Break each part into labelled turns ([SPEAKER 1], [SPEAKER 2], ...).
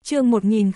[SPEAKER 1] Chương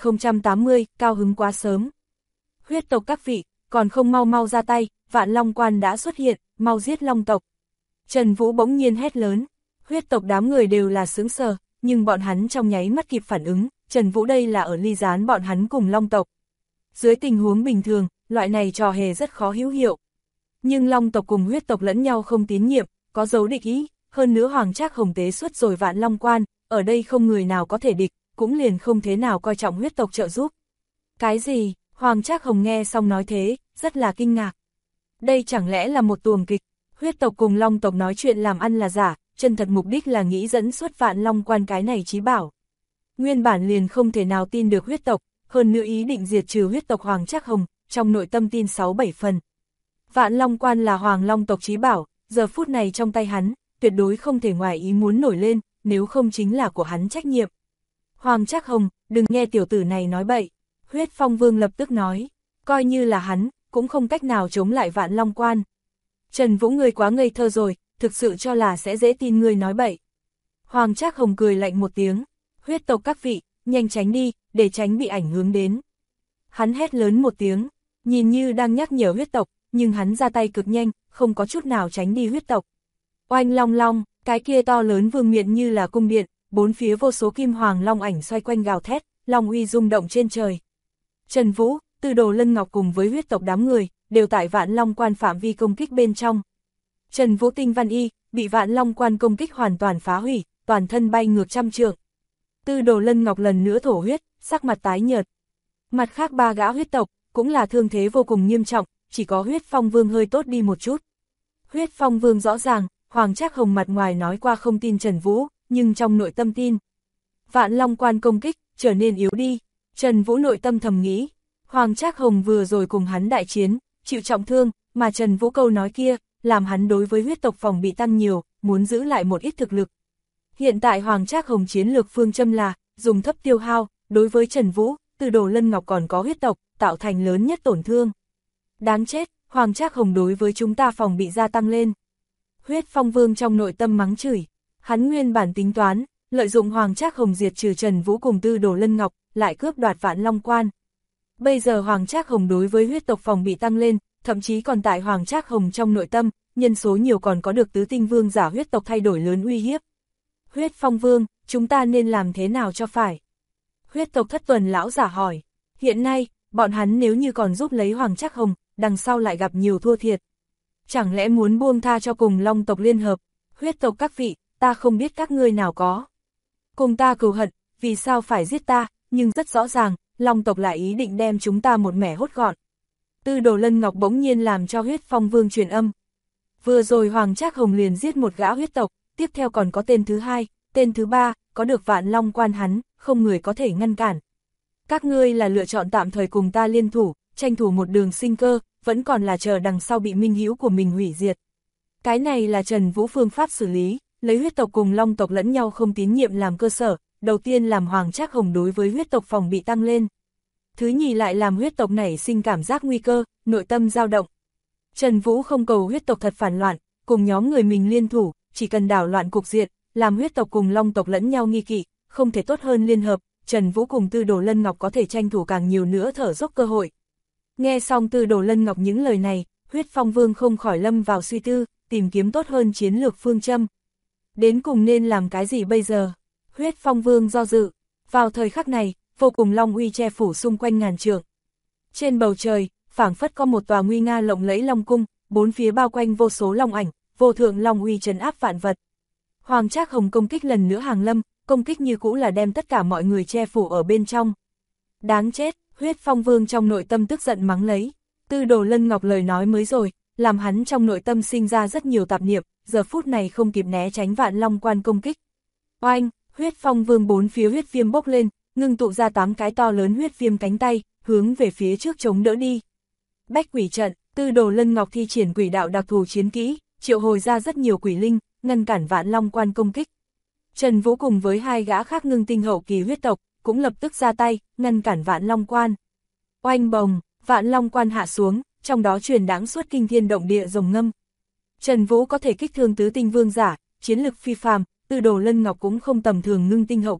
[SPEAKER 1] 1080, cao hứng quá sớm. Huyết tộc các vị, còn không mau mau ra tay, Vạn Long Quan đã xuất hiện, mau giết Long tộc. Trần Vũ bỗng nhiên hét lớn, huyết tộc đám người đều là sững sờ, nhưng bọn hắn trong nháy mắt kịp phản ứng, Trần Vũ đây là ở ly gián bọn hắn cùng Long tộc. Dưới tình huống bình thường, loại này trò hề rất khó hữu hiệu. Nhưng Long tộc cùng huyết tộc lẫn nhau không tín nhiệm, có dấu địch ý, hơn nữa Hoàng Trác Hồng tế xuất rồi Vạn Long Quan, ở đây không người nào có thể địch, cũng liền không thế nào coi trọng huyết tộc trợ giúp. Cái gì? Hoàng Trác Hồng nghe xong nói thế, rất là kinh ngạc. Đây chẳng lẽ là một tuồng kịch, huyết tộc cùng Long tộc nói chuyện làm ăn là giả, chân thật mục đích là nghĩ dẫn xuất Vạn Long Quan cái này chí bảo. Nguyên bản liền không thể nào tin được huyết tộc, hơn nữa ý định diệt trừ huyết tộc Hoàng Trác Hồng, trong nội tâm tin 6-7 phần. Vạn Long Quan là Hoàng Long tộc chí bảo, giờ phút này trong tay hắn, tuyệt đối không thể ngoài ý muốn nổi lên, nếu không chính là của hắn trách nhiệm. Hoàng Trác Hồng, đừng nghe tiểu tử này nói bậy. Huyết Phong Vương lập tức nói, coi như là hắn, cũng không cách nào chống lại Vạn Long Quan. Trần Vũ ngươi quá ngây thơ rồi, thực sự cho là sẽ dễ tin ngươi nói bậy. Hoàng Trác Hồng cười lạnh một tiếng, huyết tộc các vị, nhanh tránh đi, để tránh bị ảnh hưởng đến. Hắn hét lớn một tiếng, nhìn như đang nhắc nhở huyết tộc, nhưng hắn ra tay cực nhanh, không có chút nào tránh đi huyết tộc. Oanh long long, cái kia to lớn vương miện như là cung điện, bốn phía vô số kim hoàng long ảnh xoay quanh gào thét, long uy rung động trên trời. Trần Vũ, Tư Đồ Lân Ngọc cùng với huyết tộc đám người, đều tại Vạn Long Quan phạm vi công kích bên trong. Trần Vũ Tinh Văn Y, bị Vạn Long Quan công kích hoàn toàn phá hủy, toàn thân bay ngược 100 trượng. Tư Đồ Lân Ngọc lần nữa thổ huyết, sắc mặt tái nhợt. Mặt khác ba gã huyết tộc, cũng là thương thế vô cùng nghiêm trọng, chỉ có Huyết Phong Vương hơi tốt đi một chút. Huyết Phong Vương rõ ràng, Hoàng Trác Hồng mặt ngoài nói qua không tin Trần Vũ, nhưng trong nội tâm tin. Vạn Long Quan công kích, trở nên yếu đi. Trần Vũ nội tâm thầm nghĩ, Hoàng Trác Hồng vừa rồi cùng hắn đại chiến, chịu trọng thương, mà Trần Vũ câu nói kia, làm hắn đối với huyết tộc phòng bị tăng nhiều, muốn giữ lại một ít thực lực. Hiện tại Hoàng Trác Hồng chiến lược phương châm là, dùng thấp tiêu hao, đối với Trần Vũ, Tư Đồ Lân Ngọc còn có huyết tộc, tạo thành lớn nhất tổn thương. Đáng chết, Hoàng Trác Hồng đối với chúng ta phòng bị gia tăng lên. Huyết Phong Vương trong nội tâm mắng chửi, hắn nguyên bản tính toán, lợi dụng Hoàng Trác Hồng diệt trừ Trần Vũ cùng Tư Đồ Lân Ngọc, lại cướp đoạt Vạn Long Quan. Bây giờ Hoàng Trác Hồng đối với huyết tộc phòng bị tăng lên, thậm chí còn tại Hoàng Trác Hồng trong nội tâm, nhân số nhiều còn có được tứ tinh vương giả huyết tộc thay đổi lớn uy hiếp. Huyết Phong Vương, chúng ta nên làm thế nào cho phải? Huyết tộc Thất Tuần lão giả hỏi, hiện nay, bọn hắn nếu như còn giúp lấy Hoàng Trác Hồng, đằng sau lại gặp nhiều thua thiệt. Chẳng lẽ muốn buông tha cho cùng Long tộc liên hợp? Huyết tộc các vị, ta không biết các ngươi nào có cùng ta cừu hận, vì sao phải giết ta, nhưng rất rõ ràng, Long tộc lại ý định đem chúng ta một mẻ hốt gọn. Tư Đồ Lân Ngọc bỗng nhiên làm cho Huyết Phong Vương truyền âm. Vừa rồi Hoàng Trác Hồng liền giết một gã huyết tộc, tiếp theo còn có tên thứ hai, tên thứ ba, có được Vạn Long Quan hắn, không người có thể ngăn cản. Các ngươi là lựa chọn tạm thời cùng ta liên thủ, tranh thủ một đường sinh cơ, vẫn còn là chờ đằng sau bị minh hữu của mình hủy diệt. Cái này là Trần Vũ phương pháp xử lý, lấy huyết tộc cùng Long tộc lẫn nhau không tín nhiệm làm cơ sở, đầu tiên làm Hoàng Trác Hồng đối với huyết tộc phòng bị tăng lên. Thứ nhì lại làm huyết tộc nảy sinh cảm giác nguy cơ, nội tâm dao động. Trần Vũ không cầu huyết tộc thật phản loạn, cùng nhóm người mình liên thủ, chỉ cần đảo loạn cục diện, làm huyết tộc cùng Long tộc lẫn nhau nghi kỵ, không thể tốt hơn liên hợp, Trần Vũ cùng Tư Đồ Lân Ngọc có thể tranh thủ càng nhiều nữa thở dốc cơ hội. Nghe xong Tư Đồ Lân Ngọc những lời này, Huyết Phong Vương không khỏi lâm vào suy tư, tìm kiếm tốt hơn chiến lược phương châm. Đến cùng nên làm cái gì bây giờ? Huyết Phong Vương do dự. Vào thời khắc này, vô cùng long uy che phủ xung quanh ngàn trượng. Trên bầu trời, phảng phất có một tòa nguy nga lộng lẫy long cung, bốn phía bao quanh vô số long ảnh, vô thượng long uy trấn áp vạn vật. Hoàng Trác Hồng công kích lần nữa hàng lâm, công kích như cũ là đem tất cả mọi người che phủ ở bên trong. Đáng chết, Huyết Phong Vương trong nội tâm tức giận mắng lấy. Tư Đồ Lân Ngọc lời nói mới rồi, làm hắn trong nội tâm sinh ra rất nhiều tạp niệm, giờ phút này không kịp né tránh Vạn Long Quan công kích. Oanh, Huyết Phong Vương bốn phía huyết viêm bốc lên, ngưng tụ ra 8 cái to lớn huyết viêm cánh tay, hướng về phía trước chống đỡ đi. Bách quỷ trận, Tư Đồ Lân Ngọc thi triển quỷ đạo đặc thù chiến kỹ, triệu hồi ra rất nhiều quỷ linh, ngăn cản Vạn Long Quan công kích. Trần Vũ cùng với hai gã khác ngưng tinh hậu kỳ huyết tộc, cũng lập tức ra tay, ngăn cản Vạn Long Quan. Oanh bồng, Vạn Long Quan hạ xuống, trong đó truyền đãng suốt kinh thiên động địa rồng ngâm. Trần Vũ có thể kích thương tứ tinh vương giả, chiến lực phi phàm, Tư Đồ Lân Ngọc cũng không tầm thường ngưng tinh hậu kỳ,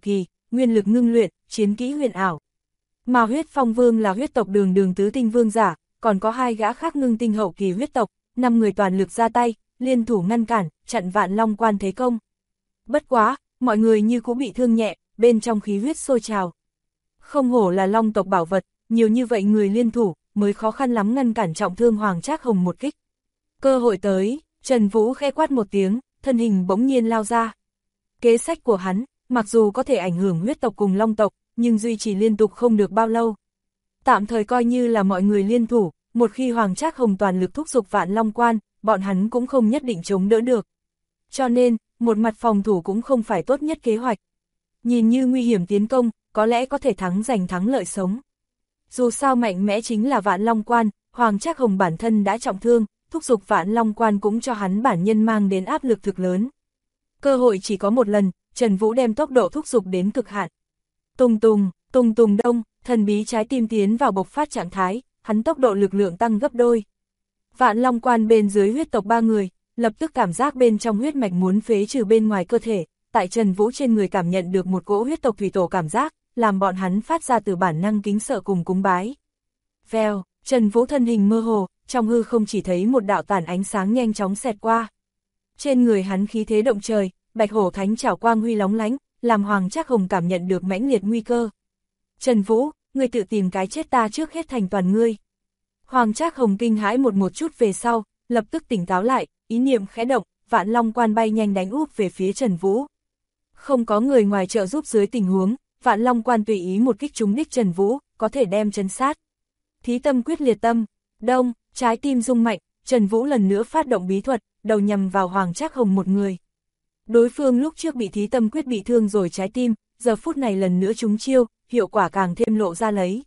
[SPEAKER 1] nguyên lực ngưng luyện, chiến kỹ huyền ảo. Mà huyết phong vương là huyết tộc đường tứ tinh vương giả, còn có 2 gã khác ngưng tinh hậu kỳ huyết tộc, 5 người toàn lực ra tay, liên thủ ngăn cản, chặn Vạn Long Quan thế công. Bất quá, mọi người như cũng bị thương nhẹ, bên trong khí huyết sôi trào. Không hổ là long tộc bảo vật, nhiều như vậy người liên thủ, mới khó khăn lắm ngăn cản trọng thương Hoàng Trác Hồng một kích. Cơ hội tới, Trần Vũ khẽ quát một tiếng, thân hình bỗng nhiên lao ra. Kế sách của hắn, mặc dù có thể ảnh hưởng huyết tộc cùng long tộc, nhưng duy trì liên tục không được bao lâu. Tạm thời coi như là mọi người liên thủ, một khi Hoàng Trác Hồng toàn lực thúc giục Vạn Long Quan, bọn hắn cũng không nhất định chống đỡ được. Cho nên, một mặt phòng thủ cũng không phải tốt nhất kế hoạch. Nhìn như nguy hiểm tiến công, có lẽ có thể giành thắng lợi sống. Dù sao mạnh mẽ chính là Vạn Long Quan, Hoàng Trác Hồng bản thân đã trọng thương, thúc giục Vạn Long Quan cũng cho hắn bản nhân mang đến áp lực thực lớn. Cơ hội chỉ có một lần, Trần Vũ đem tốc độ thúc giục đến cực hạn. Tùng tùng đông, thần bí trái tim tiến vào bộc phát trạng thái, hắn tốc độ lực lượng tăng gấp đôi. Vạn Long Quan bên dưới huyết tộc 3 người, lập tức cảm giác bên trong huyết mạch muốn phế trừ bên ngoài cơ thể, tại Trần Vũ trên người cảm nhận được một cỗ huyết tộc thủy tổ cảm giác, làm bọn hắn phát ra từ bản năng kính sợ cùng cúng bái. Vèo, Trần Vũ thân hình mơ hồ, trong hư không chỉ thấy một đạo tàn ánh sáng nhanh chóng xẹt qua. Trên người hắn khí thế động trời, bạch hổ thánh trảo quang huy lóng lánh, làm Hoàng Trác Hồng cảm nhận được mãnh liệt nguy cơ. Trần Vũ, ngươi tự tìm cái chết, ta trước hết thành toàn ngươi. Hoàng Trác Hồng kinh hãi một chút về sau, lập tức tỉnh táo lại, ý niệm khẽ động, Vạn Long Quan bay nhanh đánh úp về phía Trần Vũ. Không có người ngoài trợ giúp dưới tình huống, Vạn Long Quan tùy ý một kích trúng đích Trần Vũ, có thể đem chấn sát. Thí tâm quyết liệt tâm, đông, trái tim rung mạnh, Trần Vũ lần nữa phát động bí thuật, đầu nhằm vào Hoàng Trác Hồng một người. Đối phương lúc trước bị thí tâm quyết bị thương rồi trái tim, giờ phút này lần nữa trúng chiêu, hiệu quả càng thêm lộ ra lấy.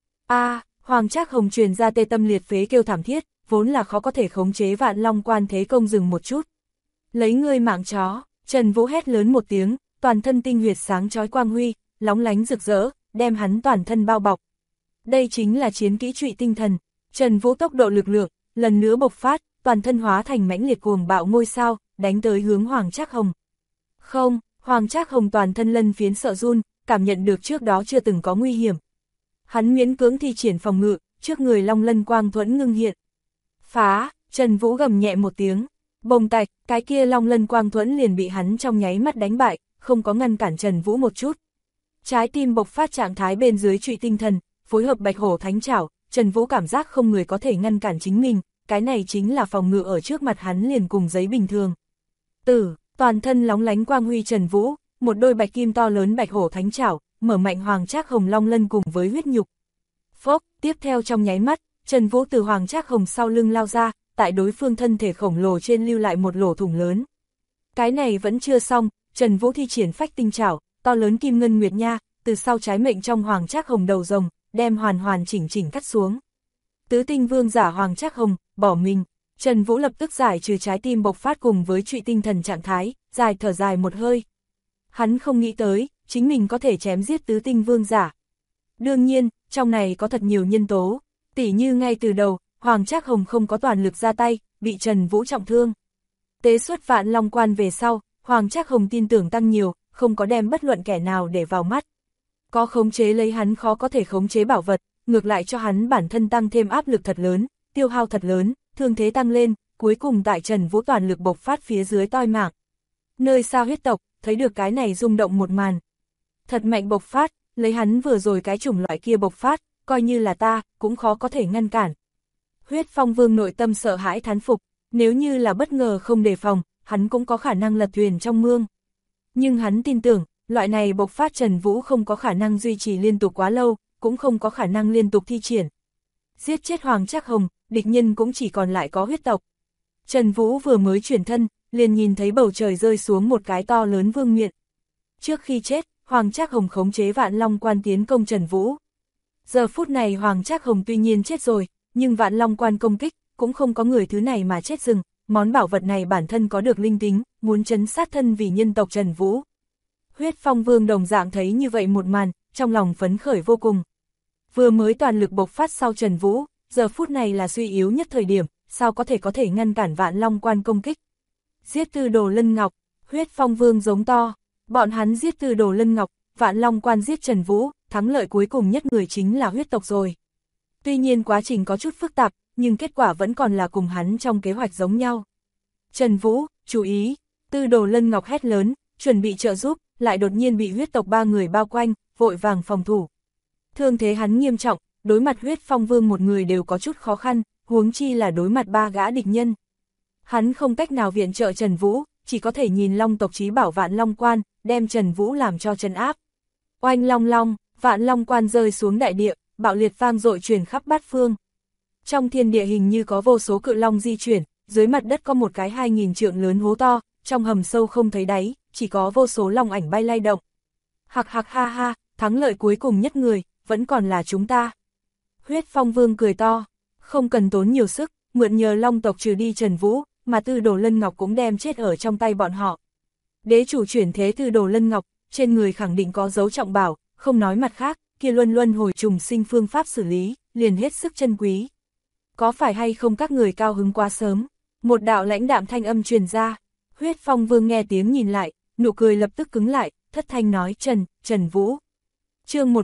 [SPEAKER 1] Hoàng Trác Hồng truyền ra tê tâm liệt phế kêu thảm thiết, vốn là khó có thể khống chế Vạn Long Quan thế công dừng một chút. Lấy ngươi mạng chó, Trần Vũ hét lớn một tiếng, toàn thân tinh huyệt sáng chói quang huy, lóng lánh rực rỡ, đem hắn toàn thân bao bọc. Đây chính là chiến kỹ Trụy Tinh Thần. Trần Vũ tốc độ lực lượng, lần nữa bộc phát, toàn thân hóa thành mãnh liệt cuồng bạo ngôi sao, đánh tới hướng Hoàng Trác Hồng. Không, Hoàng Trác Hồng toàn thân lân phiến sợ run, cảm nhận được trước đó chưa từng có nguy hiểm. Hắn miễn cưỡng thi triển phòng ngự, trước người long lân quang thuẫn ngưng hiện. Phá, Trần Vũ gầm nhẹ một tiếng, bồng tạch, cái kia long lân quang thuẫn liền bị hắn trong nháy mắt đánh bại, không có ngăn cản Trần Vũ một chút. Trái tim bộc phát trạng thái bên dưới Trụy Tinh Thần, phối hợp bạch hổ thánh trảo, Trần Vũ cảm giác không người có thể ngăn cản chính mình, cái này chính là phòng ngự ở trước mặt hắn liền cùng giấy bình thường. Toàn thân lóng lánh quang huy Trần Vũ, một đôi bạch kim to lớn bạch hổ thánh trảo, mở mạnh Hoàng Trác Hồng long lân cùng với huyết nhục. Phốc, tiếp theo trong nháy mắt, Trần Vũ từ Hoàng Trác Hồng sau lưng lao ra, tại đối phương thân thể khổng lồ trên lưu lại một lỗ thủng lớn. Cái này vẫn chưa xong, Trần Vũ thi triển phách tinh trảo, to lớn kim ngân nguyệt nha, từ sau trái mệnh trong Hoàng Trác Hồng đầu rồng, đem hoàn chỉnh cắt xuống. Tứ tinh vương giả Hoàng Trác Hồng, bỏ mình. Trần Vũ lập tức giải trừ trái tim bộc phát cùng với Trụy Tinh Thần trạng thái, thở dài một hơi. Hắn không nghĩ tới, chính mình có thể chém giết tứ tinh vương giả. Đương nhiên, trong này có thật nhiều nhân tố, tỉ như ngay từ đầu, Hoàng Trác Hồng không có toàn lực ra tay, bị Trần Vũ trọng thương. Tế xuất Vạn Long Quan về sau, Hoàng Trác Hồng tin tưởng tăng nhiều, không có đem bất luận kẻ nào để vào mắt. Có khống chế lấy hắn khó có thể khống chế bảo vật, ngược lại cho hắn bản thân tăng thêm áp lực thật lớn, tiêu hao thật lớn, thương thế tăng lên, cuối cùng tại Trần Vũ toàn lực bộc phát phía dưới toi mạng. Nơi xa huyết tộc, thấy được cái này rung động một màn. Thật mạnh bộc phát, lấy hắn vừa rồi cái chủng loại kia bộc phát, coi như là ta, cũng khó có thể ngăn cản. Huyết Phong Vương nội tâm sợ hãi thán phục, nếu như là bất ngờ không đề phòng, hắn cũng có khả năng lật thuyền trong mương. Nhưng hắn tin tưởng, loại này bộc phát Trần Vũ không có khả năng duy trì liên tục quá lâu, cũng không có khả năng liên tục thi triển. Giết chết Hoàng Trác Hồng, địch nhân cũng chỉ còn lại có huyết tộc. Trần Vũ vừa mới chuyển thân, liền nhìn thấy bầu trời rơi xuống một cái to lớn vương miện. Trước khi chết, Hoàng Trác Hồng khống chế Vạn Long Quan tiến công Trần Vũ. Giờ phút này Hoàng Trác Hồng tuy nhiên chết rồi, nhưng Vạn Long Quan công kích, cũng không có người thứ này mà chết dừng, món bảo vật này bản thân có được linh tính, muốn trấn sát thân vì nhân tộc Trần Vũ. Huyết Phong Vương đồng dạng thấy như vậy một màn, trong lòng phấn khởi vô cùng. Vừa mới toàn lực bộc phát sau Trần Vũ, giờ phút này là suy yếu nhất thời điểm, sao có thể ngăn cản Vạn Long Quan công kích. Giết Tư Đồ Lân Ngọc, Huyết Phong Vương giống to, bọn hắn giết Tư Đồ Lân Ngọc, Vạn Long Quan giết Trần Vũ, thắng lợi cuối cùng nhất người chính là huyết tộc rồi. Tuy nhiên quá trình có chút phức tạp, nhưng kết quả vẫn còn là cùng hắn trong kế hoạch giống nhau. Trần Vũ, chú ý, Tư Đồ Lân Ngọc hét lớn, chuẩn bị trợ giúp, lại đột nhiên bị huyết tộc 3 người bao quanh, vội vàng phòng thủ. Thương thế hắn nghiêm trọng, đối mặt Huyết Phong Vương một người đều có chút khó khăn, huống chi là đối mặt 3 gã địch nhân. Hắn không cách nào viện trợ Trần Vũ, chỉ có thể nhìn Long tộc chí bảo Vạn Long Quan, đem Trần Vũ làm cho trấn áp. Oanh long long, Vạn Long Quan rơi xuống đại địa, bạo liệt vang dội truyền khắp bát phương. Trong thiên địa hình như có vô số cự long di chuyển, dưới mặt đất có một cái 2000 trượng lớn hố to, trong hầm sâu không thấy đáy, chỉ có vô số long ảnh bay lay động. Hạc hạc ha ha, thắng lợi cuối cùng nhất người, vẫn còn là chúng ta. Huyết Phong Vương cười to, không cần tốn nhiều sức, mượn nhờ Long tộc trừ đi Trần Vũ, mà Tư Đồ Lân Ngọc cũng đem chết ở trong tay bọn họ. Đế chủ chuyển thế Tư Đồ Lân Ngọc, trên người khẳng định có dấu trọng bảo, không nói mặt khác, kia luân luân hồi trùng sinh phương pháp xử lý, liền hết sức chân quý. Có phải hay không các người cao hứng quá sớm? Một đạo lãnh đạm thanh âm truyền ra. Huyết Phong Vương nghe tiếng nhìn lại, nụ cười lập tức cứng lại, thất thanh nói Trần Vũ. Chương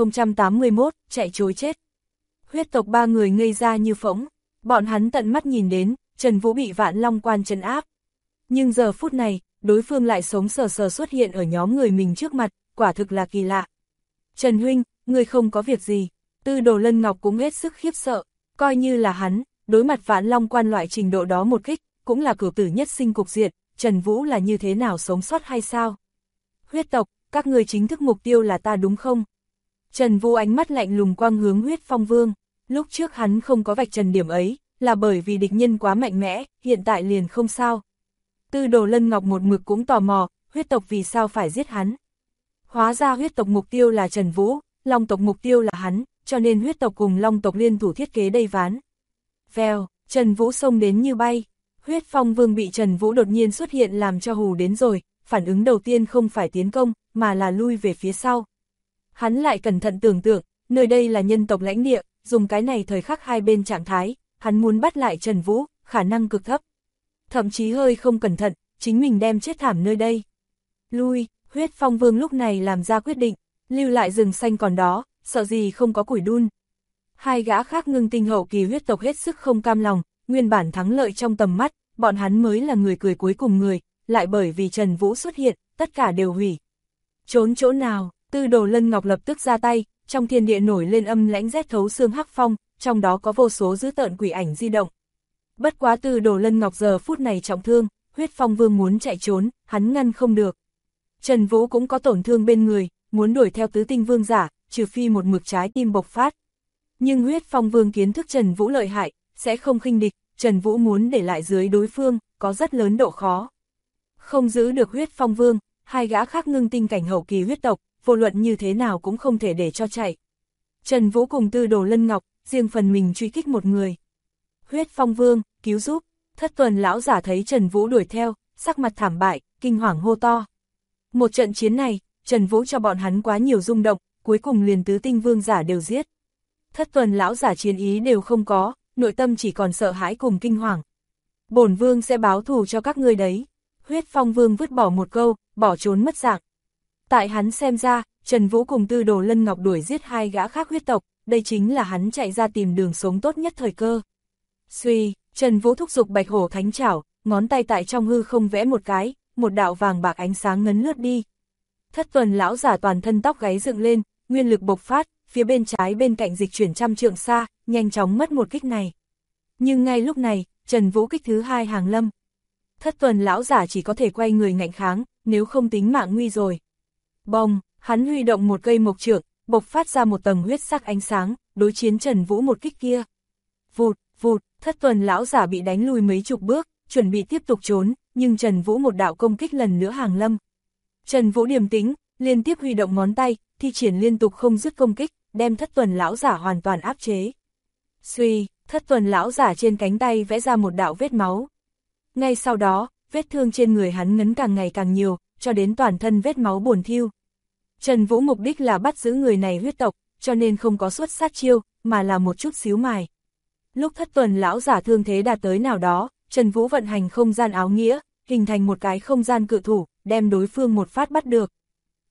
[SPEAKER 1] 1081, chạy trối chết. Huyết tộc 3 người ngây ra như phỗng, bọn hắn tận mắt nhìn đến, Trần Vũ bị Vạn Long Quan trấn áp. Nhưng giờ phút này, đối phương lại sống sờ sờ xuất hiện ở nhóm người mình trước mặt, quả thực là kỳ lạ. Trần huynh, người không có việc gì. Tư Đồ Lân Ngọc cũng hết sức khiếp sợ, coi như là hắn, đối mặt Vạn Long Quan loại trình độ đó một kích, cũng là cửu tử nhất sinh cục diện, Trần Vũ là như thế nào sống sót hay sao? Huyết tộc, các người chính thức mục tiêu là ta đúng không? Trần Vũ ánh mắt lạnh lùng quang hướng Huyết Phong Vương, lúc trước hắn không có vạch trần điểm ấy, là bởi vì địch nhân quá mạnh mẽ, hiện tại liền không sao. Tư Đồ Lân Ngọc một mực cũng tò mò, huyết tộc vì sao phải giết hắn? Hóa ra huyết tộc mục tiêu là Trần Vũ, Long tộc mục tiêu là hắn, cho nên huyết tộc cùng Long tộc liên thủ thiết kế đây ván. Vèo, Trần Vũ xông đến như bay, Huyết Phong Vương bị Trần Vũ đột nhiên xuất hiện làm cho hù đến rồi, phản ứng đầu tiên không phải tiến công, mà là lui về phía sau. Hắn lại cẩn thận tưởng tượng, nơi đây là nhân tộc lãnh địa, dùng cái này thời khắc hai bên trạng thái, hắn muốn bắt lại Trần Vũ, khả năng cực thấp. Thậm chí hơi không cẩn thận, chính mình đem chết thảm nơi đây. Lui, Huyết Phong Vương lúc này làm ra quyết định, lưu lại rừng xanh còn đó, sợ gì không có củi đun. Hai gã khác ngưng tinh hậu kỳ huyết tộc hết sức không cam lòng, nguyên bản thắng lợi trong tầm mắt, bọn hắn mới là người cười cuối cùng người, lại bởi vì Trần Vũ xuất hiện, tất cả đều hủy. Trốn chỗ nào? Tư Đồ Lân Ngọc lập tức ra tay, trong thiên địa nổi lên âm lãnh rét thấu xương hắc phong, trong đó có vô số dữ tợn quỷ ảnh di động. Bất quá Tư Đồ Lân Ngọc giờ phút này trọng thương, Huyết Phong Vương muốn chạy trốn, hắn ngăn không được. Trần Vũ cũng có tổn thương bên người, muốn đuổi theo tứ tinh vương giả, trừ phi một mực trái tim bộc phát. Nhưng Huyết Phong Vương kiến thức Trần Vũ lợi hại, sẽ không khinh địch, Trần Vũ muốn để lại dưới đối phương, có rất lớn độ khó. Không giữ được Huyết Phong Vương, hai gã khác ngưng tinh cảnh hậu kỳ huyết tộc, vô luận như thế nào cũng không thể để cho chạy. Trần Vũ cùng Tư Đồ Lân Ngọc, riêng phần mình truy kích một người. Huyết Phong Vương, cứu giúp, Thất Tuần lão giả thấy Trần Vũ đuổi theo, sắc mặt thảm bại, kinh hoàng hô to. Một trận chiến này, Trần Vũ cho bọn hắn quá nhiều rung động, cuối cùng liền tứ tinh vương giả đều giết. Thất Tuần lão giả chiến ý đều không có, nội tâm chỉ còn sợ hãi cùng kinh hoàng. Bổn vương sẽ báo thù cho các ngươi đấy. Huyết Phong Vương vứt bỏ một câu, bỏ trốn mất dạng. Tại hắn xem ra, Trần Vũ cùng Tư Đồ Lân Ngọc đuổi giết hai gã khác huyết tộc, đây chính là hắn chạy ra tìm đường sống tốt nhất thời cơ. Suy, Trần Vũ thúc giục Bạch Hổ Thánh Trảo, ngón tay tại trong hư không vẽ một cái, một đạo vàng bạc ánh sáng ngấn lướt đi. Thất Tuần lão giả toàn thân tóc gáy dựng lên, nguyên lực bộc phát, phía bên trái bên cạnh dịch chuyển trăm trượng xa, nhanh chóng mất một kích này. Nhưng ngay lúc này, Trần Vũ kích thứ hai hàng lâm. Thất Tuần lão giả chỉ có thể quay người ngạnh kháng, nếu không tính mạng nguy rồi. Bông, hắn huy động một cây mộc trượng, bộc phát ra một tầng huyết sắc ánh sáng, đối chiến Trần Vũ một kích kia. Vụt, vụt, Thất Tuần lão giả bị đánh lùi mấy chục bước, chuẩn bị tiếp tục trốn, nhưng Trần Vũ một đạo công kích lần nữa hàng lâm. Trần Vũ điềm tĩnh, liên tiếp huy động ngón tay, thi triển liên tục không dứt công kích, đem Thất Tuần lão giả hoàn toàn áp chế. Suy, Thất Tuần lão giả trên cánh tay vẽ ra một đạo vết máu. Ngay sau đó, vết thương trên người hắn ngấn càng ngày càng nhiều, cho đến toàn thân vết máu buồn thiêu. Trần Vũ mục đích là bắt giữ người này huyết tộc, cho nên không có xuất sát chiêu, mà là một chút xíu mài. Lúc Thất Tuần lão giả thương thế đạt tới nào đó, Trần Vũ vận hành không gian áo nghĩa, hình thành một cái không gian cự thủ, đem đối phương một phát bắt được.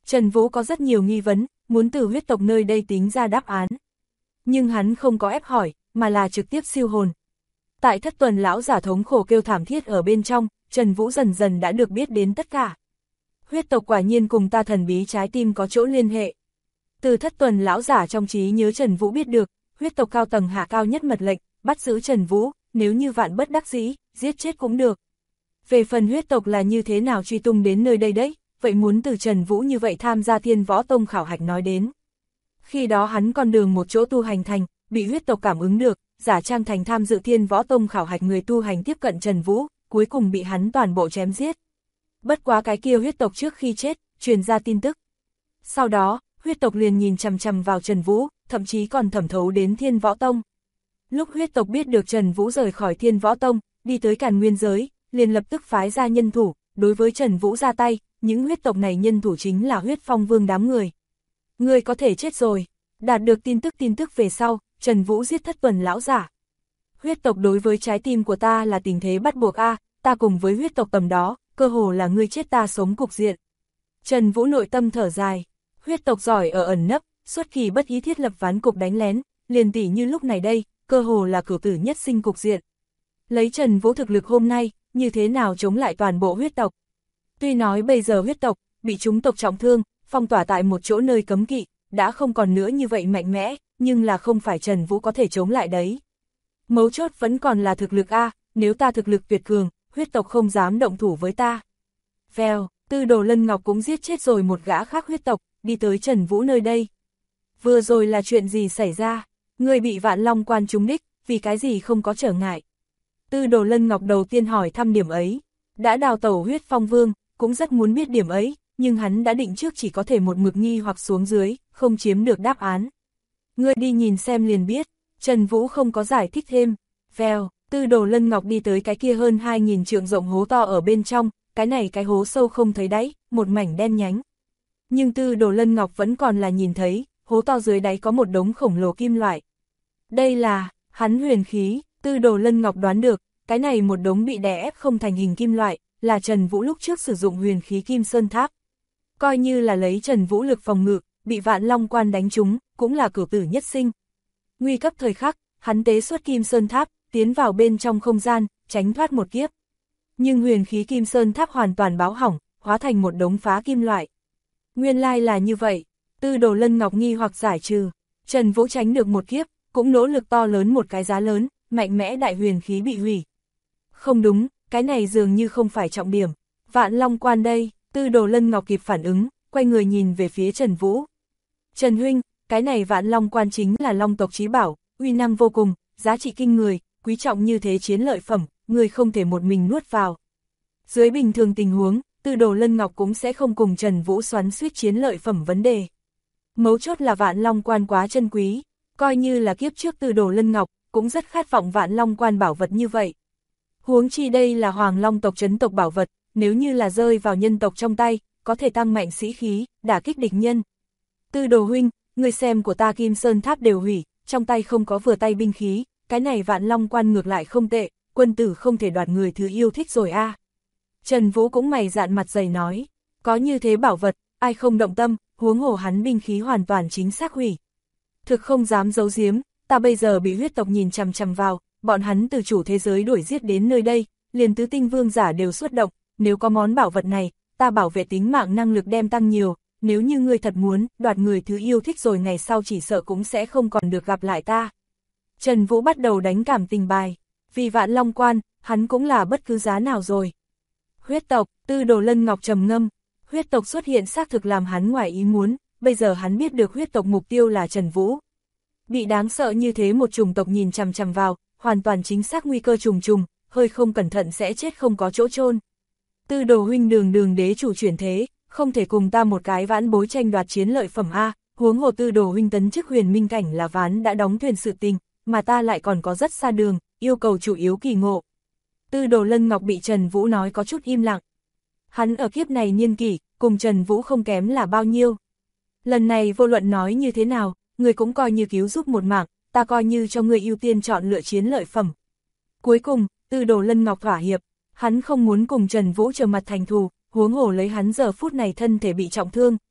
[SPEAKER 1] Trần Vũ có rất nhiều nghi vấn, muốn từ huyết tộc nơi đây tính ra đáp án. Nhưng hắn không có ép hỏi, mà là trực tiếp siêu hồn. Tại Thất Tuần lão giả thống khổ kêu thảm thiết ở bên trong, Trần Vũ dần dần đã được biết đến tất cả. Huyết tộc quả nhiên cùng ta thần bí trái tim có chỗ liên hệ. Từ Thất Tuần lão giả trong trí nhớ Trần Vũ biết được, huyết tộc cao tầng hạ cao nhất mật lệnh, bắt giữ Trần Vũ, nếu như vạn bất đắc dĩ, giết chết cũng được. Về phần huyết tộc là như thế nào truy tung đến nơi đây đấy, vậy muốn từ Trần Vũ như vậy tham gia Thiên Võ Tông khảo hạch nói đến. Khi đó hắn con đường một chỗ tu hành thành, bị huyết tộc cảm ứng được, giả trang thành tham dự Thiên Võ Tông khảo hạch người tu hành tiếp cận Trần Vũ, cuối cùng bị hắn toàn bộ chém giết. Bất quá cái kia huyết tộc trước khi chết, truyền ra tin tức. Sau đó, huyết tộc liền nhìn chằm chằm vào Trần Vũ, thậm chí còn thẩm thấu đến Thiên Võ Tông. Lúc huyết tộc biết được Trần Vũ rời khỏi Thiên Võ Tông, đi tới Càn Nguyên giới, liền lập tức phái ra nhân thủ, đối với Trần Vũ ra tay, những huyết tộc này nhân thủ chính là Huyết Phong Vương đám người. Người có thể chết rồi. Đạt được tin tức về sau, Trần Vũ giết Thất Tuần lão giả. Huyết tộc đối với trái tim của ta là tình thế bắt buộc a, ta cùng với huyết tộc tầm đó, cơ hồ là ngươi chết ta sống cục diện. Trần Vũ nội tâm thở dài, huyết tộc giỏi ở ẩn nấp, xuất kỳ bất ý thiết lập ván cục đánh lén, liền tỉ như lúc này đây, cơ hồ là cửu tử nhất sinh cục diện. Lấy Trần Vũ thực lực hôm nay, như thế nào chống lại toàn bộ huyết tộc. Tuy nói bây giờ huyết tộc, bị chúng tộc trọng thương, phong tỏa tại một chỗ nơi cấm kỵ, đã không còn nữa như vậy mạnh mẽ, nhưng là không phải Trần Vũ có thể chống lại đấy. Mấu chốt vẫn còn là thực lực a, nếu ta thực lực tuyệt cường, huyết tộc không dám động thủ với ta. Vèo, Tư Đồ Lân Ngọc cũng giết chết rồi một gã khác huyết tộc, đi tới Trần Vũ nơi đây. Vừa rồi là chuyện gì xảy ra? Người bị Vạn Long Quan trúng đích, vì cái gì không có trở ngại? Tư Đồ Lân Ngọc đầu tiên hỏi thăm điểm ấy. Đã đào tẩu Huyết Phong Vương, cũng rất muốn biết điểm ấy, nhưng hắn đã định trước chỉ có thể một mực nghi hoặc xuống dưới, không chiếm được đáp án. Ngươi đi nhìn xem liền biết, Trần Vũ không có giải thích thêm. Vèo, Tư Đồ Lân Ngọc đi tới cái kia hơn 2000 trượng rộng hố to ở bên trong, cái này cái hố sâu không thấy đáy, một mảnh đen nhánh. Nhưng Tư Đồ Lân Ngọc vẫn còn là nhìn thấy, hố to dưới đáy có một đống khổng lồ kim loại. Đây là, hắn huyền khí, Tư Đồ Lân Ngọc đoán được, cái này một đống bị đè ép không thành hình kim loại, là Trần Vũ lúc trước sử dụng huyền khí Kim Sơn Tháp. Coi như là lấy Trần Vũ lực phòng ngự, bị Vạn Long Quan đánh trúng, cũng là cửu tử nhất sinh. Nguy cấp thời khắc, hắn tế xuất Kim Sơn Tháp, tiến vào bên trong không gian, tránh thoát một kiếp. Nhưng huyền khí Kim Sơn Tháp hoàn toàn báo hỏng, hóa thành một đống phá kim loại. Nguyên lai là như vậy, Tư Đồ Lân Ngọc nghi hoặc giải trừ, Trần Vũ tránh được một kiếp, cũng nỗ lực to lớn một cái giá lớn, mạnh mẽ đại huyền khí bị hủy. Không đúng, cái này dường như không phải trọng điểm. Vạn Long Quan đây, Tư Đồ Lân Ngọc kịp phản ứng, quay người nhìn về phía Trần Vũ. Trần huynh, cái này Vạn Long Quan chính là Long tộc chí bảo, uy năng vô cùng, giá trị kinh người, quý trọng như thế chiến lợi phẩm, người không thể một mình nuốt vào. Dưới bình thường tình huống, Tư Đồ Lân Ngọc cũng sẽ không cùng Trần Vũ xoắn xuýt chiến lợi phẩm vấn đề. Mấu chốt là Vạn Long Quan quá chân quý, coi như là kiếp trước Tư Đồ Lân Ngọc, cũng rất khát vọng Vạn Long Quan bảo vật như vậy. Huống chi đây là Hoàng Long tộc trấn tộc bảo vật, nếu như là rơi vào nhân tộc trong tay, có thể tăng mạnh sĩ khí, đả kích địch nhân. Tư Đồ huynh, người xem của ta Kim Sơn Tháp đều hủy, trong tay không có vừa tay binh khí, cái này Vạn Long Quan ngược lại không tệ, quân tử không thể đoạt người thứ yêu thích rồi a. Trần Vũ cũng mày dạn mặt dày nói, có như thế bảo vật, ai không động tâm, huống hồ hắn binh khí hoàn toàn chính xác hủy. Thực không dám giấu giếm, ta bây giờ bị huyết tộc nhìn chằm chằm vào, bọn hắn từ chủ thế giới đuổi giết đến nơi đây, liền tứ tinh vương giả đều xuất động, nếu có món bảo vật này, ta bảo vệ tính mạng năng lực đem tăng nhiều, nếu như ngươi thật muốn, đoạt người thứ yêu thích rồi ngày sau chỉ sợ cũng sẽ không còn được gặp lại ta. Trần Vũ bắt đầu đánh cảm tình bài, vì Vạn Long Quan, hắn cũng là bất cứ giá nào rồi. Huyết tộc, Tư Đồ Lân Ngọc trầm ngâm, huyết tộc xuất hiện xác thực làm hắn ngoài ý muốn, bây giờ hắn biết được huyết tộc mục tiêu là Trần Vũ. Bị đáng sợ như thế một chủng tộc nhìn chằm chằm vào, hoàn toàn chính xác nguy cơ trùng trùng, hơi không cẩn thận sẽ chết không có chỗ chôn. Tư Đồ huynh đường đế chủ chuyển thế, không thể cùng ta một cái vãn bối tranh đoạt chiến lợi phẩm a, huống hồ Tư Đồ huynh tấn chức huyền minh cảnh là ván đã đóng thuyền sự tình, mà ta lại còn có rất xa đường, yêu cầu chủ yếu kỳ ngộ. Tư Đồ Lân Ngọc bị Trần Vũ nói có chút im lặng. Hắn ở kiếp này niên kỷ, cùng Trần Vũ không kém là bao nhiêu. Lần này vô luận nói như thế nào, người cũng coi như cứu giúp một mạng, ta coi như cho người ưu tiên chọn lựa chiến lợi phẩm. Cuối cùng, Tư Đồ Lân Ngọc thỏa hiệp, hắn không muốn cùng Trần Vũ trở mặt thành thù, huống hồ lấy hắn giờ phút này thân thể bị trọng thương,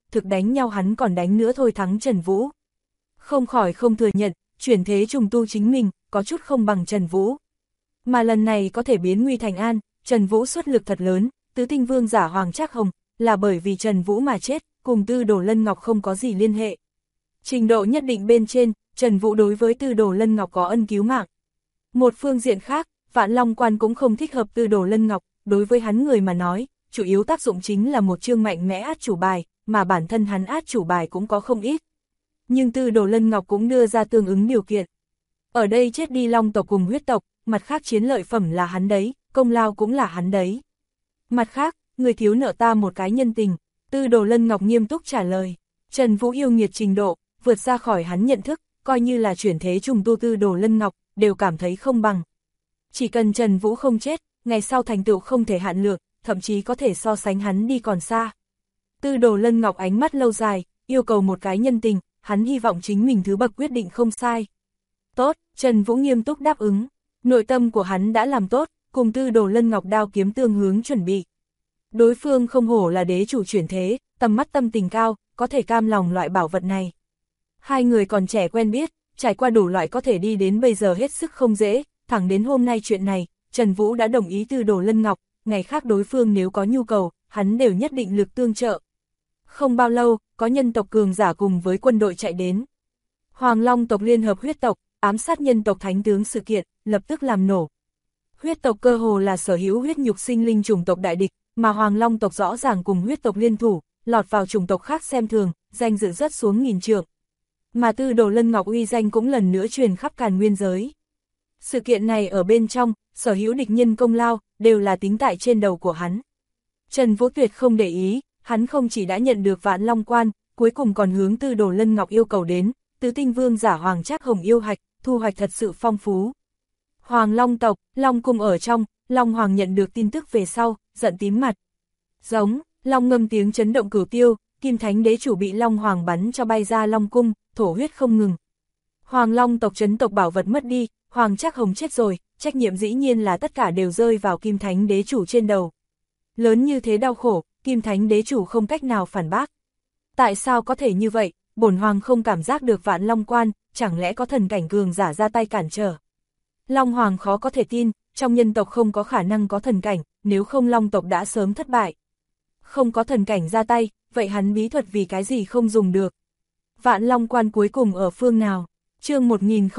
[SPEAKER 1] thực đánh nhau hắn còn đánh nữa thôi thắng Trần Vũ. Không khỏi không thừa nhận, chuyển thế trùng tu chính mình, có chút không bằng Trần Vũ. Mà lần này có thể biến nguy thành an, Trần Vũ xuất lực thật lớn, tứ tinh vương giả Hoàng Trác Hồng, là bởi vì Trần Vũ mà chết, cùng Tư Đồ Lân Ngọc không có gì liên hệ. Trình độ nhất định bên trên, Trần Vũ đối với Tư Đồ Lân Ngọc có ân cứu mạng. Một phương diện khác, Vạn Long Quan cũng không thích hợp Tư Đồ Lân Ngọc, đối với hắn người mà nói, chủ yếu tác dụng chính là một chương mạnh mẽ át chủ bài, mà bản thân hắn át chủ bài cũng có không ít. Nhưng Tư Đồ Lân Ngọc cũng đưa ra tương ứng điều kiện. Ở đây chết đi Long tộc cùng huyết tộc, mặt khác chiến lợi phẩm là hắn đấy, công lao cũng là hắn đấy. Mặt khác, người thiếu nợ ta một cái nhân tình, Tư Đồ Lân Ngọc nghiêm túc trả lời. Trần Vũ yêu nghiệt trình độ, vượt ra khỏi hắn nhận thức, coi như là chuyển thế trùng tu Tư Đồ Lân Ngọc, đều cảm thấy không bằng. Chỉ cần Trần Vũ không chết, ngày sau thành tựu không thể hạn lượng, thậm chí có thể so sánh hắn đi còn xa. Tư Đồ Lân Ngọc ánh mắt lâu dài, yêu cầu một cái nhân tình, hắn hy vọng chính mình thứ bậc quyết định không sai. Tốt, Trần Vũ nghiêm túc đáp ứng, nội tâm của hắn đã làm tốt, cùng Tư Đồ Lân Ngọc đao kiếm tương hướng chuẩn bị. Đối phương không hổ là đế chủ chuyển thế, tầm mắt tâm tình cao, có thể cam lòng loại bảo vật này. Hai người còn trẻ quen biết, trải qua đủ loại có thể đi đến bây giờ hết sức không dễ, thẳng đến hôm nay chuyện này, Trần Vũ đã đồng ý Tư Đồ Lân Ngọc, ngày khác đối phương nếu có nhu cầu, hắn đều nhất định lực tương trợ. Không bao lâu, có nhân tộc cường giả cùng với quân đội chạy đến. Hoàng Long tộc liên hợp huyết tộc, ám sát nhân tộc thánh tướng sự kiện, lập tức làm nổ. Huyết tộc cơ hồ là sở hữu huyết nhục sinh linh chủng tộc đại địch, mà Hoàng Long tộc rõ ràng cùng huyết tộc liên thủ, lọt vào chủng tộc khác xem thường, danh dự rớt xuống nghìn trượng. Mà Tư Đồ Lân Ngọc uy danh cũng lần nữa truyền khắp Càn Nguyên giới. Sự kiện này ở bên trong, sở hữu địch nhân công lao, đều là tính tại trên đầu của hắn. Trần Vũ tuyệt không để ý, hắn không chỉ đã nhận được Vạn Long Quan, cuối cùng còn hướng Tư Đồ Lân Ngọc yêu cầu đến, tứ tinh vương giả Hoàng Trác Hồng yêu hạch, thu hoạch thật sự phong phú. Hoàng Long tộc, Long cung ở trong, Long Hoàng nhận được tin tức về sau, giận tím mặt. Giống, Long ngâm tiếng chấn động cửu tiêu, Kim Thánh đế chủ bị Long Hoàng bắn cho bay ra Long cung, thổ huyết không ngừng. Hoàng Long tộc trấn tộc bảo vật mất đi, Hoàng Trác Hồng chết rồi, trách nhiệm dĩ nhiên là tất cả đều rơi vào Kim Thánh đế chủ trên đầu. Lớn như thế đau khổ, Kim Thánh đế chủ không cách nào phản bác. Tại sao có thể như vậy, bổn hoàng không cảm giác được Vạn Long Quan, chẳng lẽ có thần cảnh cường giả ra tay cản trở. Long Hoàng khó có thể tin, trong nhân tộc không có khả năng có thần cảnh, nếu không Long tộc đã sớm thất bại. Không có thần cảnh ra tay, vậy hắn bí thuật vì cái gì không dùng được. Vạn Long Quan cuối cùng ở phương nào? Chương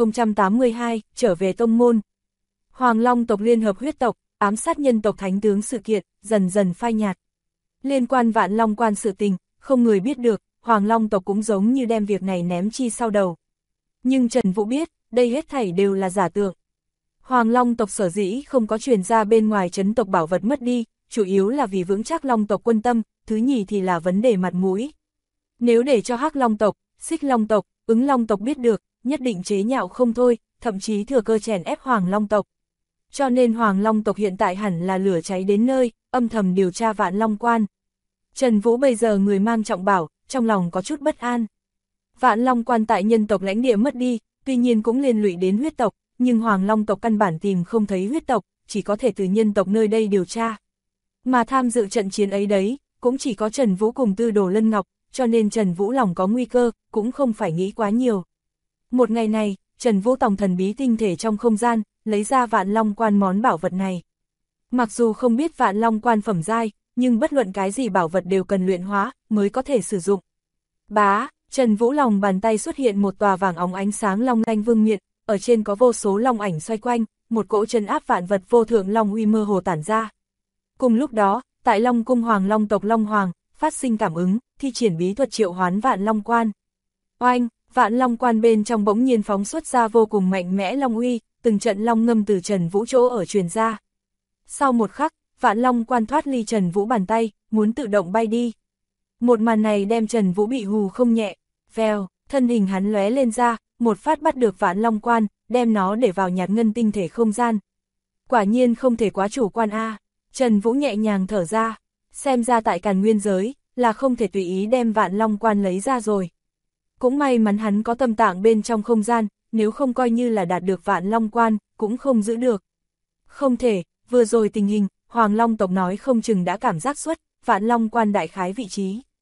[SPEAKER 1] 1082, trở về tông môn. Hoàng Long tộc liên hợp huyết tộc, ám sát nhân tộc thánh tướng sự kiện, dần dần phai nhạt. Liên quan Vạn Long Quan sự tình, không người biết được, Hoàng Long tộc cũng giống như đem việc này ném chi sau đầu. Nhưng Trần Vũ biết, đây hết thảy đều là giả tượng. Hoàng Long tộc sở dĩ không có truyền ra bên ngoài trấn tộc bảo vật mất đi, chủ yếu là vì vững chắc Long tộc quân tâm, thứ nhì thì là vấn đề mặt mũi. Nếu để cho Hắc Long tộc, Xích Long tộc, Ứng Long tộc biết được, nhất định chế nhạo không thôi, thậm chí thừa cơ chèn ép Hoàng Long tộc. Cho nên Hoàng Long tộc hiện tại hẳn là lửa cháy đến nơi, âm thầm điều tra Vạn Long Quan. Trần Vũ bây giờ người mang trọng bảo, trong lòng có chút bất an. Vạn Long Quan tại nhân tộc lãnh địa mất đi, tuy nhiên cũng liên lụy đến huyết tộc, nhưng Hoàng Long tộc căn bản tìm không thấy huyết tộc, chỉ có thể từ nhân tộc nơi đây điều tra. Mà tham dự trận chiến ấy đấy, cũng chỉ có Trần Vũ cùng Tư Đồ Lân Ngọc, cho nên Trần Vũ lòng có nguy cơ, cũng không phải nghĩ quá nhiều. Một ngày này, Trần Vũ tòng thần bí tinh thể trong không gian, lấy ra Vạn Long Quan món bảo vật này. Mặc dù không biết Vạn Long Quan phẩm giai, nhưng bất luận cái gì bảo vật đều cần luyện hóa, mới có thể sử dụng. Bá, Trần Vũ lòng bàn tay xuất hiện một tòa vàng óng ánh sáng long lanh vương miện, ở trên có vô số long ảnh xoay quanh, một cỗ trấn áp vạn vật vô thượng long uy mơ hồ tản ra. Cùng lúc đó, tại Long cung Hoàng Long tộc Long Hoàng, phát sinh cảm ứng, thi triển bí thuật triệu hoán Vạn Long Quan. Oanh, Vạn Long Quan bên trong bỗng nhiên phóng xuất ra vô cùng mạnh mẽ long uy, từng trận long ngâm từ Trần Vũ chỗ ở truyền ra. Sau một khắc, Vạn Long Quan thoát ly Trần Vũ bàn tay, muốn tự động bay đi. Một màn này đem Trần Vũ bị hù không nhẹ, vèo, thân hình hắn lóe lên ra, một phát bắt được Vạn Long Quan, đem nó để vào nhạt ngân tinh thể không gian. Quả nhiên không thể quá chủ quan a. Trần Vũ nhẹ nhàng thở ra, xem ra tại Càn Nguyên giới, là không thể tùy ý đem Vạn Long Quan lấy ra rồi. Cũng may mắn hắn có tâm tạng bên trong không gian, nếu không coi như là đạt được Vạn Long Quan, cũng không giữ được. Không thể, vừa rồi tình hình, Hoàng Long tộc nói không chừng đã cảm giác xuất, Vạn Long Quan đại khái vị trí.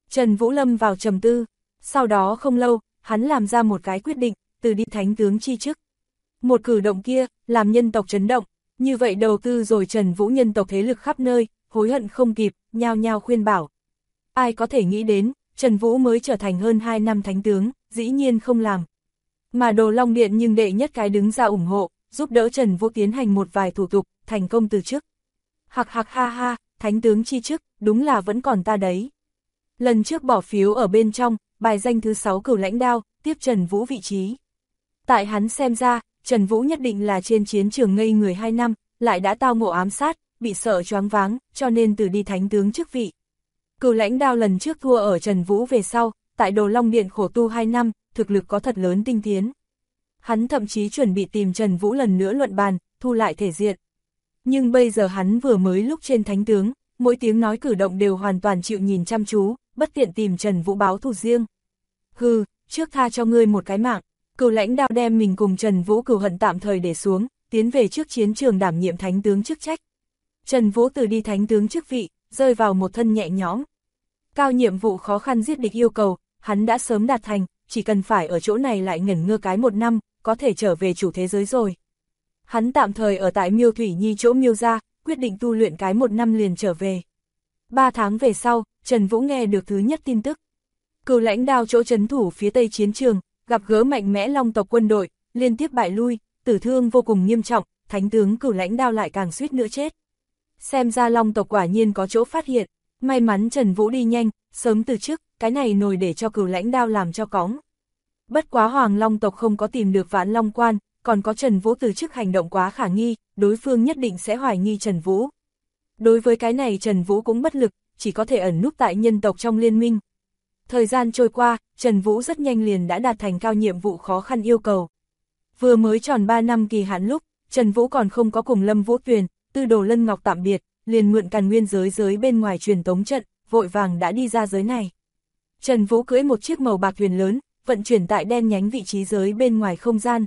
[SPEAKER 1] Trần Vũ lâm vào trầm tư, sau đó không lâu, hắn làm ra một cái quyết định, từ đi thánh tướng chi chức. Một cử động kia, làm nhân tộc chấn động, như vậy đầu tư rồi Trần Vũ nhân tộc thế lực khắp nơi, hối hận không kịp, nhao nhao khuyên bảo. Ai có thể nghĩ đến, Trần Vũ mới trở thành hơn 2 năm thánh tướng, dĩ nhiên không làm. Mà Đồ Long Điện nhưng đệ nhất cái đứng ra ủng hộ, giúp đỡ Trần Vũ tiến hành một vài thủ tục, thành công từ chức. Hạc hạc ha ha, thánh tướng chi chức, đúng là vẫn còn ta đấy. Lần trước bỏ phiếu ở bên trong, bài danh thứ 6 Cửu Lãnh Đao, tiếp Trần Vũ vị trí. Tại hắn xem ra, Trần Vũ nhất định là trên chiến trường ngây người 2 năm, lại đã tao ngộ ám sát, bị sợ choáng váng, cho nên từ đi thánh tướng chức vị. Cửu Lãnh Đao lần trước thua ở Trần Vũ về sau, tại Đồ Long Điện khổ tu 2 năm, thực lực có thật lớn tinh tiến. Hắn thậm chí chuẩn bị tìm Trần Vũ lần nữa luận bàn, thu lại thể diện. Nhưng bây giờ hắn vừa mới lúc trên thánh tướng, mỗi tiếng nói cử động đều hoàn toàn chịu nhìn chăm chú, bất tiện tìm Trần Vũ báo thù riêng. Hừ, trước tha cho ngươi một cái mạng, Cửu Lãnh Đao đem mình cùng Trần Vũ cửu hận tạm thời để xuống, tiến về trước chiến trường đảm nhiệm thánh tướng chức trách. Trần Vũ từ đi thánh tướng chức vị, rơi vào một thân nhẹ nhõm. Cao nhiệm vụ khó khăn giết địch yêu cầu, hắn đã sớm đạt thành, chỉ cần phải ở chỗ này lại ngẩn ngơ cái 1 năm, có thể trở về chủ thế giới rồi. Hắn tạm thời ở tại Miêu Thủy Nhi chỗ Miêu gia, quyết định tu luyện cái 1 năm liền trở về. 3 tháng về sau, Trần Vũ nghe được thứ nhất tin tức. Cửu Lãnh Đao chỗ trấn thủ phía tây chiến trường, gặp gỡ mạnh mẽ Long tộc quân đội, liên tiếp bại lui, tử thương vô cùng nghiêm trọng, thánh tướng Cửu Lãnh Đao lại càng suýt nữa chết. Xem ra Long tộc quả nhiên có chỗ phát hiện, may mắn Trần Vũ đi nhanh, sớm từ chức, cái này nồi để cho Cửu Lãnh Đao làm cho cóng. Bất quá Hoàng Long tộc không có tìm được Vạn Long Quan, còn có Trần Vũ từ chức hành động quá khả nghi, đối phương nhất định sẽ hoài nghi Trần Vũ. Đối với cái này Trần Vũ cũng bất lực, chỉ có thể ẩn núp tại nhân tộc trong liên minh. Thời gian trôi qua, Trần Vũ rất nhanh liền đã đạt thành cao nhiệm vụ khó khăn yêu cầu. Vừa mới tròn 3 năm kỳ hạn lúc, Trần Vũ còn không có cùng Lâm Vũ Tuyền, Tư Đồ Lân Ngọc tạm biệt, liền mượn Càn Nguyên giới bên ngoài truyền tống trận, vội vàng đã đi ra giới này. Trần Vũ cưỡi một chiếc màu bạc thuyền lớn, vận chuyển tại đen nhánh vị trí giới bên ngoài không gian.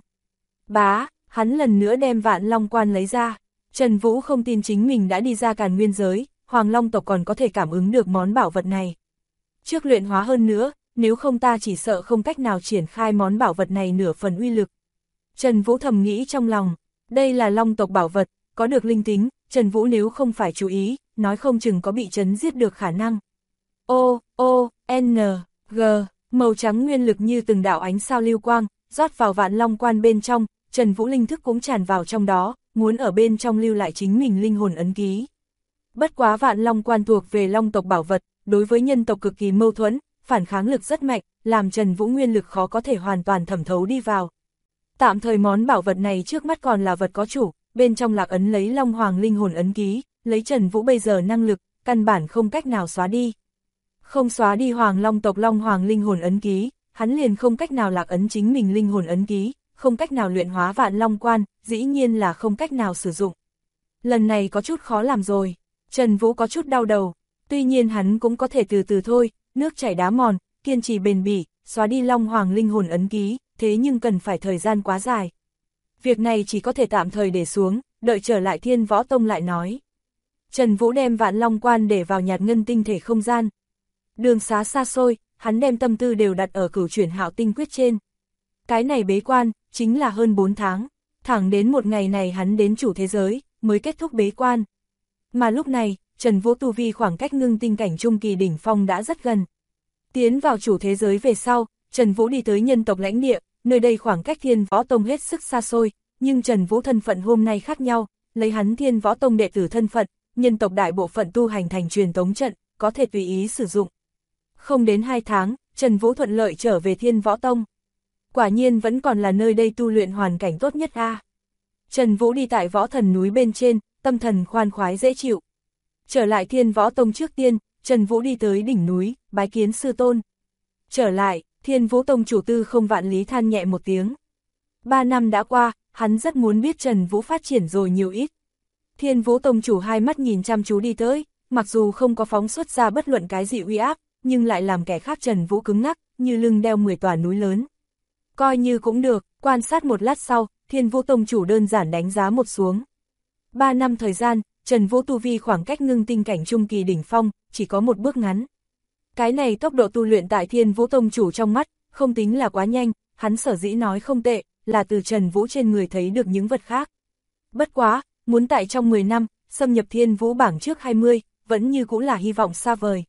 [SPEAKER 1] Bá, hắn lần nữa đem Vạn Long Quan lấy ra. Trần Vũ không tin chính mình đã đi ra Càn Nguyên giới, Hoàng Long tộc còn có thể cảm ứng được món bảo vật này. Trước luyện hóa hơn nữa, nếu không ta chỉ sợ không cách nào triển khai món bảo vật này nửa phần uy lực. Trần Vũ thầm nghĩ trong lòng, đây là Long tộc bảo vật, có được linh tính, Trần Vũ nếu không phải chú ý, nói không chừng có bị trấn giết được khả năng. N, G, màu trắng nguyên lực như từng đạo ánh sao lưu quang, rót vào Vạn Long Quan bên trong, Trần Vũ linh thức cũng tràn vào trong đó, muốn ở bên trong lưu lại chính mình linh hồn ấn ký. Bất quá Vạn Long Quan thuộc về Long tộc bảo vật, đối với nhân tộc cực kỳ mâu thuẫn, phản kháng lực rất mạnh, làm Trần Vũ nguyên lực khó có thể hoàn toàn thẩm thấu đi vào. Tạm thời món bảo vật này trước mắt còn là vật có chủ, bên trong lạc ấn lấy Long Hoàng linh hồn ấn ký, lấy Trần Vũ bây giờ năng lực, căn bản không cách nào xóa đi. Không xóa đi Hoàng Long tộc Long Hoàng linh hồn ấn ký, hắn liền không cách nào lạc ấn chính mình linh hồn ấn ký, không cách nào luyện hóa Vạn Long Quan, dĩ nhiên là không cách nào sử dụng. Lần này có chút khó làm rồi, Trần Vũ có chút đau đầu, tuy nhiên hắn cũng có thể từ từ thôi, nước chảy đá mòn, kiên trì bền bỉ, xóa đi Long Hoàng linh hồn ấn ký, thế nhưng cần phải thời gian quá dài. Việc này chỉ có thể tạm thời để xuống, đợi trở lại Thiên Võ Tông lại nói. Trần Vũ đem Vạn Long Quan để vào nhạt ngân tinh thể không gian. Đường xá xa xôi, hắn đem tâm tư đều đặt ở Cửu Chuyển Hạo Tinh Quyết trên. Cái này bế quan, chính là hơn 4 tháng, thẳng đến một ngày này hắn đến chủ thế giới, mới kết thúc bế quan. Mà lúc này, Trần Vũ tu vi khoảng cách ngưng tinh cảnh trung kỳ đỉnh phong đã rất gần. Tiến vào chủ thế giới về sau, Trần Vũ đi tới nhân tộc lãnh địa, nơi đây khoảng cách Thiên Võ Tông hết sức xa xôi, nhưng Trần Vũ thân phận hôm nay khác nhau, lấy hắn Thiên Võ Tông đệ tử thân phận, nhân tộc đại bộ phận tu hành thành truyền tống trận, có thể tùy ý sử dụng. Không đến 2 tháng, Trần Vũ thuận lợi trở về Thiên Võ Tông. Quả nhiên vẫn còn là nơi đây tu luyện hoàn cảnh tốt nhất a. Trần Vũ đi tại Võ Thần núi bên trên, tâm thần khoan khoái dễ chịu. Trở lại Thiên Võ Tông trước tiên, Trần Vũ đi tới đỉnh núi, bái kiến sư tôn. Trở lại, Thiên Vũ Tông chủ Tư Không Vạn Lý than nhẹ một tiếng. 3 năm đã qua, hắn rất muốn biết Trần Vũ phát triển rồi nhiều ít. Thiên Vũ Tông chủ hai mắt nhìn chăm chú đi tới, mặc dù không có phóng xuất ra bất luận cái gì uy áp, nhưng lại làm kẻ khác Trần Vũ cứng ngắc, như lưng đeo 10 tòa núi lớn. Coi như cũng được, quan sát một lát sau, Thiên Vũ Tông chủ đơn giản đánh giá một xuống. 3 năm thời gian, Trần Vũ tu vi khoảng cách ngưng tinh cảnh trung kỳ đỉnh phong, chỉ có một bước ngắn. Cái này tốc độ tu luyện tại Thiên Vũ Tông chủ trong mắt, không tính là quá nhanh, hắn sở dĩ nói không tệ, là từ Trần Vũ trên người thấy được những vật khác. Bất quá, muốn tại trong 10 năm, xâm nhập Thiên Vũ bảng trước 20, vẫn như cũng là hy vọng xa vời.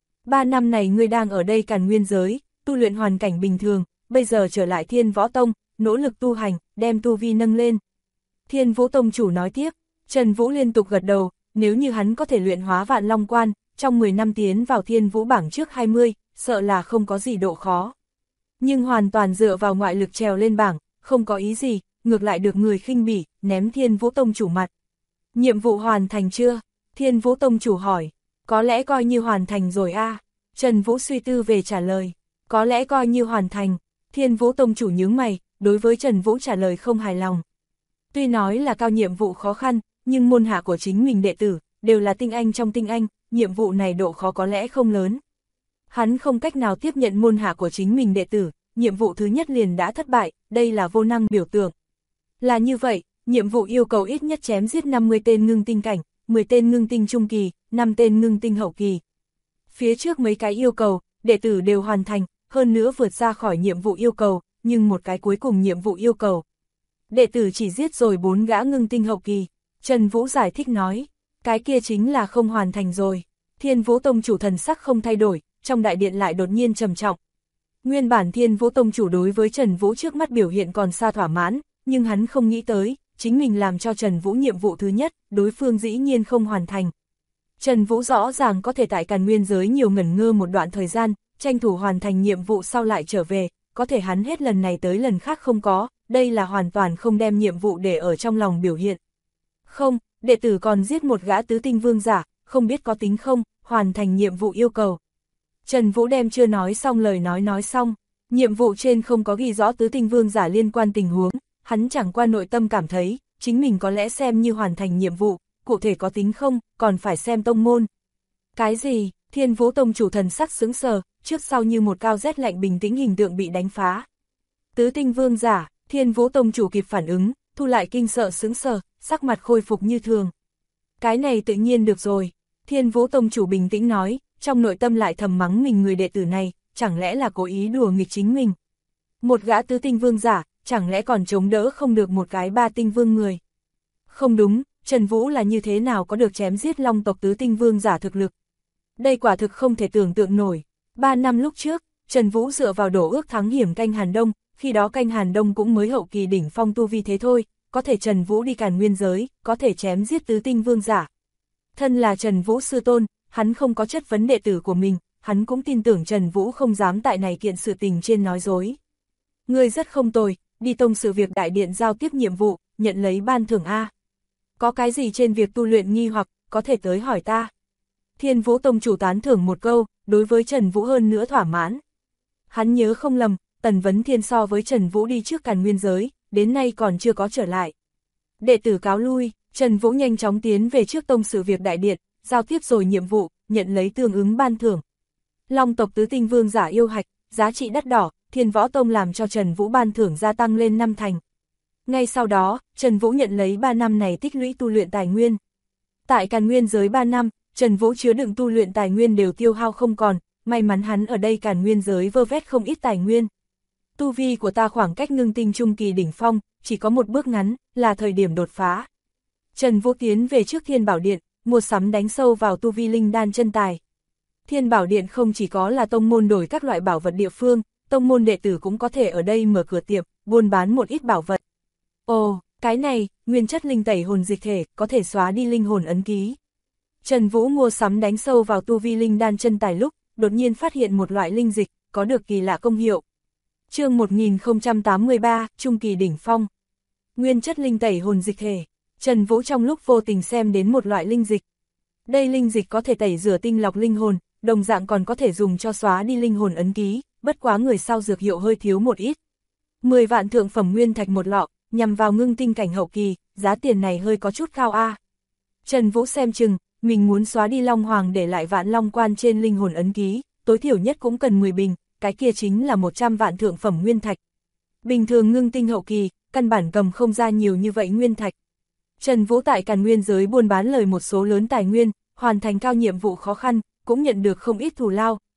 [SPEAKER 1] 3 năm này ngươi đang ở đây Càn Nguyên giới, tu luyện hoàn cảnh bình thường, bây giờ trở lại Thiên Võ Tông, nỗ lực tu hành, đem tu vi nâng lên. Thiên Vũ Tông chủ nói tiếp, Trần Vũ liên tục gật đầu, nếu như hắn có thể luyện hóa Vạn Long Quan, trong 10 năm tiến vào Thiên Vũ bảng trước 20, sợ là không có gì độ khó. Nhưng hoàn toàn dựa vào ngoại lực trèo lên bảng, không có ý gì, ngược lại được người khinh bỉ, ném Thiên Vũ Tông chủ mặt. Nhiệm vụ hoàn thành chưa? Thiên Vũ Tông chủ hỏi, có lẽ coi như hoàn thành rồi a. Trần Vũ suy tư về trả lời, có lẽ coi như hoàn thành. Thiên Vũ Tông chủ nhướng mày, đối với Trần Vũ trả lời không hài lòng. Tuy nói là cao nhiệm vụ khó khăn, nhưng môn hạ của chính mình đệ tử, đều là tinh anh trong tinh anh, nhiệm vụ này độ khó có lẽ không lớn. Hắn không cách nào tiếp nhận môn hạ của chính mình đệ tử, nhiệm vụ thứ nhất liền đã thất bại, đây là vô năng biểu tượng. Là như vậy, nhiệm vụ yêu cầu ít nhất chém giết 50 tên ngưng tinh cảnh, 10 tên ngưng tinh trung kỳ, 5 tên ngưng tinh hậu kỳ. Phía trước mấy cái yêu cầu, đệ tử đều hoàn thành, hơn nữa vượt ra khỏi nhiệm vụ yêu cầu, nhưng một cái cuối cùng nhiệm vụ yêu cầu. Đệ tử chỉ giết rồi 4 gã ngưng tinh hậu kỳ. Trần Vũ giải thích nói, cái kia chính là không hoàn thành rồi. Thiên Vũ Tông chủ thần sắc không thay đổi, trong đại điện lại đột nhiên trầm trọng. Nguyên bản Thiên Vũ Tông chủ đối với Trần Vũ trước mắt biểu hiện còn xa thỏa mãn, nhưng hắn không nghĩ tới, chính mình làm cho Trần Vũ nhiệm vụ thứ nhất, đối phương dĩ nhiên không hoàn thành. Trần Vũ rõ ràng có thể tại Càn Nguyên giới nhiều ngẩn ngơ một đoạn thời gian, tranh thủ hoàn thành nhiệm vụ sau lại trở về, có thể hắn hết lần này tới lần khác không có, đây là hoàn toàn không đem nhiệm vụ để ở trong lòng biểu hiện. Không, đệ tử còn giết một gã tứ tinh vương giả, không biết có tính không, hoàn thành nhiệm vụ yêu cầu. Trần Vũ đem chưa nói xong lời nói xong, nhiệm vụ trên không có ghi rõ tứ tinh vương giả liên quan tình huống, hắn chẳng qua nội tâm cảm thấy, chính mình có lẽ xem như hoàn thành nhiệm vụ, cụ thể có tính không, còn phải xem tông môn. Cái gì? Thiên Vũ Tông chủ thần sắc sững sờ, trước sau như một cao rét lạnh bình tĩnh hình tượng bị đánh phá. Tứ tinh vương giả, Thiên Vũ Tông chủ kịp phản ứng, thu lại kinh sợ sững sờ, sắc mặt khôi phục như thường. Cái này tự nhiên được rồi, Thiên Vũ Tông chủ bình tĩnh nói, trong nội tâm lại thầm mắng mình người đệ tử này, chẳng lẽ là cố ý đùa nghịch chính mình. Một gã tứ tinh vương giả, chẳng lẽ còn chống đỡ không được một cái ba tinh vương người. Không đúng, Trần Vũ là như thế nào có được chém giết long tộc tứ tinh vương giả thực lực. Đây quả thực không thể tưởng tượng nổi. 3 năm lúc trước, Trần Vũ dựa vào đổ ước thắng hiểm canh Hàn Đông, khi đó canh Hàn Đông cũng mới hậu kỳ đỉnh phong tu vi thế thôi, có thể Trần Vũ đi Càn Nguyên giới, có thể chém giết tứ tinh vương giả. Thân là Trần Vũ sư tôn, hắn không có chất vấn đệ tử của mình, hắn cũng tin tưởng Trần Vũ không dám tại này kiện sự tình trên nói dối. Ngươi rất không tồi, đi tông sự việc đại điện giao tiếp nhiệm vụ, nhận lấy ban thưởng A. Có cái gì trên việc tu luyện nghi hoặc, có thể tới hỏi ta. Thiên Vũ Tông chủ tán thưởng một câu, đối với Trần Vũ hơn nữa thỏa mãn. Hắn nhớ không lầm, Tần Vấn Thiên so với Trần Vũ đi trước Càn Nguyên giới, đến nay còn chưa có trở lại. Đệ tử cáo lui, Trần Vũ nhanh chóng tiến về trước tông sự việc đại điện, giao tiếp rồi nhiệm vụ, nhận lấy tương ứng ban thưởng. Long tộc tứ tinh vương giả yêu hạch, giá trị đắt đỏ, Thiên Võ Tông làm cho Trần Vũ ban thưởng gia tăng lên 5 thành. Ngay sau đó, Trần Vũ nhận lấy 3 năm này tích lũy tu luyện tài nguyên. Tại Càn Nguyên giới 3 năm, Trần Vũ chứa đựng tu luyện tài nguyên đều tiêu hao không còn, may mắn hắn ở đây Càn Nguyên giới vơ vét không ít tài nguyên. Tu vi của ta khoảng cách ngưng tinh trung kỳ đỉnh phong, chỉ có một bước ngắn, là thời điểm đột phá. Trần Vũ tiến về trước Thiên Bảo Điện, mua sắm đánh sâu vào tu vi linh đan chân tài. Thiên Bảo Điện không chỉ có là tông môn đổi các loại bảo vật địa phương, tông môn đệ tử cũng có thể ở đây mở cửa tiệm, buôn bán một ít bảo vật. Ồ, cái này, nguyên chất linh tẩy hồn dịch thể, có thể xóa đi linh hồn ấn ký. Trần Vũ mua sắm đánh sâu vào tu vi linh đan chân tài lúc, đột nhiên phát hiện một loại linh dịch, có được kỳ lạ công hiệu. Chương 1083, Trung kỳ đỉnh phong. Nguyên chất linh tẩy hồn dịch thể. Trần Vũ trong lúc vô tình xem đến một loại linh dịch. Đây linh dịch có thể tẩy rửa tinh lọc linh hồn, đồng dạng còn có thể dùng cho xóa đi linh hồn ấn ký, bất quá người sau dược hiệu hơi thiếu một ít. 10 vạn thượng phẩm nguyên thạch một lọ, nhằm vào ngưng tinh cảnh hậu kỳ, giá tiền này hơi có chút cao a. Trần Vũ xem chừng, mình muốn xóa đi Long Hoàng để lại Vạn Long Quan trên linh hồn ấn ký, tối thiểu nhất cũng cần 10 bình, cái kia chính là 100 vạn thượng phẩm nguyên thạch. Bình thường ngưng tinh hậu kỳ, căn bản cầm không ra nhiều như vậy nguyên thạch. Trần Vũ tại Càn Nguyên giới buôn bán lời một số lớn tài nguyên, hoàn thành cao nhiệm vụ khó khăn, cũng nhận được không ít thù lao,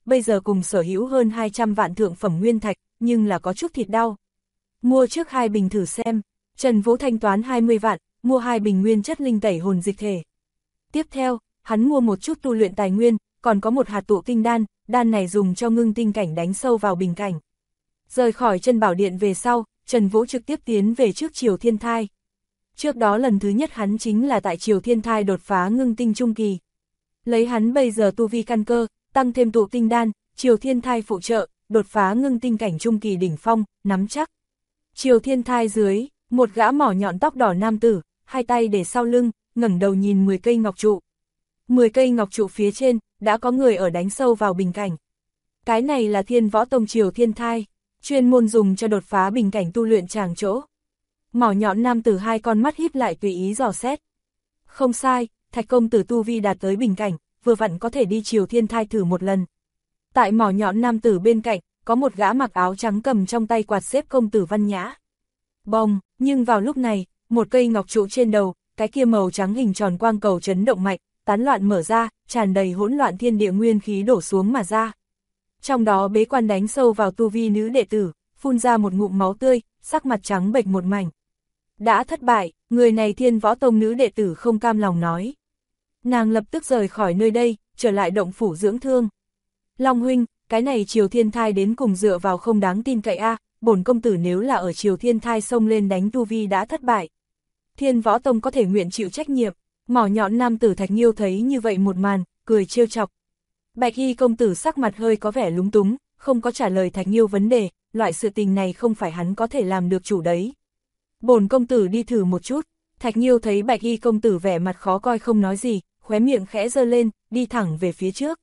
[SPEAKER 1] bây giờ cùng sở hữu hơn 200 vạn thượng phẩm nguyên thạch, nhưng là có chút thịt đau. Mua trước 2 bình thử xem, Trần Vũ thanh toán 20 vạn, mua 2 bình nguyên chất linh tẩy hồn dịch thể. Tiếp theo, hắn mua một chút tu luyện tài nguyên, còn có một hạt tụ tinh đan, đan này dùng cho ngưng tinh cảnh đánh sâu vào bình cảnh. Rời khỏi chân bảo điện về sau, Trần Vũ trực tiếp tiến về trước Triều Thiên Thai. Trước đó lần thứ nhất hắn chính là tại Triều Thiên Thai đột phá ngưng tinh trung kỳ. Lấy hắn bây giờ tu vi căn cơ, tăng thêm tụ tinh đan, Triều Thiên Thai phụ trợ, đột phá ngưng tinh cảnh trung kỳ đỉnh phong, nắm chắc. Triều Thiên Thai dưới, một gã mỏ nhọn tóc đỏ nam tử, hai tay để sau lưng, ngẩng đầu nhìn 10 cây ngọc trụ. 10 cây ngọc trụ phía trên, đã có người ở đánh sâu vào bình cảnh. Cái này là Thiên Võ Tông Triều Thiên Thai, chuyên môn dùng cho đột phá bình cảnh tu luyện tràng chỗ. Mỏ nhọn nam tử hai con mắt híp lại tùy ý dò xét. Không sai, Thạch công tử tu vi đạt tới bình cảnh, vừa vặn có thể đi Triều Thiên Thai thử một lần. Tại mỏ nhọn nam tử bên cạnh, có một gã mặc áo trắng cầm trong tay quạt xếp công tử văn nhã. Bồng, nhưng vào lúc này, một cây ngọc trụ trên đầu, cái kia màu trắng hình tròn quang cầu chấn động mạnh, tán loạn mở ra, tràn đầy hỗn loạn thiên địa nguyên khí đổ xuống mà ra. Trong đó bế quan đánh sâu vào tu vi nữ đệ tử, phun ra một ngụm máu tươi, sắc mặt trắng bệch một mảnh. Đã thất bại, người này Thiên Võ Tông nữ đệ tử không cam lòng nói. Nàng lập tức rời khỏi nơi đây, trở lại động phủ dưỡng thương. Long huynh, cái này Triều Thiên Thai đến cùng dựa vào không đáng tin cậy a, bổn công tử nếu là ở Triều Thiên Thai xông lên đánh tu vi đã thất bại. Thiên Võ Tông có thể nguyện chịu trách nhiệm, mỏ nhọn nam tử Thạch Nghiêu thấy như vậy một màn, cười trêu chọc. Bạch y công tử sắc mặt hơi có vẻ lúng túng, không có trả lời Thạch Nghiêu vấn đề, loại sự tình này không phải hắn có thể làm được chủ đấy. Bổn công tử đi thử một chút. Thạch Nghiêu thấy Bạch y công tử vẻ mặt khó coi không nói gì, khóe miệng khẽ giơ lên, đi thẳng về phía trước.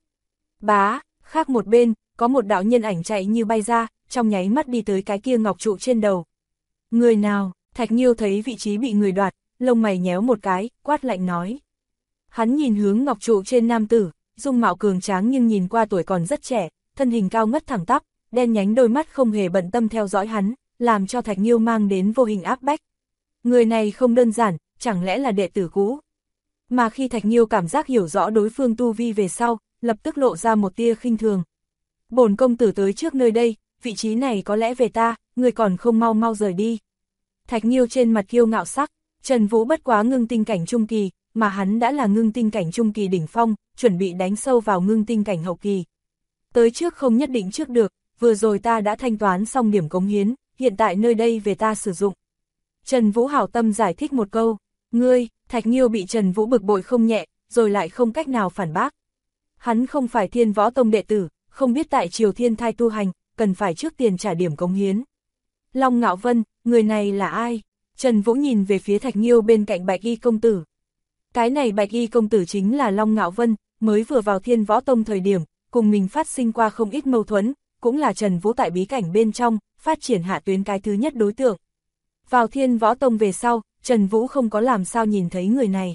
[SPEAKER 1] Bá, khác một bên, có một đạo nhân ảnh chạy như bay ra, trong nháy mắt đi tới cái kia ngọc trụ trên đầu. Người nào? Thạch Nghiêu thấy vị trí bị người đoạt, lông mày nhéo một cái, quát lạnh nói. Hắn nhìn hướng ngọc trụ trên nam tử, dung mạo cường tráng nhưng nhìn qua tuổi còn rất trẻ, thân hình cao ngất thẳng tắp, đen nhánh đôi mắt không hề bận tâm theo dõi hắn, làm cho Thạch Nghiêu mang đến vô hình áp bách. Người này không đơn giản, chẳng lẽ là đệ tử cũ? Mà khi Thạch Nghiêu cảm giác hiểu rõ đối phương tu vi về sau, lập tức lộ ra một tia khinh thường. Bổn công tử tới trước nơi đây, vị trí này có lẽ về ta, người còn không mau mau rời đi. Thạch Nghiêu trên mặt kiêu ngạo sắc, Trần Vũ bất quá ngưng tinh cảnh trung kỳ, mà hắn đã là ngưng tinh cảnh trung kỳ đỉnh phong, chuẩn bị đánh sâu vào ngưng tinh cảnh hậu kỳ. Tới trước không nhất định trước được, vừa rồi ta đã thanh toán xong điểm cống hiến, hiện tại nơi đây về ta sử dụng. Trần Vũ hảo tâm giải thích một câu, ngươi, Thạch Nghiêu bị Trần Vũ bực bội không nhẹ, rồi lại không cách nào phản bác. Hắn không phải Thiên Võ Tông đệ tử, không biết tại Triều Thiên Thai tu hành, cần phải trước tiền trả điểm cống hiến. Long Ngạo Vân, người này là ai? Trần Vũ nhìn về phía Thạch Nghiêu bên cạnh Bạch y công tử. Cái này Bạch y công tử chính là Long Ngạo Vân, mới vừa vào Thiên Võ Tông thời điểm, cùng mình phát sinh qua không ít mâu thuẫn, cũng là Trần Vũ tại bí cảnh bên trong, phát triển hạ tuyến cái thứ nhất đối tượng. Vào Thiên Võ Tông về sau, Trần Vũ không có làm sao nhìn thấy người này.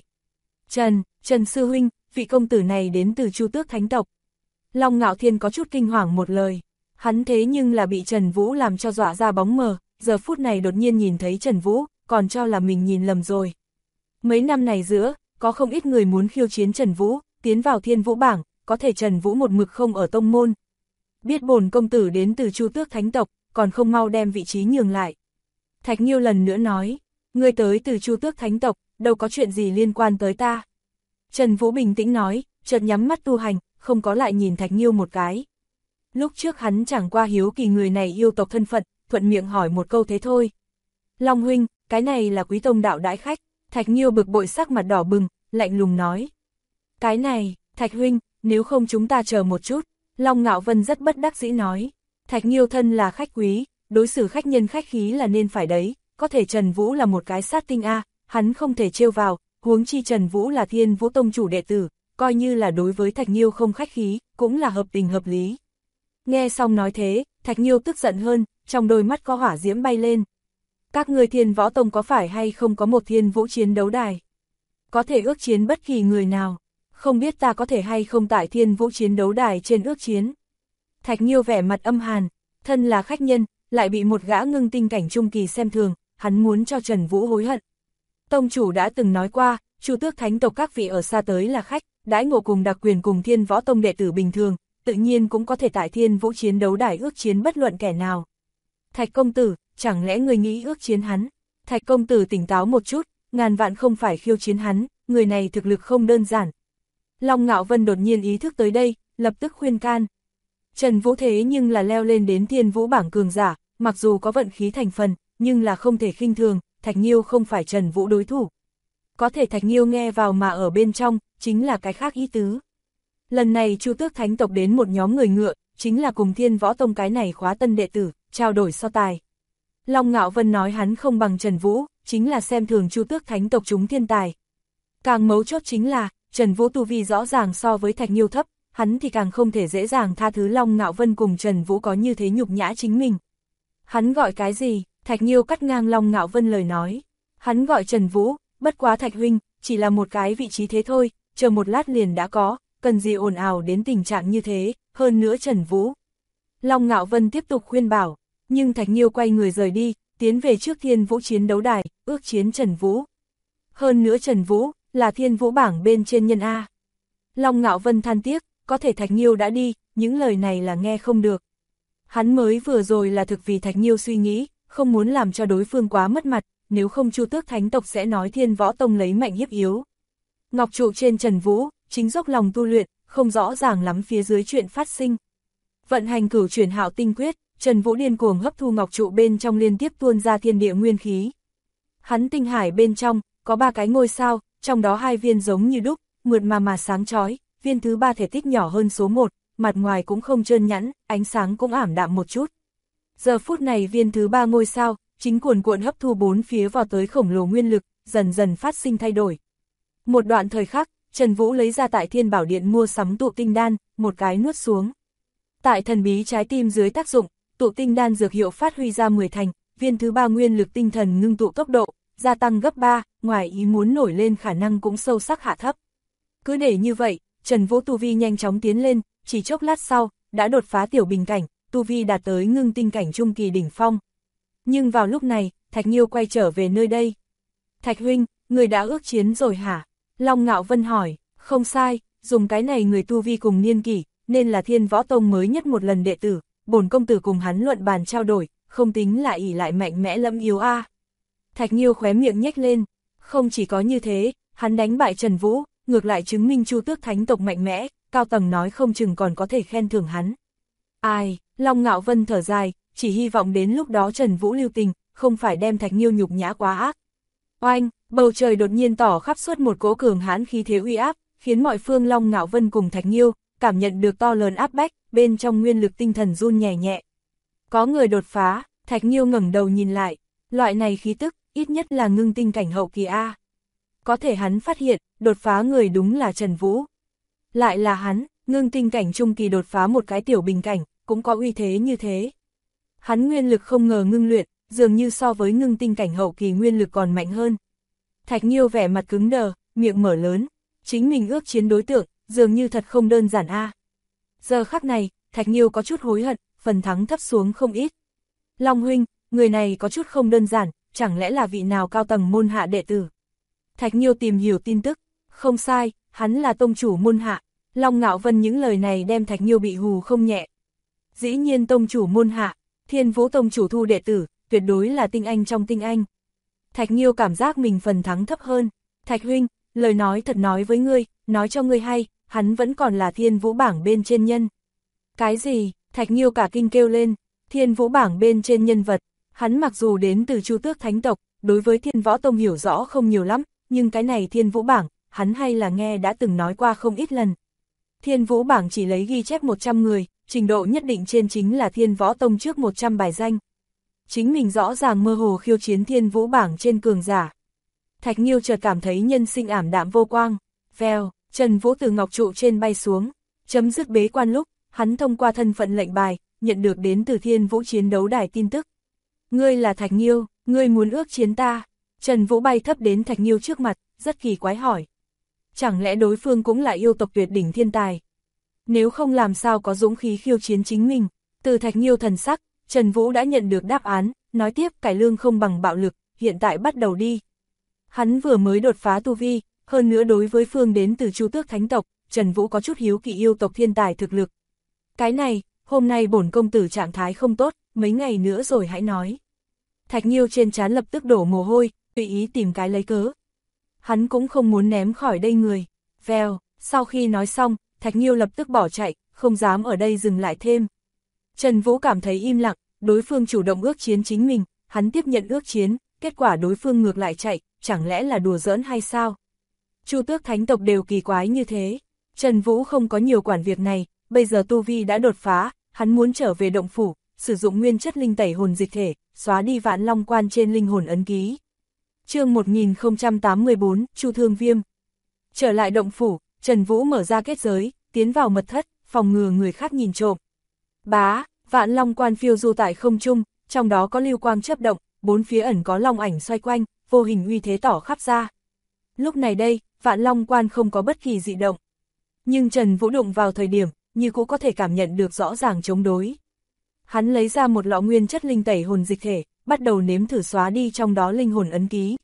[SPEAKER 1] Trần sư huynh, vị công tử này đến từ Chu Tước Thánh tộc. Long Ngạo Thiên có chút kinh hoàng một lời. Hắn thế nhưng là bị Trần Vũ làm cho dọa ra bóng mờ, giờ phút này đột nhiên nhìn thấy Trần Vũ, còn cho là mình nhìn lầm rồi. Mấy năm này giữa, có không ít người muốn khiêu chiến Trần Vũ, tiến vào Thiên Vũ bảng, có thể Trần Vũ một mực không ở tông môn. Biết bổn công tử đến từ Chu Tước Thánh tộc, còn không mau đem vị trí nhường lại. Thạch Nghiêu lần nữa nói, ngươi tới từ Chu Tước Thánh tộc, đâu có chuyện gì liên quan tới ta. Trần Vũ bình tĩnh nói, chợt nhắm mắt tu hành, không có lại nhìn Thạch Nghiêu một cái. Lúc trước hắn chẳng qua hiếu kỳ người này yêu tộc thân phận, thuận miệng hỏi một câu thế thôi. Long huynh, cái này là Quý Tông đạo đãi khách. Thạch Nghiêu bực bội sắc mặt đỏ bừng, lạnh lùng nói. Cái này, Thạch huynh, nếu không chúng ta chờ một chút. Long Ngạo Vân rất bất đắc dĩ nói. Thạch Nghiêu thân là khách quý, đối xử khách nhân khách khí là nên phải đấy, có thể Trần Vũ là một cái sát tinh A, hắn không thể trêu vào, huống chi Trần Vũ là Thiên Vũ Tông chủ đệ tử, coi như là đối với Thạch Nghiêu không khách khí, cũng là hợp tình hợp lý. Nghe xong nói thế, Thạch Nghiêu tức giận hơn, trong đôi mắt có hỏa diễm bay lên. Các ngươi Thiên Võ Tông có phải hay không có một Thiên Vũ chiến đấu đài? Có thể ước chiến bất kỳ người nào, không biết ta có thể hay không tại Thiên Vũ chiến đấu đài trên ước chiến. Thạch Nghiêu vẻ mặt âm hàn, thân là khách nhân, lại bị một gã ngưng tinh cảnh trung kỳ xem thường, hắn muốn cho Trần Vũ hối hận. Tông chủ đã từng nói qua, Chu Tước Thánh tộc các vị ở xa tới là khách, đãi ngộ cùng đặc quyền cùng Thiên Võ Tông đệ tử bình thường, tự nhiên cũng có thể tại Thiên Vũ chiến đấu đài ước chiến bất luận kẻ nào. Thạch công tử, chẳng lẽ người nghĩ ước chiến hắn? Thạch công tử tỉnh táo một chút, ngàn vạn không phải khiêu chiến hắn, người này thực lực không đơn giản. Long Ngạo Vân đột nhiên ý thức tới đây, lập tức khuyên can. Trần Vũ thế nhưng là leo lên đến Thiên Vũ bảng cường giả, mặc dù có vận khí thành phần, nhưng là không thể khinh thường, Thạch Nghiêu không phải Trần Vũ đối thủ. Có thể Thạch Nghiêu nghe vào mà ở bên trong, chính là cái khác ý tứ. Lần này Chu Tước Thánh tộc đến một nhóm người ngựa, chính là cùng Thiên Võ Tông cái này khóa tân đệ tử, trao đổi so tài. Long Ngạo Vân nói hắn không bằng Trần Vũ, chính là xem thường Chu Tước Thánh tộc chúng thiên tài. Càng mấu chốt chính là, Trần Vũ tu vi rõ ràng so với Thạch Nghiêu thấp, hắn thì càng không thể dễ dàng tha thứ Long Ngạo Vân cùng Trần Vũ có như thế nhục nhã chính mình. Hắn gọi cái gì? Thạch Nghiêu cắt ngang Long Ngạo Vân lời nói. Hắn gọi Trần Vũ, bất quá Thạch huynh, chỉ là một cái vị trí thế thôi, chờ một lát liền đã có, cần gì ồn ào đến tình trạng như thế, hơn nữa Trần Vũ. Long Ngạo Vân tiếp tục khuyên bảo, nhưng Thạch Nghiêu quay người rời đi, tiến về trước Thiên Vũ chiến đấu đài, ước chiến Trần Vũ. Hơn nữa Trần Vũ, là Thiên Vũ bảng bên trên nhân A. Long Ngạo Vân than tiếc, có thể Thạch Nghiêu đã đi, những lời này là nghe không được. Hắn mới vừa rồi là thực vì Thạch Nghiêu suy nghĩ, không muốn làm cho đối phương quá mất mặt, nếu không Chu Tước Thánh tộc sẽ nói Thiên Võ Tông lấy mạnh hiếp yếu. Ngọc trụ trên Trần Vũ, chính dốc lòng tu luyện, không rõ ràng lắm phía dưới chuyện phát sinh. Vận hành cửu chuyển hạo tinh quyết, Trần Vũ điên cuồng hấp thu ngọc trụ bên trong liên tiếp tuôn ra thiên địa nguyên khí. Hắn tinh hải bên trong, có 3 cái ngôi sao, trong đó 2 viên giống như đúc, mượt mà sáng chói, viên thứ 3 thể tích nhỏ hơn số 1, mặt ngoài cũng không trơn nhẵn, ánh sáng cũng ảm đạm một chút. Giờ phút này viên thứ 3 ngôi sao, chính cuồn cuộn hấp thu 4 phía vào tới khổng lồ nguyên lực, dần dần phát sinh thay đổi. Một đoạn thời khắc, Trần Vũ lấy ra tại Thiên Bảo Điện mua sắm tụ tinh đan, một cái nuốt xuống. Tại thần bí trái tim dưới tác dụng, tụ tinh đan dược hiệu phát huy ra 10 thành, viên thứ 3 nguyên lực tinh thần ngưng tụ tốc độ, gia tăng gấp 3, ngoài ý muốn nổi lên khả năng cũng sâu sắc hạ thấp. Cứ để như vậy, Trần Vũ tu vi nhanh chóng tiến lên, chỉ chốc lát sau, đã đột phá tiểu bình cảnh, tu vi đạt tới ngưng tinh cảnh trung kỳ đỉnh phong. Nhưng vào lúc này, Thạch Nghiêu quay trở về nơi đây. Thạch huynh, người đã ước chiến rồi hả? Long Ngạo Vân hỏi, không sai, dùng cái này người tu vi cùng niên kỷ, nên là Thiên Võ Tông mới nhất một lần đệ tử, bổn công tử cùng hắn luận bàn trao đổi, không tính là ỷ lại mạnh mẽ lẫm yếu a. Thạch Nghiêu khóe miệng nhếch lên, không chỉ có như thế, hắn đánh bại Trần Vũ, ngược lại chứng minh Chu Tước Thánh tộc mạnh mẽ, cao tầng nói không chừng còn có thể khen thưởng hắn. Ai, Long Ngạo Vân thở dài, chỉ hy vọng đến lúc đó Trần Vũ lưu tình, không phải đem Thạch Nghiêu nhục nhã quá ác. Oanh, bầu trời đột nhiên tỏ khắp suốt một cỗ cường hãn khí thế uy áp, khiến mọi phương Long Ngạo Vân cùng Thạch Nghiêu cảm nhận được to lớn áp bách, bên trong nguyên lực tinh thần run nhẹ nhẹ. Có người đột phá, Thạch Nghiêu ngẩng đầu nhìn lại, loại này khí tức, ít nhất là ngưng tinh cảnh hậu kỳ A. Có thể hắn phát hiện, đột phá người đúng là Trần Vũ. Lại là hắn, ngưng tinh cảnh trung kỳ đột phá một cái tiểu bình cảnh, cũng có uy thế như thế. Hắn nguyên lực không ngờ ngưng luyện, dường như so với ngưng tinh cảnh hậu kỳ nguyên lực còn mạnh hơn. Thạch Nghiêu vẻ mặt cứng đờ, miệng mở lớn, chính mình ước chiến đối tượng, dường như thật không đơn giản a. Giờ khắc này, Thạch Nghiêu có chút hối hận, phần thắng thấp xuống không ít. Long huynh, người này có chút không đơn giản, chẳng lẽ là vị nào cao tầng môn hạ đệ tử? Thạch Nghiêu tìm hiểu tin tức, không sai, hắn là tông chủ môn hạ. Long Ngạo Vân những lời này đem Thạch Nghiêu bị hù không nhẹ. Dĩ nhiên tông chủ môn hạ, Thiên Vũ tông chủ thu đệ tử, tuyệt đối là tinh anh trong tinh anh. Thạch Nghiêu cảm giác mình phần thắng thấp hơn. Thạch huynh, lời nói thật nói với ngươi, nói cho ngươi hay, hắn vẫn còn là Thiên Vũ bảng bên trên nhân. Cái gì? Thạch Nghiêu cả kinh kêu lên, Thiên Vũ bảng bên trên nhân vật, hắn mặc dù đến từ Chu Tước Thánh tộc, đối với Thiên Võ Tông hiểu rõ không nhiều lắm, nhưng cái này Thiên Vũ bảng, hắn hay là nghe đã từng nói qua không ít lần. Thiên Vũ bảng chỉ lấy ghi chép 100 người, trình độ nhất định trên chính là Thiên Võ Tông trước 100 bài danh. Chính mình rõ ràng mơ hồ khiêu chiến Thiên Vũ bảng trên cường giả. Thạch Nghiêu chợt cảm thấy nhân sinh ảm đạm vô quang. Vèo, Trần Vũ từ ngọc trụ trên bay xuống, chấm dứt bế quan lúc, hắn thông qua thân phận lệnh bài, nhận được đến từ Thiên Vũ chiến đấu đài tin tức. Ngươi là Thạch Nghiêu, ngươi muốn ước chiến ta. Trần Vũ bay thấp đến Thạch Nghiêu trước mặt, rất kỳ quái hỏi. Chẳng lẽ đối phương cũng là yêu tộc tuyệt đỉnh thiên tài? Nếu không làm sao có dũng khí khiêu chiến chính mình? Từ Thạch Nghiêu thần sắc, Trần Vũ đã nhận được đáp án, nói tiếp cải lương không bằng bạo lực, hiện tại bắt đầu đi. Hắn vừa mới đột phá tu vi, hơn nữa đối với phương đến từ Chu Tước Thánh tộc, Trần Vũ có chút hiếu kỳ yêu tộc thiên tài thực lực. Cái này, hôm nay bổn công tử trạng thái không tốt, mấy ngày nữa rồi hãy nói. Thạch Nghiêu trên trán lập tức đổ mồ hôi, tùy ý tìm cái lấy cớ. Hắn cũng không muốn ném khỏi đây người. Vèo, sau khi nói xong, Thạch Nghiêu lập tức bỏ chạy, không dám ở đây dừng lại thêm. Trần Vũ cảm thấy im lặng, đối phương chủ động ước chiến chính mình, hắn tiếp nhận ước chiến, kết quả đối phương ngược lại chạy, chẳng lẽ là đùa giỡn hay sao? Chu Tước thánh tộc đều kỳ quái như thế. Trần Vũ không có nhiều quản việc này, bây giờ tu vi đã đột phá, hắn muốn trở về động phủ, sử dụng nguyên chất linh tẩy hồn dịch thể, xóa đi Vạn Long Quan trên linh hồn ấn ký. Chương 1084, Chu Thương Viêm. Trở lại động phủ, Trần Vũ mở ra kết giới, tiến vào mật thất, phòng ngừa người khác nhìn trộm. Bá, Vạn Long Quan phiêu du tại không trung, trong đó có lưu quang chớp động, bốn phía ẩn có long ảnh xoay quanh, vô hình uy thế tỏ khắp ra. Lúc này đây, Vạn Long Quan không có bất kỳ dị động. Nhưng Trần Vũ đụng vào thời điểm, như cũng có thể cảm nhận được rõ ràng chống đối. Hắn lấy ra một lọ nguyên chất linh tẩy hồn dịch thể, bắt đầu nếm thử xóa đi trong đó linh hồn ấn ký.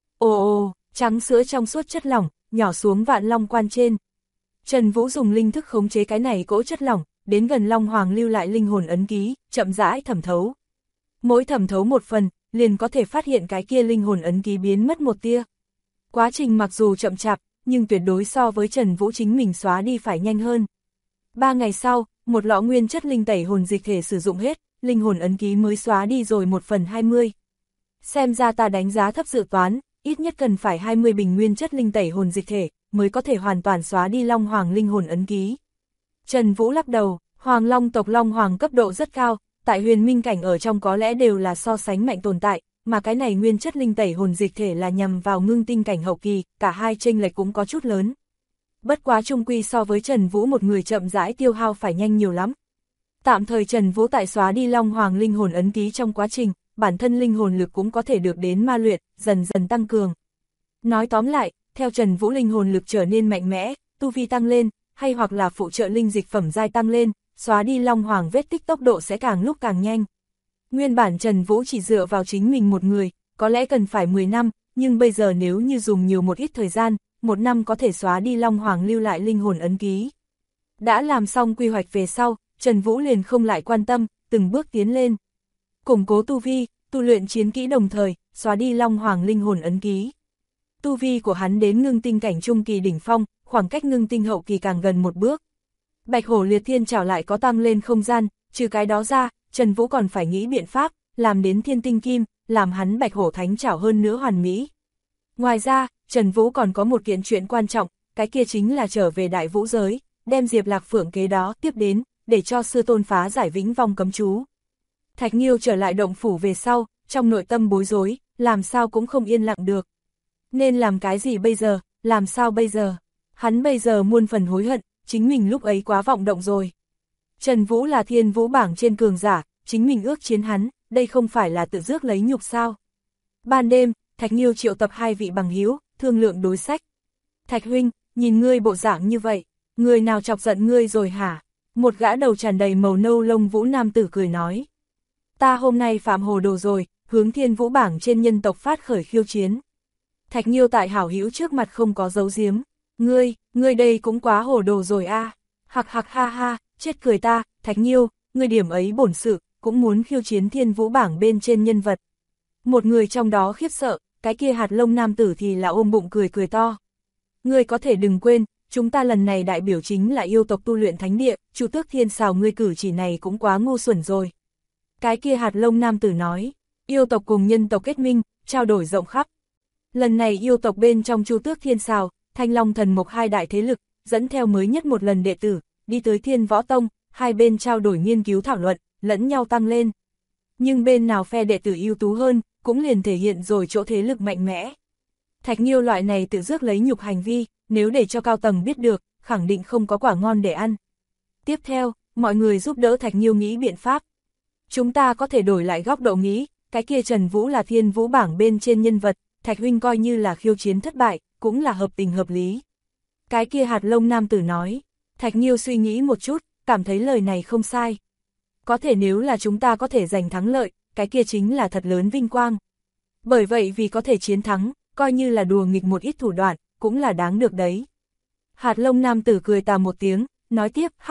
[SPEAKER 1] Ồ, trắng sữa trong suốt chất lỏng, nhỏ xuống Vạn Long Quan trên. Trần Vũ dùng linh thức khống chế cái này cỗ chất lỏng, đến gần Long Hoàng lưu lại linh hồn ấn ký, chậm rãi thẩm thấu. Mỗi thẩm thấu một phần, liền có thể phát hiện cái kia linh hồn ấn ký biến mất một tia. Quá trình mặc dù chậm chạp, nhưng tuyệt đối so với Trần Vũ chính mình xóa đi phải nhanh hơn. 3 ngày sau, một lọ nguyên chất linh tẩy hồn dịch thể sử dụng hết, linh hồn ấn ký mới xóa đi rồi 1/20. Xem ra ta đánh giá thấp dự toán, ít nhất cần phải 20 bình nguyên chất linh tẩy hồn dịch thể, mới có thể hoàn toàn xóa đi Long Hoàng linh hồn ấn ký. Trần Vũ lắc đầu, Hoàng Long tộc Long Hoàng cấp độ rất cao, tại huyền minh cảnh ở trong có lẽ đều là so sánh mạnh tồn tại, mà cái này nguyên chất linh tẩy hồn dịch thể là nhằm vào ngưng tinh cảnh hậu kỳ, cả hai chênh lệch cũng có chút lớn. Bất quá chung quy so với Trần Vũ một người chậm rãi tiêu hao phải nhanh nhiều lắm. Tạm thời Trần Vũ tại xóa đi Long Hoàng linh hồn ấn ký trong quá trình, bản thân linh hồn lực cũng có thể được đến ma luyện, dần dần tăng cường. Nói tóm lại, theo Trần Vũ linh hồn lực trở nên mạnh mẽ, tu vi tăng lên, hay hoặc là phụ trợ linh dịch phẩm giai tăng lên, xóa đi Long Hoàng vết tích tốc độ sẽ càng lúc càng nhanh. Nguyên bản Trần Vũ chỉ dựa vào chính mình một người, có lẽ cần phải 10 năm, nhưng bây giờ nếu như dùng nhiều một ít thời gian, 1 năm có thể xóa đi Long Hoàng lưu lại linh hồn ấn ký. Đã làm xong quy hoạch về sau, Trần Vũ liền không lại quan tâm, từng bước tiến lên. Củng cố tu vi, tu luyện chiến kỹ đồng thời, xóa đi Long Hoàng linh hồn ấn ký. Tu vi của hắn đến ngưng tinh cảnh trung kỳ đỉnh phong, khoảng cách ngưng tinh hậu kỳ càng gần một bước. Bạch hổ liệt thiên trảo lại có tăng lên không gian, trừ cái đó ra, Trần Vũ còn phải nghĩ biện pháp, làm đến thiên tinh kim, làm hắn bạch hổ thánh trảo hơn nữa hoàn mỹ. Ngoài ra, Trần Vũ còn có một kiện chuyện quan trọng, cái kia chính là trở về đại vũ giới, đem Diệp Lạc Phượng kế đó tiếp đến, để cho sư tôn phá giải vĩnh vong cấm chú. Thạch Nghiêu trở lại động phủ về sau, trong nội tâm bối rối, làm sao cũng không yên lặng được. Nên làm cái gì bây giờ, làm sao bây giờ? Hắn bây giờ muôn phần hối hận, chính mình lúc ấy quá vọng động rồi. Trần Vũ là thiên vũ bảng trên cường giả, chính mình ước chiến hắn, đây không phải là tự rước lấy nhục sao. Ban đêm, Thạch Nghiêu triệu tập 2 vị bằng hữu, thương lượng đối sách. Thạch huynh, nhìn ngươi bộ dạng như vậy, người nào chọc giận ngươi rồi hả? Một gã đầu tràn đầy màu nâu lông vũ nam tử cười nói. Ta hôm nay phạm hồ đồ rồi, hướng thiên vũ bảng trên nhân tộc phát khởi khiêu chiến. Thạch Nghiêu tại hảo hữu trước mặt không có giấu giếm. Ngươi đây cũng quá hồ đồ rồi a. Hạc hạc ha ha, chết cười ta, Thạch Nghiêu, ngươi điểm ấy bổn sự, cũng muốn khiêu chiến thiên vũ bảng bên trên nhân vật. Một người trong đó khiếp sợ, cái kia hạt lông nam tử thì là ôm bụng cười cười to. Ngươi có thể đừng quên, chúng ta lần này đại biểu chính là yêu tộc tu luyện thánh địa, Chu Tước Thiên Sào ngươi cử chỉ này cũng quá ngu xuẩn rồi. Cái kia hạt lông nam tử nói, yêu tộc cùng nhân tộc kết minh, trao đổi rộng khắp. Lần này yêu tộc bên trong Chu Tước Thiên Sào, Thanh Long Thần Mộc hai đại thế lực, dẫn theo mới nhất một lần đệ tử, đi tới Thiên Võ Tông, hai bên trao đổi nghiên cứu thảo luận, lẫn nhau tăng lên. Nhưng bên nào phe đệ tử ưu tú hơn, cũng liền thể hiện rồi chỗ thế lực mạnh mẽ. Thạch Nghiêu loại này tự rước lấy nhục hành vi, nếu để cho cao tầng biết được, khẳng định không có quả ngon để ăn. Tiếp theo, mọi người giúp đỡ Thạch Nghiêu nghĩ biện pháp. Chúng ta có thể đổi lại góc độ nghĩ, cái kia Trần Vũ là thiên vũ bảng bên trên nhân vật, Thạch huynh coi như là khiêu chiến thất bại, cũng là hợp tình hợp lý. Cái kia hạt lông nam tử nói, Thạch Nghiêu suy nghĩ một chút, cảm thấy lời này không sai. Có thể nếu là chúng ta có thể giành thắng lợi, cái kia chính là thật lớn vinh quang. Bởi vậy vì có thể chiến thắng, coi như là đùa nghịch một ít thủ đoạn, cũng là đáng được đấy. Hạt lông nam tử cười tà một tiếng, nói tiếp, hắc hắc,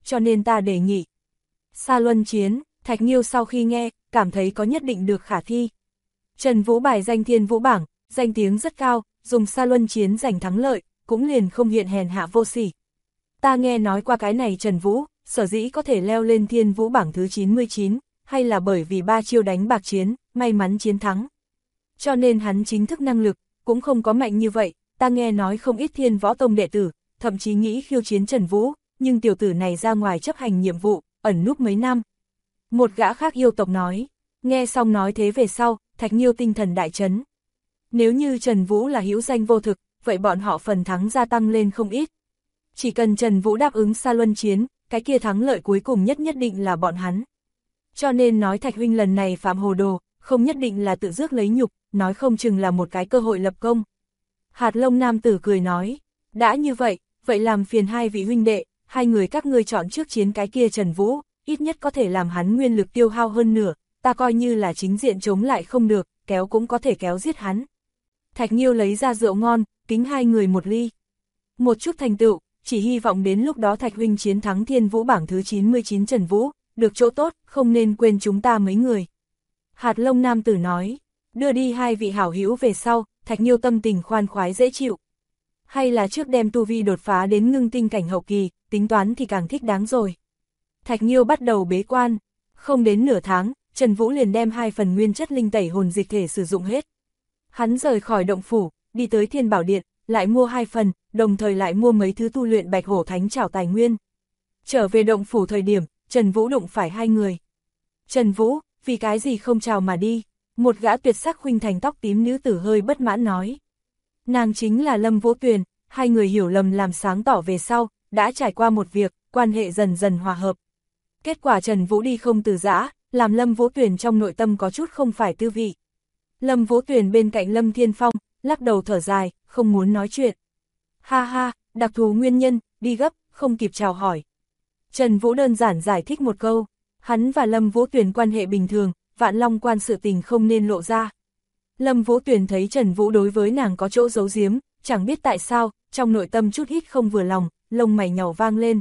[SPEAKER 1] cho nên ta đề nghị. Sa luân chiến, Thạch Nghiêu sau khi nghe, cảm thấy có nhất định được khả thi. Trần Vũ bài danh Thiên Vũ bảng, danh tiếng rất cao, dùng sa luân chiến giành thắng lợi, cũng liền không hiện hèn hạ vô sỉ. Ta nghe nói qua cái này Trần Vũ, sở dĩ có thể leo lên Thiên Vũ bảng thứ 99, hay là bởi vì 3 chiêu đánh bạc chiến, may mắn chiến thắng. Cho nên hắn chính thức năng lực, cũng không có mạnh như vậy, ta nghe nói không ít Thiên Võ Tông đệ tử, thậm chí nghĩ khiêu chiến Trần Vũ, nhưng tiểu tử này ra ngoài chấp hành nhiệm vụ, ẩn núp mấy năm. Một gã khác yêu tộc nói, nghe xong nói thế về sau, Thạch Nghiêu tinh thần đại chấn. Nếu như Trần Vũ là hữu danh vô thực, vậy bọn họ phần thắng gia tăng lên không ít. Chỉ cần Trần Vũ đáp ứng sa luân chiến, cái kia thắng lợi cuối cùng nhất định là bọn hắn. Cho nên nói Thạch huynh lần này phạm hồ đồ, không nhất định là tự rước lấy nhục, nói không chừng là một cái cơ hội lập công. Hạt Lông nam tử cười nói, đã như vậy, vậy làm phiền hai vị huynh đệ, hai người các ngươi chọn trước chiến cái kia Trần Vũ, ít nhất có thể làm hắn nguyên lực tiêu hao hơn nửa, ta coi như là chính diện chống lại không được, kéo cũng có thể kéo giết hắn. Thạch Nghiêu lấy ra rượu ngon, kính hai người một ly. Một chút thành tựu, chỉ hy vọng đến lúc đó Thạch huynh chiến thắng Thiên Vũ bảng thứ 99 Trần Vũ, được chỗ tốt, không nên quên chúng ta mấy người. Hạt Lông nam tử nói, đưa đi hai vị hảo hữu về sau, Thạch Nghiêu tâm tình khoan khoái dễ chịu. Hay là trước đem tu vi đột phá đến ngưng tinh cảnh hậu kỳ, tính toán thì càng thích đáng rồi. Thạch Nghiêu bắt đầu bế quan, không đến nửa tháng, Trần Vũ liền đem 2 phần nguyên chất linh tẩy hồn dịch thể sử dụng hết. Hắn rời khỏi động phủ, đi tới Thiên Bảo Điện, lại mua 2 phần, đồng thời lại mua mấy thứ tu luyện Bạch Hổ Thánh Trảo tài nguyên. Trở về động phủ thời điểm, Trần Vũ đụng phải hai người. Trần Vũ, vì cái gì không chào mà đi? Một gã tuyệt sắc khuynh thành tóc tím nữ tử hơi bất mãn nói. Nàng chính là Lâm Vũ Tuyền, hai người hiểu lầm làm sáng tỏ về sau, đã trải qua một việc, quan hệ dần dần hòa hợp. Kết quả Trần Vũ đi không từ giã, làm Lâm Vũ Tuyền trong nội tâm có chút không phải tư vị. Lâm Vũ Tuyền bên cạnh Lâm Thiên Phong, lắc đầu thở dài, không muốn nói chuyện. Ha ha, đặc thù nguyên nhân, đi gấp, không kịp chào hỏi. Trần Vũ đơn giản giải thích một câu, hắn và Lâm Vũ Tuyền quan hệ bình thường, Vạn Long Quan sự tình không nên lộ ra. Lâm Vũ Tuyền thấy Trần Vũ đối với nàng có chỗ giấu giếm, chẳng biết tại sao, trong nội tâm chút hít không vừa lòng, lông mày nhàu vang lên.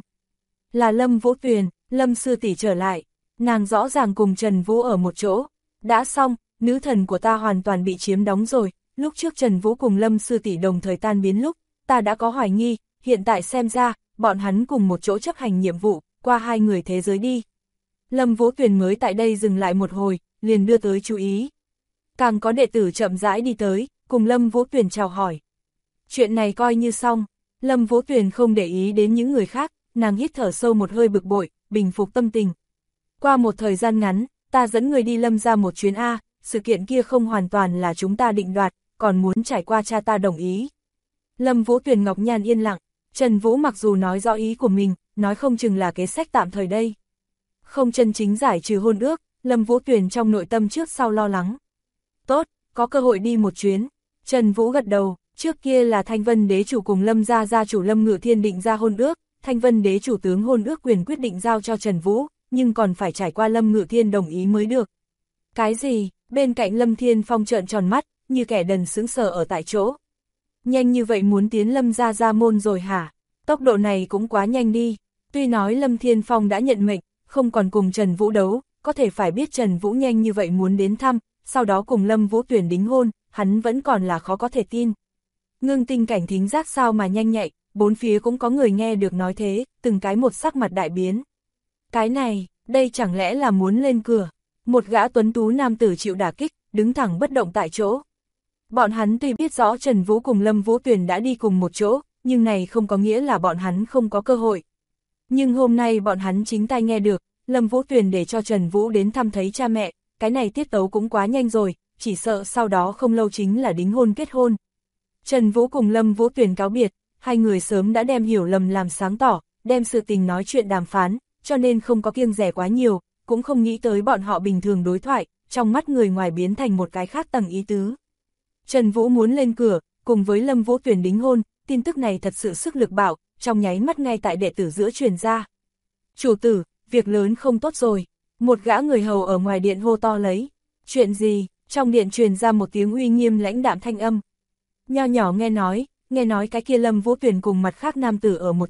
[SPEAKER 1] Là Lâm Vũ Tuyền, Lâm sư tỷ trở lại, nàng rõ ràng cùng Trần Vũ ở một chỗ. Đã xong, nữ thần của ta hoàn toàn bị chiếm đóng rồi, lúc trước Trần Vũ cùng Lâm sư tỷ đồng thời tan biến lúc, ta đã có hoài nghi, hiện tại xem ra, bọn hắn cùng một chỗ chấp hành nhiệm vụ, qua hai người thế giới đi. Lâm Vũ Tuyền mới tại đây dừng lại một hồi, liền đưa tới chú ý. Càng có đệ tử chậm rãi đi tới, cùng Lâm Vũ Tuyền chào hỏi. Chuyện này coi như xong, Lâm Vũ Tuyền không để ý đến những người khác, nàng hít thở sâu một hơi bực bội, bình phục tâm tình. Qua một thời gian ngắn, ta dẫn người đi Lâm ra một chuyến A, sự kiện kia không hoàn toàn là chúng ta định đoạt, còn muốn trải qua cha ta đồng ý. Lâm Vũ Tuyền ngọc nhan yên lặng, Trần Vũ mặc dù nói rõ ý của mình, nói không chừng là kế sách tạm thời đây. Không chân chính giải trừ hôn ước, Lâm Vũ Tuyền trong nội tâm trước sau lo lắng. Tốt, có cơ hội đi một chuyến. Trần Vũ gật đầu, trước kia là Thanh Vân Đế chủ cùng Lâm gia gia chủ Lâm Ngự Thiên định ra hôn ước, Thanh Vân Đế chủ tướng hôn ước quyền quyết định giao cho Trần Vũ, nhưng còn phải trải qua Lâm Ngự Thiên đồng ý mới được. Cái gì? Bên cạnh Lâm Thiên Phong trợn tròn mắt, như kẻ đần sững sờ ở tại chỗ. Nhanh như vậy muốn tiến Lâm gia gia môn rồi hả? Tốc độ này cũng quá nhanh đi. Tuy nói Lâm Thiên Phong đã nhận mệnh, không còn cùng Trần Vũ đấu, có thể phải biết Trần Vũ nhanh như vậy muốn đến thăm, sau đó cùng Lâm Vũ Tuyền đính hôn, hắn vẫn còn là khó có thể tin. Ngưng tinh cảnh thính giác sao mà nhanh nhạy, bốn phía cũng có người nghe được nói thế, từng cái một sắc mặt đại biến. Cái này, đây chẳng lẽ là muốn lên cửa? Một gã tuấn tú nam tử chịu đả kích, đứng thẳng bất động tại chỗ. Bọn hắn tuy biết rõ Trần Vũ cùng Lâm Vũ Tuyền đã đi cùng một chỗ, nhưng này không có nghĩa là bọn hắn không có cơ hội. Nhưng hôm nay bọn hắn chính tai nghe được, Lâm Vũ Tuyền để cho Trần Vũ đến thăm thấy cha mẹ, cái này tiết tấu cũng quá nhanh rồi, chỉ sợ sau đó không lâu chính là đính hôn kết hôn. Trần Vũ cùng Lâm Vũ Tuyền cáo biệt, hai người sớm đã đem hiểu lầm làm sáng tỏ, đem sự tình nói chuyện đàm phán, cho nên không có kiêng dè quá nhiều, cũng không nghĩ tới bọn họ bình thường đối thoại, trong mắt người ngoài biến thành một cái khác tầng ý tứ. Trần Vũ muốn lên cửa, cùng với Lâm Vũ Tuyền đính hôn, tin tức này thật sự sức lực bạo, trong nháy mắt ngay tại đệ tử giữa truyền ra. Chủ tử, việc lớn không tốt rồi, một gã người hầu ở ngoài điện hô to lấy. Chuyện gì? Trong điện truyền ra một tiếng uy nghiêm lãnh đạm thanh âm. Nho nhỏ nghe nói cái kia Lâm Vũ Tuyền cùng mặt khác nam tử ở một chỗ,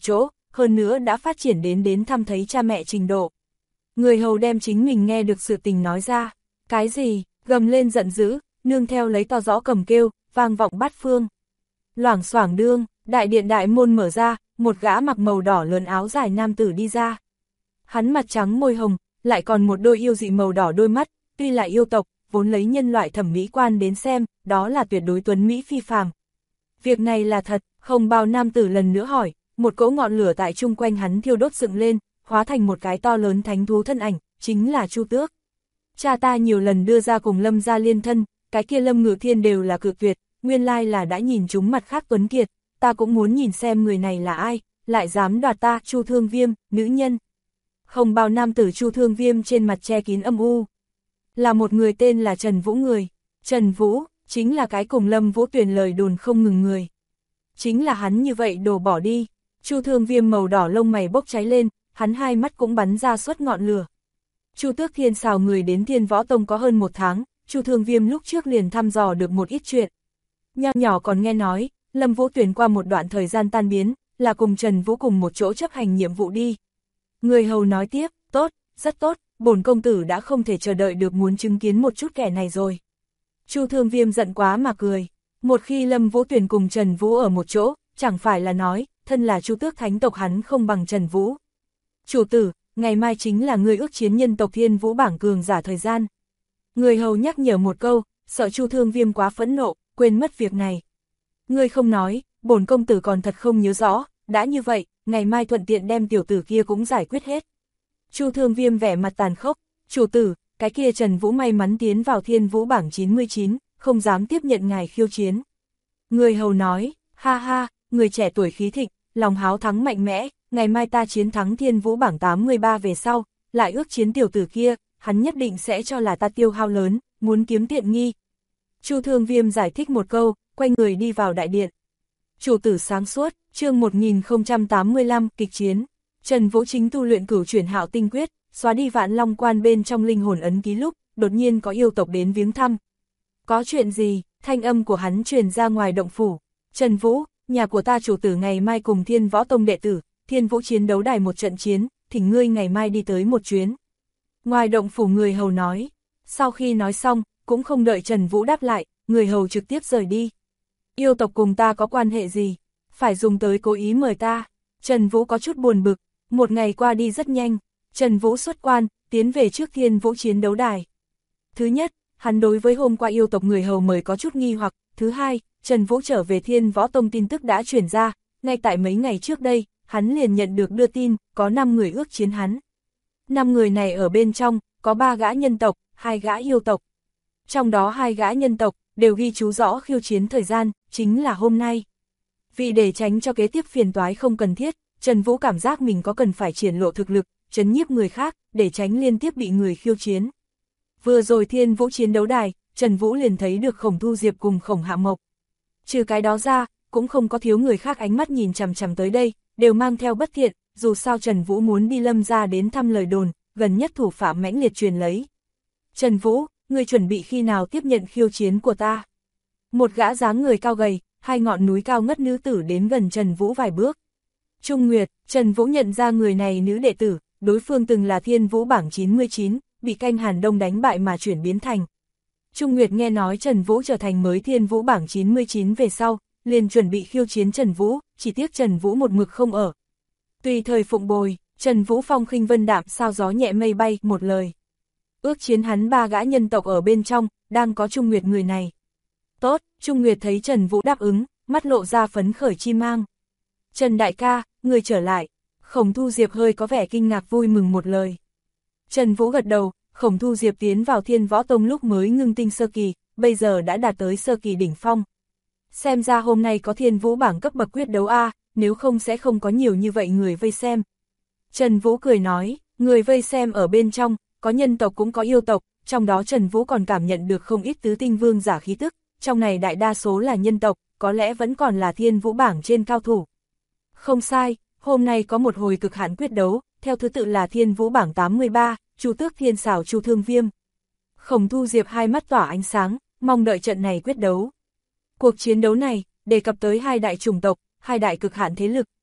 [SPEAKER 1] hơn nữa đã phát triển đến thăm thấy cha mẹ trình độ. Người hầu đem chính mình nghe được sự tình nói ra. Cái gì? Gầm lên giận dữ, nương theo lấy to rõ cầm kêu, vang vọng bát phương. Loảng xoảng đương, đại điện đại môn mở ra, một gã mặc màu đỏ lớn áo dài nam tử đi ra. Hắn mặt trắng môi hồng, lại còn một đôi yêu dị màu đỏ đôi mắt, tuy là yêu tộc, vốn lấy nhân loại thẩm mỹ quan đến xem, đó là tuyệt đối tuấn mỹ phi phàm. Việc này là thật, hồng bào nam tử lần nữa hỏi, một cỗ ngọn lửa tại chung quanh hắn thiêu đốt dựng lên, hóa thành một cái to lớn thánh thú thân ảnh, chính là Chu Tước. Cha ta nhiều lần đưa ra cùng Lâm gia liên thân, cái kia Lâm Ngự Thiên đều là cự tuyệt, nguyên lai là đã nhìn chúng mặt khác tuấn kiệt, ta cũng muốn nhìn xem người này là ai, lại dám đoạt ta, Chu Thương Viêm, nữ nhân. Hồng bào nam tử Chu Thương Viêm trên mặt che kín âm u. Là một người tên là Trần Vũ người. Trần Vũ, chính là cái cùng Lâm Vũ Tuyền lời đồn không ngừng người. Chính là hắn như vậy đổ bỏ đi. Chu Thương Viêm màu đỏ lông mày bốc cháy lên, hắn hai mắt cũng bắn ra suốt ngọn lửa. Chu Tước Thiên xào người đến Thiên Võ Tông có hơn 1 tháng, Chu Thương Viêm lúc trước liền thăm dò được một ít chuyện. Nho nhỏ còn nghe nói, Lâm Vũ Tuyền qua một đoạn thời gian tan biến, là cùng Trần Vũ cùng một chỗ chấp hành nhiệm vụ đi. Người hầu nói tiếp, tốt, rất tốt, bổn công tử đã không thể chờ đợi được muốn chứng kiến một chút kẻ này rồi. Chu Thương Viêm giận quá mà cười, một khi Lâm Vũ Tuyền cùng Trần Vũ ở một chỗ, chẳng phải là nói, thân là Chu Tước thánh tộc hắn không bằng Trần Vũ. Chủ tử, ngày mai chính là người ước chiến nhân tộc Thiên Vũ bảng cường giả thời gian. Người hầu nhắc nhở một câu, sợ Chu Thương Viêm quá phẫn nộ, quên mất việc này. Ngươi không nói, bổn công tử còn thật không nhớ rõ, đã như vậy, ngày mai thuận tiện đem tiểu tử kia cũng giải quyết hết. Chu Thương Viêm vẻ mặt tàn khốc, chủ tử, cái kia Trần Vũ may mắn tiến vào Thiên Vũ bảng 99, không dám tiếp nhận ngài khiêu chiến. Người hầu nói, ha ha, người trẻ tuổi khí thịnh, lòng háo thắng mạnh mẽ, ngày mai ta chiến thắng Thiên Vũ bảng 83 về sau, lại ước chiến tiểu tử kia, hắn nhất định sẽ cho là ta tiêu hao lớn, muốn kiếm tiện nghi. Chu Thương Viêm giải thích một câu, quay người đi vào đại điện. Chủ tử sáng suốt, chương 1085 kịch chiến. Trần Vũ chính tu luyện Cửu Chuyển Hạo Tinh Quyết, xóa đi Vạn Long Quan bên trong linh hồn ấn ký lúc, đột nhiên có yêu tộc đến viếng thăm. Có chuyện gì? Thanh âm của hắn truyền ra ngoài động phủ. Trần Vũ, nhà của ta chủ tử ngày mai cùng Thiên Võ Tông đệ tử, Thiên Vũ chiến đấu đài một trận chiến, thỉnh ngươi ngày mai đi tới một chuyến. Ngoài động phủ người hầu nói. Sau khi nói xong, cũng không đợi Trần Vũ đáp lại, người hầu trực tiếp rời đi. Yêu tộc cùng ta có quan hệ gì? Phải dùng tới cố ý mời ta. Trần Vũ có chút buồn bực, một ngày qua đi rất nhanh. Trần Vũ xuất quan, tiến về trước Thiên Vũ chiến đấu đài. Thứ nhất, hắn đối với hôm qua yêu tộc người hầu mời có chút nghi hoặc. Thứ hai, Trần Vũ trở về Thiên Võ Tông tin tức đã truyền ra. Ngay tại mấy ngày trước đây, hắn liền nhận được đưa tin, có 5 người ước chiến hắn. 5 người này ở bên trong, có 3 gã nhân tộc, 2 gã yêu tộc. Trong đó 2 gã nhân tộc, đều ghi chú rõ khiêu chiến thời gian, chính là hôm nay. Vì để tránh cho kế tiếp phiền toái không cần thiết, Trần Vũ cảm giác mình có cần phải triển lộ thực lực, trấn nhiếp người khác, để tránh liên tiếp bị người khiêu chiến. Vừa rồi Thiên Vũ chiến đấu đài, Trần Vũ liền thấy được Khổng Thu Diệp cùng Khổng Hạ Mộc. Trừ cái đó ra, cũng không có thiếu người khác ánh mắt nhìn chằm chằm tới đây, đều mang theo bất thiện, dù sao Trần Vũ muốn đi Lâm gia đến thăm lời đồn, gần nhất thủ phạm mãnh liệt truyền lấy. Trần Vũ, ngươi chuẩn bị khi nào tiếp nhận khiêu chiến của ta? Một gã dáng người cao gầy, 2 ngọn núi cao ngất nữ tử đến gần Trần Vũ vài bước. Trung Nguyệt, Trần Vũ nhận ra người này nữ đệ tử, đối phương từng là Thiên Vũ bảng 99, bị Canh Hàn Đông đánh bại mà chuyển biến thành. Trung Nguyệt nghe nói Trần Vũ trở thành mới Thiên Vũ bảng 99 về sau, liền chuẩn bị khiêu chiến Trần Vũ, chỉ tiếc Trần Vũ một mực không ở. Tùy thời phụng bồi, Trần Vũ phong khinh vân đạm sao gió nhẹ mây bay, một lời. Ước chiến hắn 3 gã nhân tộc ở bên trong, đang có Trung Nguyệt người này. Tốt, Trung Nguyệt thấy Trần Vũ đáp ứng, mắt lộ ra phấn khởi chi mang. Trần đại ca, người trở lại. Khổng Thu Diệp hơi có vẻ kinh ngạc vui mừng một lời. Trần Vũ gật đầu, Khổng Thu Diệp tiến vào Thiên Võ Tông lúc mới ngưng tinh sơ kỳ, bây giờ đã đạt tới sơ kỳ đỉnh phong. Xem ra hôm nay có Thiên Vũ bảng cấp bậc quyết đấu A, nếu không sẽ không có nhiều như vậy người vây xem. Trần Vũ cười nói, người vây xem ở bên trong, có nhân tộc cũng có yêu tộc, trong đó Trần Vũ còn cảm nhận được không ít tứ tinh vương giả khí tức, trong này đại đa số là nhân tộc, có lẽ vẫn còn là Thiên Vũ bảng trên cao thủ. Không sai, hôm nay có một hồi cực hạn quyết đấu, theo thứ tự là Thiên Vũ bảng 83, Chu Tước Thiên xảo Chu Thương Viêm. Khổng Thu Diệp hai mắt tỏa ánh sáng, mong đợi trận này quyết đấu. Cuộc chiến đấu này, đề cập tới 2 đại chủng tộc, 2 đại cực hạn thế lực,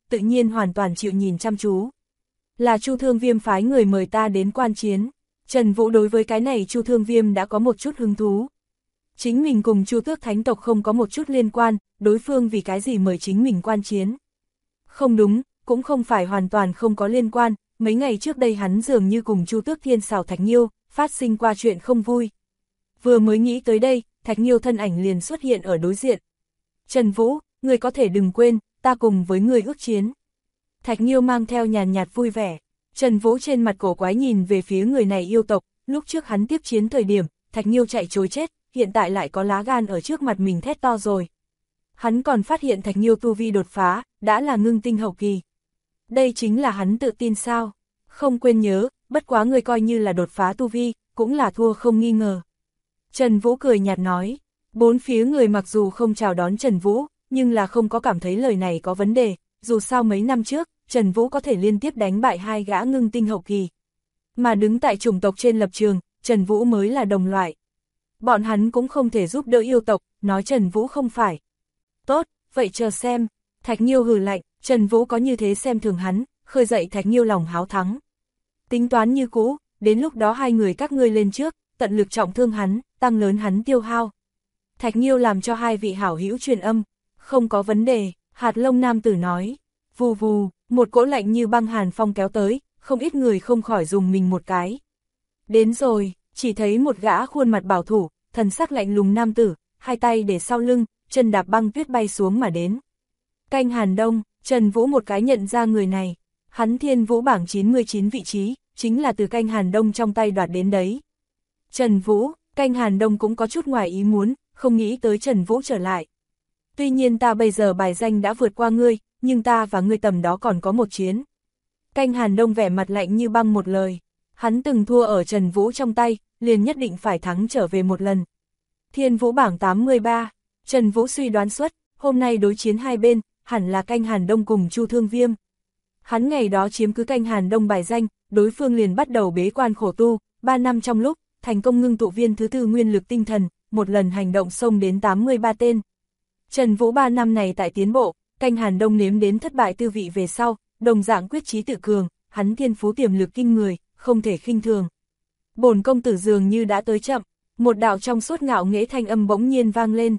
[SPEAKER 1] tự nhiên hoàn toàn chịu nhìn chăm chú. Là Chu Thương Viêm phái người mời ta đến quan chiến. Trần Vũ đối với cái này Chu Thương Viêm đã có một chút hứng thú. Chính mình cùng Chu Tước Thánh tộc không có một chút liên quan, đối phương vì cái gì mời chính mình quan chiến. Không đúng, cũng không phải hoàn toàn không có liên quan, mấy ngày trước đây hắn dường như cùng Chu Tước Thiên xảo Thạch Nghiêu, phát sinh qua chuyện không vui. Vừa mới nghĩ tới đây, Thạch Nghiêu thân ảnh liền xuất hiện ở đối diện. Trần Vũ, người có thể đừng quên, ta cùng với người ước chiến. Thạch Nghiêu mang theo nhàn nhạt vui vẻ. Trần Vũ trên mặt cổ quái nhìn về phía người này yêu tộc, lúc trước hắn tiếp chiến thời điểm, Thạch Nghiêu chạy trối chết, hiện tại lại có lá gan ở trước mặt mình thét to rồi. Hắn còn phát hiện Thạch Nghiêu tu vi đột phá, đã là ngưng tinh hậu kỳ. Đây chính là hắn tự tin sao? Không quên nhớ, bất quá người coi như là đột phá tu vi, cũng là thua không nghi ngờ. Trần Vũ cười nhạt nói, bốn phía người mặc dù không chào đón Trần Vũ, nhưng là không có cảm thấy lời này có vấn đề, dù sao mấy năm trước, Trần Vũ có thể liên tiếp đánh bại hai gã ngưng tinh hậu kỳ. Mà đứng tại chủng tộc trên lập trường, Trần Vũ mới là đồng loại. Bọn hắn cũng không thể giúp đỡ yêu tộc, nói Trần Vũ không phải. Tốt, vậy chờ xem. Thạch Nghiêu hừ lạnh, Trần Vũ có như thế xem thường hắn, khơi dậy Thạch Nghiêu lòng háo thắng. Tính toán như cũ, đến lúc đó hai người các ngươi lên trước, tận lực trọng thương hắn, tăng lớn hắn tiêu hao. Thạch Nghiêu làm cho hai vị hảo hữu truyền âm, không có vấn đề, hạt lông nam tử nói. Vù vù, một cỗ lạnh như băng hàn phong kéo tới, không ít người không khỏi dùng mình một cái. Đến rồi, chỉ thấy một gã khuôn mặt bảo thủ, thần sắc lạnh lùng nam tử, hai tay để sau lưng, chân đạp băng tuyết bay xuống mà đến. Canh Hàn Đông, Trần Vũ một cái nhận ra người này, hắn Thiên Vũ bảng 99 vị trí, chính là từ Canh Hàn Đông trong tay đoạt đến đấy. Trần Vũ, Canh Hàn Đông cũng có chút ngoài ý muốn, không nghĩ tới Trần Vũ trở lại. Tuy nhiên ta bây giờ bài danh đã vượt qua ngươi, nhưng ta và ngươi tầm đó còn có một chiến. Canh Hàn Đông vẻ mặt lạnh như băng một lời, hắn từng thua ở Trần Vũ trong tay, liền nhất định phải thắng trở về một lần. Thiên Vũ bảng 83, Trần Vũ suy đoán suất, hôm nay đối chiến hai bên, hẳn là Canh Hàn Đông cùng Chu Thương Viêm. Hắn ngày đó chiếm cứ Canh Hàn Đông bài danh, đối phương liền bắt đầu bế quan khổ tu, 3 năm trong lúc, thành công ngưng tụ viên thứ tư nguyên lực tinh thần, một lần hành động xông đến 83 tên. Trần Vũ 3 năm này tại tiến bộ, Canh Hàn Đông nếm đến thất bại tư vị về sau, đồng dạng quyết chí tự cường, hắn thiên phú tiềm lực kinh người, không thể khinh thường. Bổn công tử dường như đã tới chậm, một đạo trong suốt ngạo nghễ thanh âm bỗng nhiên vang lên.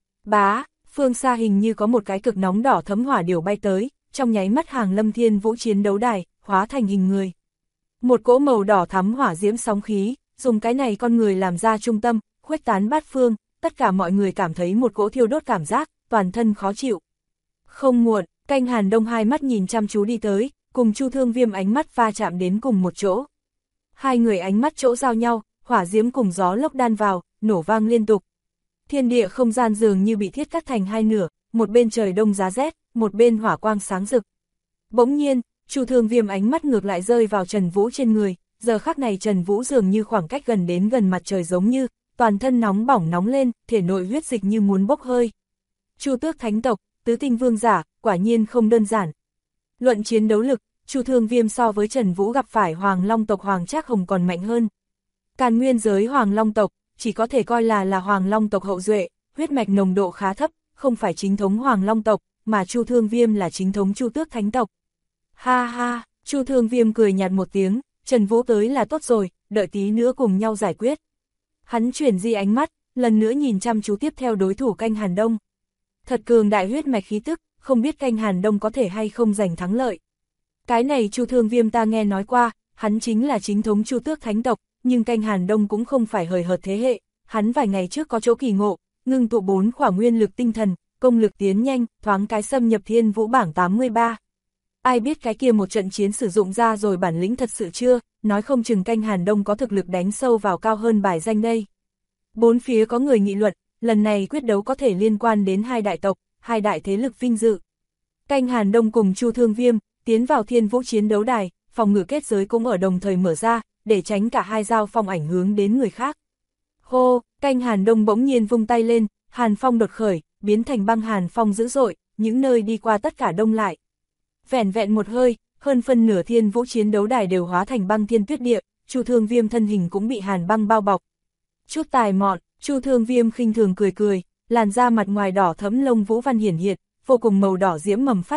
[SPEAKER 1] Bá, phương xa hình như có một cái cực nóng đỏ thấm hỏa điểu bay tới, trong nháy mắt hàng Lâm Thiên Vũ chiến đấu đài, hóa thành hình người. Một cỗ màu đỏ thắm hỏa diễm sóng khí, dùng cái này con người làm ra trung tâm, khuếch tán bát phương, tất cả mọi người cảm thấy một cỗ thiêu đốt cảm giác, toàn thân khó chịu. Không muộn, Canh Hàn Đông hai mắt nhìn chăm chú đi tới, cùng Chu Thương Viêm ánh mắt va chạm đến cùng một chỗ. Hai người ánh mắt chỗ giao nhau, hỏa diễm cùng gió lốc đan vào, nổ vang liên tục. Thiên địa không gian dường như bị thiết cắt thành hai nửa, một bên trời đông giá rét, một bên hỏa quang sáng rực. Bỗng nhiên, Chu Thương Viêm ánh mắt ngược lại rơi vào Trần Vũ trên người, giờ khắc này Trần Vũ dường như khoảng cách gần đến gần mặt trời giống như, toàn thân nóng bỏng nóng lên, thể nội huyết dịch như muốn bốc hơi. Chu Tước Thánh tộc, tứ tinh vương giả, quả nhiên không đơn giản. Luận chiến đấu lực, Chu Thương Viêm so với Trần Vũ gặp phải Hoàng Long tộc Hoàng Trác Hồng còn mạnh hơn. Càn nguyên giới Hoàng Long tộc, chỉ có thể coi là Hoàng Long tộc hậu duệ, huyết mạch nồng độ khá thấp, không phải chính thống Hoàng Long tộc, mà Chu Thương Viêm là chính thống Chu Tước Thánh tộc. Ha ha, Chu Thương Viêm cười nhạt một tiếng, Trần Vũ tới là tốt rồi, đợi tí nữa cùng nhau giải quyết. Hắn chuyển di ánh mắt, lần nữa nhìn chăm chú tiếp theo đối thủ Canh Hàn Đông. Thật cường đại huyết mạch khí tức, không biết Canh Hàn Đông có thể hay không giành thắng lợi. Cái này Chu Thương Viêm ta nghe nói qua, hắn chính là chính thống Chu Tước Thánh tộc, nhưng Canh Hàn Đông cũng không phải hời hợt thế hệ, hắn vài ngày trước có chỗ kỳ ngộ, ngưng tụ 4 khỏa nguyên lực tinh thần, công lực tiến nhanh, thoáng cái xâm nhập Thiên Vũ bảng 83. Ai biết cái kia một trận chiến sử dụng ra rồi bản lĩnh thật sự chưa, nói không chừng Canh Hàn Đông có thực lực đánh sâu vào cao hơn bài danh đây. Bốn phía có người nghị luận, lần này quyết đấu có thể liên quan đến hai đại tộc, hai đại thế lực vinh dự. Canh Hàn Đông cùng Chu Thương Viêm, tiến vào Thiên Vũ chiến đấu đài, phòng ngự kết giới cũng ở đồng thời mở ra, để tránh cả hai giao phong ảnh hướng đến người khác. Hô, Canh Hàn Đông bỗng nhiên vung tay lên, hàn phong đột khởi, biến thành băng hàn phong dữ dội, những nơi đi qua tất cả đông lại. Vẻn vẹn một hơi, hơn phân nửa Thiên Vũ chiến đấu đài đều hóa thành băng thiên tuyết địa, Chu Thương Viêm thân hình cũng bị hàn băng bao bọc. Chút tài mọn, Chu Thương Viêm khinh thường cười cười, làn da mặt ngoài đỏ thẫm lông vũ văn hiển hiện, vô cùng màu đỏ diễm mầm phát ra,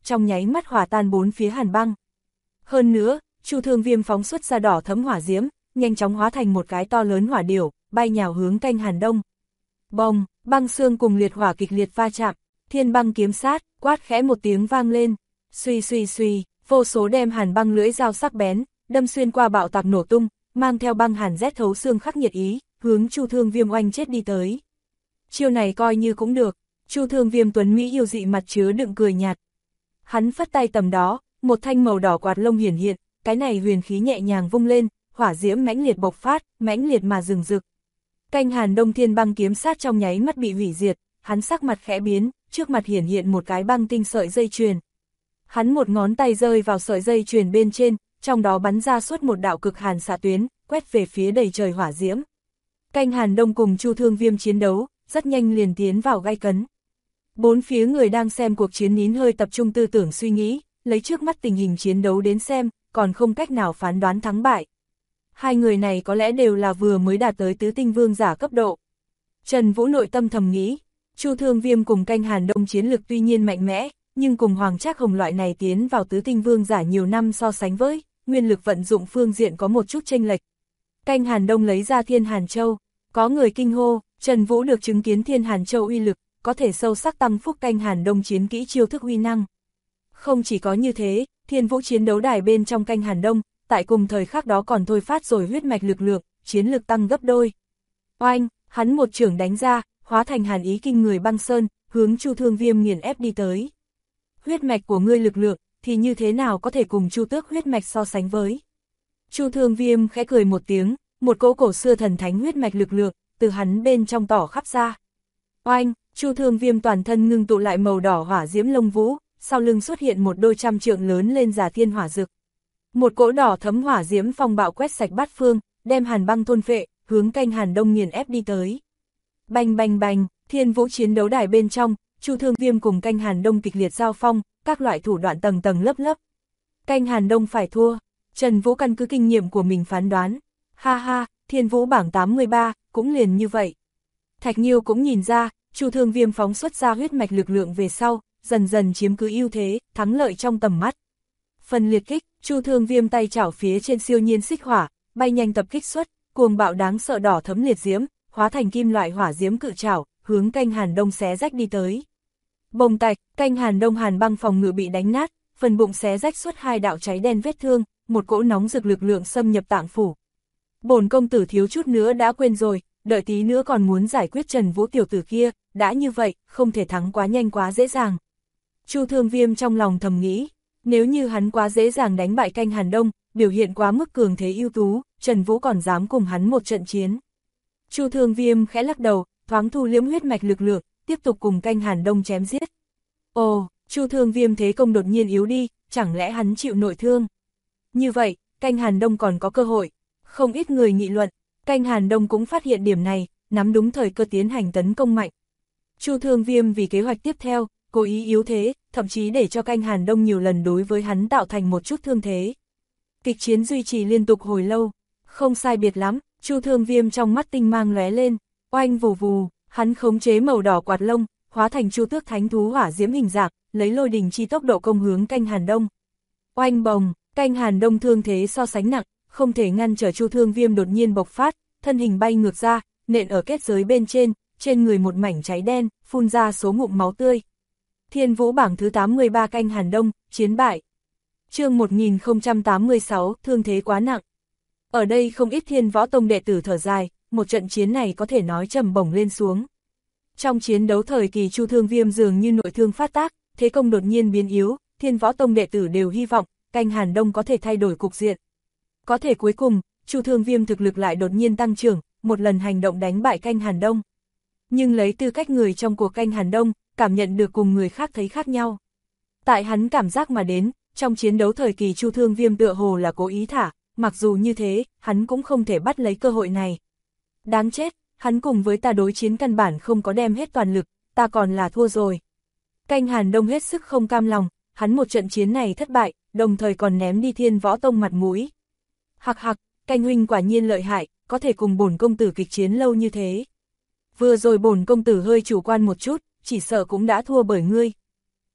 [SPEAKER 1] trong nháy mắt hòa tan bốn phía hàn băng. Hơn nữa, Chu Thương Viêm phóng xuất ra đỏ thấm hỏa diễm, nhanh chóng hóa thành một cái to lớn hỏa điểu, bay nhào hướng canh Hàn Đông. Bồng, băng xương cùng liệt hỏa kịch liệt va chạm, thiên băng kiếm sát, quát khẽ một tiếng vang lên, suy suy suy, vô số đem hàn băng lưỡi dao sắc bén, đâm xuyên qua bạo tạc nổ tung, mang theo băng hàn rét thấu xương khắc nghiệt ý, hướng Chu Thương Viêm oanh chết đi tới. Chiêu này coi như cũng được, Chu Thương Viêm tuấn mỹ yêu dị mặt chứa đựng cười nhạt. Hắn phất tay tầm đó, một thanh màu đỏ quạt lông hiển hiện, cái này huyền khí nhẹ nhàng vung lên, hỏa diễm mãnh liệt bộc phát, mãnh liệt mà rừng rực. Canh Hàn Đông thiên băng kiếm sát trong nháy mắt bị hủy diệt, hắn sắc mặt khẽ biến, trước mặt hiển hiện một cái băng tinh sợi dây chuyền. Hắn một ngón tay rơi vào sợi dây chuyền bên trên, trong đó bắn ra suốt một đạo cực hàn xạ tuyến, quét về phía đầy trời hỏa diễm. Canh Hàn Đông cùng Chu Thương Viêm chiến đấu, rất nhanh liền tiến vào gay cấn. Bốn phía người đang xem cuộc chiến nín hơi tập trung tư tưởng suy nghĩ, lấy trước mắt tình hình chiến đấu đến xem, còn không cách nào phán đoán thắng bại. Hai người này có lẽ đều là vừa mới đạt tới tứ tinh vương giả cấp độ. Trần Vũ nội tâm thầm nghĩ, Chu Thương Viêm cùng Canh Hàn Đông chiến lực tuy nhiên mạnh mẽ, nhưng cùng Hoàng Trác Hồng loại này tiến vào tứ tinh vương giả nhiều năm so sánh với, nguyên lực vận dụng phương diện có một chút chênh lệch. Canh Hàn Đông lấy ra Thiên Hàn Châu, có người kinh hô, Trần Vũ được chứng kiến Thiên Hàn Châu uy lực, có thể sâu sắc tăng phúc Canh Hàn Đông chiến kỹ chiêu thức uy năng. Không chỉ có như thế, Thiên Vũ chiến đấu đài bên trong Canh Hàn Đông, tại cùng thời khắc đó còn thôi phát rồi huyết mạch lực lượng, chiến lực tăng gấp đôi. Oanh, hắn một chưởng đánh ra, hóa thành hàn ý kinh người băng sơn, hướng Chu Thương Viêm nghiền ép đi tới. Huyết mạch của ngươi lực lượng, thì như thế nào có thể cùng Chu Tước huyết mạch so sánh với? Chu Thương Viêm khẽ cười một tiếng, một cỗ cổ xưa thần thánh huyết mạch lực lượng, từ hắn bên trong tỏ khắp ra. Oanh, Chu Thương Viêm toàn thân ngưng tụ lại màu đỏ hỏa diễm lông vũ, sau lưng xuất hiện một đôi trăm trượng lớn lên giả thiên hỏa dực. Một cỗ đỏ thấm hỏa diễm phong bạo quét sạch bát phương, đem hàn băng thôn phệ, hướng Canh Hàn Đông nghiền ép đi tới. Bành bành bành, Thiên Vũ chiến đấu đài bên trong, Chu Thương Viêm cùng Canh Hàn Đông kịch liệt giao phong, các loại thủ đoạn tầng tầng lớp lớp. Canh Hàn Đông phải thua, Trần Vũ căn cứ kinh nghiệm của mình phán đoán. Ha ha, Thiên Vũ bảng 83, cũng liền như vậy. Thạch Nghiêu cũng nhìn ra, Chu Thương Viêm phóng xuất ra huyết mạch lực lượng về sau, dần dần chiếm cứ ưu thế, thắng lợi trong tầm mắt. Phần liệt kích, Chu Thương Viêm tay chảo phía trên siêu nhiên xích hỏa, bay nhanh tập kích xuất, cuồng bạo đáng sợ đỏ thấm liệt diễm, hóa thành kim loại hỏa diễm cự chảo, hướng Canh Hàn Đông xé rách đi tới. Bồng tạch, Canh Hàn Đông hàn băng phòng ngự bị đánh nát, phần bụng xé rách xuất hai đạo cháy đen vết thương, một cỗ nóng rực lực lượng xâm nhập tạng phủ. Bổn công tử thiếu chút nữa đã quên rồi, đợi tí nữa còn muốn giải quyết Trần Vũ tiểu tử kia, đã như vậy, không thể thắng quá nhanh quá dễ dàng. Chu Thương Viêm trong lòng thầm nghĩ, nếu như hắn quá dễ dàng đánh bại Canh Hàn Đông, biểu hiện quá mức cường thế ưu tú, Trần Vũ còn dám cùng hắn một trận chiến. Chu Thương Viêm khẽ lắc đầu, thoáng thu liễm huyết mạch lực lượng, tiếp tục cùng Canh Hàn Đông chém giết. Ồ, Chu Thương Viêm thế công đột nhiên yếu đi, chẳng lẽ hắn chịu nội thương? Như vậy, Canh Hàn Đông còn có cơ hội. Không ít người nghị luận, Canh Hàn Đông cũng phát hiện điểm này, nắm đúng thời cơ tiến hành tấn công mạnh. Chu Thương Viêm vì kế hoạch tiếp theo, cố ý yếu thế, thậm chí để cho Canh Hàn Đông nhiều lần đối với hắn tạo thành một chút thương thế. Kịch chiến duy trì liên tục hồi lâu, không sai biệt lắm, Chu Thương Viêm trong mắt tinh mang lóe lên, oanh vù vù, hắn khống chế màu đỏ quạt lông, hóa thành Chu Tước thánh thú hỏa diễm hình dạng, lấy lôi đình chi tốc độ công hướng Canh Hàn Đông. Oanh bồng, Canh Hàn Đông thương thế so sánh nặng, không thể ngăn trở Chu Thương Viêm đột nhiên bộc phát, thân hình bay ngược ra, nện ở kết giới bên trên người một mảnh cháy đen, phun ra số ngụm máu tươi. Thiên Vũ bảng thứ 83 Canh Hàn Đông, chiến bại. Chương 1086, thương thế quá nặng. Ở đây không ít Thiên Võ Tông đệ tử thở dài, một trận chiến này có thể nói trầm bổng lên xuống. Trong chiến đấu thời kỳ Chu Thương Viêm dường như nội thương phát tác, thế công đột nhiên biến yếu, Thiên Võ Tông đệ tử đều hy vọng Canh Hàn Đông có thể thay đổi cục diện. Có thể cuối cùng, Chu Thương Viêm thực lực lại đột nhiên tăng trưởng, một lần hành động đánh bại Canh Hàn Đông. Nhưng lấy tư cách người trong cuộc Canh Hàn Đông, cảm nhận được cùng người khác thấy khác nhau. Tại hắn cảm giác mà đến, trong chiến đấu thời kỳ Chu Thương Viêm tựa hồ là cố ý thả, mặc dù như thế, hắn cũng không thể bắt lấy cơ hội này. Đáng chết, hắn cùng với ta đối chiến căn bản không có đem hết toàn lực, ta còn là thua rồi. Canh Hàn Đông hết sức không cam lòng, hắn một trận chiến này thất bại, đồng thời còn ném đi Thiên Võ Tông mặt mũi. Hặc hặc, Canh huynh quả nhiên lợi hại, có thể cùng bổn công tử kịch chiến lâu như thế. Vừa rồi bổn công tử hơi chủ quan một chút, chỉ sợ cũng đã thua bởi ngươi.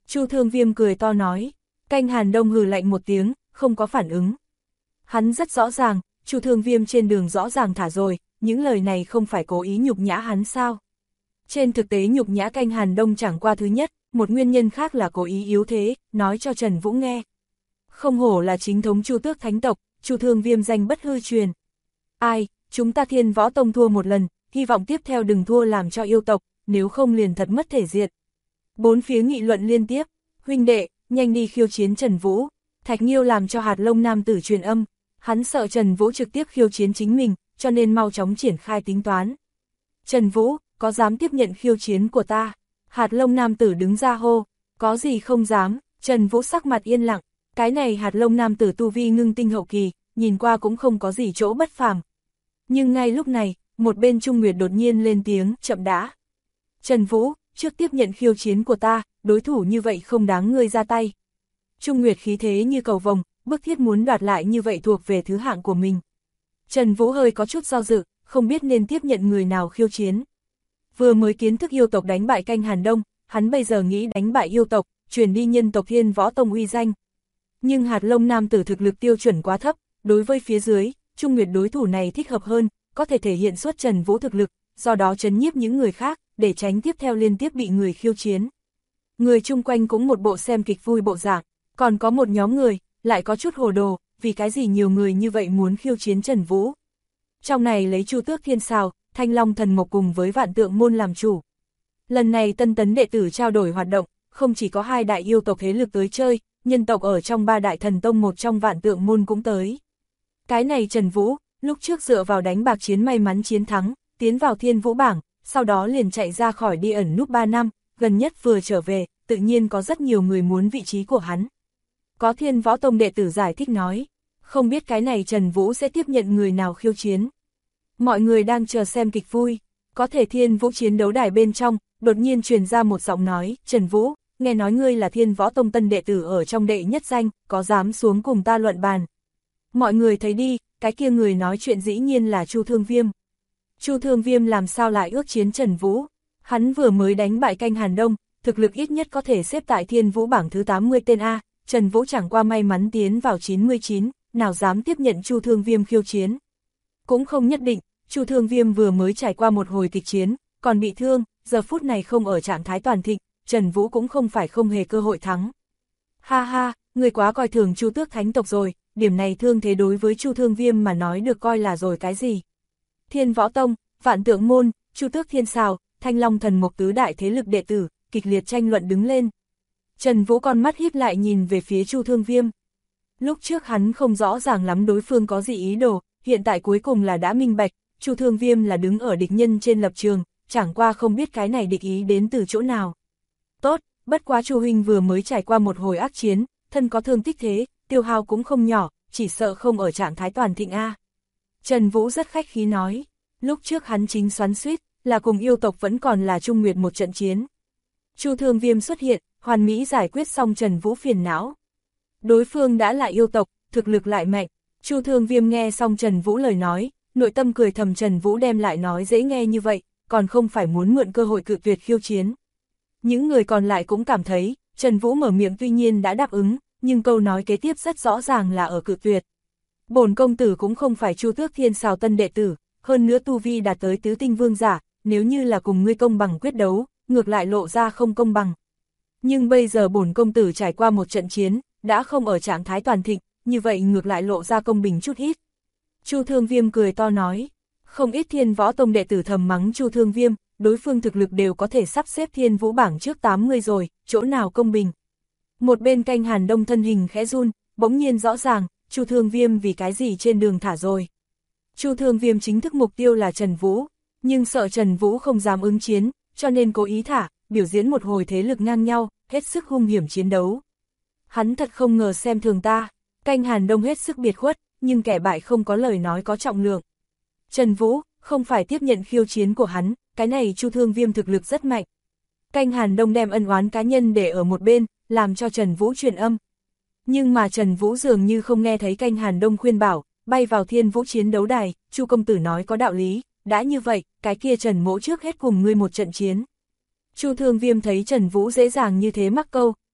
[SPEAKER 1] Chu Thương Viêm cười to nói. Canh Hàn Đông hừ lạnh một tiếng, không có phản ứng. Hắn rất rõ ràng, Chu Thương Viêm trên đường rõ ràng thả rồi, những lời này không phải cố ý nhục nhã hắn sao. Trên thực tế nhục nhã Canh Hàn Đông chẳng qua thứ nhất, một nguyên nhân khác là cố ý yếu thế, nói cho Trần Vũ nghe. Không hổ là chính thống Chu Tước Thánh tộc, Chu Thương Viêm danh bất hư truyền. Ai, chúng ta Thiên Võ Tông thua một lần, hy vọng tiếp theo đừng thua làm cho yêu tộc, nếu không liền thật mất thể diện. Bốn phía nghị luận liên tiếp, huynh đệ, nhanh đi khiêu chiến Trần Vũ. Thạch Nghiêu làm cho Hạt Lông nam tử truyền âm, hắn sợ Trần Vũ trực tiếp khiêu chiến chính mình, cho nên mau chóng triển khai tính toán. Trần Vũ, có dám tiếp nhận khiêu chiến của ta? Hạt Lông nam tử đứng ra hô, có gì không dám, Trần Vũ sắc mặt yên lặng, cái này Hạt Lông nam tử tu vi ngưng tinh hậu kỳ, nhìn qua cũng không có gì chỗ bất phàm. Nhưng ngay lúc này, một bên Trung Nguyệt đột nhiên lên tiếng, chậm đã. Trần Vũ, trước tiếp nhận khiêu chiến của ta, đối thủ như vậy không đáng ngươi ra tay. Trung Nguyệt khí thế như cầu vồng, bức thiết muốn đoạt lại như vậy thuộc về thứ hạng của mình. Trần Vũ hơi có chút do dự, không biết nên tiếp nhận người nào khiêu chiến. Vừa mới kiến thức yêu tộc đánh bại Canh Hàn Đông, hắn bây giờ nghĩ đánh bại yêu tộc, truyền đi nhân tộc Thiên Võ Tông uy danh. Nhưng Hạt Lông nam tử thực lực tiêu chuẩn quá thấp, đối với phía dưới, Trung Nguyệt đối thủ này thích hợp hơn, có thể thể hiện xuất Trần Vũ thực lực, do đó trấn nhiếp những người khác, để tránh tiếp theo liên tiếp bị người khiêu chiến. Người chung quanh cũng một bộ xem kịch vui bộ dạng, còn có một nhóm người, lại có chút hồ đồ, vì cái gì nhiều người như vậy muốn khiêu chiến Trần Vũ. Trong này lấy Chu Tước Thiên Sào, Thanh Long Thần Mộc cùng với Vạn Tượng Môn làm chủ. Lần này tân tấn đệ tử trao đổi hoạt động, không chỉ có hai đại yêu tộc thế lực tới chơi, nhân tộc ở trong ba đại thần tông một trong Vạn Tượng Môn cũng tới. Cái này Trần Vũ, lúc trước dựa vào đánh bạc chiến may mắn chiến thắng, tiến vào Thiên Vũ bảng, sau đó liền chạy ra khỏi đi ẩn núp 3 năm, gần nhất vừa trở về, tự nhiên có rất nhiều người muốn vị trí của hắn. Có Thiên Võ Tông đệ tử giải thích nói, không biết cái này Trần Vũ sẽ tiếp nhận người nào khiêu chiến. Mọi người đang chờ xem kịch vui, có thể Thiên Vũ chiến đấu đài bên trong, đột nhiên truyền ra một giọng nói, Trần Vũ, nghe nói ngươi là Thiên Võ Tông tân đệ tử ở trong đệ nhất danh, có dám xuống cùng ta luận bàn. Mọi người thấy đi, cái kia người nói chuyện dĩ nhiên là Chu Thương Viêm. Chu Thương Viêm làm sao lại ước chiến Trần Vũ, hắn vừa mới đánh bại Canh Hàn Đông, thực lực ít nhất có thể xếp tại Thiên Vũ bảng thứ 80 tên A, Trần Vũ chẳng qua may mắn tiến vào 99, nào dám tiếp nhận Chu Thương Viêm khiêu chiến. Cũng không nhất định, Chu Thương Viêm vừa mới trải qua một hồi kịch chiến, còn bị thương, giờ phút này không ở trạng thái toàn thịnh, Trần Vũ cũng không phải không hề cơ hội thắng. Ha ha, người quá coi thường Chu Tước Thánh tộc rồi, điểm này thương thế đối với Chu Thương Viêm mà nói được coi là rồi cái gì. Thiên Võ Tông, Vạn Tượng Môn, Chu Tước Thiên Sào, Thanh Long Thần Mộc tứ đại thế lực đệ tử, kịch liệt tranh luận đứng lên. Trần Vũ con mắt híp lại nhìn về phía Chu Thương Viêm. Lúc trước hắn không rõ ràng lắm đối phương có gì ý đồ, hiện tại cuối cùng là đã minh bạch, Chu Thương Viêm là đứng ở địch nhân trên lập trường, chẳng qua không biết cái này địch ý đến từ chỗ nào. Tốt, bất quá Chu huynh vừa mới trải qua một hồi ác chiến, thân có thương tích thế, tiêu hao cũng không nhỏ, chỉ sợ không ở trạng thái toàn thịnh A. Trần Vũ rất khách khí nói, lúc trước hắn chính xoắn xuýt, là cùng yêu tộc vẫn còn là Trung Nguyệt một trận chiến. Chu Thương Viêm xuất hiện, hoàn mỹ giải quyết xong Trần Vũ phiền não. Đối phương đã là yêu tộc, thực lực lại mạnh. Chu Thương Viêm nghe xong Trần Vũ lời nói, nội tâm cười thầm Trần Vũ đem lại nói dễ nghe như vậy, còn không phải muốn mượn cơ hội cự tuyệt khiêu chiến. Những người còn lại cũng cảm thấy, Trần Vũ mở miệng tuy nhiên đã đáp ứng, nhưng câu nói kế tiếp rất rõ ràng là ở cự tuyệt. Bổn công tử cũng không phải Chu Tước Thiên Sào tân đệ tử, hơn nữa tu vi đạt tới tứ tinh vương giả, nếu như là cùng ngươi công bằng quyết đấu, ngược lại lộ ra không công bằng. Nhưng bây giờ bổn công tử trải qua một trận chiến, đã không ở trạng thái toàn thịnh, như vậy ngược lại lộ ra công bình chút ít. Chu Thương Viêm cười to nói, không ít Thiên Võ Tông đệ tử thầm mắng Chu Thương Viêm, đối phương thực lực đều có thể sắp xếp Thiên Vũ bảng trước 80 rồi, chỗ nào công bình. Một bên Canh Hàn Đông thân hình khẽ run, bỗng nhiên rõ ràng, Chu Thương Viêm vì cái gì trên đường thả rồi. Chu Thương Viêm chính thức mục tiêu là Trần Vũ, nhưng sợ Trần Vũ không dám ứng chiến, cho nên cố ý thả, biểu diễn một hồi thế lực ngang nhau, hết sức hung hiểm chiến đấu. Hắn thật không ngờ xem thường ta, Canh Hàn Đông hết sức biệt khuất, nhưng kẻ bại không có lời nói có trọng lượng. Trần Vũ, không phải tiếp nhận khiêu chiến của hắn, cái này Chu Thương Viêm thực lực rất mạnh. Canh Hàn Đông đem ân oán cá nhân để ở một bên, làm cho Trần Vũ truyền âm. Nhưng mà Trần Vũ dường như không nghe thấy Canh Hàn Đông khuyên bảo, bay vào Thiên Vũ chiến đấu đài, Chu công tử nói có đạo lý, đã như vậy, cái kia Trần mỗ trước hết cùng ngươi một trận chiến. Chu Thương Viêm thấy Trần Vũ dễ dàng như thế mắc câu,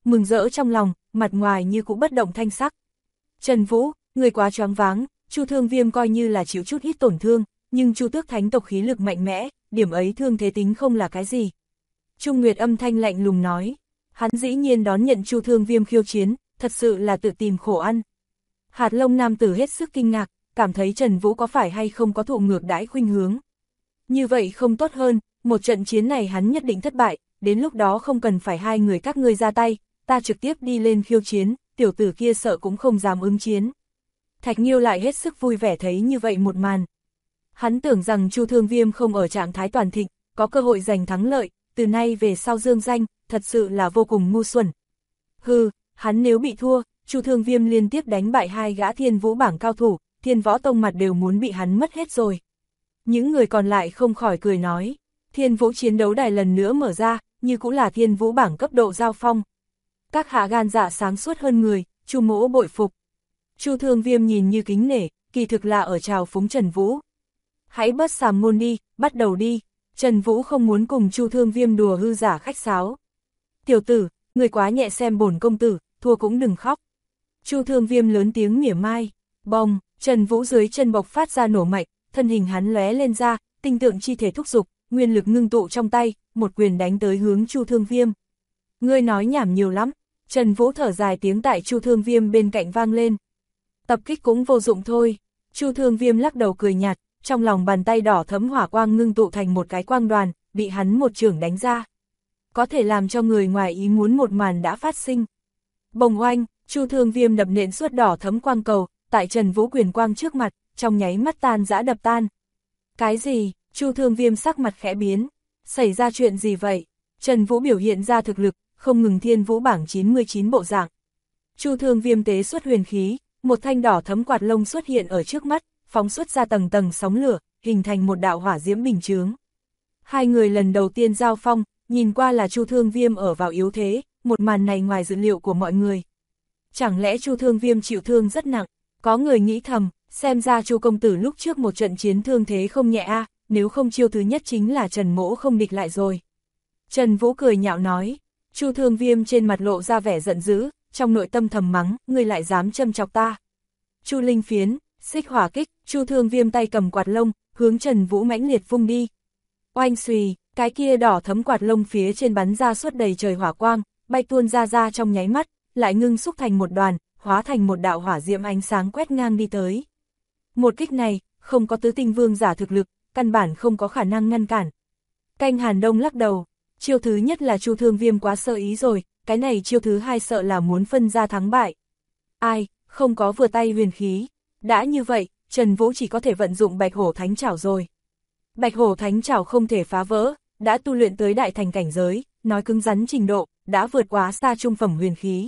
[SPEAKER 1] mừng rỡ trong lòng, mặt ngoài như cũng bất động thanh sắc. Trần Vũ, người quá choáng váng, Chu Thương Viêm coi như là chịu chút ít tổn thương, nhưng Chu Tước thánh tộc khí lực mạnh mẽ, điểm ấy thương thế tính không là cái gì. Trung Nguyệt âm thanh lạnh lùng nói, hắn dĩ nhiên đón nhận Chu Thương Viêm khiêu chiến, thật sự là tự tìm khổ ăn. Hạt Lông nam tử hết sức kinh ngạc, cảm thấy Trần Vũ có phải hay không có thụ ngược đãi khuynh hướng. Như vậy không tốt hơn, một trận chiến này hắn nhất định thất bại, đến lúc đó không cần phải hai người các ngươi ra tay, ta trực tiếp đi lên khiêu chiến, tiểu tử kia sợ cũng không dám ứng chiến. Thạch Nghiêu lại hết sức vui vẻ thấy như vậy một màn. Hắn tưởng rằng Chu Thương Viêm không ở trạng thái toàn thịnh, có cơ hội giành thắng lợi, từ nay về sau dương danh, thật sự là vô cùng ngu xuẩn. Hừ, hắn nếu bị thua, Chu Thương Viêm liên tiếp đánh bại hai gã Thiên Vũ bảng cao thủ, Thiên Võ Tông mặt đều muốn bị hắn mất hết rồi. Những người còn lại không khỏi cười nói, Thiên Vũ chiến đấu đài lần nữa mở ra, như cũng là Thiên Vũ bảng cấp độ giao phong. Các hạ gan dạ sáng suốt hơn người, Chu mỗ bội phục. Chu Thương Viêm nhìn như kính nể, kỳ thực là ở chào phúng Trần Vũ. Hãy bớt sàm ngôn đi, bắt đầu đi. Trần Vũ không muốn cùng Chu Thương Viêm đùa hư giả khách sáo. Tiểu tử, người quá nhẹ xem bổn công tử, thua cũng đừng khóc. Chu Thương Viêm lớn tiếng mỉa mai. Bong, Trần Vũ dưới chân bộc phát ra nổ mạnh, thân hình hắn lóe lên ra, tinh tượng chi thể thúc dục, nguyên lực ngưng tụ trong tay, một quyền đánh tới hướng Chu Thương Viêm. Ngươi nói nhảm nhiều lắm. Trần Vũ thở dài tiếng tại Chu Thương Viêm bên cạnh vang lên. Tập kích cũng vô dụng thôi. Chu Thương Viêm lắc đầu cười nhạt, trong lòng bàn tay đỏ thấm hỏa quang ngưng tụ thành một cái quang đoàn, bị hắn một chưởng đánh ra. Có thể làm cho người ngoài ý muốn một màn đã phát sinh. Bồng oanh, Chu Thương Viêm đập nện suốt đỏ thấm quang cầu, tại Trần Vũ quyền quang trước mặt, trong nháy mắt tan rã đập tan. Cái gì? Chu Thương Viêm sắc mặt khẽ biến. Xảy ra chuyện gì vậy? Trần Vũ biểu hiện ra thực lực, không ngừng Thiên Vũ bảng 99 bộ dạng. Chu Thương Viêm tế xuất huyền khí, một thanh đỏ thấm quạt lông xuất hiện ở trước mắt, phóng xuất ra tầng tầng sóng lửa, hình thành một đạo hỏa diễm bình chướng. Hai người lần đầu tiên giao phong, nhìn qua là Chu Thương Viêm ở vào yếu thế, một màn này ngoài dự liệu của mọi người. Chẳng lẽ Chu Thương Viêm chịu thương rất nặng? Có người nghĩ thầm, xem ra Chu công tử lúc trước một trận chiến thương thế không nhẹ a, nếu không chiêu thứ nhất chính là Trần mỗ không địch lại rồi. Trần Vũ cười nhạo nói, Chu Thương Viêm trên mặt lộ ra vẻ giận dữ, trong nội tâm thầm mắng, ngươi lại dám châm chọc ta. Chu Linh Phiến, xích hỏa kích, Chu Thương Viêm tay cầm quạt lông, hướng Trần Vũ mãnh liệt vung đi. Oanh xùy, cái kia đỏ thấm quạt lông phía trên bắn ra suốt đầy trời hỏa quang, bay tuôn ra trong nháy mắt, lại ngưng xúc thành một đoàn, hóa thành một đạo hỏa diễm ánh sáng quét ngang đi tới. Một kích này, không có tứ tinh vương giả thực lực, căn bản không có khả năng ngăn cản. Canh Hàn Đông lắc đầu, chiêu thứ nhất là Chu Thương Viêm quá sơ ý rồi, cái này chiêu thứ hai sợ là muốn phân ra thắng bại. Ai, không có vừa tay huyền khí. Đã như vậy, Trần Vũ chỉ có thể vận dụng Bạch Hổ Thánh Trảo rồi. Bạch Hổ Thánh Trảo không thể phá vỡ, đã tu luyện tới đại thành cảnh giới, nói cứng rắn trình độ, đã vượt quá xa trung phẩm huyền khí.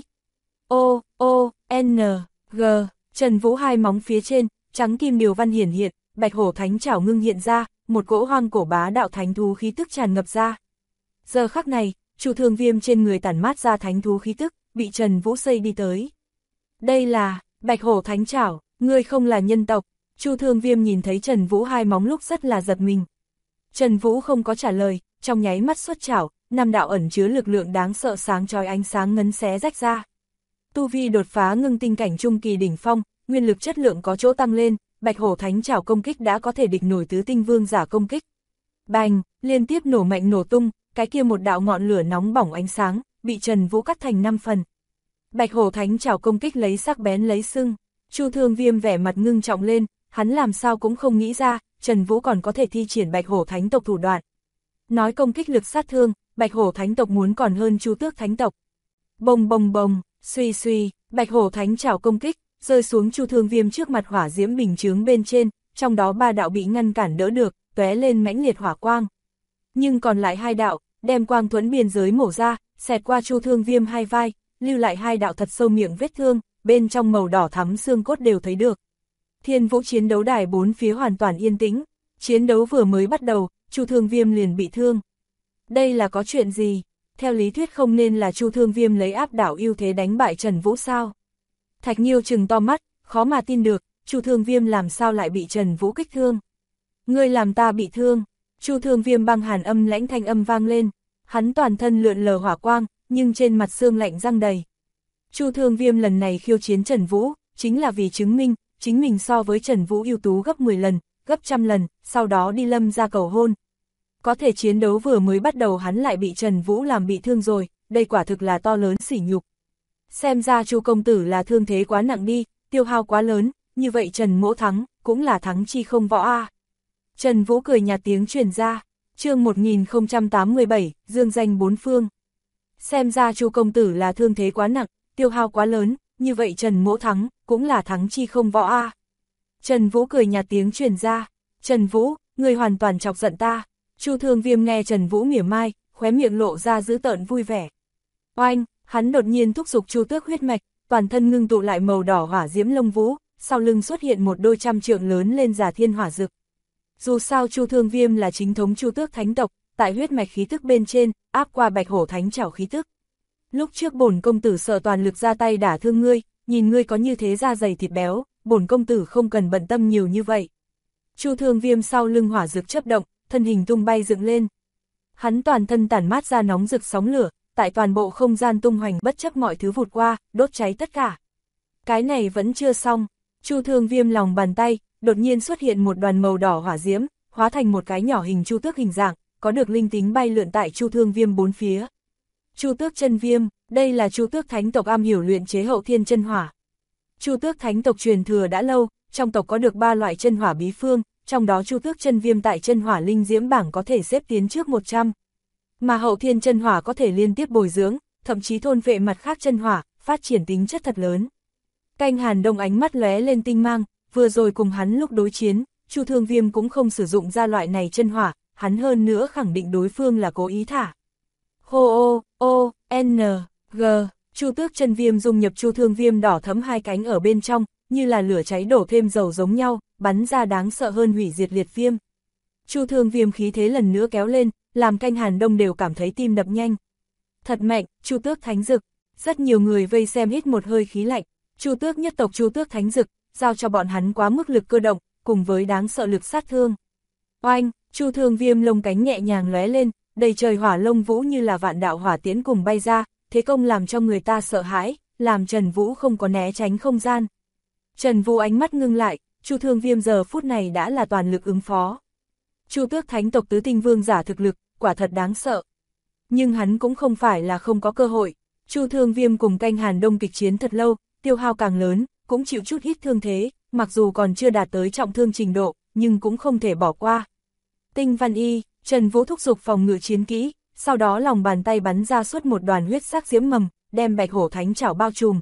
[SPEAKER 1] O, O, N, G, Trần Vũ hai móng phía trên, trắng kim điều văn hiển hiện, Bạch Hổ Thánh Trảo ngưng hiện ra, một cỗ hoang cổ bá đạo thánh thú khí tức tràn ngập ra. Giờ khắc này, Chu Thương Viêm trên người tản mát ra thánh thú khí tức, bị Trần Vũ xây đi tới. Đây là Bạch Hổ Thánh Trảo, ngươi không là nhân tộc. Chu Thương Viêm nhìn thấy Trần Vũ hai móng lúc rất là giật mình. Trần Vũ không có trả lời, trong nháy mắt xuất trảo, năm đạo ẩn chứa lực lượng đáng sợ sáng chói ánh sáng ngấn xé rách ra. Tu vi đột phá ngưng tinh cảnh trung kỳ đỉnh phong, nguyên lực chất lượng có chỗ tăng lên, Bạch Hổ Thánh Trảo công kích đã có thể địch nổi tứ tinh vương giả công kích. Bành, liên tiếp nổ mạnh nổ tung, cái kia một đạo ngọn lửa nóng bỏng ánh sáng, bị Trần Vũ cắt thành 5 phần. Bạch Hổ Thánh Trảo công kích lấy sắc bén lấy sưng. Chu Thương Viêm vẻ mặt ngưng trọng lên, hắn làm sao cũng không nghĩ ra, Trần Vũ còn có thể thi triển Bạch Hổ Thánh tộc thủ đoạn. Nói công kích lực sát thương, Bạch Hổ Thánh tộc muốn còn hơn Chu Tước Thánh tộc. Bồng bồng bồng, suy suy, Bạch Hổ Thánh Trảo công kích, rơi xuống Chu Thương Viêm trước mặt hỏa diễm bình chướng bên trên, trong đó 3 đạo bị ngăn cản đỡ được, tóe lên mãnh liệt hỏa quang. Nhưng còn lại 2 đạo, đem quang thuẫn biên giới mổ ra, xẹt qua Chu Thương Viêm hai vai, lưu lại 2 đạo thật sâu miệng vết thương, bên trong màu đỏ thắm xương cốt đều thấy được. Thiên Vũ chiến đấu đài 4 phía hoàn toàn yên tĩnh, chiến đấu vừa mới bắt đầu, Chu Thương Viêm liền bị thương. Đây là có chuyện gì? Theo lý thuyết không nên là Chu Thương Viêm lấy áp đảo ưu thế đánh bại Trần Vũ sao? Thạch Nghiêu trừng to mắt, khó mà tin được, Chu Thương Viêm làm sao lại bị Trần Vũ kích thương? Ngươi làm ta bị thương. Chu Thương Viêm băng hàn âm lãnh thanh âm vang lên, hắn toàn thân lượn lờ hỏa quang, nhưng trên mặt xương lạnh răng đầy. Chu Thương Viêm lần này khiêu chiến Trần Vũ, chính là vì chứng minh, chính mình so với Trần Vũ ưu tú gấp 10 lần, gấp trăm lần, sau đó đi Lâm ra cầu hôn. Có thể chiến đấu vừa mới bắt đầu hắn lại bị Trần Vũ làm bị thương rồi, đây quả thực là to lớn sỉ nhục. Xem ra Chu công tử là thương thế quá nặng đi, tiêu hao quá lớn, như vậy Trần Mỗ thắng, cũng là thắng chi không võ a. Trần Vũ cười nhạt tiếng truyền ra, chương 1087, dương danh bốn phương. Xem ra Chu công tử là thương thế quá nặng, tiêu hao quá lớn, như vậy Trần Mỗ thắng, cũng là thắng chi không võ a. Trần Vũ cười nhạt tiếng truyền ra, Trần Vũ, ngươi hoàn toàn chọc giận ta. Chu Thương Viêm nghe Trần Vũ mỉa mai, khóe miệng lộ ra dữ tợn vui vẻ. Oanh, hắn đột nhiên thúc giục Chu Tước huyết mạch, toàn thân ngưng tụ lại màu đỏ hỏa diễm lông vũ, sau lưng xuất hiện một đôi trăm trượng lớn lên giả thiên hỏa dực. Dù sao Chu Thương Viêm là chính thống Chu Tước thánh tộc, tại huyết mạch khí tức bên trên, áp qua Bạch Hổ thánh trảo khí tức. Lúc trước bổn công tử sợ toàn lực ra tay đả thương ngươi, nhìn ngươi có như thế da dày thịt béo, bổn công tử không cần bận tâm nhiều như vậy. Chu Thương Viêm sau lưng hỏa dực chớp động, thân hình tung bay dựng lên. Hắn toàn thân tản mát ra nóng rực sóng lửa, tại toàn bộ không gian tung hoành bất chấp mọi thứ vụt qua, đốt cháy tất cả. Cái này vẫn chưa xong, Chu Thương Viêm lòng bàn tay, đột nhiên xuất hiện một đoàn màu đỏ hỏa diễm, hóa thành một cái nhỏ hình chu tước hình dạng, có được linh tính bay lượn tại Chu Thương Viêm bốn phía. Chu Tước chân viêm, đây là Chu Tước thánh tộc am hiểu luyện chế hậu thiên chân hỏa. Chu Tước thánh tộc truyền thừa đã lâu, trong tộc có được 3 loại chân hỏa bí phương, trong đó Chu Tước chân viêm tại chân hỏa linh diễm bảng có thể xếp tiến trước 100. Mà hậu thiên chân hỏa có thể liên tiếp bồi dưỡng, thậm chí thôn phệ mặt khác chân hỏa, phát triển tính chất thật lớn. Canh Hàn Đông ánh mắt lóe lên tinh mang, vừa rồi cùng hắn lúc đối chiến, Chu Thương Viêm cũng không sử dụng ra loại này chân hỏa, hắn hơn nữa khẳng định đối phương là cố ý thả. Hô ô, n, g, Chu Tước chân viêm dung nhập Chu Thương Viêm đỏ thẫm hai cánh ở bên trong, như là lửa cháy đổ thêm dầu giống nhau, bắn ra đáng sợ hơn hủy diệt liệt viêm. Chu Thương Viêm khí thế lần nữa kéo lên, làm Canh Hàn Đông đều cảm thấy tim đập nhanh. Thật mạnh, Chu Tước thánh dực. Rất nhiều người vây xem hít một hơi khí lạnh. Chu Tước nhất tộc Chu Tước thánh dực, giao cho bọn hắn quá mức lực cơ động, cùng với đáng sợ lực sát thương. Oanh, Chu Thương Viêm lông cánh nhẹ nhàng lóe lên, đầy trời hỏa lông vũ như là vạn đạo hỏa tiễn cùng bay ra, thế công làm cho người ta sợ hãi, làm Trần Vũ không có né tránh không gian. Trần Vũ ánh mắt ngưng lại, Chu Thương Viêm giờ phút này đã là toàn lực ứng phó. Chu Tước thánh tộc tứ tinh vương giả thực lực, quả thật đáng sợ. Nhưng hắn cũng không phải là không có cơ hội. Chu Thương Viêm cùng Canh Hàn Đông kịch chiến thật lâu, tiêu hao càng lớn, cũng chịu chút ít thương thế, mặc dù còn chưa đạt tới trọng thương trình độ, nhưng cũng không thể bỏ qua. Tinh Văn Y, Trần Vũ thúc giục phòng ngự chiến kỹ, sau đó lòng bàn tay bắn ra suốt một đoàn huyết sắc diễm mầm, đem Bạch Hổ thánh trảo bao trùm.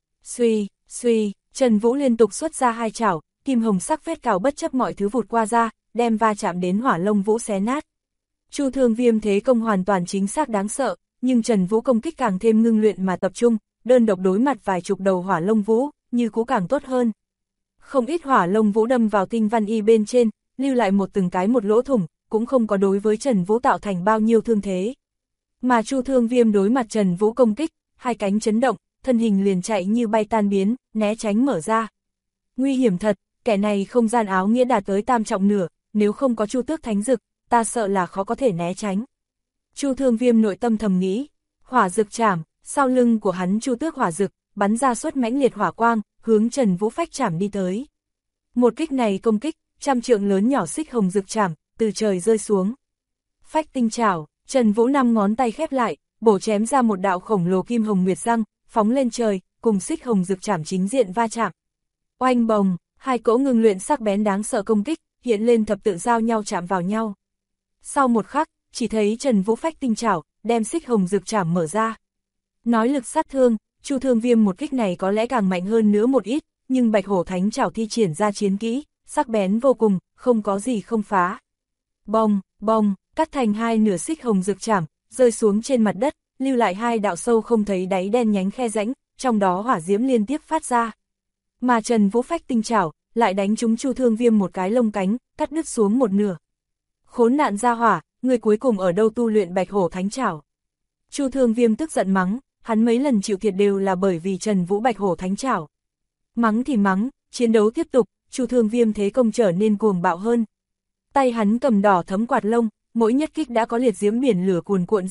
[SPEAKER 1] Suy, Trần Vũ liên tục xuất ra hai trảo, kim hồng sắc vết cào bất chấp mọi thứ vụt qua ra, đem va chạm đến hỏa lông vũ xé nát. Chu Thương Viêm thế công hoàn toàn chính xác đáng sợ, nhưng Trần Vũ công kích càng thêm ngưng luyện mà tập trung, đơn độc đối mặt vài chục đầu hỏa lông vũ, như cũ càng tốt hơn. Không ít hỏa lông vũ đâm vào Tinh Văn Y bên trên, lưu lại từng cái một lỗ thủng, cũng không có đối với Trần Vũ tạo thành bao nhiêu thương thế. Mà Chu Thương Viêm đối mặt Trần Vũ công kích, hai cánh chấn động, thân hình liền chạy như bay tan biến, né tránh mở ra. Nguy hiểm thật, kẻ này không gian áo nghĩa đạt tới tam trọng nửa, nếu không có Chu Tước thánh dực, ta sợ là khó có thể né tránh. Chu Thương Viêm nội tâm thầm nghĩ, hỏa dực chảm, sau lưng của hắn Chu Tước hỏa dực, bắn ra suốt mãnh liệt hỏa quang, hướng Trần Vũ phách chảm đi tới. Một kích này công kích, trăm trượng lớn nhỏ xích hồng dực chảm, từ trời rơi xuống. Phách tinh chảo, Trần Vũ 5 ngón tay khép lại, bổ chém ra một đạo khổng lồ kim hồng nguyệt răng, phóng lên trời, cùng xích hồng dực chảm chính diện va chạm. Oanh bồng, hai cỗ ngưng luyện sắc bén đáng sợ công kích, hiện lên thập tự giao nhau chạm vào nhau. Sau một khắc, chỉ thấy Trần Vũ phách tinh chảo, đem xích hồng dực chảm mở ra. Nói lực sát thương, Chu Thương Viêm một kích này có lẽ càng mạnh hơn nữa một ít, nhưng Bạch Hổ thánh trảo thi triển ra chiến kỹ, sắc bén vô cùng, không có gì không phá. Bong, bong, cắt thành hai nửa xích hồng dực chảm, rơi xuống trên mặt đất, lưu lại hai đạo sâu không thấy đáy đen nhánh khe rãnh, trong đó hỏa diễm liên tiếp phát ra. Mà Trần Vũ phách tinh chảo, lại đánh trúng Chu Thương Viêm một cái lông cánh, cắt đứt xuống một nửa. Khốn nạn gia hỏa, người cuối cùng ở đâu tu luyện Bạch Hổ thánh trảo? Chu Thương Viêm tức giận mắng, hắn mấy lần chịu thiệt đều là bởi vì Trần Vũ Bạch Hổ thánh trảo. Mắng thì mắng, chiến đấu tiếp tục, Chu Thương Viêm thế công trở nên cuồng bạo hơn. Tay hắn cầm đỏ thấm quạt lông, mỗi nhất kích đã có liệt diễm biển lửa cuồn cuộn ra,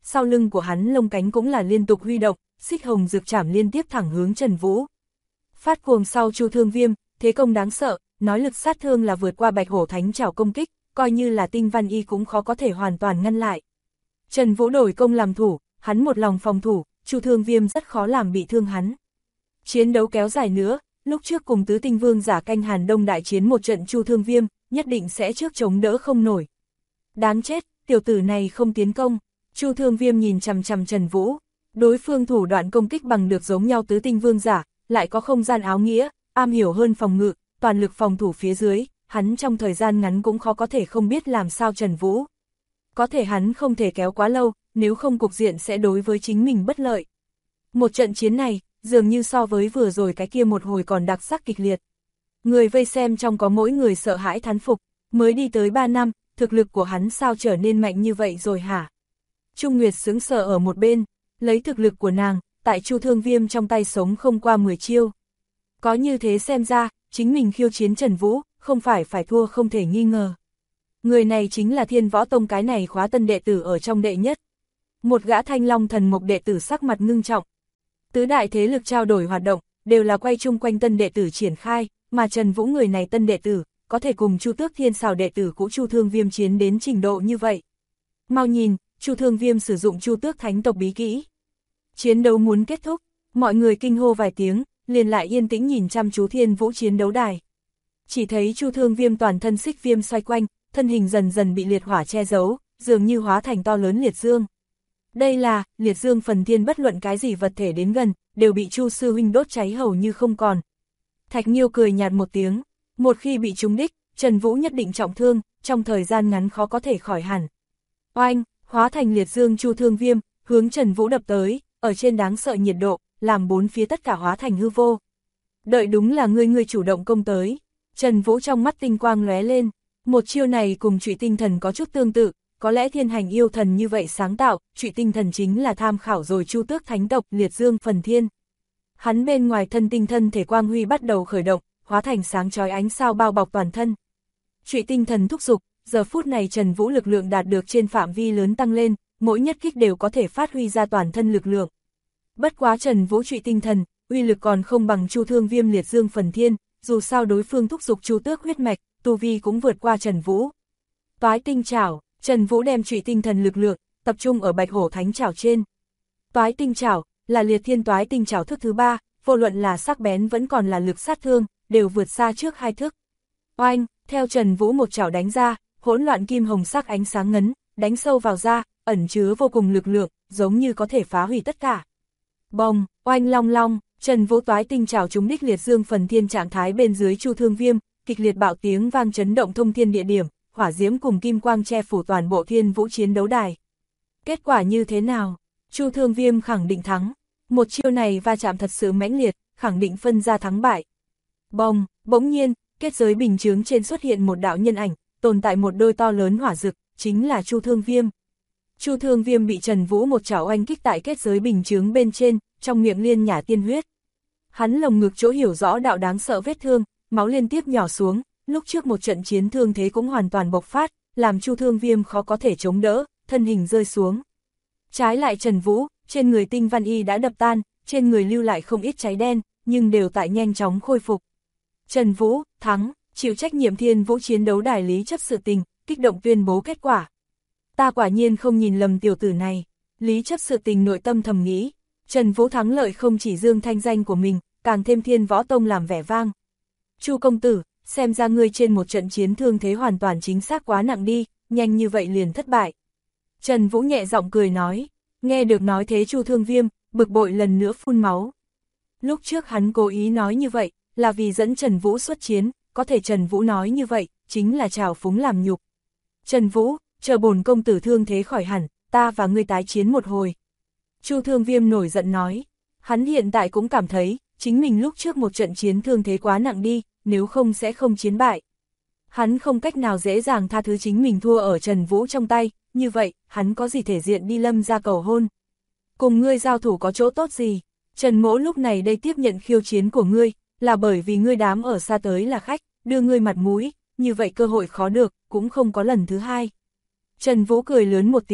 [SPEAKER 1] sau lưng của hắn lông cánh cũng là liên tục huy động, xích hồng dược trảm liên tiếp thẳng hướng Trần Vũ. Phát cuồng sau Chu Thương Viêm, thế công đáng sợ, nói lực sát thương là vượt qua Bạch Hổ Thánh Trảo công kích, coi như là Tinh Văn Y cũng khó có thể hoàn toàn ngăn lại. Trần Vũ đổi công làm thủ, hắn một lòng phòng thủ, Chu Thương Viêm rất khó làm bị thương hắn. Chiến đấu kéo dài nữa, lúc trước cùng Tứ Tinh Vương giả canh Hàn Đông đại chiến một trận Chu Thương Viêm, nhất định sẽ trước chống đỡ không nổi. Đáng chết, tiểu tử này không tiến công. Chu Thương Viêm nhìn chằm chằm Trần Vũ, đối phương thủ đoạn công kích bằng được giống nhau Tứ Tinh Vương giả, lại có không gian áo nghĩa, am hiểu hơn phòng ngự, toàn lực phòng thủ phía dưới, hắn trong thời gian ngắn cũng khó có thể không biết làm sao Trần Vũ. Có thể hắn không thể kéo quá lâu, nếu không cục diện sẽ đối với chính mình bất lợi. Một trận chiến này, dường như so với vừa rồi cái kia một hồi còn đặc sắc kịch liệt. Người vây xem trong có mỗi người sợ hãi thán phục, mới đi tới 3 năm, thực lực của hắn sao trở nên mạnh như vậy rồi hả? Trung Nguyệt sững sờ ở một bên, lấy thực lực của nàng, tại Chu Thương Viêm trong tay sống không qua 10 chiêu. Có như thế xem ra, chính mình khiêu chiến Trần Vũ, không phải thua không thể nghi ngờ. Người này chính là Thiên Võ Tông cái này khóa tân đệ tử ở trong đệ nhất. Một gã Thanh Long Thần Mộc đệ tử sắc mặt ngưng trọng. Tứ đại thế lực trao đổi hoạt động, đều là quay chung quanh tân đệ tử triển khai, mà Trần Vũ người này tân đệ tử, có thể cùng Chu Tước Thiên Sào đệ tử cũ Chu Thương Viêm chiến đến trình độ như vậy. Mau nhìn, Chu Thương Viêm sử dụng Chu Tước Thánh tộc bí kỹ. Chiến đấu muốn kết thúc, mọi người kinh hô vài tiếng, liền lại yên tĩnh nhìn chăm chú Thiên Vũ chiến đấu đài. Chỉ thấy Chu Thương Viêm toàn thân xích viêm xoay quanh, thân hình dần dần bị liệt hỏa che giấu, dường như hóa thành to lớn liệt dương. Đây là, liệt dương phần thiên, bất luận cái gì vật thể đến gần, đều bị Chu sư huynh đốt cháy hầu như không còn. Thạch Nghiêu cười nhạt một tiếng, một khi bị trúng đích, Trần Vũ nhất định trọng thương, trong thời gian ngắn khó có thể khỏi hẳn. Oanh, hóa thành liệt dương Chu Thương Viêm, hướng Trần Vũ đập tới, ở trên đáng sợ nhiệt độ, làm bốn phía tất cả hóa thành hư vô. Đợi đúng là ngươi chủ động công tới. Trần Vũ trong mắt tinh quang lóe lên, một chiêu này cùng Trụy Tinh Thần có chút tương tự, có lẽ Thiên Hành yêu thần như vậy sáng tạo, Trụy Tinh Thần chính là tham khảo rồi Chu Tước Thánh tộc liệt dương phần thiên. Hắn bên ngoài thân tinh thân thể quang huy bắt đầu khởi động, hóa thành sáng chói ánh sao bao bọc toàn thân. Trụy Tinh Thần thúc giục, giờ phút này Trần Vũ lực lượng đạt được trên phạm vi lớn tăng lên, mỗi nhất kích đều có thể phát huy ra toàn thân lực lượng. Bất quá Trần Vũ Trụy Tinh Thần, uy lực còn không bằng Chu Thương Viêm liệt dương phần thiên, dù sao đối phương thúc giục Chu Tước huyết mạch, tu vi cũng vượt qua Trần Vũ. Toái Tinh Trảo, Trần Vũ đem Trụy Tinh Thần lực lượng tập trung ở Bạch Hổ Thánh Trảo trên. Toái Tinh Trảo là liệt thiên Toái Tinh Trảo thức thứ 3, vô luận là sắc bén vẫn còn là lực sát thương, đều vượt xa trước 2 thức. Oanh, theo Trần Vũ một trảo đánh ra, hỗn loạn kim hồng sắc ánh sáng ngấn, đánh sâu vào da, ẩn chứa vô cùng lực lượng, giống như có thể phá hủy tất cả. Bồng, oanh long long, Trần Vũ Toái Tinh Trảo trúng đích liệt dương phần thiên trạng thái bên dưới Chu Thương Viêm, kịch liệt bạo tiếng vang chấn động thông thiên địa điểm, hỏa diễm cùng kim quang che phủ toàn bộ Thiên Vũ chiến đấu đài. Kết quả như thế nào? Chu Thương Viêm khẳng định thắng. Một chiêu này va chạm thật sự mãnh liệt, khẳng định phân ra thắng bại. Bồng, bỗng nhiên, kết giới bình chướng trên xuất hiện một đạo nhân ảnh, tồn tại một đôi to lớn hỏa dực, chính là Chu Thương Viêm. Chu Thương Viêm bị Trần Vũ một chảo oanh kích tại kết giới bình chướng bên trên, trong miệng liên nhả tiên huyết. Hắn lồng ngực chỗ hiểu rõ đạo đáng sợ vết thương, máu liên tiếp nhỏ xuống, lúc trước một trận chiến thương thế cũng hoàn toàn bộc phát, làm Chu Thương Viêm khó có thể chống đỡ, thân hình rơi xuống. Trái lại Trần Vũ, trên người tinh văn y đã đập tan, trên người lưu lại không ít cháy đen, nhưng đều tại nhanh chóng khôi phục. Trần Vũ, thắng, chịu trách nhiệm Thiên Vũ chiến đấu đài lý chấp sự tình, kích động tuyên bố kết quả. Ta quả nhiên không nhìn lầm tiểu tử này, lý chấp sự tình nội tâm thầm nghĩ, Trần Vũ thắng lợi không chỉ dương thanh danh của mình, càng thêm Thiên Võ Tông làm vẻ vang. Chu công tử, xem ra ngươi trên một trận chiến thương thế hoàn toàn chính xác quá nặng đi, nhanh như vậy liền thất bại. Trần Vũ nhẹ giọng cười nói, nghe được nói thế Chu Thương Viêm, bực bội lần nữa phun máu. Lúc trước hắn cố ý nói như vậy, là vì dẫn Trần Vũ xuất chiến, có thể Trần Vũ nói như vậy, chính là trào phúng làm nhục. Trần Vũ, chờ bổn công tử thương thế khỏi hẳn, ta và ngươi tái chiến một hồi. Chu Thương Viêm nổi giận nói, hắn hiện tại cũng cảm thấy, chính mình lúc trước một trận chiến thương thế quá nặng đi, nếu không sẽ không chiến bại. Hắn không cách nào dễ dàng tha thứ chính mình thua ở Trần Vũ trong tay, như vậy, hắn có gì thể diện đi Lâm gia cầu hôn. Cùng ngươi giao thủ có chỗ tốt gì? Trần Mỗ lúc này đây tiếp nhận khiêu chiến của ngươi, là bởi vì ngươi đám ở xa tới là khách, đưa ngươi mặt mũi, như vậy cơ hội khó được, cũng không có lần thứ hai. Trần Vũ cười lớn một tiếng,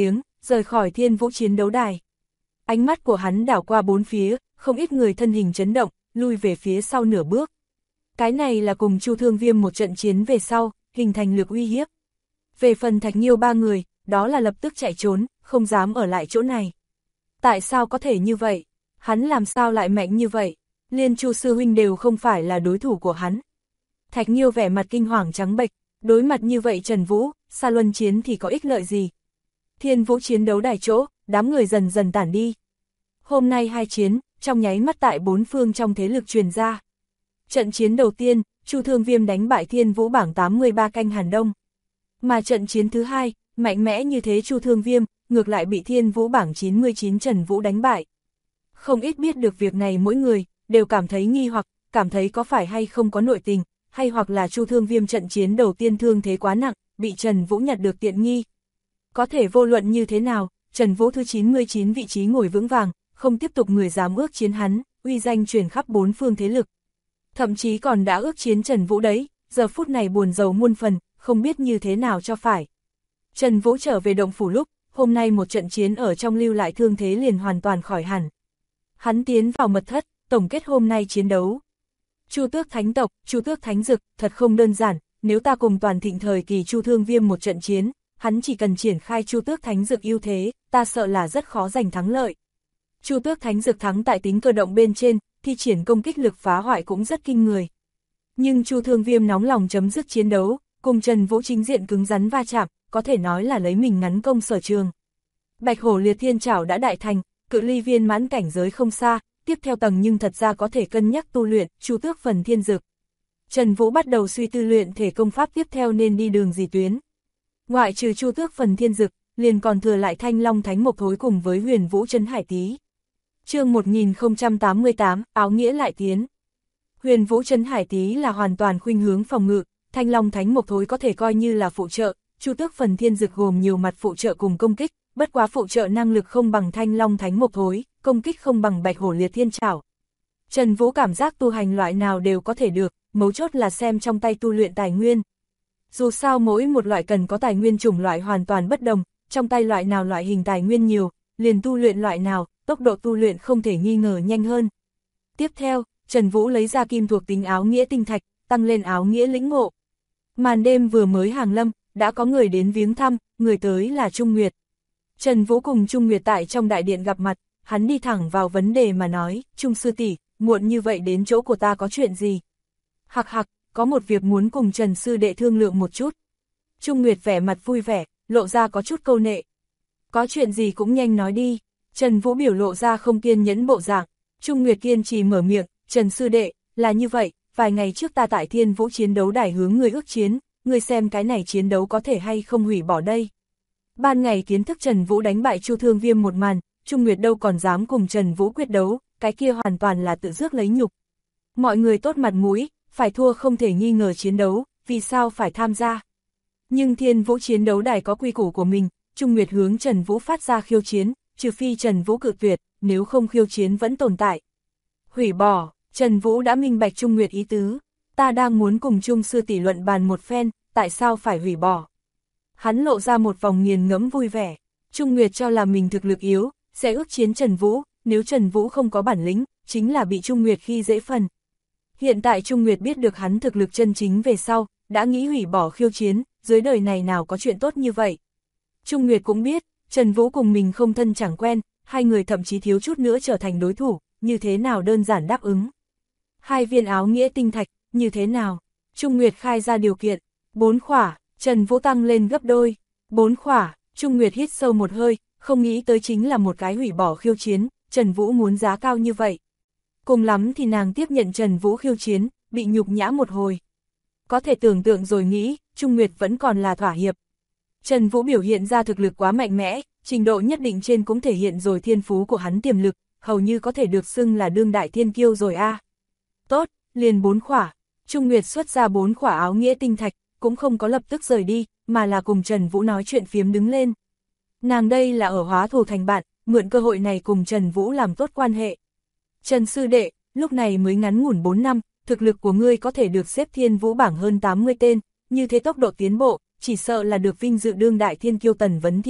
[SPEAKER 1] rời khỏi Thiên Vũ chiến đấu đài. Ánh mắt của hắn đảo qua bốn phía, không ít người thân hình chấn động, lui về phía sau nửa bước. Cái này là cùng Chu Thương Viêm một trận chiến về sau, hình thành lực uy hiếp. Về phần Thạch Nghiêu ba người, đó là lập tức chạy trốn, không dám ở lại chỗ này. Tại sao có thể như vậy? Hắn làm sao lại mạnh như vậy? Liên Chu sư huynh đều không phải là đối thủ của hắn. Thạch Nghiêu vẻ mặt kinh hoàng trắng bệch, đối mặt như vậy Trần Vũ, xa luân chiến thì có ích lợi gì? Thiên Vũ chiến đấu đài chỗ, đám người dần dần tản đi. Hôm nay hai chiến, trong nháy mắt tại bốn phương trong thế lực truyền ra. Trận chiến đầu tiên, Chu Thương Viêm đánh bại Thiên Vũ bảng 83 canh Hàn Đông. Mà trận chiến thứ hai, mạnh mẽ như thế Chu Thương Viêm, ngược lại bị Thiên Vũ bảng 99 Trần Vũ đánh bại. Không ít biết được việc này mỗi người, đều cảm thấy nghi hoặc, cảm thấy có phải hay không có nội tình, hay hoặc là Chu Thương Viêm trận chiến đầu tiên thương thế quá nặng, bị Trần Vũ nhặt được tiện nghi. Có thể vô luận như thế nào, Trần Vũ thứ 99 vị trí ngồi vững vàng, không tiếp tục người dám ước chiến hắn, uy danh truyền khắp bốn phương thế lực. Thậm chí còn đã ước chiến Trần Vũ đấy, giờ phút này buồn rầu muôn phần, không biết như thế nào cho phải. Trần Vũ trở về động phủ lúc, hôm nay một trận chiến ở trong lưu lại thương thế liền hoàn toàn khỏi hẳn. Hắn tiến vào mật thất, tổng kết hôm nay chiến đấu. Chu Tước Thánh tộc, Chu Tước Thánh Dực, thật không đơn giản, nếu ta cùng toàn thịnh thời kỳ Chu Thương Viêm một trận chiến, hắn chỉ cần triển khai Chu Tước Thánh Dực ưu thế, ta sợ là rất khó giành thắng lợi. Chu Tước Thánh Dực thắng tại tính cơ động bên trên, thi triển công kích lực phá hoại cũng rất kinh người. Nhưng Chu Thương Viêm nóng lòng chấm dứt chiến đấu, cùng Trần Vũ chính diện cứng rắn va chạm, có thể nói là lấy mình ngắn công sở trường. Bạch Hổ Liệt Thiên Trảo đã đại thành, cự ly viên mãn cảnh giới không xa, tiếp theo tầng nhưng thật ra có thể cân nhắc tu luyện Chu Tước Phần Thiên Dực. Trần Vũ bắt đầu suy tư luyện thể công pháp tiếp theo nên đi đường gì tuyến. Ngoại trừ Chu Tước Phần Thiên Dực, liền còn thừa lại Thanh Long Thánh Mộc Thối cùng với Huyền Vũ Trấn Hải Tý. Chương 1088, áo nghĩa lại tiến. Huyền Vũ Trấn Hải Tý là hoàn toàn khuynh hướng phòng ngự, Thanh Long Thánh Mộc Thối có thể coi như là phụ trợ, Chu Tước Phần Thiên Dực gồm nhiều mặt phụ trợ cùng công kích, bất quá phụ trợ năng lực không bằng Thanh Long Thánh Mộc Thối, công kích không bằng Bạch Hổ Liệt Thiên Trảo. Trần Vũ cảm giác tu hành loại nào đều có thể được, mấu chốt là xem trong tay tu luyện tài nguyên. Dù sao mỗi một loại cần có tài nguyên chủng loại hoàn toàn bất đồng, trong tay loại nào loại hình tài nguyên nhiều, liền tu luyện loại nào, tốc độ tu luyện không thể nghi ngờ nhanh hơn. Tiếp theo, Trần Vũ lấy ra kim thuộc tính áo nghĩa tinh thạch, tăng lên áo nghĩa lĩnh ngộ. Màn đêm vừa mới hàng lâm, đã có người đến viếng thăm, người tới là Trung Nguyệt. Trần Vũ cùng Trung Nguyệt tại trong đại điện gặp mặt, hắn đi thẳng vào vấn đề mà nói, Trung sư tỷ, muộn như vậy đến chỗ của ta có chuyện gì? Hặc hặc, có một việc muốn cùng Trần sư đệ thương lượng một chút. Trung Nguyệt vẻ mặt vui vẻ, lộ ra có chút câu nệ. Có chuyện gì cũng nhanh nói đi. Trần Vũ biểu lộ ra không kiên nhẫn bộ dạng. Trung Nguyệt kiên trì mở miệng, Trần sư đệ, là như vậy, vài ngày trước ta tại Thiên Vũ chiến đấu đài hướng người ước chiến, người xem cái này chiến đấu có thể hay không hủy bỏ đây. Ban ngày kiến thức Trần Vũ đánh bại Chu Thương Viêm một màn, Trung Nguyệt đâu còn dám cùng Trần Vũ quyết đấu, cái kia hoàn toàn là tự rước lấy nhục. Mọi người tốt mặt mũi, phải thua không thể nghi ngờ chiến đấu, vì sao phải tham gia. Nhưng Thiên Vũ chiến đấu đài có quy củ của mình, Trung Nguyệt hướng Trần Vũ phát ra khiêu chiến, trừ phi Trần Vũ cự tuyệt, nếu không khiêu chiến vẫn tồn tại. Hủy bỏ, Trần Vũ đã minh bạch Trung Nguyệt ý tứ, ta đang muốn cùng Trung sư tỷ luận bàn một phen, tại sao phải hủy bỏ. Hắn lộ ra một vòng nghiền ngẫm vui vẻ, Trung Nguyệt cho là mình thực lực yếu, sẽ ước chiến Trần Vũ, nếu Trần Vũ không có bản lĩnh, chính là bị Trung Nguyệt khi dễ phần. Hiện tại Trung Nguyệt biết được hắn thực lực chân chính về sau, đã nghĩ hủy bỏ khiêu chiến, dưới đời này nào có chuyện tốt như vậy. Trung Nguyệt cũng biết, Trần Vũ cùng mình không thân chẳng quen, hai người thậm chí thiếu chút nữa trở thành đối thủ, như thế nào đơn giản đáp ứng. 2 viên áo nghĩa tinh thạch, như thế nào? Trung Nguyệt khai ra điều kiện, 4 khỏa, Trần Vũ tăng lên gấp đôi, 4 khỏa, Trung Nguyệt hít sâu một hơi, không nghĩ tới chính là một cái hủy bỏ khiêu chiến, Trần Vũ muốn giá cao như vậy. Cùng lắm thì nàng tiếp nhận Trần Vũ khiêu chiến, bị nhục nhã một hồi. Có thể tưởng tượng rồi nghĩ, Trung Nguyệt vẫn còn là thỏa hiệp. Trần Vũ biểu hiện ra thực lực quá mạnh mẽ, trình độ nhất định trên cũng thể hiện rồi thiên phú của hắn tiềm lực, hầu như có thể được xưng là đương đại thiên kiêu rồi a. Tốt, liền 4 khỏa. Trung Nguyệt xuất ra 4 khỏa áo nghĩa tinh thạch, cũng không có lập tức rời đi, mà là cùng Trần Vũ nói chuyện phiếm đứng lên. Nàng đây là ở hóa thù thành bạn, mượn cơ hội này cùng Trần Vũ làm tốt quan hệ. Trần sư đệ, lúc này mới ngắn ngủn 4 năm, thực lực của ngươi có thể được xếp Thiên Vũ bảng hơn 80 tên, như thế tốc độ tiến bộ, chỉ sợ là được vinh dự đương đại thiên kiêu Tần Vấn Thiên,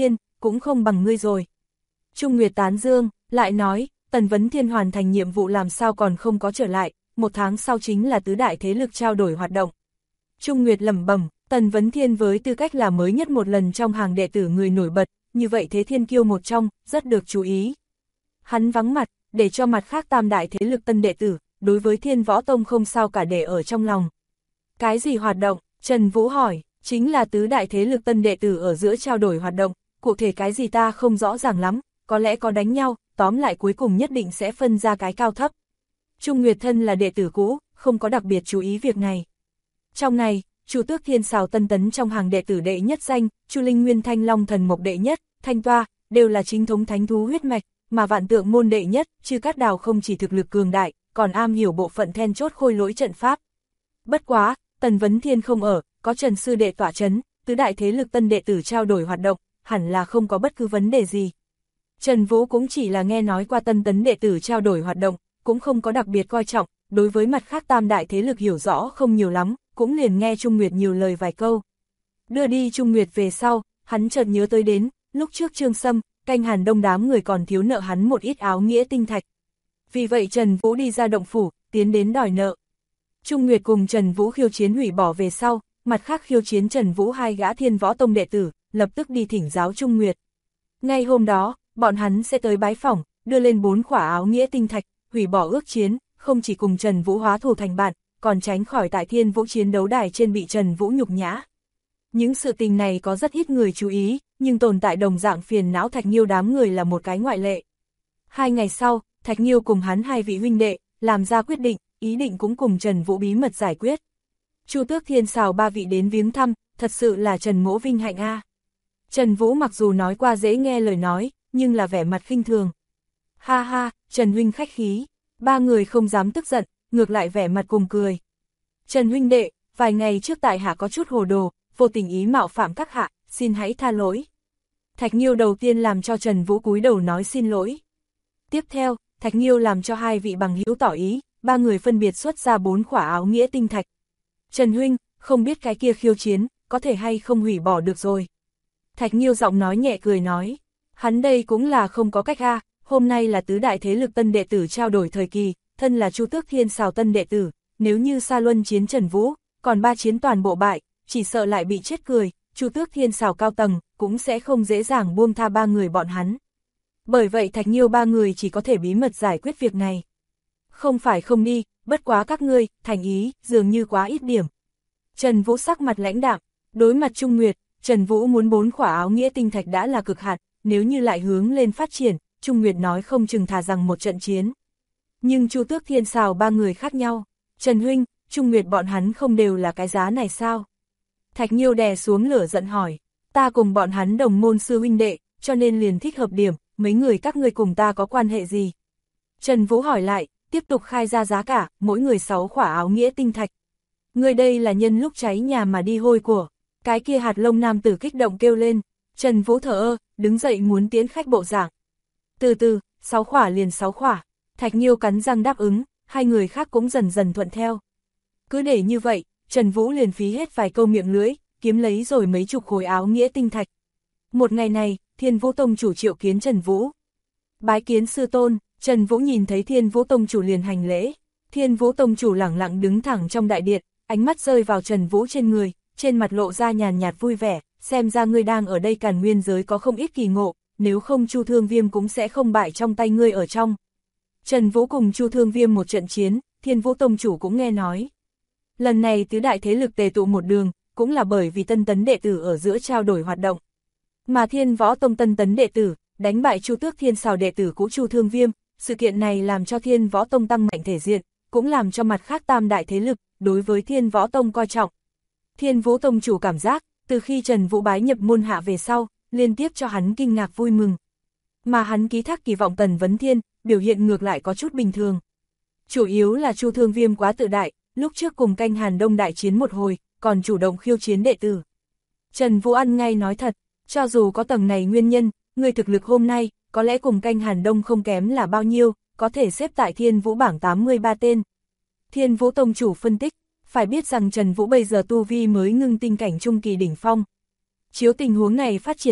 [SPEAKER 1] cũng không bằng ngươi rồi. Trung Nguyệt tán dương, lại nói, Tần Vấn Thiên hoàn thành nhiệm vụ làm sao còn không có trở lại, 1 tháng sau chính là tứ đại thế lực trao đổi hoạt động. Trung Nguyệt lẩm bẩm, Tần Vấn Thiên với tư cách là mới nhất một lần trong hàng đệ tử người nổi bật, như vậy thế thiên kiêu một trong, rất được chú ý. Hắn vắng mặt, để cho mặt khác tam đại thế lực tân đệ tử, đối với Thiên Võ Tông không sao cả để ở trong lòng. Cái gì hoạt động? Trần Vũ hỏi, chính là tứ đại thế lực tân đệ tử ở giữa trao đổi hoạt động, cụ thể cái gì ta không rõ ràng lắm, có lẽ có đánh nhau, tóm lại cuối cùng nhất định sẽ phân ra cái cao thấp. Trung Nguyệt thân là đệ tử cũ, không có đặc biệt chú ý việc này. Trong này, Chu Tước Thiên Sào tân tấn trong hàng đệ tử đệ nhất danh, Chu Linh Nguyên Thanh Long Thần Mộc đệ nhất, Thanh Toa, đều là chính thống thánh thú huyết mạch, mà Vạn Tượng môn đệ nhất, Chư Cát Đào không chỉ thực lực cường đại, còn am hiểu bộ phận then chốt khôi lỗi trận pháp. Bất quá, Tần Vấn Thiên không ở, có Trần sư đệ tọa chấn, tứ đại thế lực tân đệ tử trao đổi hoạt động, hẳn là không có bất cứ vấn đề gì. Trần Vũ cũng chỉ là nghe nói qua tân tấn đệ tử trao đổi hoạt động, cũng không có đặc biệt coi trọng, đối với mặt khác tam đại thế lực hiểu rõ không nhiều lắm, cũng liền nghe Trung Nguyệt nhiều lời vài câu. Đưa đi Trung Nguyệt về sau, hắn chợt nhớ tới đến, lúc trước Trương Sâm, Canh Hàn Đông đám người còn thiếu nợ hắn một ít áo nghĩa tinh thạch. Vì vậy Trần Vũ đi ra động phủ, tiến đến đòi nợ. Trung Nguyệt cùng Trần Vũ khiêu chiến hủy bỏ về sau, mặt khác khiêu chiến Trần Vũ 2 gã Thiên Võ Tông đệ tử, lập tức đi thỉnh giáo Trung Nguyệt. Ngay hôm đó, bọn hắn sẽ tới bái phỏng, đưa lên 4 khỏa áo nghĩa tinh thạch, hủy bỏ ước chiến, không chỉ cùng Trần Vũ hóa thù thành bạn, còn tránh khỏi tại Thiên Vũ chiến đấu đài trên bị Trần Vũ nhục nhã. Những sự tình này có rất ít người chú ý, nhưng tồn tại đồng dạng phiền não Thạch Nghiêu đám người là một cái ngoại lệ. 2 ngày sau, Thạch Nghiêu cùng hắn 2 vị huynh đệ, làm ra quyết định, ý định cũng cùng Trần Vũ bí mật giải quyết. Chu Tước Thiên Sào 3 vị đến viếng thăm, thật sự là Trần Mỗ vinh hạnh a. Trần Vũ mặc dù nói qua dễ nghe lời nói, nhưng là vẻ mặt khinh thường. Ha ha, Trần huynh khách khí, 3 người không dám tức giận, ngược lại vẻ mặt cùng cười. Trần huynh đệ, vài ngày trước tại hạ có chút hồ đồ, vô tình ý mạo phạm các hạ, xin hãy tha lỗi. Thạch Nghiêu đầu tiên làm cho Trần Vũ cúi đầu nói xin lỗi. Tiếp theo, Thạch Nghiêu làm cho 2 vị bằng hữu tỏ ý, 3 người phân biệt xuất ra 4 khỏa áo nghĩa tinh thạch. Trần huynh, không biết cái kia khiêu chiến, có thể hay không hủy bỏ được rồi. Thạch Nghiêu giọng nói nhẹ cười nói, hắn đây cũng là không có cách a, hôm nay là tứ đại thế lực tân đệ tử trao đổi thời kỳ, thân là Chu Tước Thiên Sào tân đệ tử, nếu như Sa Luân chiến Trần Vũ, còn 3 chiến toàn bộ bại, chỉ sợ lại bị chết cười, Chu Tước Thiên Sào cao tầng, cũng sẽ không dễ dàng buông tha 3 người bọn hắn. Bởi vậy Thạch Nghiêu 3 người chỉ có thể bí mật giải quyết việc này. Không phải không đi, bất quá các ngươi, thành ý, dường như quá ít điểm. Trần Vũ sắc mặt lãnh đạm, đối mặt Trung Nguyệt, Trần Vũ muốn 4 khỏa áo nghĩa tinh thạch đã là cực hạn, nếu như lại hướng lên phát triển, Trung Nguyệt nói không chừng thà rằng một trận chiến. Nhưng Chu Tước Thiên Sào 3 người khác nhau, Trần huynh, Trung Nguyệt bọn hắn không đều là cái giá này sao? Thạch Nghiêu đè xuống lửa giận hỏi, ta cùng bọn hắn đồng môn sư huynh đệ, cho nên liền thích hợp điểm, mấy người các ngươi cùng ta có quan hệ gì? Trần Vũ hỏi lại, tiếp tục khai ra giá cả, mỗi người 6 khỏa áo nghĩa tinh thạch. Người đây là nhân lúc cháy nhà mà đi hôi của. Cái kia hạt lông nam tử kích động kêu lên, Trần Vũ thở ơ, đứng dậy muốn tiễn khách bộ dạng. Từ từ, 6 khỏa liền 6 khỏa, Thạch Nghiêu cắn răng đáp ứng, 2 người khác cũng dần dần thuận theo. Cứ để như vậy, Trần Vũ liền phí hết vài câu miệng lưỡi, kiếm lấy rồi mấy chục khối áo nghĩa tinh thạch. Một ngày này, Thiên Vũ Tông chủ triệu kiến Trần Vũ. Bái kiến sư tôn, Trần Vũ nhìn thấy Thiên Vũ Tông chủ liền hành lễ. Thiên Vũ Tông chủ lẳng lặng đứng thẳng trong đại điện, ánh mắt rơi vào Trần Vũ trên người, trên mặt lộ ra nhàn nhạt vui vẻ, xem ra ngươi đang ở đây Càn Nguyên giới có không ít kỳ ngộ, nếu không Chu Thương Viêm cũng sẽ không bại trong tay ngươi ở trong. Trần Vũ cùng Chu Thương Viêm một trận chiến, Thiên Vũ Tông chủ cũng nghe nói. Lần này tứ đại thế lực tề tụ một đường, cũng là bởi vì tân tấn đệ tử ở giữa trao đổi hoạt động. Mà Thiên Võ Tông tân tấn đệ tử, đánh bại Chu Tước Thiên Sào đệ tử cũ Chu Thương Viêm, sự kiện này làm cho Thiên Võ Tông tăng mạnh thể diện, cũng làm cho mặt khác tam đại thế lực, đối với Thiên Võ Tông coi trọng. Thiên Vũ Tông chủ cảm giác, từ khi Trần Vũ bái nhập môn hạ về sau, liên tiếp cho hắn kinh ngạc vui mừng. Mà hắn ký thác kỳ vọng Tần Vấn Thiên, biểu hiện ngược lại có chút bình thường. Chủ yếu là Chu Thương Viêm quá tự đại, lúc trước cùng Canh Hàn Đông đại chiến một hồi, còn chủ động khiêu chiến đệ tử. Trần Vũ ăn ngay nói thật, cho dù có tầng này nguyên nhân, người thực lực hôm nay, có lẽ cùng Canh Hàn Đông không kém là bao nhiêu, có thể xếp tại Thiên Vũ bảng 83 tên. Thiên Vũ Tông chủ phân tích, phải biết rằng Trần Vũ bây giờ tu vi mới ngưng tinh cảnh trung kỳ đỉnh phong. Chiếu tình huống này phát triển tiếp,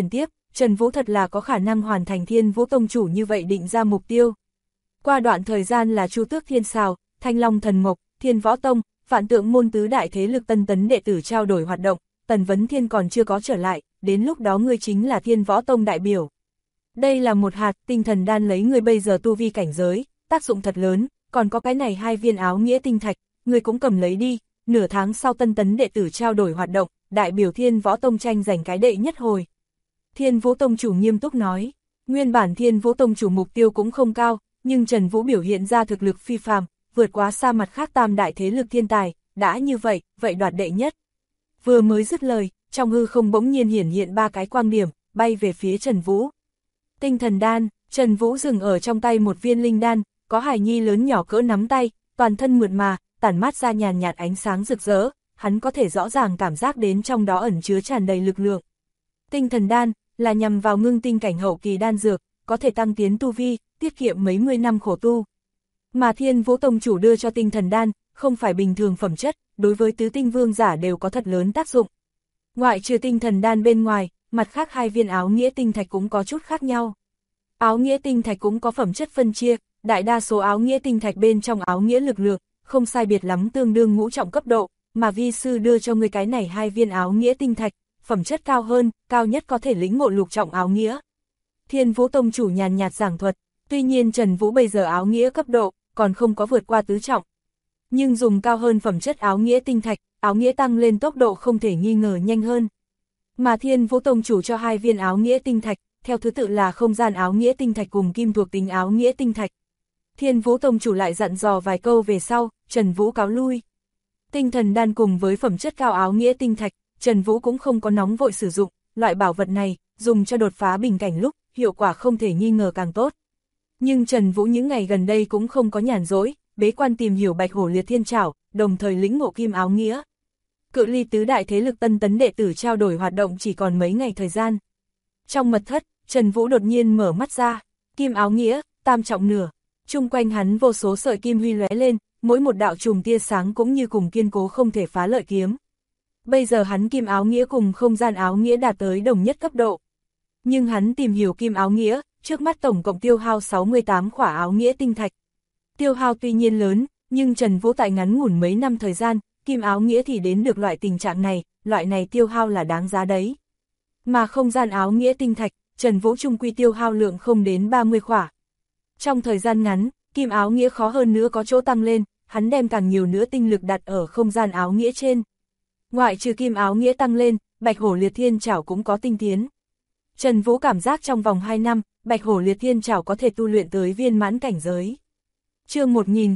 [SPEAKER 1] Trần Vũ thật là có khả năng hoàn thành Thiên Vũ Tông chủ như vậy định ra mục tiêu. Qua đoạn thời gian là Chu Tước Thiên Sào, Thanh Long Thần Mộc, Thiên Võ Tông, Vạn Tượng môn tứ đại thế lực tân tấn đệ tử trao đổi hoạt động, Tần Vấn Thiên còn chưa có trở lại, đến lúc đó ngươi chính là Thiên Võ Tông đại biểu. Đây là một hạt tinh thần đan lấy ngươi bây giờ tu vi cảnh giới, tác dụng thật lớn, còn có cái này 2 viên áo nghĩa tinh thạch, ngươi cũng cầm lấy đi, nửa tháng sau tân tấn đệ tử trao đổi hoạt động, đại biểu Thiên Võ Tông tranh giành cái đệ nhất hồi. Thiên Vũ Tông chủ nghiêm túc nói, nguyên bản Thiên Vũ Tông chủ mục tiêu cũng không cao, nhưng Trần Vũ biểu hiện ra thực lực phi phàm, vượt quá xa mặt khác tam đại thế lực thiên tài, đã như vậy, vậy đoạt đệ nhất. Vừa mới dứt lời, trong hư không bỗng nhiên hiển hiện 3 cái quang điểm, bay về phía Trần Vũ. Tinh thần đan, Trần Vũ dừng ở trong tay một viên linh đan, có hài nhi lớn nhỏ cỡ nắm tay, toàn thân mượt mà, tản mát ra nhàn nhạt ánh sáng rực rỡ, hắn có thể rõ ràng cảm giác đến trong đó ẩn chứa tràn đầy lực lượng. Tinh thần đan là nhằm vào ngưng tinh cảnh hậu kỳ đan dược, có thể tăng tiến tu vi, tiết kiệm mấy mươi năm khổ tu. Mà Thiên Vũ Tông chủ đưa cho tinh thần đan, không phải bình thường phẩm chất, đối với tứ tinh vương giả đều có thật lớn tác dụng. Ngoại trừ tinh thần đan bên ngoài, mặt khác 2 viên áo nghĩa tinh thạch cũng có chút khác nhau. Áo nghĩa tinh thạch cũng có phẩm chất phân chia, đại đa số áo nghĩa tinh thạch bên trong áo nghĩa lực lượng, không sai biệt lắm tương đương ngũ trọng cấp độ, mà vi sư đưa cho người cái này 2 viên áo nghĩa tinh thạch, phẩm chất cao hơn, cao nhất có thể lĩnh ngộ lục trọng áo nghĩa. Thiên Vũ Tông chủ nhàn nhạt giảng thuật, tuy nhiên Trần Vũ bây giờ áo nghĩa cấp độ, còn không có vượt qua tứ trọng. Nhưng dùng cao hơn phẩm chất áo nghĩa tinh thạch, áo nghĩa tăng lên tốc độ không thể nghi ngờ nhanh hơn. Mà Thiên Vũ Tông chủ cho 2 viên áo nghĩa tinh thạch, theo thứ tự là không gian áo nghĩa tinh thạch cùng kim thuộc tính áo nghĩa tinh thạch. Thiên Vũ Tông chủ lại dặn dò vài câu về sau, Trần Vũ cáo lui. Tinh thần đan cùng với phẩm chất cao áo nghĩa tinh thạch, Trần Vũ cũng không có nóng vội sử dụng, loại bảo vật này, dùng cho đột phá bình cảnh lúc, hiệu quả không thể nghi ngờ càng tốt. Nhưng Trần Vũ những ngày gần đây cũng không có nhàn rỗi, bế quan tìm hiểu Bạch Hổ Liệt Thiên Trảo, đồng thời lĩnh ngộ kim áo nghĩa. Cự ly tứ đại thế lực tân tấn đệ tử trao đổi hoạt động chỉ còn mấy ngày thời gian. Trong mật thất, Trần Vũ đột nhiên mở mắt ra, kim áo nghĩa, tam trọng nửa. Chung quanh hắn vô số sợi kim huy lóe lên, mỗi một đạo chùm tia sáng cũng như cùng kiên cố không thể phá lợi kiếm. Bây giờ hắn kim áo nghĩa cùng không gian áo nghĩa đạt tới đồng nhất cấp độ. Nhưng hắn tìm hiểu kim áo nghĩa, trước mắt tổng cộng tiêu hao 68 khỏa áo nghĩa tinh thạch. Tiêu hao tuy nhiên lớn, nhưng Trần Vũ tại ngắn ngủn mấy năm thời gian, kim áo nghĩa thì đến được loại tình trạng này, loại này tiêu hao là đáng giá đấy. Mà không gian áo nghĩa tinh thạch, Trần Vũ chung quy tiêu hao lượng không đến 30 khỏa. Trong thời gian ngắn, kim áo nghĩa khó hơn nữa có chỗ tăng lên, hắn đem càng nhiều nữa tinh lực đặt ở không gian áo nghĩa trên. Ngoại trừ kim áo nghĩa tăng lên, Bạch Hổ Liệt Thiên Trảo cũng có tinh tiến. Trần Vũ cảm giác trong vòng 2 năm, Bạch Hổ Liệt Thiên Trảo có thể tu luyện tới viên mãn cảnh giới. Chương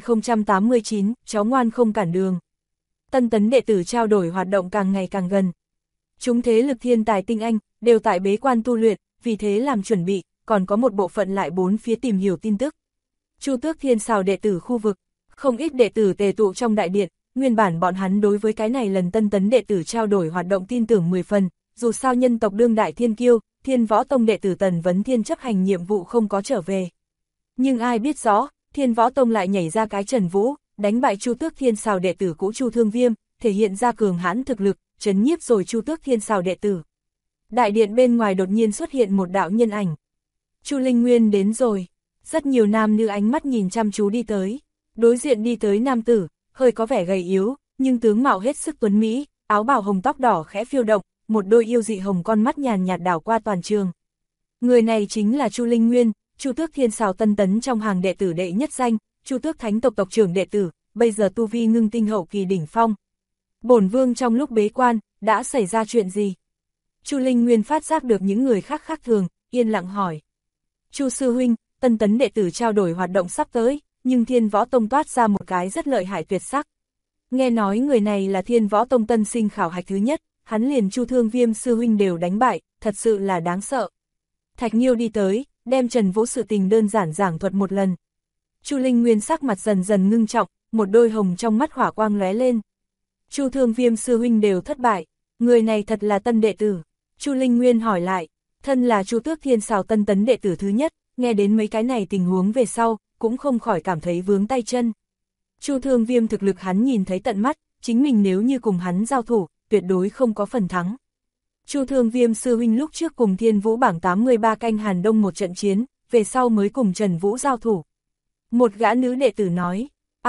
[SPEAKER 1] 1089, cháu ngoan không cản đường. Tân tấn đệ tử trao đổi hoạt động càng ngày càng gần. Chúng thế lực thiên tài tinh anh, đều tại bế quan tu luyện, vì thế làm chuẩn bị, còn có một bộ phận lại bốn phía tìm hiểu tin tức. Chu Tước Thiên Sào đệ tử khu vực, không ít đệ tử tề tụ trong đại điện, nguyên bản bọn hắn đối với cái này lần tân tấn đệ tử trao đổi hoạt động tin tưởng 10 phần, dù sao nhân tộc đương đại thiên kiêu, Thiên Võ Tông đệ tử Tần Vấn Thiên chấp hành nhiệm vụ không có trở về. Nhưng ai biết rõ, Thiên Võ Tông lại nhảy ra cái Trần Vũ, đánh bại Chu Tước Thiên Sào đệ tử cũ Chu Thương Viêm, thể hiện ra cường hãn thực lực, trấn nhiếp rồi Chu Tước Thiên Sào đệ tử. Đại điện bên ngoài đột nhiên xuất hiện một đạo nhân ảnh. Chu Linh Nguyên đến rồi. Rất nhiều nam nữ ánh mắt nhìn chăm chú đi tới. Đối diện đi tới nam tử, hơi có vẻ gầy yếu, nhưng tướng mạo hết sức tuấn mỹ, áo bào hồng tóc đỏ khẽ phiêu động, một đôi yêu dị hồng con mắt nhàn nhạt đảo qua toàn trường. Người này chính là Chu Linh Nguyên, Chu Tước Thiên Sào tân tấn trong hàng đệ tử đệ nhất danh, Chu Tước Thánh tộc tộc trưởng đệ tử, bây giờ tu vi ngưng tinh hậu kỳ đỉnh phong. Bổn vương trong lúc bế quan, đã xảy ra chuyện gì? Chu Linh Nguyên phát giác được những người khác khác thường, yên lặng hỏi. Chu sư huynh, tân tấn đệ tử trao đổi hoạt động sắp tới, nhưng Thiên Võ Tông toát ra một cái rất lợi hại tuyệt sắc. Nghe nói người này là Thiên Võ Tông tân sinh khảo hạch thứ nhất, hắn liền Chu Thương Viêm sư huynh đều đánh bại, thật sự là đáng sợ. Thạch Nhiêu đi tới, đem Trần Vũ sự tình đơn giản giảng thuật một lần. Chu Linh Nguyên sắc mặt dần dần ngưng trọng, một đôi hồng trong mắt hỏa quang lóe lên. Chu Thương Viêm sư huynh đều thất bại, người này thật là tân đệ tử. Chu Linh Nguyên hỏi lại, thân là Chu Tước Thiên Sào tân tấn đệ tử thứ nhất, nghe đến mấy cái này tình huống về sau, cũng không khỏi cảm thấy vướng tay chân. Chu Thương Viêm thực lực hắn nhìn thấy tận mắt, chính mình nếu như cùng hắn giao thủ, tuyệt đối không có phần thắng. Chu Thương Viêm sư huynh lúc trước cùng Thiên Vũ bảng 83 canh Hàn Đông một trận chiến, về sau mới cùng Trần Vũ giao thủ. Một gã nữ đệ tử nói,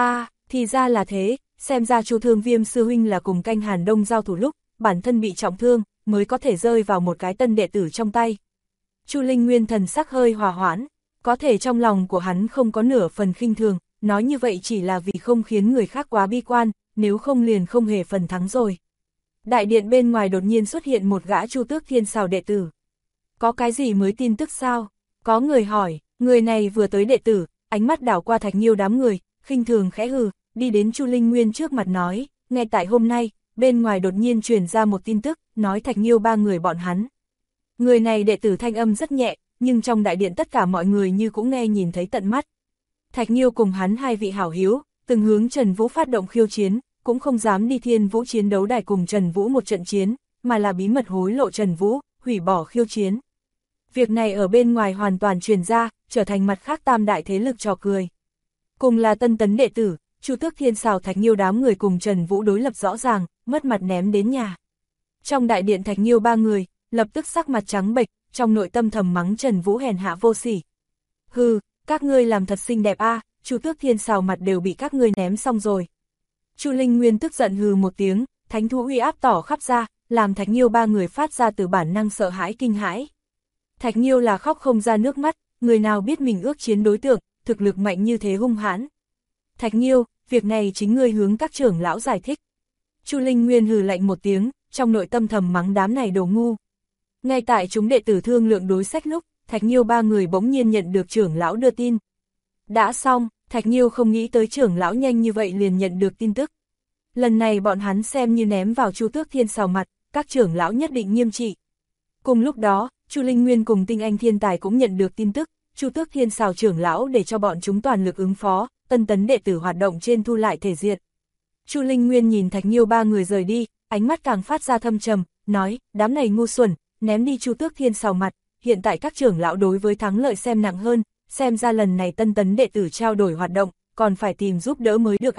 [SPEAKER 1] thì ra là thế, xem ra Chu Thương Viêm sư huynh là cùng canh Hàn Đông giao thủ lúc, bản thân bị trọng thương, mới có thể rơi vào một cái tân đệ tử trong tay. Chu Linh Nguyên thần sắc hơi hòa hoãn, có thể trong lòng của hắn không có nửa phần khinh thường, nói như vậy chỉ là vì không khiến người khác quá bi quan, nếu không liền không hề phần thắng rồi. Đại điện bên ngoài đột nhiên xuất hiện một gã Chu Tước Thiên Sào đệ tử. Có cái gì mới tin tức sao? Có người hỏi, người này vừa tới đệ tử, ánh mắt đảo qua Thạch Nghiêu đám người, khinh thường khẽ hừ, đi đến Chu Linh Nguyên trước mặt nói, ngay tại hôm nay, bên ngoài đột nhiên truyền ra một tin tức, nói Thạch Nghiêu ba người bọn hắn. Người này đệ tử thanh âm rất nhẹ, nhưng trong đại điện tất cả mọi người như cũng nghe nhìn thấy tận mắt. Thạch Nghiêu cùng hắn hai vị hảo hiếu, từng hướng Trần Vũ phát động khiêu chiến, cũng không dám đi Thiên Vũ chiến đấu đài cùng Trần Vũ một trận chiến, mà là bí mật hối lộ Trần Vũ, hủy bỏ khiêu chiến. Việc này ở bên ngoài hoàn toàn truyền ra, trở thành mặt khác tam đại thế lực trò cười. Cùng là tân tấn đệ tử, Chu Tước Thiên Sào Thạch Nghiêu đám người cùng Trần Vũ đối lập rõ ràng, mất mặt ném đến nhà. Trong đại điện Thạch Nghiêu ba người, lập tức sắc mặt trắng bệch, trong nội tâm thầm mắng Trần Vũ hèn hạ vô sỉ. Hừ, các ngươi làm thật xinh đẹp Chu Tước Thiên Sào mặt đều bị các ngươi ném xong rồi. Chu Linh Nguyên tức giận hừ một tiếng, thánh thú uy áp tỏ khắp ra, làm Thạch Nghiêu ba người phát ra từ bản năng sợ hãi kinh hãi. Thạch Nghiêu là khóc không ra nước mắt, người nào biết mình ước chiến đối tượng, thực lực mạnh như thế hung hãn. Thạch Nghiêu, việc này chính ngươi hướng các trưởng lão giải thích. Chu Linh Nguyên hừ lạnh một tiếng, trong nội tâm thầm mắng đám này đồ ngu. Ngay tại chúng đệ tử thương lượng đối sách lúc, Thạch Nghiêu ba người bỗng nhiên nhận được trưởng lão đưa tin. Đã xong, Thạch Nghiêu không nghĩ tới trưởng lão nhanh như vậy liền nhận được tin tức. Lần này bọn hắn xem như ném vào Chu Tước Thiên Sào mặt, các trưởng lão nhất định nghiêm trị. Cùng lúc đó, Chu Linh Nguyên cùng Tinh Anh Thiên Tài cũng nhận được tin tức, Chu Tước Thiên Sào trưởng lão để cho bọn chúng toàn lực ứng phó, tân tấn đệ tử hoạt động trên thu lại thể diện. Chu Linh Nguyên nhìn Thạch Nghiêu ba người rời đi, ánh mắt càng phát ra thâm trầm, nói, đám này ngu xuẩn, ném đi Chu Tước Thiên Sào mặt, hiện tại các trưởng lão đối với thắng lợi xem nặng hơn, xem ra lần này tân tấn đệ tử trao đổi hoạt động, còn phải tìm giúp đỡ mới được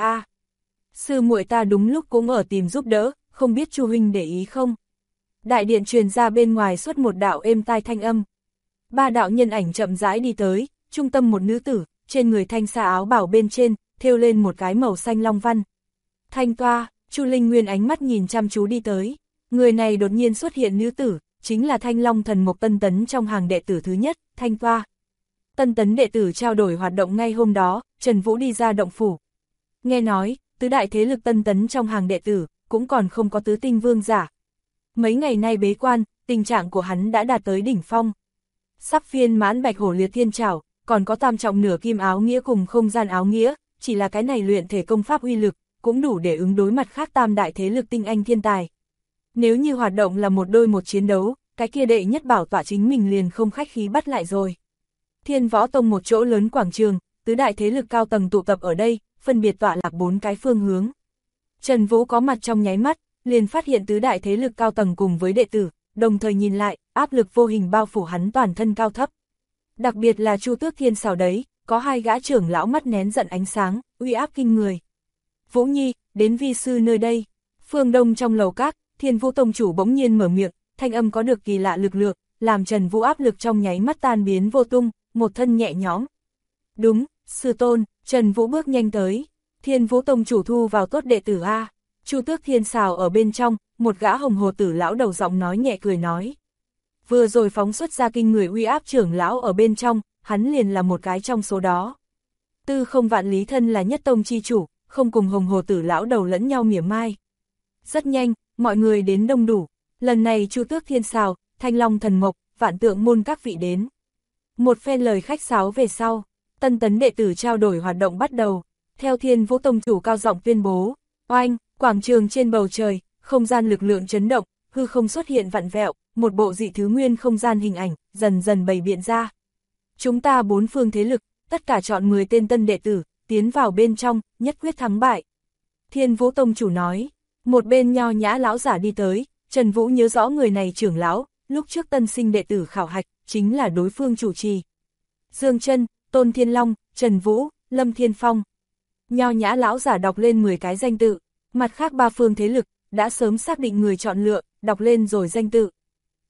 [SPEAKER 1] Sư muội ta đúng lúc cũng ở tìm giúp đỡ, không biết Chu huynh để ý không? Đại điện truyền ra bên ngoài suốt một đạo êm tai thanh âm. Ba đạo nhân ảnh chậm rãi đi tới, trung tâm một nữ tử, trên người thanh sa áo bảo bên trên, thêu lên một cái màu xanh long văn. Thanh Toa, Chu Linh Nguyên ánh mắt nhìn chăm chú đi tới. Người này đột nhiên xuất hiện nữ tử, chính là Thanh Long thần mục tân tấn trong hàng đệ tử thứ nhất, Thanh Toa. Tân tấn đệ tử trao đổi hoạt động ngay hôm đó, Trần Vũ đi ra động phủ. Nghe nói, tứ đại thế lực tân tấn trong hàng đệ tử, cũng còn không có tứ tinh vương giả. Mấy ngày nay bế quan, tình trạng của hắn đã đạt tới đỉnh phong. Sắp phiên mãn bạch hổ liệt thiên trảo, còn có tam trọng nửa kim áo nghĩa cùng không gian áo nghĩa, chỉ là cái này luyện thể công pháp uy lực, cũng đủ để ứng đối mặt khác tam đại thế lực tinh anh thiên tài. Nếu như hoạt động là một đôi một chiến đấu, cái kia đệ nhất bảo tọa chính mình liền không khách khí bắt lại rồi. Thiên Võ Tông một chỗ lớn quảng trường, tứ đại thế lực cao tầng tụ tập ở đây, phân biệt tọa lạc 4 cái phương hướng. Trần Vũ có mặt trong nháy mắt, liền phát hiện tứ đại thế lực cao tầng cùng với đệ tử, đồng thời nhìn lại, áp lực vô hình bao phủ hắn toàn thân cao thấp. Đặc biệt là Chu Tước Thiên Sào đấy, có 2 gã trưởng lão mắt nén giận ánh sáng, uy áp kinh người. Vũ Nhi, đến vi sư nơi đây. Phương Đông trong lầu các, Thiên Vũ Tông chủ bỗng nhiên mở miệng, thanh âm có được kỳ lạ lực lượng, làm Trần Vũ áp lực trong nháy mắt tan biến vô tung, một thân nhẹ nhõm. Đúng, sư tôn, Trần Vũ bước nhanh tới. Thiên Vũ Tông chủ thu vào tốt đệ tử Chu Tước Thiên Sào ở bên trong, một gã hồng hồ tử lão đầu giọng nói nhẹ cười nói. Vừa rồi phóng xuất ra kinh người uy áp trưởng lão ở bên trong, hắn liền là một cái trong số đó. Tư Không Vạn Lý thân là nhất tông chi chủ, không cùng hồng hồ tử lão đầu lẫn nhau mỉa mai. Rất nhanh, mọi người đến đông đủ, lần này Chu Tước Thiên Sào, Thanh Long thần mộc, Vạn Tượng môn các vị đến. Một phen lời khách sáo về sau, tân tấn đệ tử trao đổi hoạt động bắt đầu, theo Thiên Vũ Tông chủ cao giọng tuyên bố, oanh, quảng trường trên bầu trời, không gian lực lượng chấn động, hư không xuất hiện vặn vẹo, một bộ dị thứ nguyên không gian hình ảnh, dần dần bày biện ra. Chúng ta 4 phương thế lực, tất cả chọn 10 tên tân đệ tử, tiến vào bên trong, nhất quyết thắng bại. Thiên Vũ Tông chủ nói, một bên nho nhã lão giả đi tới, Trần Vũ nhớ rõ người này trưởng lão, lúc trước tân sinh đệ tử khảo hạch, chính là đối phương chủ trì. Dương Chân, Tôn Thiên Long, Trần Vũ, Lâm Thiên Phong. Nho nhã lão giả đọc lên 10 cái danh tự, mặt khác 3 phương thế lực, đã sớm xác định người chọn lựa, đọc lên rồi danh tự.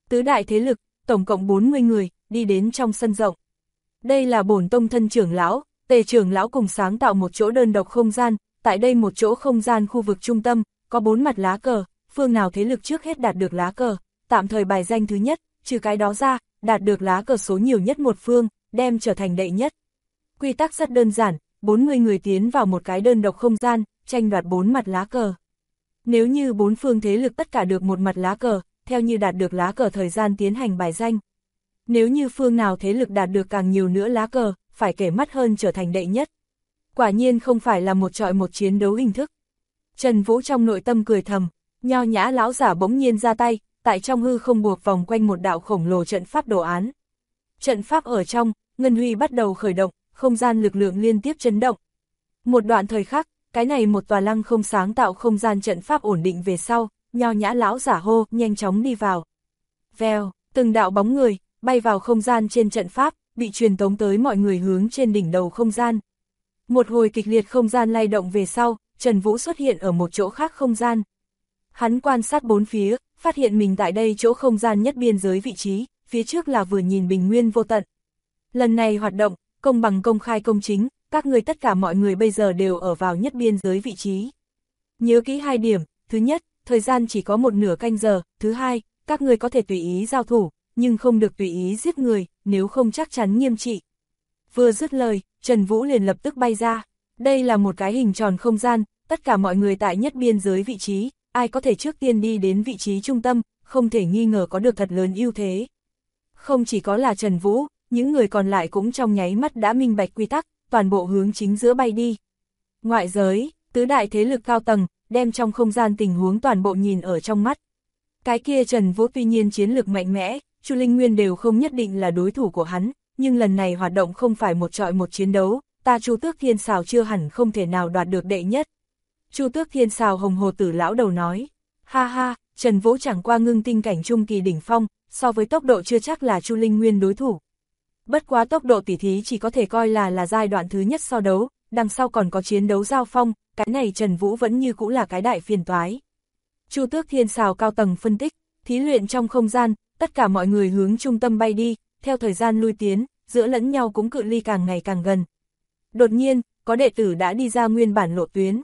[SPEAKER 1] tứ đại thế lực, tổng cộng 40 người, đi đến trong sân rộng. Đây là bổn tông thân trưởng lão, Tề trưởng lão cùng sáng tạo một chỗ đơn độc không gian, tại đây một chỗ không gian khu vực trung tâm, có 4 mặt lá cờ, phương nào thế lực trước hết đạt được lá cờ, tạm thời bài danh thứ nhất, trừ cái đó ra, đạt được lá cờ số nhiều nhất một phương, đem trở thành đệ nhất. Quy tắc rất đơn giản, 40 người tiến vào một cái đơn độc không gian, tranh đoạt 4 mặt lá cờ. Nếu như 4 phương thế lực tất cả được một mặt lá cờ, theo như đạt được lá cờ thời gian tiến hành bài danh. Nếu như phương nào thế lực đạt được càng nhiều nữa lá cờ, phải kể mắt hơn trở thành đệ nhất. Quả nhiên không phải là một trọi một chiến đấu hình thức. Trần Vũ trong nội tâm cười thầm, nho nhã lão giả bỗng nhiên ra tay, tại trong hư không buộc vòng quanh một đạo khổng lồ trận pháp đồ án. Trận pháp ở trong, ngân huy bắt đầu khởi động, không gian lực lượng liên tiếp chấn động. Một đoạn thời khắc, cái này một tòa lăng không sáng tạo không gian trận pháp ổn định về sau, nho nhã lão giả hô, nhanh chóng đi vào. Vèo, từng đạo bóng người, bay vào không gian trên trận pháp, bị truyền tống tới mọi người hướng trên đỉnh đầu không gian. Một hồi kịch liệt không gian lay động về sau, Trần Vũ xuất hiện ở một chỗ khác không gian. Hắn quan sát bốn phía, phát hiện mình tại đây chỗ không gian nhất biên giới vị trí, phía trước là vừa nhìn bình nguyên vô tận. Lần này hoạt động, công bằng công khai công chính, các người tất cả mọi người bây giờ đều ở vào nhất biên giới vị trí. Nhớ kỹ 2 điểm, thứ nhất, thời gian chỉ có 1/2 canh giờ, thứ hai, các người có thể tùy ý giao thủ, nhưng không được tùy ý giết người, nếu không chắc chắn nghiêm trị. Vừa dứt lời, Trần Vũ liền lập tức bay ra. Đây là một cái hình tròn không gian, tất cả mọi người tại nhất biên giới vị trí, ai có thể trước tiên đi đến vị trí trung tâm, không thể nghi ngờ có được thật lớn ưu thế. Không chỉ có là Trần Vũ, những người còn lại cũng trong nháy mắt đã minh bạch quy tắc, toàn bộ hướng chính giữa bay đi. Ngoại giới, tứ đại thế lực cao tầng, đem trong không gian tình huống toàn bộ nhìn ở trong mắt. Cái kia Trần Vũ tuy nhiên chiến lược mạnh mẽ, Chu Linh Nguyên đều không nhất định là đối thủ của hắn, nhưng lần này hoạt động không phải một trọi một chiến đấu, ta Chu Tước Thiên Sào chưa hẳn không thể nào đoạt được đệ nhất. Chu Tước Thiên Sào hồng hồ tử lão đầu nói, ha ha, Trần Vũ chẳng qua ngưng tinh cảnh trung kỳ đỉnh phong, so với tốc độ chưa chắc là Chu Linh Nguyên đối thủ. Bất quá tốc độ tỉ thí chỉ có thể coi là giai đoạn thứ nhất so đấu, đằng sau còn có chiến đấu giao phong, cái này Trần Vũ vẫn như cũ là cái đại phiền toái. Chu Tước Thiên Sào cao tầng phân tích, thí luyện trong không gian, tất cả mọi người hướng trung tâm bay đi, theo thời gian lui tiến, giữa lẫn nhau cũng cự ly càng ngày càng gần. Đột nhiên, có đệ tử đã đi ra nguyên bản lộ tuyến.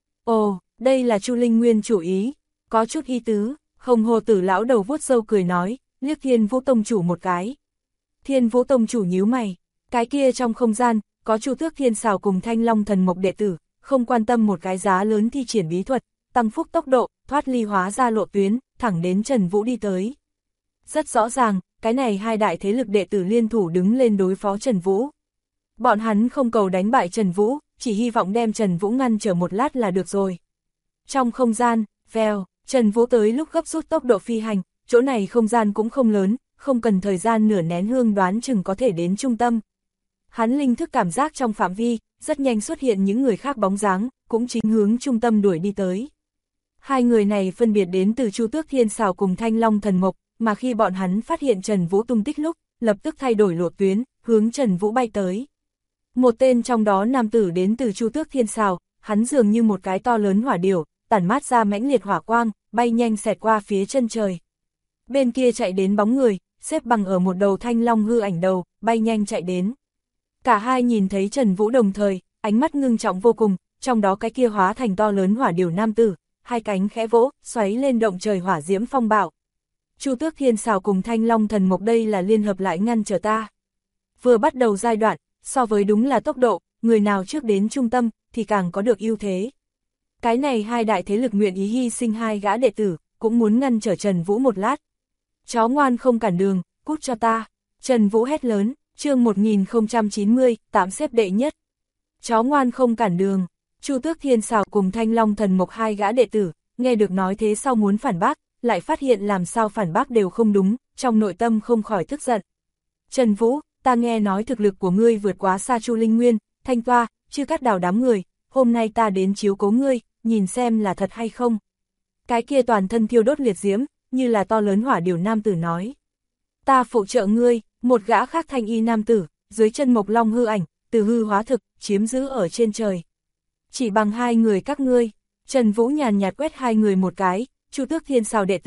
[SPEAKER 1] Ồ, đây là Chu Linh Nguyên chủ ý, có chút ý tứ, hồng hồ tử lão đầu vuốt râu cười nói, liếc Thiên Vũ Tông chủ một cái. Thiên Vũ Tông chủ nhíu mày, cái kia trong không gian, có Chu Tước Thiên Sào cùng Thanh Long Thần Mộc đệ tử, không quan tâm một cái giá lớn thi triển bí thuật, tăng phúc tốc độ, thoát ly hóa ra lộ tuyến, thẳng đến Trần Vũ đi tới. Rất rõ ràng, cái này 2 đại thế lực đệ tử liên thủ đứng lên đối phó Trần Vũ. Bọn hắn không cầu đánh bại Trần Vũ, chỉ hy vọng đem Trần Vũ ngăn trở một lát là được rồi. Trong không gian, vèo, Trần Vũ tới lúc gấp rút tốc độ phi hành, chỗ này không gian cũng không lớn, không cần thời gian nửa nén hương đoán chừng có thể đến trung tâm. Hắn linh thức cảm giác trong phạm vi, rất nhanh xuất hiện những người khác bóng dáng, cũng chính hướng trung tâm đuổi đi tới. 2 người này phân biệt đến từ Chu Tước Thiên Sào cùng Thanh Long Thần Mộc, mà khi bọn hắn phát hiện Trần Vũ tung tích lúc, lập tức thay đổi lộ tuyến, hướng Trần Vũ bay tới. Một tên trong đó nam tử đến từ Chu Tước Thiên Sào, hắn dường như một cái to lớn hỏa điểu, tản mát ra mãnh liệt hỏa quang, bay nhanh xẹt qua phía chân trời. Bên kia chạy đến bóng người, xếp bằng ở một đầu thanh long hư ảnh đầu, bay nhanh chạy đến. Cả hai nhìn thấy Trần Vũ đồng thời, ánh mắt ngưng trọng vô cùng, trong đó cái kia hóa thành to lớn hỏa điểu nam tử, 2 cánh khẽ vỗ, xoáy lên động trời hỏa diễm phong bạo. Chu Tước Thiên Sào cùng Thanh Long Thần Mộc đây là liên hợp lại ngăn trở ta. Vừa bắt đầu giai đoạn, so với đúng là tốc độ, người nào trước đến trung tâm, thì càng có được ưu thế. Cái này 2 đại thế lực nguyện ý hy sinh 2 gã đệ tử, cũng muốn ngăn trở Trần Vũ một lát. Chó ngoan không cản đường, cút cho ta. Trần Vũ hét lớn, chương 1090, tạm xếp đệ nhất. Chó ngoan không cản đường. Chu Tước Thiên Sào cùng Thanh Long Thần Mộc 2 gã đệ tử, nghe được nói thế sau muốn phản bác, lại phát hiện làm sao phản bác đều không đúng, trong nội tâm không khỏi tức giận. Trần Vũ, ta nghe nói thực lực của ngươi vượt quá xa Chu Linh Nguyên, Thanh Toa, Chư Cát Đào đám người, hôm nay ta đến chiếu cố ngươi, nhìn xem là thật hay không. Cái kia toàn thân thiêu đốt liệt diễm, như là to lớn hỏa điểu nam tử nói. Ta phụ trợ ngươi, một gã khác thanh y nam tử, dưới chân mộc long hư ảnh, từ hư hóa thực, chiếm giữ ở trên trời. Chỉ bằng 2 người các ngươi, Trần Vũ nhàn nhạt quét 2 người một cái, Chu Tước Thiên Sào đệ tử,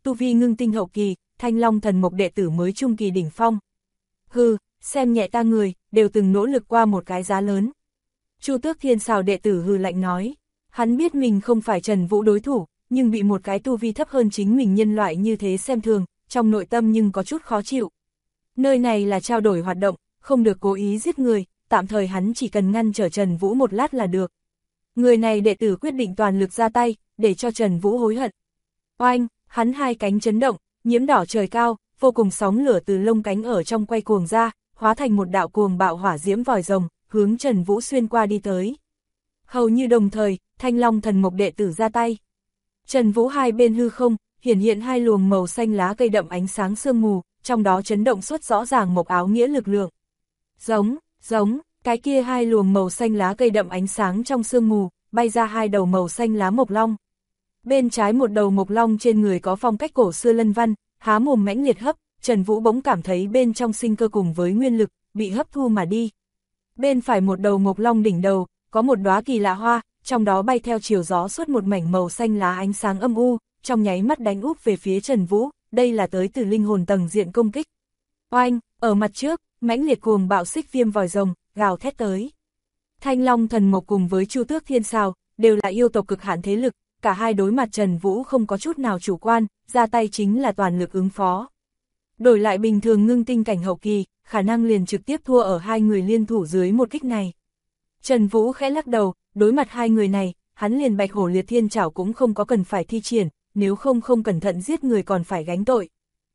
[SPEAKER 1] tu vi ngưng tinh hậu kỳ, Thanh Long thần mộc đệ tử mới trung kỳ đỉnh phong. Hừ, xem nhẹ ta người, đều từng nỗ lực qua một cái giá lớn. Chu Tước Thiên Sào đệ tử hừ lạnh nói, hắn biết mình không phải Trần Vũ đối thủ, nhưng bị một cái tu vi thấp hơn chính mình nhân loại như thế xem thường, trong nội tâm nhưng có chút khó chịu. Nơi này là trao đổi hoạt động, không được cố ý giết người, tạm thời hắn chỉ cần ngăn trở Trần Vũ một lát là được. Người này đệ tử quyết định toàn lực ra tay, để cho Trần Vũ hối hận. Oanh, hắn hai cánh chấn động, nhiễm đỏ trời cao, vô cùng sóng lửa từ lông cánh ở trong quay cuồng ra, hóa thành một đạo cuồng bạo hỏa diễm vòi rồng, hướng Trần Vũ xuyên qua đi tới. Hầu như đồng thời, Thanh Long thần mộc đệ tử ra tay. Trần Vũ hai bên hư không, hiển hiện hai luồng màu xanh lá cây đậm ánh sáng sương mù, trong đó chấn động xuất rõ ràng một áo nghĩa lực lượng. Giống, cái kia hai luồng màu xanh lá cây đậm ánh sáng trong sương mù, bay ra hai đầu màu xanh lá mộc long. Bên trái một đầu mộc long trên người có phong cách cổ xưa lân văn, há mồm mãnh liệt hấp, Trần Vũ bỗng cảm thấy bên trong sinh cơ cùng với nguyên lực, bị hấp thu mà đi. Bên phải một đầu mộc long đỉnh đầu, có một đóa kỳ lạ hoa, trong đó bay theo chiều gió suốt một mảnh màu xanh lá ánh sáng âm u, trong nháy mắt đánh úp về phía Trần Vũ, đây là tới từ linh hồn tầng diện công kích. Oanh, ở mặt trước, mãnh liệt cuồng bạo xích viêm vòi rồng, gào thét tới. Thanh Long thần mộc cùng với Chu Tước Thiên Sào, đều là yêu tộc cực hạn thế lực, cả hai đối mặt Trần Vũ không có chút nào chủ quan, ra tay chính là toàn lực ứng phó. Đổi lại bình thường ngưng tinh cảnh hậu kỳ, khả năng liền trực tiếp thua ở hai người liên thủ dưới một kích này. Trần Vũ khẽ lắc đầu, đối mặt hai người này, hắn liền Bạch Hổ Liệt Thiên Trảo cũng không có cần phải thi triển, nếu không cẩn thận giết người còn phải gánh tội.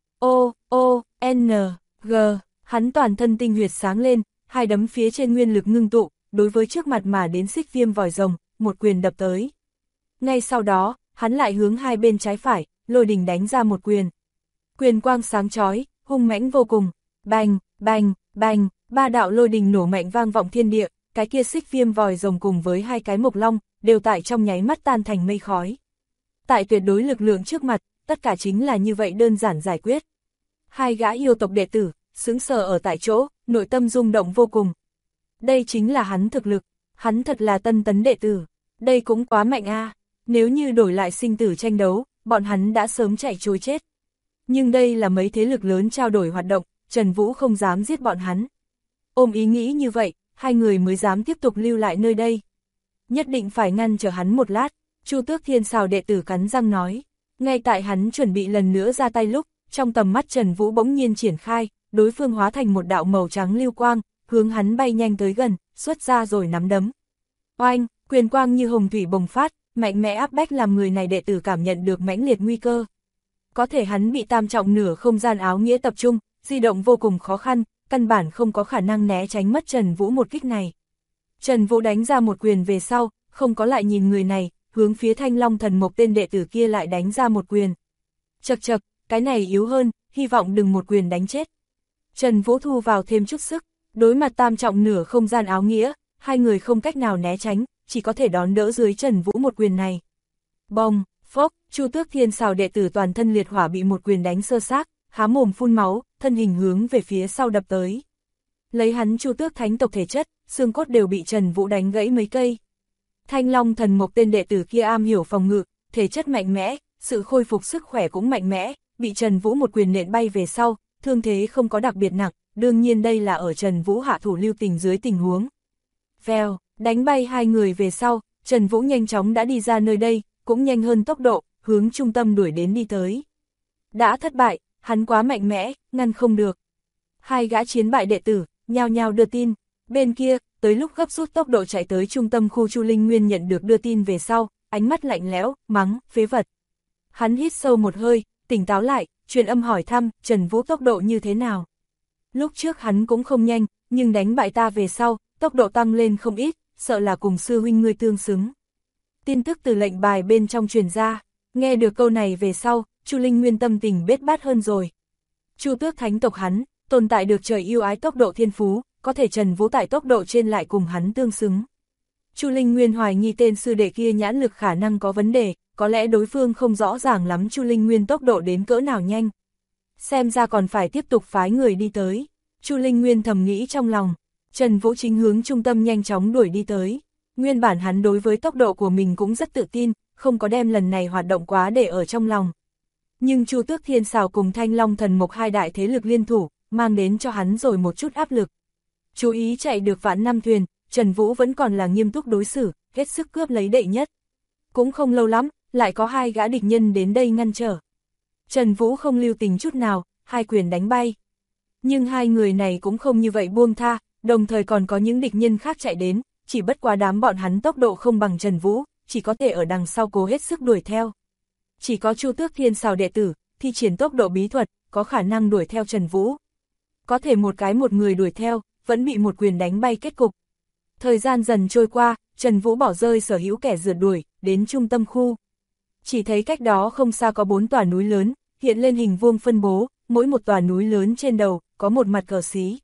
[SPEAKER 1] G, hắn toàn thân tinh huyệt sáng lên, hai đấm phía trên nguyên lực ngưng tụ, đối với trước mặt mà đến xích viêm vòi rồng, một quyền đập tới. Ngay sau đó, hắn lại hướng hai bên trái phải, lôi đình đánh ra một quyền. Quyền quang sáng chói, hung mãnh vô cùng, bành, bành, bành, ba đạo lôi đình nổ mạnh vang vọng thiên địa, cái kia xích viêm vòi rồng cùng với hai cái mộc long, đều tại trong nháy mắt tan thành mây khói. Tại tuyệt đối lực lượng trước mặt, tất cả chính là như vậy đơn giản giải quyết. Hai gã yêu tộc đệ tử, sững sờ ở tại chỗ, nội tâm rung động vô cùng. Đây chính là hắn thực lực, hắn thật là tân tấn đệ tử, đây cũng quá mạnh a. Nếu như đổi lại sinh tử tranh đấu, bọn hắn đã sớm chạy trối chết. Nhưng đây là mấy thế lực lớn trao đổi hoạt động, Trần Vũ không dám giết bọn hắn. Ôm ý nghĩ như vậy, hai người mới dám tiếp tục lưu lại nơi đây. Nhất định phải ngăn trở hắn một lát, Chu Tước Thiên Sào đệ tử cắn răng nói. Ngay tại hắn chuẩn bị lần nữa ra tay lúc, trong tầm mắt Trần Vũ bỗng nhiên triển khai, đối phương hóa thành một đạo màu trắng lưu quang, hướng hắn bay nhanh tới gần, xuất ra rồi nắm đấm. Oanh, quyền quang như hồng thủy bùng phát, mạnh mẽ áp bách làm người này đệ tử cảm nhận được mãnh liệt nguy cơ. Có thể hắn bị tam trọng nửa không gian áo nghĩa tập trung, di động vô cùng khó khăn, căn bản không có khả năng né tránh mất Trần Vũ một kích này. Trần Vũ đánh ra một quyền về sau, không có lại nhìn người này, hướng phía Thanh Long thần mộc tên đệ tử kia lại đánh ra một quyền. Chậc chậc, cái này yếu hơn, hy vọng đừng một quyền đánh chết. Trần Vũ thu vào thêm chút sức, đối mặt tam trọng nửa không gian áo nghĩa, hai người không cách nào né tránh, chỉ có thể đón đỡ dưới Trần Vũ một quyền này. Bông, phốc, Chu Tước Thiên Sào đệ tử toàn thân liệt hỏa bị một quyền đánh sơ xác, há mồm phun máu, thân hình hướng về phía sau đập tới. Lấy hắn Chu Tước thánh tộc thể chất, xương cốt đều bị Trần Vũ đánh gãy mấy cây. Thanh Long thần mộc tên đệ tử kia am hiểu phòng ngự, thể chất mạnh mẽ, sự khôi phục sức khỏe cũng mạnh mẽ, bị Trần Vũ một quyền nện bay về sau, thương thế không có đặc biệt nặng, đương nhiên đây là ở Trần Vũ hạ thủ lưu tình dưới tình huống. Vèo, đánh bay hai người về sau, Trần Vũ nhanh chóng đã đi ra nơi đây, cũng nhanh hơn tốc độ, hướng trung tâm đuổi đến đi tới. Đã thất bại, hắn quá mạnh mẽ, ngăn không được. Hai gã chiến bại đệ tử, nhao nhao đưa tin, bên kia, tới lúc gấp rút tốc độ chạy tới trung tâm khu Chu Linh Nguyên nhận được đưa tin về sau, ánh mắt lạnh lẽo, mắng, phế vật. Hắn hít sâu một hơi, tỉnh táo lại, truyền âm hỏi thăm, Trần Vũ tốc độ như thế nào. Lúc trước hắn cũng không nhanh, nhưng đánh bại ta về sau, tốc độ tăng lên không ít, sợ là cùng sư huynh ngươi tương xứng. Tin tức từ lệnh bài bên trong truyền ra, nghe được câu này về sau, Chu Linh Nguyên tâm tình bết bát hơn rồi. Chu Tước thánh tộc hắn, tồn tại được trời yêu ái tốc độ thiên phú, có thể Trần Vũ tại tốc độ trên lại cùng hắn tương xứng. Chu Linh Nguyên hoài nghi tên sư đệ kia nhãn lực khả năng có vấn đề, có lẽ đối phương không rõ ràng lắm Chu Linh Nguyên tốc độ đến cỡ nào nhanh. Xem ra còn phải tiếp tục phái người đi tới. Chu Linh Nguyên thầm nghĩ trong lòng, Trần Vũ chính hướng trung tâm nhanh chóng đuổi đi tới. Nguyên bản hắn đối với tốc độ của mình cũng rất tự tin, không có đem lần này hoạt động quá để ở trong lòng. Nhưng Chu Tước Thiên Sào cùng Thanh Long Thần Mộc hai đại thế lực liên thủ, mang đến cho hắn rồi một chút áp lực. Chú ý chạy được vạn năm thuyền, Trần Vũ vẫn còn là nghiêm túc đối xử, hết sức cướp lấy đệ nhất. Cũng không lâu lắm, lại có hai gã địch nhân đến đây ngăn trở. Trần Vũ không lưu tình chút nào, hai quyền đánh bay. Nhưng hai người này cũng không như vậy buông tha, đồng thời còn có những địch nhân khác chạy đến, chỉ bất quá đám bọn hắn tốc độ không bằng Trần Vũ, chỉ có thể ở đằng sau cố hết sức đuổi theo. Chỉ có Chu Tước Thiên Sào đệ tử, thi triển tốc độ bí thuật, có khả năng đuổi theo Trần Vũ. Có thể một người đuổi theo, vẫn bị một quyền đánh bay kết cục. Thời gian dần trôi qua, Trần Vũ bỏ rơi sở hữu kẻ rượt đuổi, đến trung tâm khu. Chỉ thấy cách đó không xa có 4 tòa núi lớn, hiện lên hình vuông phân bố, mỗi một tòa núi lớn trên đầu, có một mặt cờ xí.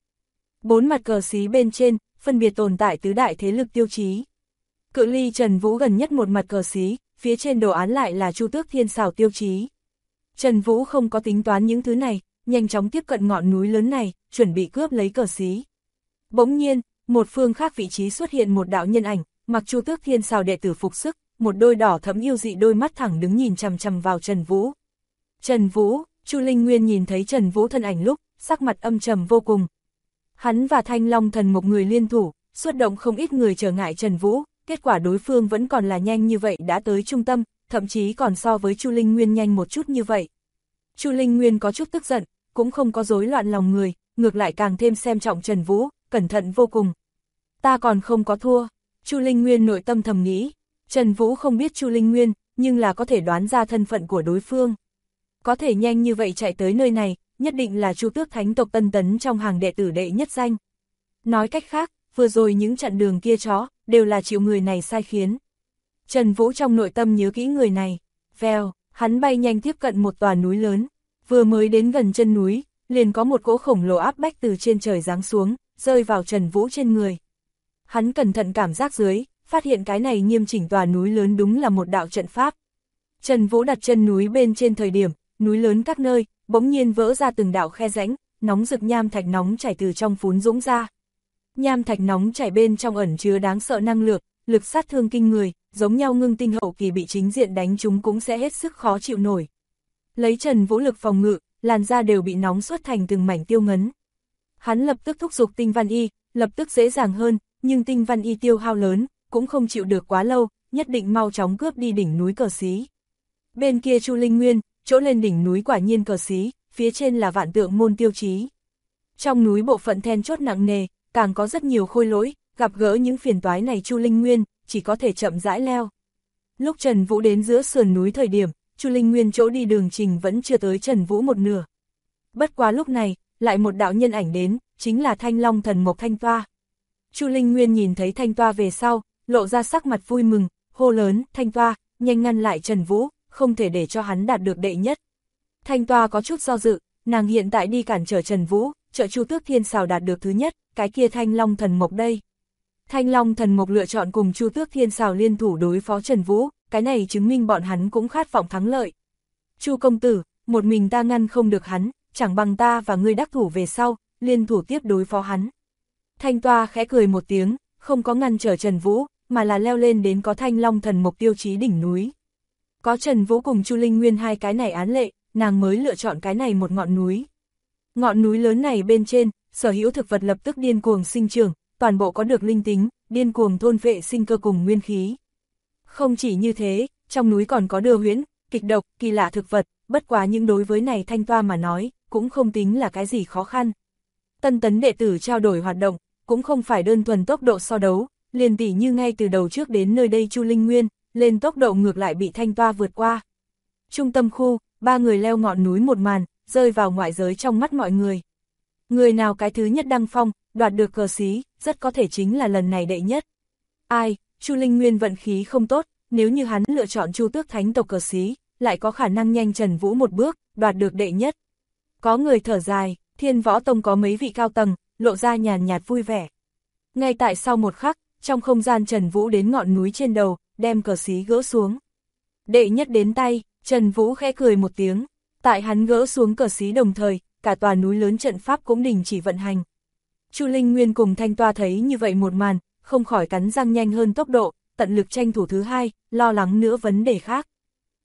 [SPEAKER 1] 4 mặt cờ xí bên trên, phân biệt tồn tại tứ đại thế lực tiêu chí. Cự ly Trần Vũ gần nhất một mặt cờ xí, phía trên đồ án lại là Chu Tước Thiên Sào tiêu chí. Trần Vũ không có tính toán những thứ này, nhanh chóng tiếp cận ngọn núi lớn này, chuẩn bị cướp lấy cờ xí. Bỗng nhiên, một phương khác vị trí xuất hiện một đạo nhân ảnh, mặc Chu Tước Thiên Sào đệ tử phục sức, một đôi đỏ thẫm yêu dị đôi mắt thẳng đứng nhìn chằm chằm vào Trần Vũ. Trần Vũ, Chu Linh Nguyên nhìn thấy Trần Vũ thân ảnh lúc, sắc mặt âm trầm vô cùng. Hắn và Thanh Long Thần Mộc người liên thủ, xuất động không ít người trở ngại Trần Vũ, kết quả đối phương vẫn còn là nhanh như vậy đã tới trung tâm, thậm chí còn so với Chu Linh Nguyên nhanh một chút như vậy. Chu Linh Nguyên có chút tức giận, cũng không có rối loạn lòng người, ngược lại càng thêm xem trọng Trần Vũ, cẩn thận vô cùng. Ta còn không có thua, Chu Linh Nguyên nội tâm thầm nghĩ. Trần Vũ không biết Chu Linh Nguyên, nhưng là có thể đoán ra thân phận của đối phương. Có thể nhanh như vậy chạy tới nơi này, nhất định là Chu Tước Thánh tộc Tân Tấn trong hàng đệ tử đệ nhất danh. Nói cách khác, vừa rồi những chặn đường kia chó, đều là chịu người này sai khiến. Trần Vũ trong nội tâm nhớ kỹ người này. Vèo, hắn bay nhanh tiếp cận một tòa núi lớn. Vừa mới đến gần chân núi, liền có một cỗ khổng lồ áp bách từ trên trời giáng xuống, rơi vào Trần Vũ trên người. Hắn cẩn thận cảm giác dưới, phát hiện cái này nghiêm chỉnh tòa núi lớn đúng là một đạo trận pháp. Trần Vũ đặt chân núi bên trên thời điểm, núi lớn các nơi, bỗng nhiên vỡ ra từng đạo khe rãnh, nóng rực nham thạch nóng chảy từ trong phún dũng ra. Nham thạch nóng chảy bên trong ẩn chứa đáng sợ năng lượng, lực sát thương kinh người, giống nhau ngưng tinh hậu kỳ bị chính diện đánh chúng cũng sẽ hết sức khó chịu nổi. Lấy Trần Vũ lực phòng ngự, làn da đều bị nóng xuất thành từng mảnh tiêu ngấn. Hắn lập tức thúc giục tinh văn y, lập tức dễ dàng hơn, nhưng tinh văn y tiêu hao lớn, cũng không chịu được quá lâu, nhất định mau chóng cướp đi đỉnh núi cờ xí. Bên kia Chu Linh Nguyên, chỗ lên đỉnh núi quả nhiên cờ xí, phía trên là vạn tượng môn tiêu chí. Trong núi bộ phận then chốt nặng nề, càng có rất nhiều khôi lỗi, gặp gỡ những phiền toái này Chu Linh Nguyên, chỉ có thể chậm rãi leo. Lúc Trần Vũ đến giữa sườn núi thời điểm, Chu Linh Nguyên chỗ đi đường trình vẫn chưa tới Trần Vũ một nửa. Bất quá lúc này, lại một đạo nhân ảnh đến, chính là Thanh Long Thần Mộc Thanh Toa. Chu Linh Nguyên nhìn thấy Thanh Toa về sau, lộ ra sắc mặt vui mừng, hô lớn, Thanh Toa, nhanh ngăn lại Trần Vũ, không thể để cho hắn đạt được đệ nhất. Thanh Toa có chút do dự, nàng hiện tại đi cản trở Trần Vũ, trợ Chu Tước Thiên Sào đạt được thứ nhất, cái kia Thanh Long Thần Mộc đây. Thanh Long Thần Mộc lựa chọn cùng Chu Tước Thiên Sào liên thủ đối phó Trần Vũ, cái này chứng minh bọn hắn cũng khát vọng thắng lợi. Chu công tử, một mình ta ngăn không được hắn, chẳng bằng ta và ngươi đắc thủ về sau, liên thủ tiếp đối phó hắn. Thanh Toa khẽ cười một tiếng, không có ngăn trở Trần Vũ, mà là leo lên đến có Thanh Long Thần Mộc tiêu chí đỉnh núi. Có Trần Vũ cùng Chu Linh Nguyên hai cái này án lệ, nàng mới lựa chọn cái này một ngọn núi. Ngọn núi lớn này bên trên, sở hữu thực vật lập tức điên cuồng sinh trưởng, toàn bộ có được linh tính, điên cuồng thôn vệ sinh cơ cùng nguyên khí. Không chỉ như thế, trong núi còn có đưa huyễn, kịch độc, kỳ lạ thực vật, bất quá những đối với này Thanh Toa mà nói, cũng không tính là cái gì khó khăn. Tân tấn đệ tử trao đổi hoạt động, cũng không phải đơn thuần tốc độ so đấu, liền tỉ như ngay từ đầu trước đến nơi đây Chu Linh Nguyên, lên tốc độ ngược lại bị Thanh Toa vượt qua. Trung tâm khu, ba người leo ngọn núi một màn, rơi vào ngoại giới trong mắt mọi người. Người nào cái thứ nhất đăng phong, đoạt được cờ xí, rất có thể chính là lần này đệ nhất. Ai, Chu Linh Nguyên vận khí không tốt, nếu như hắn lựa chọn Chu Tước Thánh tộc cờ xí, lại có khả năng nhanh Trần Vũ một bước, đoạt được đệ nhất. Có người thở dài, Thiên Võ Tông có mấy vị cao tầng, lộ ra nhàn nhạt vui vẻ. Ngay tại sau một khắc, trong không gian Trần Vũ đến ngọn núi trên đầu, đem cờ xí gỡ xuống. Đệ nhất đến tay, Trần Vũ khẽ cười một tiếng, tại hắn gỡ xuống cờ xí đồng thời, cả tòa núi lớn trận pháp cũng đình chỉ vận hành. Chu Linh Nguyên cùng Thanh Toa thấy như vậy một màn, không khỏi cắn răng nhanh hơn tốc độ, tận lực tranh thủ thứ hai, lo lắng nữa vấn đề khác.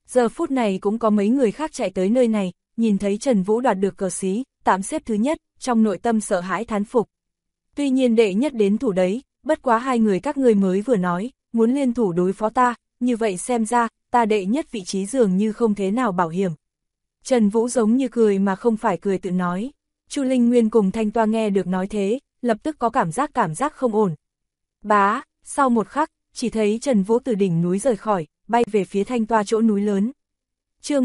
[SPEAKER 1] Giờ phút này cũng có mấy người khác chạy tới nơi này, nhìn thấy Trần Vũ đoạt được cờ xí, tạm xếp thứ nhất, trong nội tâm sợ hãi thán phục. Tuy nhiên đệ nhất đến thủ đấy, bất quá hai người các ngươi mới vừa nói, muốn liên thủ đối phó ta, như vậy xem ra, ta đệ nhất vị trí dường như không thế nào bảo hiểm. Trần Vũ giống như cười mà không phải cười tự nói. Chu Linh Nguyên cùng Thanh Toa nghe được nói thế, lập tức có cảm giác không ổn. Bá, sau một khắc, chỉ thấy Trần Vũ từ đỉnh núi rời khỏi, bay về phía Thanh Toa chỗ núi lớn. Chương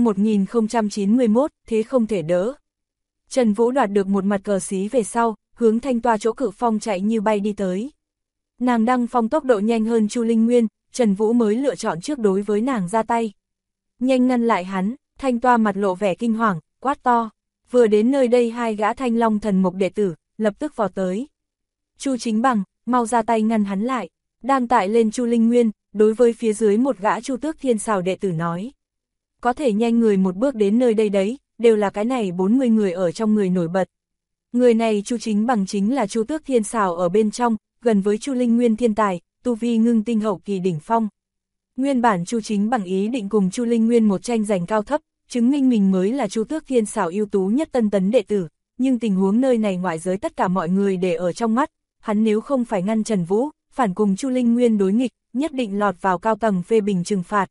[SPEAKER 1] 1091, thế không thể đỡ. Trần Vũ đoạt được một mặt cờ xí về sau, hướng Thanh Toa chỗ Cự Phong chạy như bay đi tới. Nàng đăng phong tốc độ nhanh hơn Chu Linh Nguyên, Trần Vũ mới lựa chọn trước đối với nàng ra tay. Nhanh ngăn lại hắn, Thanh Toa mặt lộ vẻ kinh hoàng, quát to. Vừa đến nơi đây hai gã Thanh Long thần mục đệ tử, lập tức vào tới. Chu Chính Bằng, mau ra tay ngăn hắn lại. Đang tại lên Chu Linh Nguyên, đối với phía dưới một gã Chu Tước Thiên Sào đệ tử nói. Có thể nhanh người một bước đến nơi đây đấy, đều là cái này 40 người ở trong người nổi bật. Người này Chu Chính Bằng chính là Chu Tước Thiên Sào ở bên trong, gần với Chu Linh Nguyên thiên tài, tu vi ngưng tinh hậu kỳ đỉnh phong. Nguyên bản Chu Chính Bằng ý định cùng Chu Linh Nguyên một tranh giành cao thấp, chứng minh mình mới là Chu Tước Thiên Sào ưu tú nhất tân tấn đệ tử, nhưng tình huống nơi này ngoại giới tất cả mọi người để ở trong mắt, hắn nếu không phải ngăn Trần Vũ, phản cùng Chu Linh Nguyên đối nghịch, nhất định lọt vào cao tầng phê bình trừng phạt.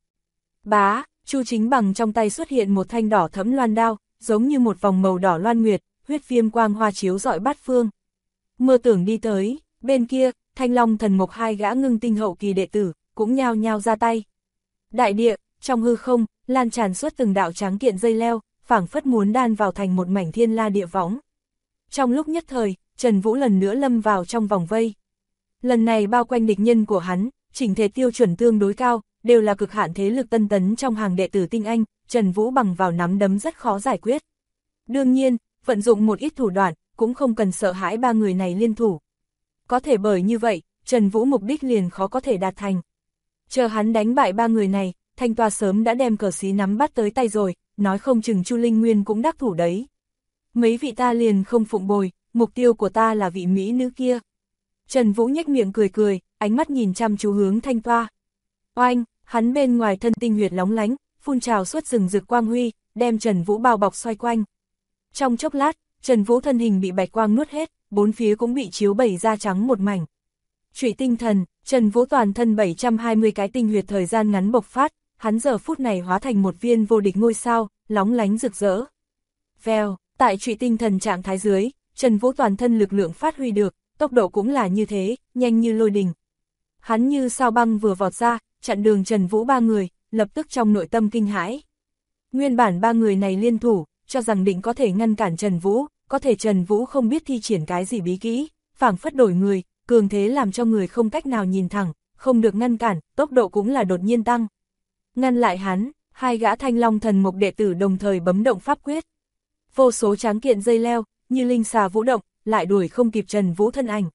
[SPEAKER 1] Bá, Chu Chính Bằng trong tay xuất hiện một thanh đỏ thẫm loan đao, giống như một vòng màu đỏ loan nguyệt, huyết viêm quang hoa chiếu rọi bát phương. Mơ Tưởng đi tới, bên kia, Thanh Long thần mục hai gã ngưng tinh hậu kỳ đệ tử, cũng nhao nhao ra tay. Đại địa, trong hư không, lan tràn suốt từng đạo trắng kiện dây leo, phảng phất muốn đan vào thành một mảnh thiên la địa võng. Trong lúc nhất thời, Trần Vũ lần nữa lâm vào trong vòng vây. Lần này bao quanh địch nhân của hắn, chỉnh thể tiêu chuẩn tương đối cao, đều là cực hạn thế lực tân tấn trong hàng đệ tử tinh anh, Trần Vũ bằng vào nắm đấm rất khó giải quyết. Đương nhiên, vận dụng một ít thủ đoạn, cũng không cần sợ hãi ba người này liên thủ. Có thể bởi như vậy, Trần Vũ mục đích liền khó có thể đạt thành. Chờ hắn đánh bại ba người này, Thanh Toa sớm đã đem cờ xí nắm bắt tới tay rồi, nói không chừng Chu Linh Nguyên cũng đắc thủ đấy. Mấy vị ta liền không phụng bồi, mục tiêu của ta là vị mỹ nữ kia. Trần Vũ nhếch miệng cười cười, ánh mắt nhìn chăm chú hướng Thanh Toa. Oanh, hắn bên ngoài thân tinh huyệt lóng lánh, phun trào suốt rừng rực quang huy, đem Trần Vũ bao bọc xoay quanh. Trong chốc lát, Trần Vũ thân hình bị bạch quang nuốt hết, bốn phía cũng bị chiếu bẩy da trắng một mảnh. Trụy tinh thần, Trần Vũ toàn thân 720 cái tinh huyệt thời gian ngắn bộc phát, hắn giờ phút này hóa thành một viên vô địch ngôi sao, lóng lánh rực rỡ. Vèo, tại trụy tinh thần trạng thái dưới, Trần Vũ toàn thân lực lượng phát huy được, tốc độ cũng là như thế, nhanh như lôi đình. Hắn như sao băng vừa vọt ra, chặn đường Trần Vũ ba người, lập tức trong nội tâm kinh hãi. Nguyên bản ba người này liên thủ, cho rằng định có thể ngăn cản Trần Vũ, có thể Trần Vũ không biết thi triển cái gì bí kỹ, phảng phất đổi người, cường thế làm cho người không cách nào nhìn thẳng, không được ngăn cản, tốc độ cũng là đột nhiên tăng. Ngăn lại hắn, hai gã Thanh Long thần mục đệ tử đồng thời bấm động pháp quyết. Vô số tráng kiện dây leo, như linh xà vũ động, lại đuổi không kịp Trần Vũ thân ảnh.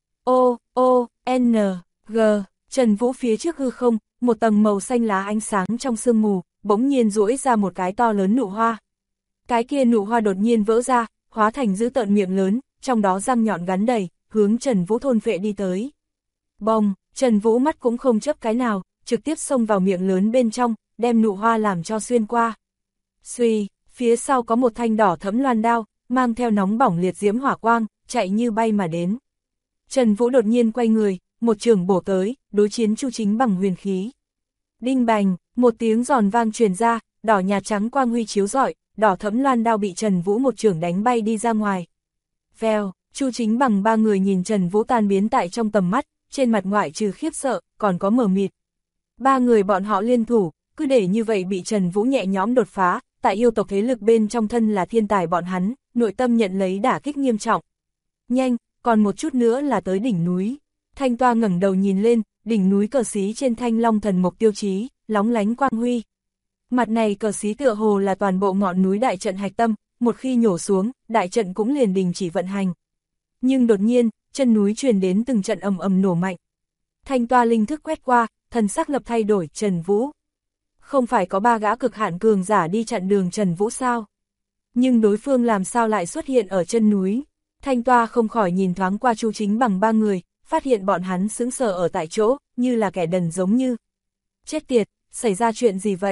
[SPEAKER 1] O, O, N, G, Trần Vũ phía trước hư không, một tầng màu xanh lá ánh sáng trong sương mù, bỗng nhiên duỗi ra một cái to lớn nụ hoa. Cái kia nụ hoa đột nhiên vỡ ra, hóa thành dữ tợn miệng lớn, trong đó răng nhọn gắn đầy, hướng Trần Vũ thôn phệ đi tới. Bồng, Trần Vũ mắt cũng không chớp cái nào, trực tiếp xông vào miệng lớn bên trong, đem nụ hoa làm cho xuyên qua. Xuy, phía sau có một thanh đỏ thẫm loan đao, mang theo nóng bỏng liệt diễm hỏa quang, chạy như bay mà đến. Trần Vũ đột nhiên quay người, một chưởng bổ tới, đối chiến Chu Chính Bằng huyền khí. Đinh bành, một tiếng giòn vang truyền ra, đỏ nhạt trắng quang huy chiếu rọi, đỏ thẫm loan đao bị Trần Vũ một chưởng đánh bay đi ra ngoài. Vèo, Chu Chính Bằng ba người nhìn Trần Vũ tan biến tại trong tầm mắt, trên mặt ngoại trừ khiếp sợ, còn có mờ mịt. Ba người bọn họ liên thủ, cứ để như vậy bị Trần Vũ nhẹ nhõm đột phá, tại yêu tộc thế lực bên trong thân là thiên tài bọn hắn, nội tâm nhận lấy đả kích nghiêm trọng. Nhanh, còn một chút nữa là tới đỉnh núi. Thanh Toa ngẩng đầu nhìn lên, đỉnh núi cờ xí trên Thanh Long thần mục tiêu chí, lóng lánh quang huy. Mặt này cờ xí tựa hồ là toàn bộ ngọn núi đại trận hạch tâm, một khi nhổ xuống, đại trận cũng liền đình chỉ vận hành. Nhưng đột nhiên, chân núi truyền đến từng trận ầm ầm nổ mạnh. Thanh Toa linh thức quét qua, thần sắc lập thay đổi, Trần Vũ. Không phải có ba gã cực hạn cường giả đi chặn đường Trần Vũ sao? Nhưng đối phương làm sao lại xuất hiện ở chân núi? Thanh Toa không khỏi nhìn thoáng qua Chu Chính Bằng ba người, phát hiện bọn hắn sững sờ ở tại chỗ, như là kẻ đần giống như. Chết tiệt, xảy ra chuyện gì vậy?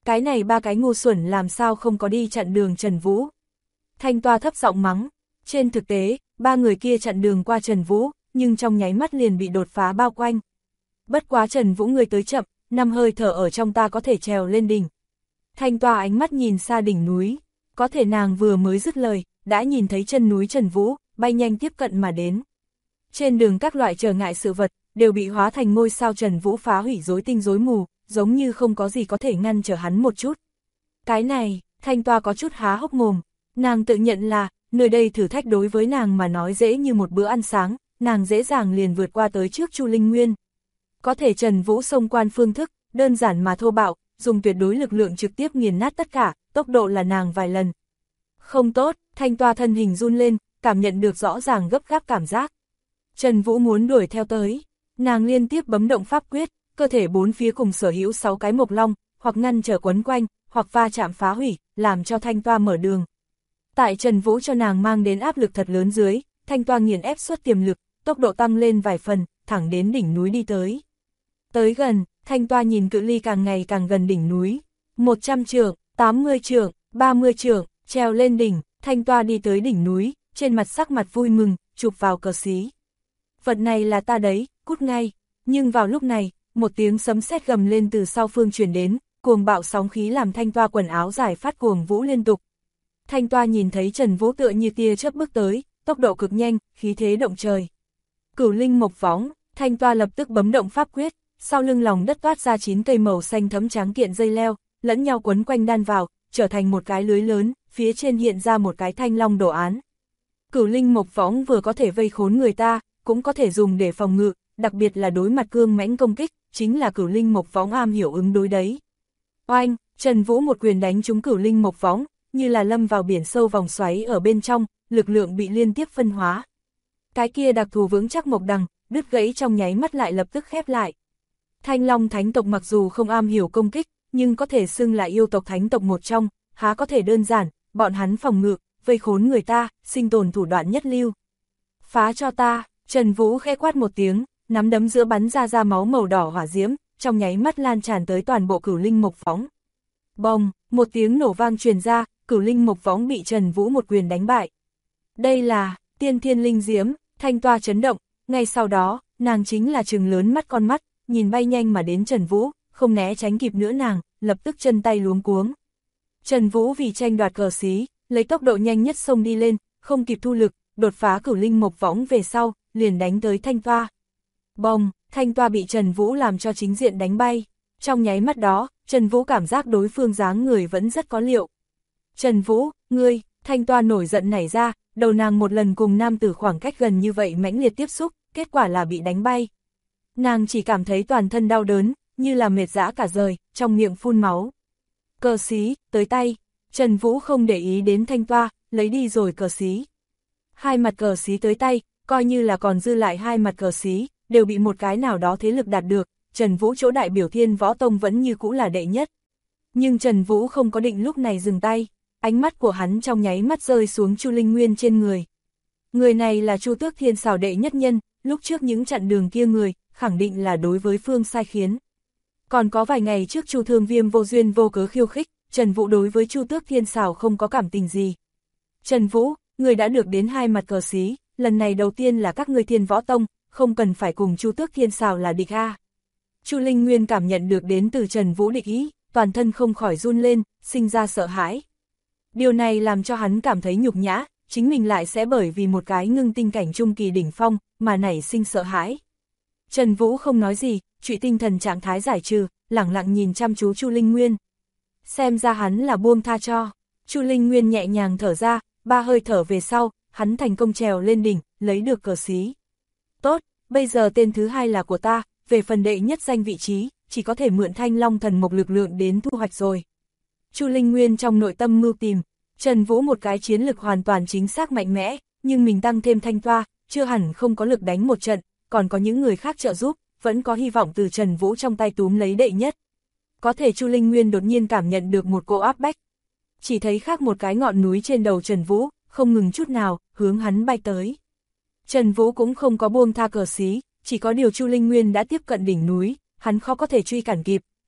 [SPEAKER 1] Cái này ba cái ngu xuẩn làm sao không có đi chặn đường Trần Vũ. Thanh Toa thấp giọng mắng, trên thực tế, ba người kia chặn đường qua Trần Vũ, nhưng trong nháy mắt liền bị đột phá bao quanh. Bất quá Trần Vũ người tới chậm, 5 hơi thở ở trong ta có thể trèo lên đỉnh. Thanh Toa ánh mắt nhìn xa đỉnh núi, có thể nàng vừa mới dứt lời, đã nhìn thấy chân núi Trần Vũ, bay nhanh tiếp cận mà đến. Trên đường các loại trở ngại sự vật, đều bị hóa thành ngôi sao Trần Vũ phá hủy rối tinh rối mù, giống như không có gì có thể ngăn trở hắn một chút. Cái này, Thanh Toa có chút há hốc mồm, nàng tự nhận là, nơi đây thử thách đối với nàng mà nói dễ như một bữa ăn sáng, nàng dễ dàng liền vượt qua tới trước Chu Linh Nguyên. Có thể Trần Vũ xông quan phương thức, đơn giản mà thô bạo, dùng tuyệt đối lực lượng trực tiếp nghiền nát tất cả, tốc độ là nàng vài lần. Không tốt, Thanh Toa thân hình run lên, cảm nhận được rõ ràng gấp gáp cảm giác. Trần Vũ muốn đuổi theo tới, nàng liên tiếp bấm động pháp quyết, cơ thể bốn phía cùng sở hữu 6 cái mộc long, hoặc ngăn trở quấn quanh, hoặc va chạm phá hủy, làm cho Thanh Toa mở đường. Tại Trần Vũ cho nàng mang đến áp lực thật lớn dưới, Thanh Toa nghiền ép suất tiềm lực, tốc độ tăng lên vài phần, thẳng đến đỉnh núi đi tới. Tới gần, Thanh Toa nhìn cự ly càng ngày càng gần đỉnh núi, 100 trượng, 80 trượng, 30 trượng, treo lên đỉnh, Thanh Toa đi tới đỉnh núi, trên mặt sắc mặt vui mừng, chụp vào cờ xí. Vật này là ta đấy, cút ngay, nhưng vào lúc này, một tiếng sấm sét gầm lên từ sau phương truyền đến, cuồng bạo sóng khí làm Thanh Toa quần áo giải phát cuồng vũ liên tục. Thanh Toa nhìn thấy Trần Vũ tựa như tia chớp bước tới, tốc độ cực nhanh, khí thế động trời. Cửu linh mộc võng, Thanh Toa lập tức bấm động pháp quyết, sau lưng lòng đất toát ra 9 cây màu xanh thẫm trắng kiện dây leo, lẫn nhau quấn quanh đan vào, trở thành một cái lưới lớn, phía trên hiện ra một cái thanh long đồ án. Cửu linh mộc võng vừa có thể vây khốn người ta, cũng có thể dùng để phòng ngự, đặc biệt là đối mặt cương mãnh công kích, chính là cửu linh mộc võng am hiểu ứng đối đấy. Oanh, Trần Vũ một quyền đánh trúng cửu linh mộc võng, như là lâm vào biển sâu vòng xoáy ở bên trong, lực lượng bị liên tiếp phân hóa. Cái kia đặc thù vững chắc mộc đằng, đứt gãy trong nháy mắt lại lập tức khép lại. Thanh Long thánh tộc mặc dù không am hiểu công kích, nhưng có thể xưng là yêu tộc thánh tộc một trong, há có thể đơn giản, bọn hắn phòng ngự, vây khốn người ta, sinh tồn thủ đoạn nhất lưu. Phá cho ta, Trần Vũ khẽ quát một tiếng, nắm đấm giữa bắn ra máu màu đỏ hỏa diễm, trong nháy mắt lan tràn tới toàn bộ cửu linh mộc võng. Bồng, một tiếng nổ vang truyền ra, cửu linh mộc võng bị Trần Vũ một quyền đánh bại. Đây là tiên thiên linh diễm, Thanh Toa chấn động, ngay sau đó, nàng chính là trừng lớn mắt con mắt, nhìn bay nhanh mà đến Trần Vũ, không né tránh kịp nữa nàng, lập tức chân tay luống cuống. Trần Vũ vì tranh đoạt cờ xí, lấy tốc độ nhanh nhất xông đi lên, không kịp thu lực, đột phá cửu linh mộc võng về sau, liền đánh tới Thanh Toa. Bồng, Thanh Toa bị Trần Vũ làm cho chính diện đánh bay. Trong nháy mắt đó, Trần Vũ cảm giác đối phương dáng người vẫn rất có liệu. Trần Vũ, ngươi, Thanh Toa nổi giận nảy ra, đầu nàng một lần cùng nam tử khoảng cách gần như vậy mãnh liệt tiếp xúc, kết quả là bị đánh bay. Nàng chỉ cảm thấy toàn thân đau đớn, như là mệt rã cả rời, trong miệng phun máu. Cờ xí, tới tay, Trần Vũ không để ý đến Thanh Toa, lấy đi rồi cờ xí. Hai mặt cờ xí tới tay, coi như là còn dư lại hai mặt cờ xí, đều bị một cái nào đó thế lực đạt được, Trần Vũ chỗ đại biểu Thiên Võ Tông vẫn như cũ là đệ nhất. Nhưng Trần Vũ không có định lúc này dừng tay, ánh mắt của hắn trong nháy mắt rơi xuống Chu Linh Nguyên trên người. Người này là Chu Tước Thiên Xào đệ nhất nhân, lúc trước những chặn đường kia người, khẳng định là đối với phương sai khiến. Còn có vài ngày trước Chu Thương Viêm vô duyên vô cớ khiêu khích, Trần Vũ đối với Chu Tước Thiên Xào không có cảm tình gì. Trần Vũ, người đã được đến hai mặt cờ xí, lần này đầu tiên là các ngươi Thiên Võ Tông, không cần phải cùng Chu Tước Thiên Xào là địch a. Chu Linh Nguyên cảm nhận được đến từ Trần Vũ địch ý, toàn thân không khỏi run lên, sinh ra sợ hãi. Điều này làm cho hắn cảm thấy nhục nhã, chính mình lại sẽ bởi vì một cái ngưng tinh cảnh trung kỳ đỉnh phong, mà nảy sinh sợ hãi. Trần Vũ không nói gì, trụy tinh thần trạng thái giải trừ, lẳng lặng nhìn chăm chú Chu Linh Nguyên. Xem ra hắn là buông tha cho. Chu Linh Nguyên nhẹ nhàng thở ra, 3 hơi thở về sau, hắn thành công trèo lên đỉnh, lấy được cờ xí. Tốt, bây giờ tên thứ hai là của ta, về phần đệ nhất danh vị trí, chỉ có thể mượn Thanh Long thần mộc lực lượng đến thu hoạch rồi. Chu Linh Nguyên trong nội tâm mưu tìm, Trần Vũ một cái chiến lực hoàn toàn chính xác mạnh mẽ, nhưng mình tăng thêm Thanh Toa, chưa hẳn không có lực đánh một trận, còn có những người khác trợ giúp, vẫn có hy vọng từ Trần Vũ trong tay túm lấy đệ nhất. Có thể Chu Linh Nguyên đột nhiên cảm nhận được một cỗ áp bách. Chỉ thấy khác một cái ngọn núi trên đầu Trần Vũ, không ngừng chút nào, hướng hắn bay tới. Trần Vũ cũng không có buông tha cờ xí, chỉ có điều Chu Linh Nguyên đã tiếp cận đỉnh núi, hắn khó có thể truy cản kịp,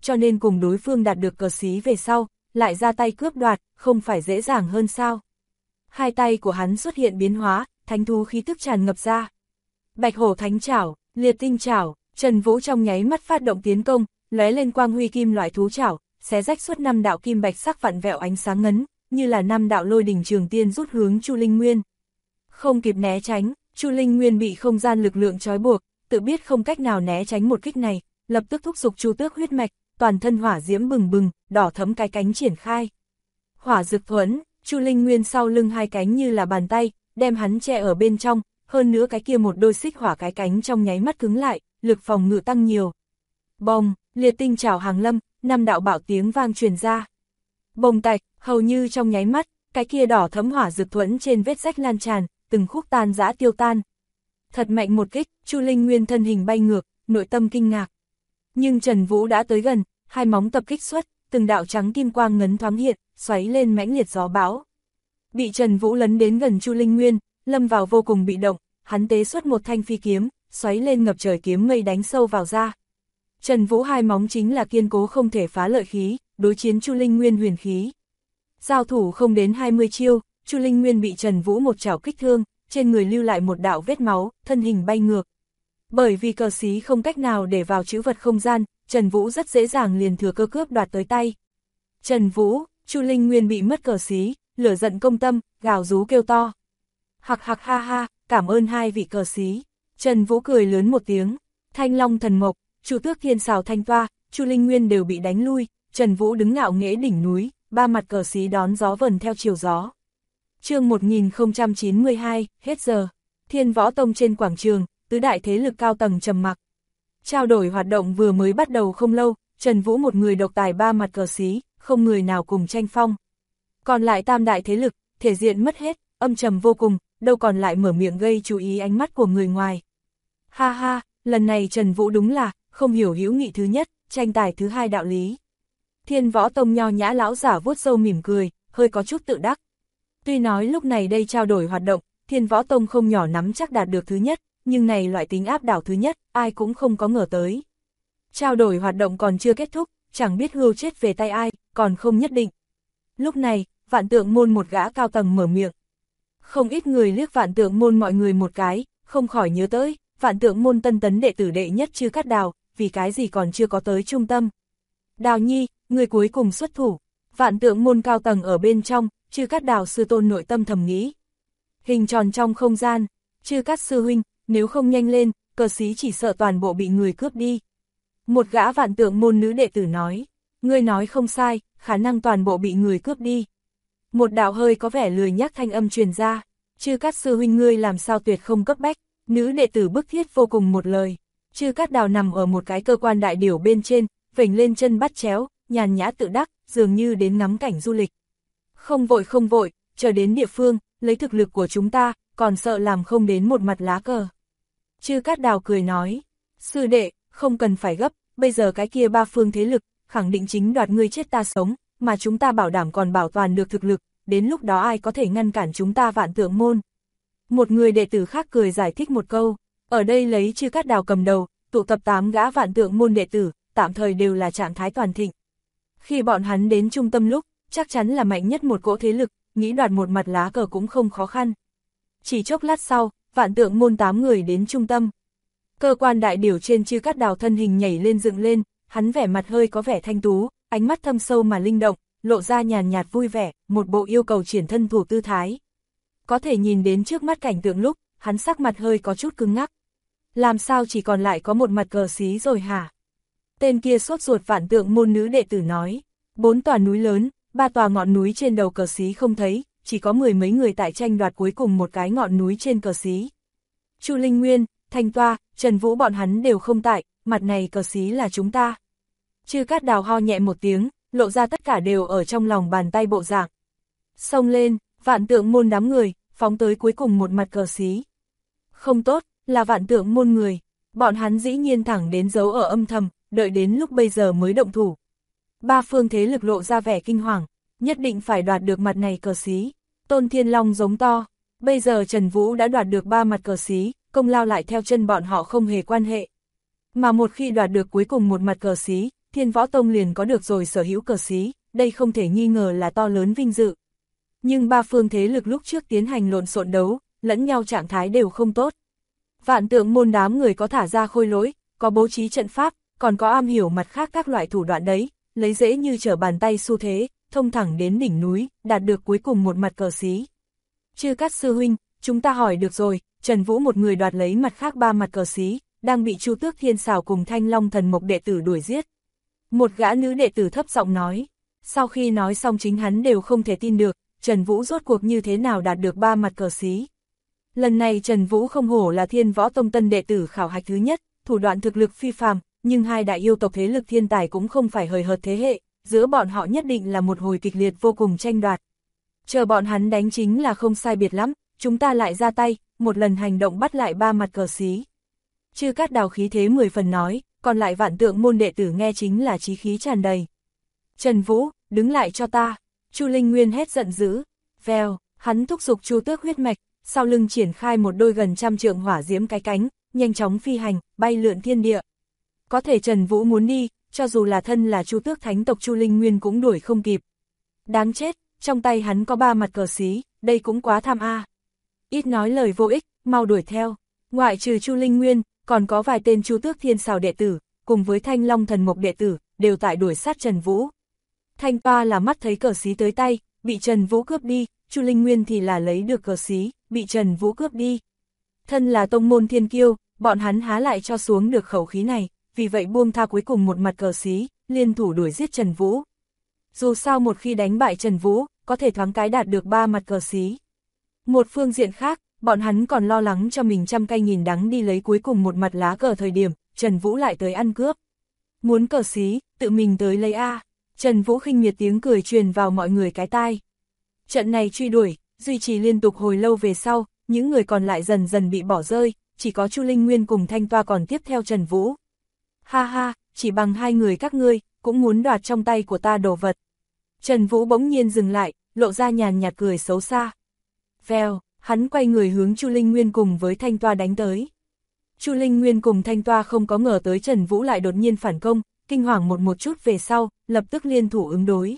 [SPEAKER 1] cho nên cùng đối phương đạt được cờ xí về sau, lại ra tay cướp đoạt, không phải dễ dàng hơn sao. Hai tay của hắn xuất hiện biến hóa, thánh thú khí tức tràn ngập ra. Bạch hổ thánh trảo, liệt tinh trảo, Trần Vũ trong nháy mắt phát động tiến công, lóe lên quang huy kim loại thú trảo, xé rách suốt 5 đạo kim bạch sắc vặn vẹo ánh sáng ngấn, như là 5 đạo lôi đỉnh trường tiên rút hướng Chu Linh Nguyên. Không kịp né tránh, Chu Linh Nguyên bị không gian lực lượng trói buộc, tự biết không cách nào né tránh một kích này, lập tức thúc giục Chu Tước huyết mạch, toàn thân hỏa diễm bừng bừng, đỏ thẫm cái cánh triển khai. Hỏa dực thuẫn, Chu Linh Nguyên sau lưng hai cánh như là bàn tay, đem hắn che ở bên trong, hơn nữa cái kia một đôi xích hỏa cái cánh trong nháy mắt cứng lại, lực phòng ngự tăng nhiều. Bồng, liệt tinh trảo hàng lâm, 5 đạo bạo tiếng vang truyền ra. Bồng tạch, hầu như trong nháy mắt, cái kia đỏ thẫm hỏa dực thuẫn trên vết rách lan tràn, từng khúc tan rã tiêu tan. Thật mạnh một kích, Chu Linh Nguyên thân hình bay ngược, nội tâm kinh ngạc. Nhưng Trần Vũ đã tới gần, hai móng tập kích xuất, từng đạo trắng kim quang ngấn thoáng hiện, xoáy lên mãnh liệt gió bão. Bị Trần Vũ lấn đến gần Chu Linh Nguyên, lâm vào vô cùng bị động, hắn tế xuất một thanh phi kiếm, xoáy lên ngập trời kiếm mây đánh sâu vào ra. Trần Vũ hai móng chính là kiên cố không thể phá lợi khí, đối chiến Chu Linh Nguyên huyền khí. Giao thủ không đến 20 chiêu, Chu Linh Nguyên bị Trần Vũ một chảo kích thương, trên người lưu lại một đạo vết máu, thân hình bay ngược. Bởi vì cờ xí không cách nào để vào trữ vật không gian, Trần Vũ rất dễ dàng liền thừa cơ cướp đoạt tới tay. Trần Vũ, Chu Linh Nguyên bị mất cờ xí, lửa giận công tâm, gào rú kêu to. Hạc hạc ha ha, cảm ơn hai vị cờ xí. Trần Vũ cười lớn một tiếng, Thanh Long thần mộc, Chu Tước thiên xào thanh toa, Chu Linh Nguyên đều bị đánh lui, Trần Vũ đứng ngạo nghễ đỉnh núi, ba mặt cờ xí đón gió vần theo chiều gió. Chương 1092, hết giờ. Thiên Võ Tông trên quảng trường, tứ đại thế lực cao tầng trầm mặc. Trao đổi hoạt động vừa mới bắt đầu không lâu, Trần Vũ một người độc tài ba mặt cờ xí, không người nào cùng tranh phong. Còn lại tam đại thế lực, thể diện mất hết, âm trầm vô cùng, đâu còn lại mở miệng gây chú ý ánh mắt của người ngoài. Ha ha, lần này Trần Vũ đúng là, không hiểu hữu nghị thứ nhất, tranh tài thứ hai đạo lý. Thiên Võ Tông nho nhã lão giả vuốt râu mỉm cười, hơi có chút tự đắc. Tuy nói lúc này đây trao đổi hoạt động, Thiên Võ Tông không nhỏ nắm chắc đạt được thứ nhất, nhưng này loại tính áp đảo thứ nhất, ai cũng không có ngờ tới. Trao đổi hoạt động còn chưa kết thúc, chẳng biết hưu chết về tay ai, còn không nhất định. Lúc này, Vạn Tượng môn một gã cao tầng mở miệng. Không ít người liếc Vạn Tượng môn mọi người một cái, không khỏi nhớ tới, Vạn Tượng môn tân tấn đệ tử đệ nhất Chư Cát Đào, vì cái gì còn chưa có tới trung tâm. Đào Nhi, người cuối cùng xuất thủ. Vạn Tượng môn cao tầng ở bên trong, Chư Cát Đào sư tôn nội tâm thầm nghĩ. Hình tròn trong không gian, Chư Cát sư huynh, nếu không nhanh lên, cờ xí chỉ sợ toàn bộ bị người cướp đi. Một gã Vạn Tượng môn nữ đệ tử nói, ngươi nói không sai, khả năng toàn bộ bị người cướp đi. Một đạo hơi có vẻ lười nhác thanh âm truyền ra, Chư Cát sư huynh ngươi làm sao tuyệt không cấp bách, nữ đệ tử bức thiết vô cùng một lời. Chư Cát Đào nằm ở một cái cơ quan đại điểu bên trên, vểnh lên chân bắt chéo, nhàn nhã tự đắc, dường như đến ngắm cảnh du lịch. Không vội, chờ đến địa phương, lấy thực lực của chúng ta, còn sợ làm không đến một mặt lá cờ. Chư Cát Đào cười nói, sư đệ, không cần phải gấp, bây giờ cái kia ba phương thế lực, khẳng định chính đoạt ngươi chết ta sống, mà chúng ta bảo đảm còn bảo toàn được thực lực, đến lúc đó ai có thể ngăn cản chúng ta Vạn Tượng môn. Một người đệ tử khác cười giải thích một câu, ở đây lấy Chư Cát Đào cầm đầu, tụ tập 8 gã Vạn Tượng môn đệ tử, tạm thời đều là trạng thái toàn thịnh. Khi bọn hắn đến trung tâm lúc, chắc chắn là mạnh nhất một cỗ thế lực, nghĩ đoạt một mặt lá cờ cũng không khó khăn. Chỉ chốc lát sau, Vạn Tượng môn 8 người đến trung tâm. Cơ quan đại điểu trên Chư Cát Đào thân hình nhảy lên dựng lên, hắn vẻ mặt hơi có vẻ thanh tú, ánh mắt thâm sâu mà linh động, lộ ra nhàn nhạt vui vẻ, một bộ yêu cầu triển thân thủ tư thái. Có thể nhìn đến trước mắt cảnh tượng lúc, hắn sắc mặt hơi có chút cứng ngắc. Làm sao chỉ còn lại có một mặt cờ xí rồi hả? Tên kia sốt ruột Vạn Tượng môn nữ đệ tử nói, 4 tòa núi lớn, 3 tòa ngọn núi trên đầu cờ xí không thấy, chỉ có 10 mấy người tại tranh đoạt cuối cùng một cái ngọn núi trên cờ xí. Chu Linh Nguyên, Thanh Toa, Trần Vũ bọn hắn đều không tại, mặt này cờ xí là chúng ta. Chư Cát Đào ho nhẹ một tiếng, lộ ra tất cả đều ở trong lòng bàn tay bộ dạng. Xông lên, Vạn Tượng môn đám người, phóng tới cuối cùng một mặt cờ xí. Không tốt, là Vạn Tượng môn người, bọn hắn dĩ nhiên thẳng đến giấu ở âm thầm, đợi đến lúc bây giờ mới động thủ. Ba phương thế lực lộ ra vẻ kinh hoàng, nhất định phải đoạt được mặt này cờ xí. Tôn Thiên Long giống to, bây giờ Trần Vũ đã đoạt được 3 mặt cờ xí, công lao lại theo chân bọn họ không hề quan hệ. Mà một khi đoạt được cuối cùng một mặt cờ xí, Thiên Võ Tông liền có được rồi sở hữu cờ xí, đây không thể nghi ngờ là to lớn vinh dự. Nhưng ba phương thế lực lúc trước tiến hành lộn xộn đấu, lẫn nhau trạng thái đều không tốt. Vạn Tượng môn đám người có thả ra khôi lỗi, có bố trí trận pháp, còn có am hiểu mặt khác các loại thủ đoạn đấy, lấy dễ như trở bàn tay xu thế, thông thẳng đến đỉnh núi, đạt được cuối cùng một mặt cờ xí. Chư Cát sư huynh, chúng ta hỏi được rồi, Trần Vũ một người đoạt lấy mặt khác ba mặt cờ xí, đang bị Chu Tước Thiên Sào cùng Thanh Long Thần Mộc đệ tử đuổi giết. Một gã nữ đệ tử thấp giọng nói, sau khi nói xong chính hắn đều không thể tin được, Trần Vũ rốt cuộc như thế nào đạt được ba mặt cờ xí. Lần này Trần Vũ không hổ là Thiên Võ Tông tân đệ tử khảo hạch thứ nhất, thủ đoạn thực lực phi phàm, nhưng hai đại yêu tộc thế lực thiên tài cũng không phải hời hợt thế hệ, giữa bọn họ nhất định là một hồi kịch liệt vô cùng tranh đoạt. Chờ bọn hắn đánh chính là không sai biệt lắm, chúng ta lại ra tay, một lần hành động bắt lại ba mặt cờ xí. Chư Cát Đào khí thế 10 phần nói, còn lại Vạn Tượng môn đệ tử nghe chính là chí khí tràn đầy. Trần Vũ, đứng lại cho ta, Chu Linh Nguyên hét giận dữ, vèo, hắn thúc giục Chu Tước huyết mạch, sau lưng triển khai một đôi gần trăm trượng hỏa diễm cái cánh, nhanh chóng phi hành, bay lượn thiên địa. Có thể Trần Vũ muốn đi, cho dù là thân là Chu Tước thánh tộc Chu Linh Nguyên cũng đuổi không kịp. Đáng chết, trong tay hắn có ba mặt cờ xí, đây cũng quá tham a. Ít nói lời vô ích, mau đuổi theo. Ngoại trừ Chu Linh Nguyên, còn có vài tên Chu Tước Thiên Sào đệ tử, cùng với Thanh Long Thần Mộc đệ tử, đều tại đuổi sát Trần Vũ. Thanh Toa là mắt thấy cờ xí tới tay, bị Trần Vũ cướp đi, Chu Linh Nguyên thì là lấy được cờ xí, bị Trần Vũ cướp đi. Thân là tông môn thiên kiêu, bọn hắn há lại cho xuống được khẩu khí này, vì vậy buông tha cuối cùng một mặt cờ xí, liên thủ đuổi giết Trần Vũ. Dù sao một khi đánh bại Trần Vũ, có thể thoáng cái đạt được ba mặt cờ xí. Một phương diện khác, bọn hắn còn lo lắng cho mình trăm cay nghìn đắng đi lấy cuối cùng một mặt lá cờ thời điểm, Trần Vũ lại tới ăn cướp. Muốn cờ xí, tự mình tới lấy a. Trần Vũ khinh miệt tiếng cười truyền vào mọi người cái tai. Trận này truy đuổi, duy trì liên tục hồi lâu về sau, những người còn lại dần dần bị bỏ rơi, chỉ có Chu Linh Nguyên cùng Thanh Toa còn tiếp theo Trần Vũ. Ha ha, chỉ bằng hai người các ngươi, cũng muốn đoạt trong tay của ta đồ vật. Trần Vũ bỗng nhiên dừng lại, lộ ra nhàn nhạt cười xấu xa. Vèo, hắn quay người hướng Chu Linh Nguyên cùng với Thanh Toa đánh tới. Chu Linh Nguyên cùng Thanh Toa không có ngờ tới Trần Vũ lại đột nhiên phản công, kinh hoàng một chút về sau, lập tức liên thủ ứng đối.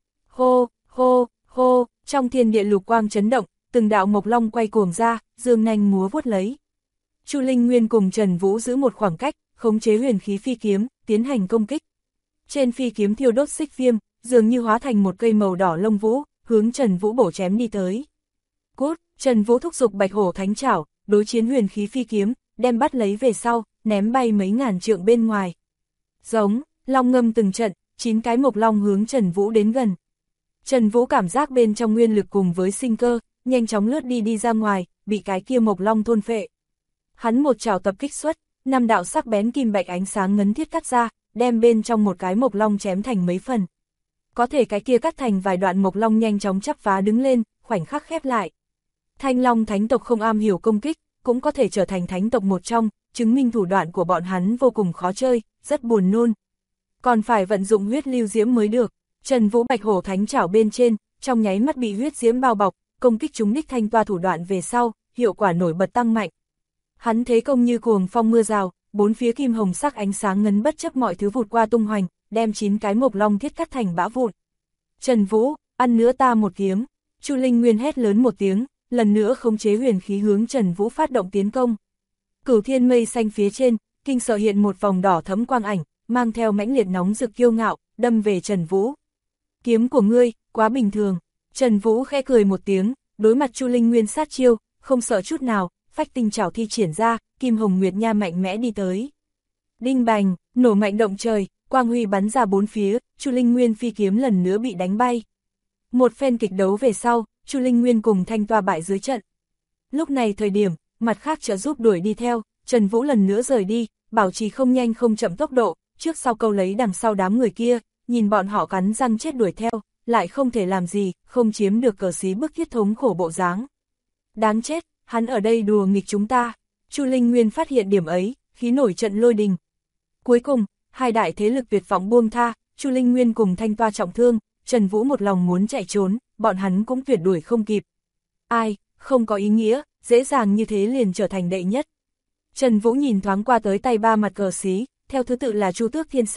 [SPEAKER 1] Hô, hô, hô, trong thiên địa lục quang chấn động, từng đạo mộc long quay cuồng ra, dương nanh múa vuốt lấy. Chu Linh Nguyên cùng Trần Vũ giữ một khoảng cách, khống chế huyền khí phi kiếm, tiến hành công kích. Trên phi kiếm thiêu đốt xích viêm, dường như hóa thành một cây màu đỏ lông vũ, hướng Trần Vũ bổ chém đi tới. Cút, Trần Vũ thúc giục Bạch Hổ Thánh Trảo, đối chiến huyền khí phi kiếm, đem bắt lấy về sau, ném bay mấy ngàn trượng bên ngoài. Giống, long ngâm từng trận, 9 cái mộc long hướng Trần Vũ đến gần. Trần Vũ cảm giác bên trong nguyên lực cùng với sinh cơ, nhanh chóng lướt đi ra ngoài, bị cái kia mộc long thôn phệ. Hắn một trảo tập kích xuất, 5 đạo sắc bén kim bạch ánh sáng ngấn thiết cắt ra, đem bên trong một cái mộc long chém thành mấy phần. Có thể cái kia cắt thành vài đoạn mộc long nhanh chóng chắp vá đứng lên, khoảnh khắc khép lại. Thanh Long thánh tộc không am hiểu công kích, cũng có thể trở thành thánh tộc một trong, chứng minh thủ đoạn của bọn hắn vô cùng khó chơi, rất buồn nôn. Còn phải vận dụng huyết lưu diễm mới được. Trần Vũ Bạch Hổ Thánh Trảo bên trên, trong nháy mắt bị huyết diễm bao bọc, công kích trúng đích Thanh Toa thủ đoạn về sau, hiệu quả nổi bật tăng mạnh. Hắn thế công như cuồng phong mưa rào, bốn phía kim hồng sắc ánh sáng ngấn bất chấp mọi thứ vụt qua tung hoành, đem 9 cái mộc long thiết cắt thành bã vụn. Trần Vũ, ăn nữa ta một kiếm. Chu Linh Nguyên hét lớn một tiếng, lần nữa khống chế huyền khí hướng Trần Vũ phát động tiến công. Cửu thiên mây xanh phía trên, kinh sợ hiện một vòng đỏ thẫm quang ảnh, mang theo mãnh liệt nóng rực kiêu ngạo, đâm về Trần Vũ. Kiếm của ngươi, quá bình thường. Trần Vũ khẽ cười một tiếng, đối mặt Chu Linh Nguyên sát chiêu, không sợ chút nào, phách tinh trảo thi triển ra, kim hồng nguyệt nha mạnh mẽ đi tới. Đinh bành, nổ mạnh động trời, quang huy bắn ra bốn phía, Chu Linh Nguyên phi kiếm lần nữa bị đánh bay. Một phen kịch đấu về sau, Chu Linh Nguyên cùng Thanh Toa bại dưới trận. Lúc này thời điểm, mặt khác trợ giúp đuổi đi theo, Trần Vũ lần nữa rời đi, bảo trì không nhanh không chậm tốc độ, trước sau câu lấy đằng sau đám người kia, nhìn bọn họ cắn răng chết đuổi theo, lại không thể làm gì, không chiếm được cờ xí bức thiết thống khổ bộ dáng. Đáng chết, hắn ở đây đùa nghịch chúng ta. Chu Linh Nguyên phát hiện điểm ấy, khí nổi trận lôi đình. Cuối cùng, hai đại thế lực tuyệt vọng buông tha, Chu Linh Nguyên cùng Thanh Toa trọng thương, Trần Vũ một lòng muốn chạy trốn, bọn hắn cũng tuyệt đuổi không kịp. Ai, không có ý nghĩa, dễ dàng như thế liền trở thành đệ nhất. Trần Vũ nhìn thoáng qua tới tay ba mặt cờ xí, theo thứ tự là Chu Tước Thiên Sào,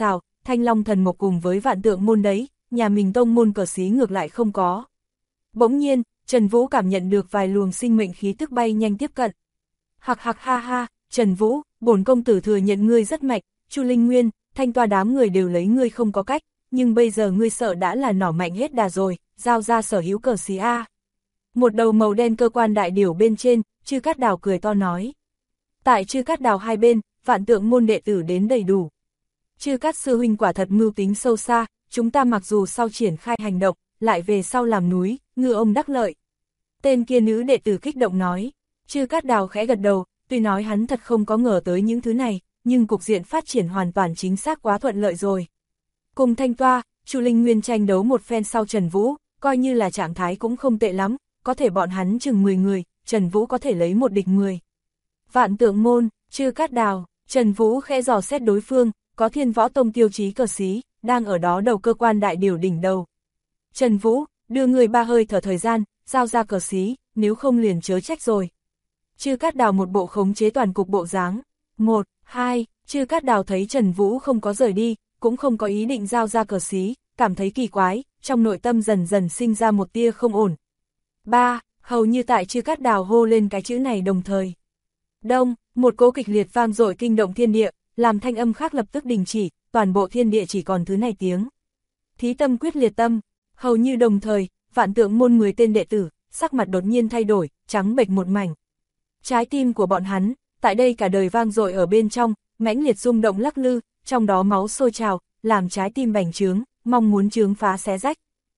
[SPEAKER 1] Thanh Long Thần Mộc cùng với Vạn Tượng Môn đấy, nhà mình tông môn cờ xí ngược lại không có. Bỗng nhiên, Trần Vũ cảm nhận được vài luồng sinh mệnh khí tức bay nhanh tiếp cận. Hạc hạc ha ha, Trần Vũ, bổn công tử thừa nhận ngươi rất mạnh, Chu Linh Nguyên, Thanh Toa đám người đều lấy ngươi không có cách, nhưng bây giờ ngươi sợ đã là nỏ mạnh hết đà rồi, giao ra sở hữu cờ xí A. Một đầu màu đen cơ quan đại điểu bên trên, Chư Cát Đào cười to nói. Tại Chư Cát Đào hai bên, Vạn Tượng Môn đệ tử đến đầy đủ. Chư Cát sư huynh quả thật mưu tính sâu xa, chúng ta mặc dù sau triển khai hành động, lại về sau làm núi, ngư ông đắc lợi. Tên kia nữ đệ tử kích động nói. Chư Cát Đào khẽ gật đầu, tuy nói hắn thật không có ngờ tới những thứ này, nhưng cục diện phát triển hoàn toàn chính xác quá thuận lợi rồi. Cùng Thanh Toa, Chu Linh Nguyên tranh đấu một phen sau Trần Vũ, coi như là trạng thái cũng không tệ lắm, có thể bọn hắn chừng 10 người, Trần Vũ có thể lấy một địch 10. Vạn Tượng Môn, Chư Cát Đào, Trần Vũ khẽ dò xét đối phương, có Thiên Võ Tông tiêu chí cờ xí, đang ở đó đầu cơ quan đại điểu đỉnh đầu. Trần Vũ, đưa người 3 hơi thở thời gian, giao ra cờ xí, nếu không liền chớ trách rồi. Chư Cát Đào một bộ khống chế toàn cục bộ dáng. 1, 2, Chư Cát Đào thấy Trần Vũ không có rời đi, cũng không có ý định giao ra cờ xí, cảm thấy kỳ quái, trong nội tâm dần dần sinh ra một tia không ổn. 3, hầu như tại Chư Cát Đào hô lên cái chữ này đồng thời. Đông, một cỗ kịch liệt vang dội kinh động thiên địa, làm thanh âm khác lập tức đình chỉ, toàn bộ thiên địa chỉ còn thứ này tiếng. Thí tâm quyết liệt tâm, hầu như đồng thời, Vạn Tượng Môn 10 tên đệ tử, sắc mặt đột nhiên thay đổi, trắng bệch một mảnh. Trái tim của bọn hắn, tại đây cả đời vang dội ở bên trong, mãnh liệt rung động lắc lư, trong đó máu sôi trào, làm trái tim bành trướng, mong muốn trướng phá xé rách.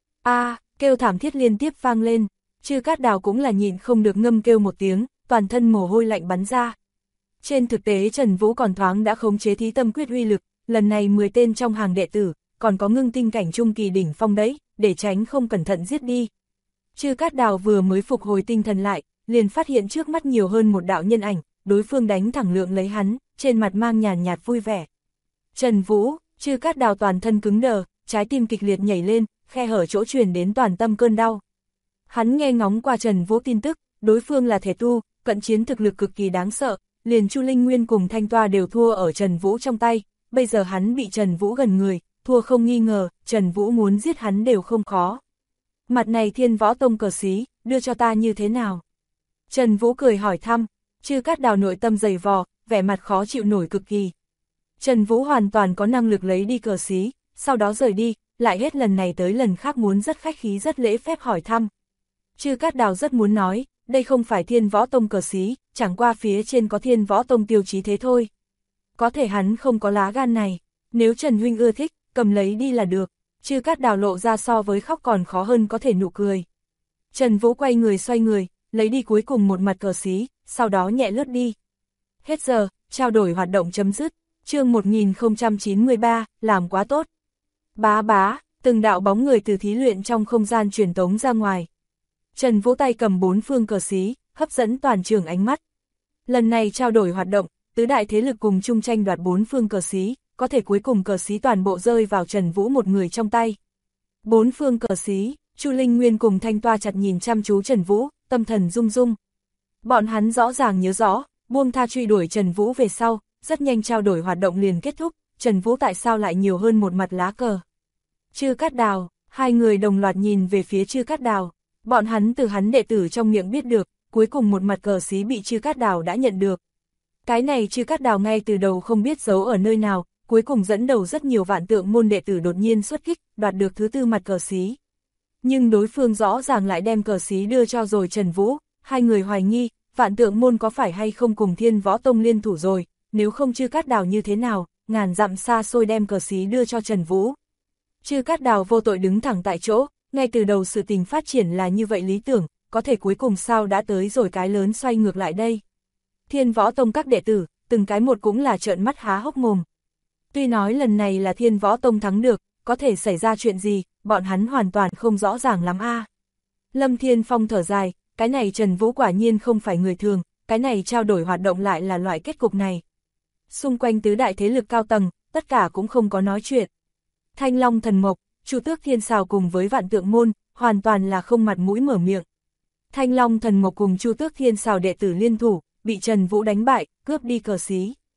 [SPEAKER 1] Kêu thảm thiết liên tiếp vang lên, Chư Cát Đào cũng là nhịn không được ngâm kêu một tiếng, toàn thân mồ hôi lạnh bắn ra. Trên thực tế Trần Vũ còn thoáng đã khống chế thí tâm quyết uy lực, lần này 10 tên trong hàng đệ tử, còn có ngưng tinh cảnh trung kỳ đỉnh phong đấy, để tránh không cẩn thận giết đi. Chư Cát Đào vừa mới phục hồi tinh thần lại, liền phát hiện trước mắt nhiều hơn một đạo nhân ảnh, đối phương đánh thẳng lượng lấy hắn, trên mặt mang nhàn nhạt vui vẻ. Trần Vũ, Chư Cát Đào toàn thân cứng đờ, trái tim kịch liệt nhảy lên, khe hở chỗ truyền đến toàn tâm cơn đau. Hắn nghe ngóng qua Trần Vũ tin tức, đối phương là thể tu, cận chiến thực lực cực kỳ đáng sợ, liền Chu Linh Nguyên cùng Thanh Toa đều thua ở Trần Vũ trong tay, bây giờ hắn bị Trần Vũ gần người, thua không nghi ngờ, Trần Vũ muốn giết hắn đều không khó. Mặt này Thiên Võ Tông cờ xí, đưa cho ta như thế nào? Trần Vũ cười hỏi thăm, Chư Cát Đào nội tâm dày vò, vẻ mặt khó chịu nổi cực kỳ. Trần Vũ hoàn toàn có năng lực lấy đi cờ xí, sau đó rời đi, lại hết lần này tới lần khác muốn rất khách khí rất lễ phép hỏi thăm. Chư Cát Đào rất muốn nói, đây không phải Thiên Võ Tông cờ xí, chẳng qua phía trên có Thiên Võ Tông tiêu chí thế thôi. Có thể hắn không có lá gan này, nếu Trần Huynh ưa thích, cầm lấy đi là được. Chư Cát Đào lộ ra so với khóc còn khó hơn có thể nụ cười. Trần Vũ quay người xoay người, lấy đi cuối cùng một mặt cờ xí, sau đó nhẹ lướt đi. Hết giờ, trao đổi hoạt động chấm dứt, chương 1093, làm quá tốt. Bá bá, từng đạo bóng người từ thí luyện trong không gian truyền tống ra ngoài. Trần Vũ tay cầm 4 phương cờ xí, hấp dẫn toàn trường ánh mắt. Lần này trao đổi hoạt động, tứ đại thế lực cùng chung tranh đoạt 4 phương cờ xí, có thể cuối cùng cờ xí toàn bộ rơi vào Trần Vũ một người trong tay. 4 phương cờ xí, Chu Linh Nguyên cùng Thanh Toa chặt nhìn chăm chú Trần Vũ, tâm thần rung rung. Bọn hắn rõ ràng nhớ rõ, buông tha truy đuổi Trần Vũ về sau, rất nhanh trao đổi hoạt động liền kết thúc, Trần Vũ tại sao lại nhiều hơn một mặt lá cờ. Chư Cát Đào, hai người đồng loạt nhìn về phía Chư Cát Đào, bọn hắn từ hắn đệ tử trong miệng biết được, cuối cùng một mặt cờ xí bị Chư Cát Đào đã nhận được. Cái này Chư Cát Đào ngay từ đầu không biết giấu ở nơi nào, cuối cùng dẫn đầu rất nhiều Vạn Tượng Môn đệ tử đột nhiên xuất kích, đoạt được thứ 4 mặt cờ xí. Nhưng đối phương rõ ràng lại đem cờ xí đưa cho rồi Trần Vũ, hai người hoài nghi, Vạn Tượng Môn có phải hay không cùng Thiên Võ Tông liên thủ rồi, nếu không Chư Cát Đào như thế nào, ngàn dặm xa xôi đem cờ xí đưa cho Trần Vũ. Chư Cát Đào vô tội đứng thẳng tại chỗ, ngay từ đầu sự tình phát triển là như vậy lý tưởng, có thể cuối cùng sao đã tới rồi cái lớn xoay ngược lại đây. Thiên Võ Tông các đệ tử, từng cái một cũng là trợn mắt há hốc mồm. Tuy nói lần này là Thiên Võ Tông thắng được, có thể xảy ra chuyện gì, bọn hắn hoàn toàn không rõ ràng lắm a. Lâm Thiên Phong thở dài, cái này Trần Vũ quả nhiên không phải người thường, cái này trao đổi hoạt động lại là loại kết cục này. Xung quanh tứ đại thế lực cao tầng, tất cả cũng không có nói chuyện. Thanh Long Thần Mộc, Chu Tước Thiên Sào cùng với Vạn Tượng Môn, hoàn toàn là không mặt mũi mở miệng. Thanh Long Thần Mộc cùng Chu Tước Thiên Sào đệ tử liên thủ, bị Trần Vũ đánh bại, cướp đi cờ xí.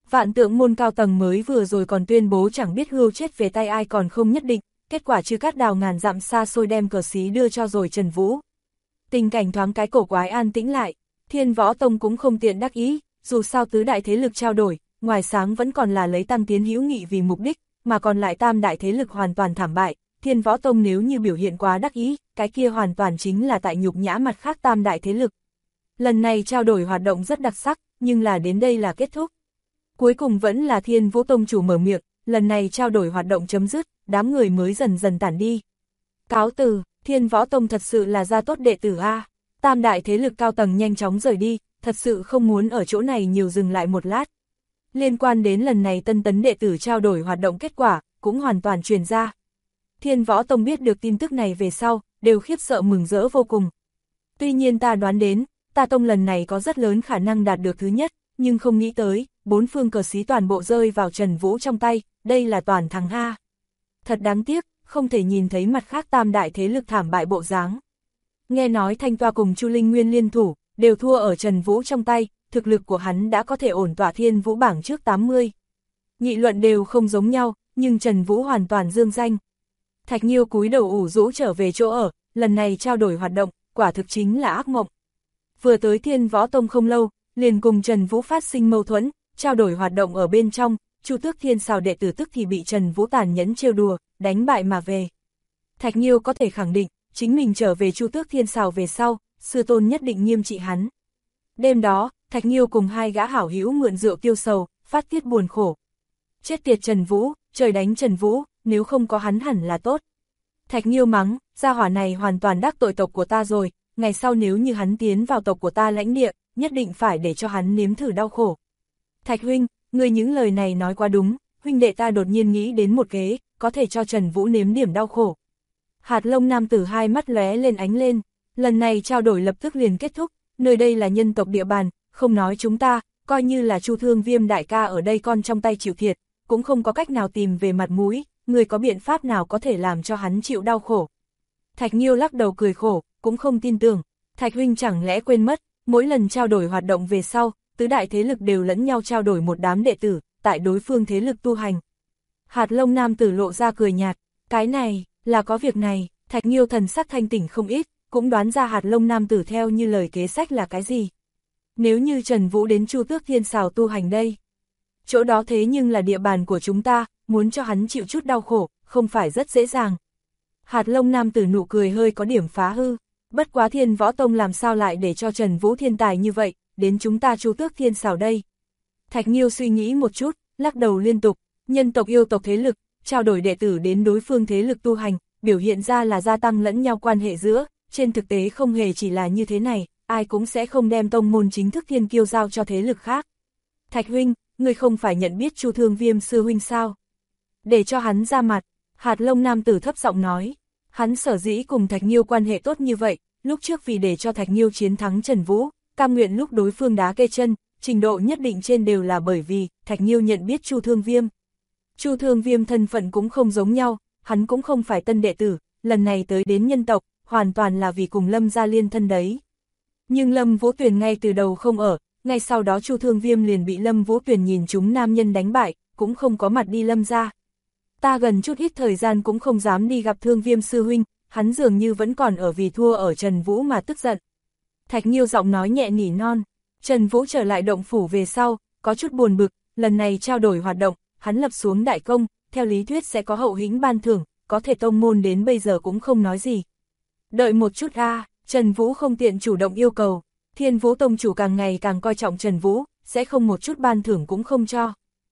[SPEAKER 1] Vạn Tượng môn cao tầng mới vừa rồi còn tuyên bố chẳng biết hươu chết về tay ai còn không nhất định, kết quả Chư Cát Đào ngàn dặm xa xôi đem cờ xí đưa cho rồi Trần Vũ. Tình cảnh thoáng cái cổ quái an tĩnh lại, Thiên Võ Tông cũng không tiện đắc ý, dù sao tứ đại thế lực trao đổi, ngoài sáng vẫn còn là lấy tăng tiến hữu nghị vì mục đích, mà còn lại tam đại thế lực hoàn toàn thảm bại, Thiên Võ Tông nếu như biểu hiện quá đắc ý, cái kia hoàn toàn chính là tại nhục nhã mặt khác tam đại thế lực. Lần này trao đổi hoạt động rất đặc sắc, nhưng là đến đây là kết thúc. Cuối cùng vẫn là Thiên Vũ Tông chủ mở miệng, lần này trao đổi hoạt động chấm dứt, đám người mới dần dần tản đi. Cáo từ, Thiên Võ Tông thật sự là gia tốt đệ tử A. Tam đại thế lực cao tầng nhanh chóng rời đi, thật sự không muốn ở chỗ này nhiều dừng lại một lát. Liên quan đến lần này tân tấn đệ tử trao đổi hoạt động kết quả, cũng hoàn toàn truyền ra. Thiên Võ Tông biết được tin tức này về sau, đều khiếp sợ mừng rỡ vô cùng. Tuy nhiên ta đoán đến, ta tông lần này có rất lớn khả năng đạt được thứ nhất, nhưng không nghĩ tới, bốn phương cờ xí toàn bộ rơi vào Trần Vũ trong tay, đây là toàn thắng A. Thật đáng tiếc, không thể nhìn thấy mặt khác tam đại thế lực thảm bại bộ dáng. Nghe nói Thanh Toa cùng Chu Linh Nguyên liên thủ, đều thua ở Trần Vũ trong tay, thực lực của hắn đã có thể ổn tỏa Thiên Vũ bảng trước 80. Nghị luận đều không giống nhau, nhưng Trần Vũ hoàn toàn dương danh. Thạch Nghiêu cúi đầu ủ rũ trở về chỗ ở, lần này trao đổi hoạt động, quả thực chính là ác mộng. Vừa tới Thiên Võ Tông không lâu, liền cùng Trần Vũ phát sinh mâu thuẫn, trao đổi hoạt động ở bên trong, Chu Tước Thiên Sào đệ tử tức thì bị Trần Vũ tàn nhẫn trêu đùa, đánh bại mà về. Thạch Nghiêu có thể khẳng định, chính mình trở về Chu Tước Thiên Sào về sau, sư tôn nhất định nghiêm trị hắn. Đêm đó, Thạch Nghiêu cùng hai gã hảo hữu mượn rượu tiêu sầu, phát tiết buồn khổ. Chết tiệt Trần Vũ, trời đánh Trần Vũ, nếu không có hắn hẳn là tốt. Thạch Nghiêu mắng, gia hỏa này hoàn toàn đắc tội tộc của ta rồi, ngày sau nếu như hắn tiến vào tộc của ta lãnh địa, nhất định phải để cho hắn nếm thử đau khổ. Thạch huynh, người những lời này nói quá đúng, huynh đệ ta đột nhiên nghĩ đến một kế, có thể cho Trần Vũ nếm điểm đau khổ. Hạt Lông nam tử hai mắt lóe lên ánh lên, lần này trao đổi lập tức liền kết thúc, nơi đây là nhân tộc địa bàn, không nói chúng ta, coi như là Chu Thương Viêm đại ca ở đây con trong tay chịu thiệt, cũng không có cách nào tìm về mặt mũi, người có biện pháp nào có thể làm cho hắn chịu đau khổ. Thạch Nghiêu lắc đầu cười khổ, cũng không tin tưởng, Thạch huynh chẳng lẽ quên mất, mỗi lần trao đổi hoạt động về sau, tứ đại thế lực đều lẫn nhau trao đổi một đám đệ tử, tại đối phương thế lực tu hành. Hạt Lông nam tử lộ ra cười nhạt, cái này, là có việc này, Thạch Nghiêu thần sắc thanh tỉnh không ít, cũng đoán ra Hạt Lông nam tử theo như lời kế sách là cái gì. Nếu như Trần Vũ đến Chu Tước Thiên Sào tu hành đây, chỗ đó thế nhưng là địa bàn của chúng ta, muốn cho hắn chịu chút đau khổ, không phải rất dễ dàng. Hạt Lông nam tử nụ cười hơi có điểm phá hư, bất quá Thiên Võ Tông làm sao lại để cho Trần Vũ thiên tài như vậy, đến chúng ta Chu Tước Thiên Sào đây. Thạch Nghiêu suy nghĩ một chút, lắc đầu liên tục, nhân tộc yêu tộc thế lực, trao đổi đệ tử đến đối phương thế lực tu hành, biểu hiện ra là gia tăng lẫn nhau quan hệ giữa, trên thực tế không hề chỉ là như thế này, ai cũng sẽ không đem tông môn chính thức thiên kiêu giao cho thế lực khác. Thạch huynh, ngươi không phải nhận biết Chu Thương Viêm sư huynh sao? Để cho hắn ra mặt, Hạt Lông nam tử thấp giọng nói, hắn sở dĩ cùng Thạch Nghiêu quan hệ tốt như vậy, lúc trước vì để cho Thạch Nghiêu chiến thắng Trần Vũ, cam nguyện lúc đối phương đá kê chân, trình độ nhất định trên đều là bởi vì Thạch Nghiêu nhận biết Chu Thương Viêm. Chu Thương Viêm thân phận cũng không giống nhau, hắn cũng không phải tân đệ tử, lần này tới đến nhân tộc, hoàn toàn là vì cùng Lâm gia liên thân đấy. Nhưng Lâm Vũ Tuyền ngay từ đầu không ở, ngay sau đó Chu Thương Viêm liền bị Lâm Vũ Tuyền nhìn chúng nam nhân đánh bại, cũng không có mặt đi Lâm gia. Ta gần chút ít thời gian cũng không dám đi gặp Thương Viêm sư huynh, hắn dường như vẫn còn ở vì thua ở Trần Vũ mà tức giận. Thạch Nghiêu giọng nói nhẹ nỉ non, Trần Vũ trở lại động phủ về sau, có chút buồn bực, lần này trao đổi hoạt động, hắn lập xuống đại công, theo lý thuyết sẽ có hậu hĩnh ban thưởng, có thể tông môn đến bây giờ cũng không nói gì. Đợi một chút Trần Vũ không tiện chủ động yêu cầu, Thiên Vũ tông chủ càng ngày càng coi trọng Trần Vũ, sẽ không một chút ban thưởng cũng không cho.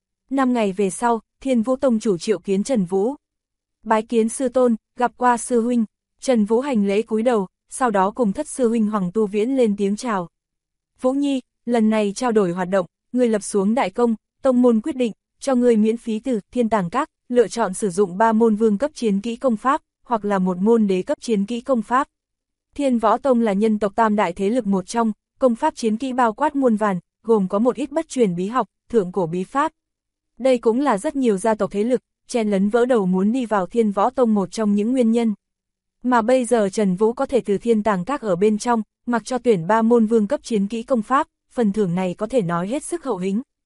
[SPEAKER 1] 5 ngày về sau, Thiên Vũ tông chủ triệu kiến Trần Vũ. Bái kiến sư tôn, gặp qua sư huynh, Trần Vũ hành lễ cúi đầu, sau đó cùng thất sư huynh Hoàng Tu Viễn lên tiếng chào. Vũ Nhi, lần này trao đổi hoạt động, người lập xuống đại công, tông môn quyết định, cho người miễn phí từ Thiên Tàng Các, lựa chọn sử dụng 3 môn vương cấp chiến kỹ công pháp, hoặc là một môn đế cấp chiến kỹ công pháp. Thiên Võ Tông là nhân tộc tam đại thế lực một trong, công pháp chiến kỹ bao quát muôn vàn, gồm có một ít bất truyền bí học, thượng cổ bí pháp. Đây cũng là rất nhiều gia tộc thế lực, chen lấn vỡ đầu muốn đi vào Thiên Võ Tông một trong những nguyên nhân. Mà bây giờ Trần Vũ có thể từ Thiên Tàng Các ở bên trong, mặc cho tuyển 3 môn vương cấp chiến kỹ công pháp, phần thưởng này có thể nói hết sức hậu hĩnh.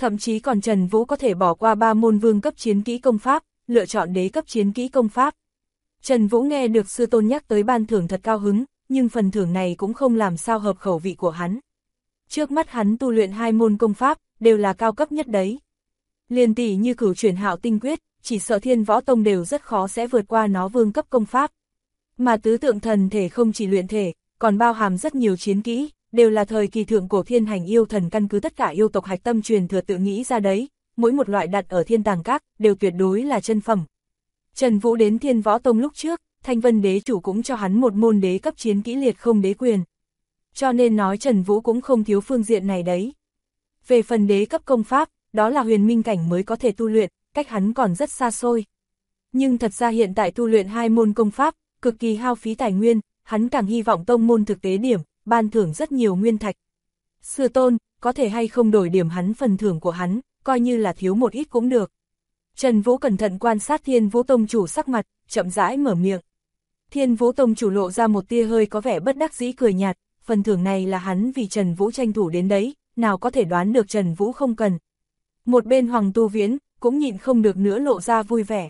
[SPEAKER 1] Thậm chí còn Trần Vũ có thể bỏ qua 3 môn vương cấp chiến kỹ công pháp, lựa chọn đế cấp chiến kỹ công pháp. Trần Vũ nghe được sư tôn nhắc tới ban thưởng thật cao hứng, nhưng phần thưởng này cũng không làm sao hợp khẩu vị của hắn. Trước mắt hắn tu luyện 2 môn công pháp, đều là cao cấp nhất đấy. Liền tỷ như Cửu Chuyển Hạo Tinh Quyết, chỉ sợ Thiên Võ Tông đều rất khó sẽ vượt qua nó vương cấp công pháp. Mà tứ tượng thần thể không chỉ luyện thể, còn bao hàm rất nhiều chiến kỹ, đều là thời kỳ thượng cổ Thiên Hành yêu thần căn cứ tất cả yêu tộc hạch tâm truyền thừa tự nghĩ ra đấy, mỗi một loại đặt ở Thiên Tàng Các đều tuyệt đối là chân phẩm. Trần Vũ đến Thiên Võ Tông lúc trước, Thanh Vân Đế chủ cũng cho hắn một môn đế cấp chiến kỹ liệt không đế quyền. Cho nên nói Trần Vũ cũng không thiếu phương diện này đấy. Về phần đế cấp công pháp, đó là huyền minh cảnh mới có thể tu luyện, cách hắn còn rất xa xôi. Nhưng thật ra hiện tại tu luyện 2 môn công pháp, cực kỳ hao phí tài nguyên, hắn càng hy vọng tông môn thực tế điểm, ban thưởng rất nhiều nguyên thạch. Sư tôn, có thể hay không đổi điểm hắn phần thưởng của hắn, coi như là thiếu một ít cũng được. Trần Vũ cẩn thận quan sát Thiên Vũ Tông chủ sắc mặt, chậm rãi mở miệng. Thiên Vũ Tông chủ lộ ra một tia hơi có vẻ bất đắc dĩ cười nhạt, phần thưởng này là hắn vì Trần Vũ tranh thủ đến đấy, nào có thể đoán được Trần Vũ không cần. Một bên Hoàng Tu Viễn, cũng nhịn không được nữa lộ ra vui vẻ.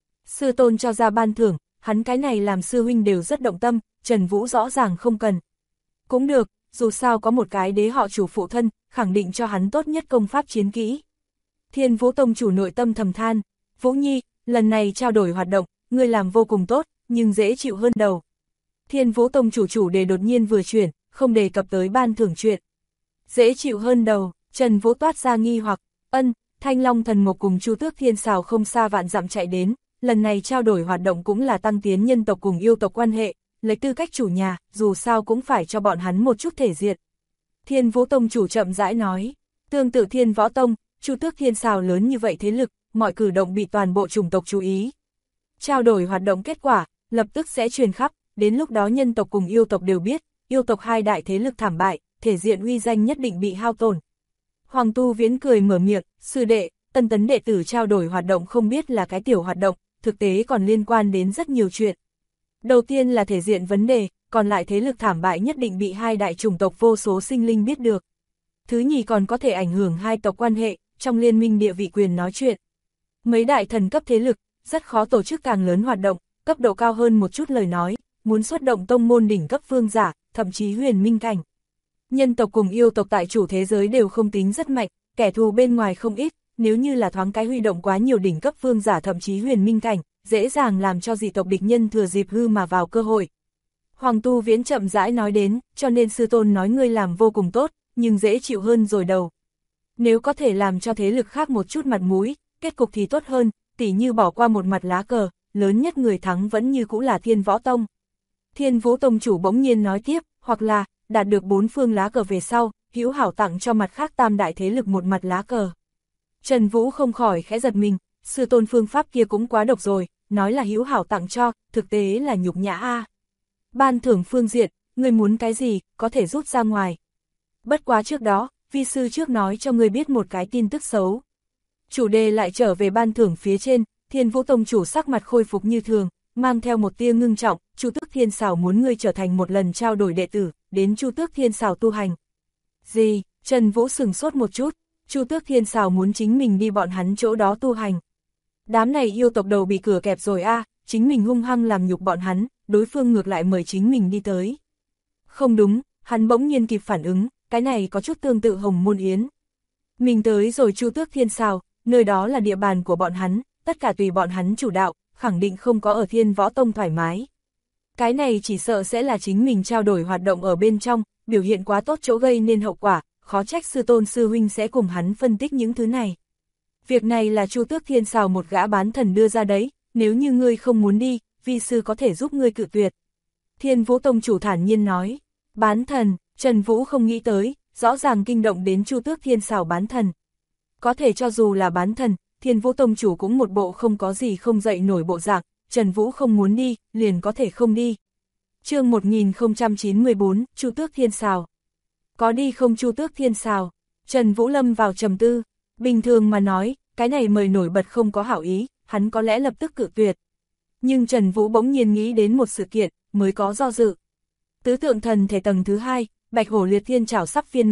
[SPEAKER 1] Sư tôn cho ra ban thưởng, hắn cái này làm sư huynh đều rất động tâm, Trần Vũ rõ ràng không cần. Cũng được, dù sao có một cái đế họ chủ phụ thân, khẳng định cho hắn tốt nhất công pháp chiến kỹ. Thiên Vũ Tông chủ nội tâm thầm than, Vũ Nhi, lần này trao đổi hoạt động, ngươi làm vô cùng tốt, nhưng dễ chịu hơn đầu. Thiên Vũ Tông chủ đề đột nhiên vừa chuyển, không đề cập tới ban thưởng chuyện. Dễ chịu hơn đầu, Trần Vũ toát ra nghi hoặc, Thanh Long Thần Mộc cùng Chu Tước Thiên Sào không xa vạn dặm chạy đến, lần này trao đổi hoạt động cũng là tăng tiến nhân tộc cùng yêu tộc quan hệ, lấy tư cách chủ nhà, dù sao cũng phải cho bọn hắn một chút thể diện. Thiên Vũ Tông chủ chậm rãi nói, tương tự Thiên Võ Tông, Chu Tước Thiên Sào lớn như vậy thế lực, mọi cử động bị toàn bộ chủng tộc chú ý. Trao đổi hoạt động kết quả, lập tức sẽ truyền khắp, đến lúc đó nhân tộc cùng yêu tộc đều biết, yêu tộc hai đại thế lực thảm bại, thể diện uy danh nhất định bị hao tổn. Hoàng Tu Viễn cười mở miệng, sư đệ, tân tấn đệ tử trao đổi hoạt động không biết là cái tiểu hoạt động, thực tế còn liên quan đến rất nhiều chuyện. Đầu tiên là thể diện vấn đề, còn lại thế lực thảm bại nhất định bị hai đại chủng tộc vô số sinh linh biết được. Thứ nhì còn có thể ảnh hưởng hai tộc quan hệ, trong liên minh địa vị quyền nói chuyện. Mấy đại thần cấp thế lực, rất khó tổ chức càng lớn hoạt động, cấp độ cao hơn một chút lời nói, muốn xuất động tông môn đỉnh cấp vương giả, thậm chí huyền minh cảnh. Nhân tộc cùng yêu tộc tại chủ thế giới đều không tính rất mạnh, kẻ thù bên ngoài không ít, nếu như là thoáng cái huy động quá nhiều đỉnh cấp vương giả thậm chí huyền minh cảnh, dễ dàng làm cho dị tộc địch nhân thừa dịp hư mà vào cơ hội. Hoàng Tu Viễn chậm rãi nói đến, cho nên sư tôn nói ngươi làm vô cùng tốt, nhưng dễ chịu hơn rồi đầu. Nếu có thể làm cho thế lực khác một chút mặt mũi, kết cục thì tốt hơn, tỉ như bỏ qua một mặt lá cờ, lớn nhất người thắng vẫn như cũ là Thiên Võ Tông. Thiên Vũ Tông chủ bỗng nhiên nói tiếp, hoặc là, đạt được 4 phương lá cờ về sau, hữu hảo tặng cho mặt khác tam đại thế lực một mặt lá cờ. Trần Vũ không khỏi khẽ giật mình, sư tôn phương pháp kia cũng quá độc rồi, nói là hữu hảo tặng cho, thực tế là nhục nhã a. Ban thưởng phương diện, ngươi muốn cái gì, có thể rút ra ngoài. Bất quá trước đó, vi sư trước nói cho ngươi biết một cái tin tức xấu. Chủ đề lại trở về ban thưởng phía trên, Thiên Vũ Tông chủ sắc mặt khôi phục như thường, mang theo một tia ngưng trọng, Chu Tước Thiên Sào muốn ngươi trở thành một lần trao đổi đệ tử, đến Chu Tước Thiên Sào tu hành. Gì? Trần Vũ sừng sốt một chút, Chu Tước Thiên Sào muốn chính mình đi bọn hắn chỗ đó tu hành. Đám này yêu tộc đầu bị cửa kẹp rồi a, chính mình hung hăng làm nhục bọn hắn, đối phương ngược lại mời chính mình đi tới. Không đúng, hắn bỗng nhiên kịp phản ứng, cái này có chút tương tự Hồng Môn Yến. Mình tới rồi Chu Tước Thiên Sào, nơi đó là địa bàn của bọn hắn, tất cả tùy bọn hắn chủ đạo, khẳng định không có ở Thiên Võ Tông thoải mái. Cái này chỉ sợ sẽ là chính mình trao đổi hoạt động ở bên trong, biểu hiện quá tốt chỗ gây nên hậu quả, khó trách sư tôn sư huynh sẽ cùng hắn phân tích những thứ này. Việc này là Chu Tước Thiên Sào một gã bán thần đưa ra đấy, nếu như ngươi không muốn đi, vi sư có thể giúp ngươi cự tuyệt. Thiên Vũ Tông chủ thản nhiên nói, bán thần, Trần Vũ không nghĩ tới, rõ ràng kinh động đến Chu Tước Thiên Sào bán thần. Có thể cho dù là bán thần, Thiên Vũ Tông chủ cũng một bộ không có gì không dậy nổi bộ dạng, Trần Vũ không muốn đi, liền có thể không đi. Chương 1094, Chu Tước Thiên Sào. Có đi không Chu Tước Thiên Sào? Trần Vũ lâm vào trầm tư, bình thường mà nói, cái này mời nổi bật không có hảo ý, hắn có lẽ lập tức cự tuyệt. Nhưng Trần Vũ bỗng nhiên nghĩ đến một sự kiện, mới có do dự. Tứ tượng thần thể tầng thứ 2, Bạch Hổ Liệt Thiên Trảo sắp viên mãn,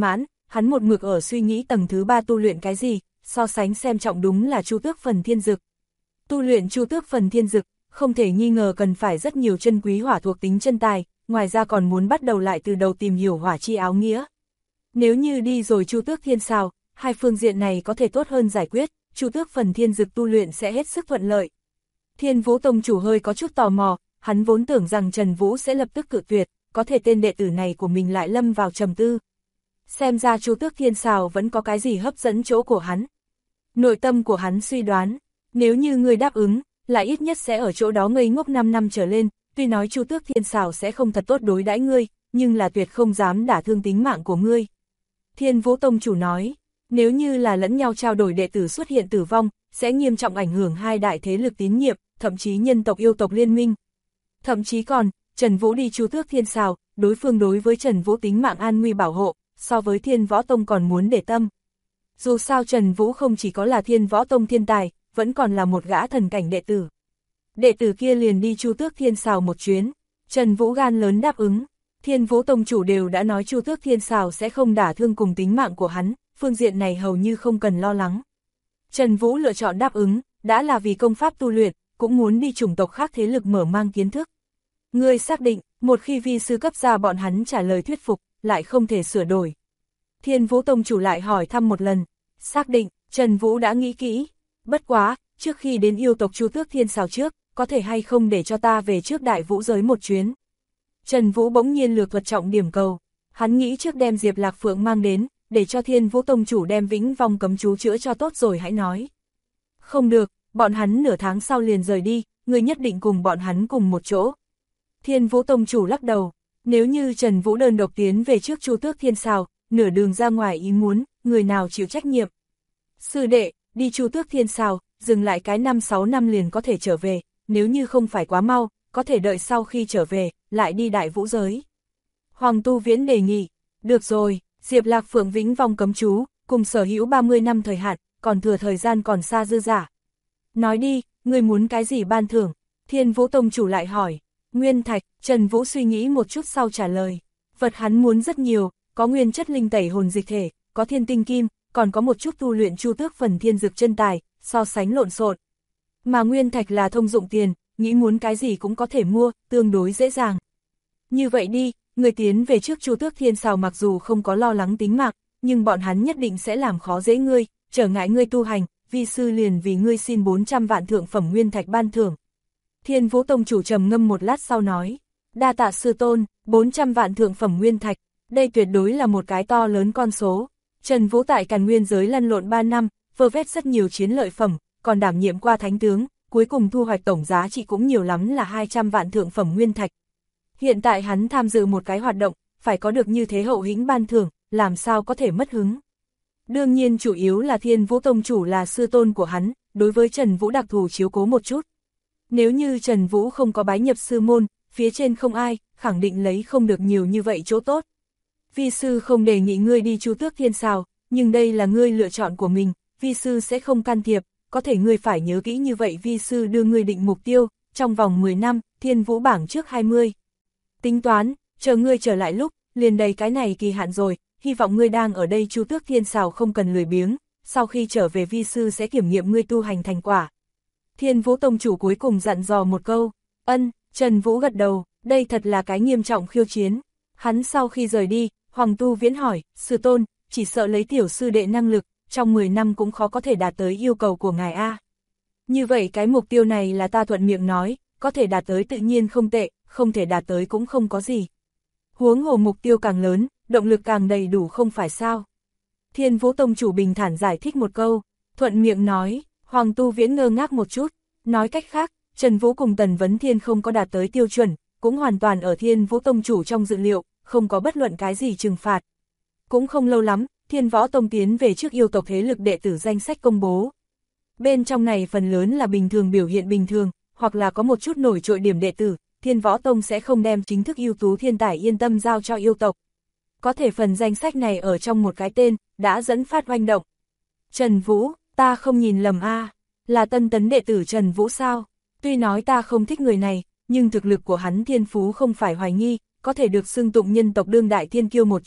[SPEAKER 1] hắn một mực ở suy nghĩ tầng thứ 3 tu luyện cái gì, so sánh xem trọng đúng là Chu Tước Phần Thiên Dực. Tu luyện Chu Tước Phần Thiên Dực, không thể nghi ngờ cần phải rất nhiều chân quý hỏa thuộc tính chân tài, ngoài ra còn muốn bắt đầu lại từ đầu tìm hiểu hỏa chi áo nghĩa. Nếu như đi rồi Chu Tước Thiên Sào, hai phương diện này có thể tốt hơn giải quyết, Chu Tước Phần Thiên Dực tu luyện sẽ hết sức thuận lợi. Thiên Vũ Tông chủ hơi có chút tò mò, hắn vốn tưởng rằng Trần Vũ sẽ lập tức cự tuyệt, có thể tên đệ tử này của mình lại lâm vào trầm tư. Xem ra Chu Tước Thiên Sào vẫn có cái gì hấp dẫn chỗ của hắn. Nội tâm của hắn suy đoán, nếu như ngươi đáp ứng, lại ít nhất sẽ ở chỗ đó ngây ngốc 5 năm trở lên, tuy nói Chu Tước Thiên Sào sẽ không thật tốt đối đãi ngươi, nhưng là tuyệt không dám đả thương tính mạng của ngươi. Thiên Vũ Tông chủ nói, nếu như là lẫn nhau trao đổi đệ tử xuất hiện tử vong, sẽ nghiêm trọng ảnh hưởng hai đại thế lực tín nhiệm, thậm chí nhân tộc yêu tộc liên minh. Thậm chí còn, Trần Vũ đi Chu Tước Thiên Sào, đối phương đối với Trần Vũ tính mạng an nguy bảo hộ, so với Thiên Võ Tông còn muốn để tâm. Dù sao Trần Vũ không chỉ có là Thiên Võ Tông thiên tài, vẫn còn là một gã thần cảnh đệ tử. Đệ tử kia liền đi Chu Tước Thiên Sào một chuyến, Trần Vũ gan lớn đáp ứng. Thiên Vũ Tông chủ đều đã nói Chu Tước Thiên Sào sẽ không đả thương cùng tính mạng của hắn, phương diện này hầu như không cần lo lắng. Trần Vũ lựa chọn đáp ứng, đã là vì công pháp tu luyện, cũng muốn đi chủng tộc khác thế lực mở mang kiến thức. Ngươi xác định, một khi vi sư cấp ra bọn hắn trả lời thuyết phục, lại không thể sửa đổi. Thiên Vũ Tông chủ lại hỏi thăm một lần, xác định, Trần Vũ đã nghĩ kỹ. Bất quá, trước khi đến yêu tộc Chu Tước Thiên Sào trước, có thể hay không để cho ta về trước Đại Vũ giới một chuyến. Trần Vũ bỗng nhiên lược thuật trọng điểm cầu, hắn nghĩ trước đem Diệp Lạc Phượng mang đến, để cho Thiên Vũ Tông chủ đem Vĩnh Vong cấm chú chữa cho tốt rồi hãy nói. Không được, bọn hắn nửa tháng sau liền rời đi, ngươi nhất định cùng bọn hắn cùng một chỗ. Thiên Vũ Tông chủ lắc đầu, nếu như Trần Vũ đơn độc tiến về trước Chu Tước Thiên Sào, nửa đường ra ngoài ý muốn, người nào chịu trách nhiệm. Sư đệ, đi Chu Tước Thiên Sào, dừng lại cái 5-6 năm liền có thể trở về, nếu như không phải quá mau, có thể đợi sau khi trở về, lại đi Đại Vũ giới. Hoàng Tu Viễn đề nghị, được rồi, Diệp Lạc Phượng Vĩnh Vong cấm chú, cùng sở hữu 30 năm thời hạn, còn thừa thời gian còn xa dư dả. Nói đi, ngươi muốn cái gì ban thưởng? Thiên Vũ Tông chủ lại hỏi. Nguyên thạch, Trần Vũ suy nghĩ một chút sau trả lời. Vật hắn muốn rất nhiều, có nguyên chất linh tẩy hồn dịch thể, có thiên tinh kim, còn có một chút tu luyện Chu Tước Phần Thiên Dực chân tài, so sánh lộn xộn. Mà nguyên thạch là thông dụng tiền, nghĩ muốn cái gì cũng có thể mua, tương đối dễ dàng. Như vậy đi, người tiến về trước Chu Tước Thiên Sào mặc dù không có lo lắng tính mạng, nhưng bọn hắn nhất định sẽ làm khó dễ ngươi, trở ngại ngươi tu hành, vi sư liền vì ngươi xin 400 vạn thượng phẩm nguyên thạch ban thưởng. Thiên Vũ Tông chủ trầm ngâm một lát sau nói, đa tạ sư tôn, 400 vạn thượng phẩm nguyên thạch, đây tuyệt đối là một cái to lớn con số. Trần Vũ tại Càn Nguyên giới lăn lộn 3 năm, vơ vét rất nhiều chiến lợi phẩm, còn đảm nhiệm qua thánh tướng, cuối cùng thu hoạch tổng giá trị cũng nhiều lắm là 200 vạn thượng phẩm nguyên thạch. Hiện tại hắn tham dự một cái hoạt động, phải có được như thế hậu hĩnh ban thưởng, làm sao có thể mất hứng. Đương nhiên chủ yếu là Thiên Vũ Tông chủ là sư tôn của hắn, đối với Trần Vũ đặc thù chiếu cố một chút. Nếu như Trần Vũ không có bái nhập sư môn, phía trên không ai, khẳng định lấy không được nhiều như vậy chỗ tốt. Vi sư không đề nghị ngươi đi Chu Tước Thiên Sào, nhưng đây là ngươi lựa chọn của mình, vi sư sẽ không can thiệp, có thể ngươi phải nhớ kỹ như vậy vi sư đưa ngươi định mục tiêu, trong vòng 10 năm, Thiên Vũ bảng trước 20. Tính toán, chờ ngươi trở lại lúc, liền đầy cái này kỳ hạn rồi, hy vọng ngươi đang ở đây Chu Tước Thiên Sào không cần lười biếng, sau khi trở về vi sư sẽ kiểm nghiệm ngươi tu hành thành quả. Thiên Vũ Tông chủ cuối cùng dặn dò một câu, ân, Trần Vũ gật đầu, đây thật là cái nghiêm trọng khiêu chiến. Hắn sau khi rời đi, Hoàng Tu Viễn hỏi, sư tôn, chỉ sợ lấy tiểu sư đệ năng lực, trong 10 năm cũng khó có thể đạt tới yêu cầu của ngài A. Như vậy cái mục tiêu này là ta thuận miệng nói, có thể đạt tới tự nhiên không tệ, không thể đạt tới cũng không có gì. Huống hồ mục tiêu càng lớn, động lực càng đầy đủ không phải sao. Thiên Vũ Tông chủ bình thản giải thích một câu, thuận miệng nói, Hoàng Tu Viễn ngơ ngác một chút, nói cách khác, Trần Vũ cùng Tần Vấn Thiên không có đạt tới tiêu chuẩn, cũng hoàn toàn ở Thiên Vũ Tông chủ trong dự liệu, không có bất luận cái gì trừng phạt. Cũng không lâu lắm, Thiên Võ Tông tiến về trước yêu tộc thế lực đệ tử danh sách công bố. Bên trong này phần lớn là bình thường biểu hiện bình thường, hoặc là có một chút nổi trội điểm đệ tử, Thiên Võ Tông sẽ không đem chính thức ưu tú thiên tài yên tâm giao cho yêu tộc. Có thể phần danh sách này ở trong một cái tên, đã dẫn phát oanh động. Trần Vũ, ta không nhìn lầm a, là tân tấn đệ tử Trần Vũ sao? Tuy nói ta không thích người này, nhưng thực lực của hắn thiên phú không phải hoài nghi, có thể được xưng tụng nhân tộc đương đại thiên kiêu một trong,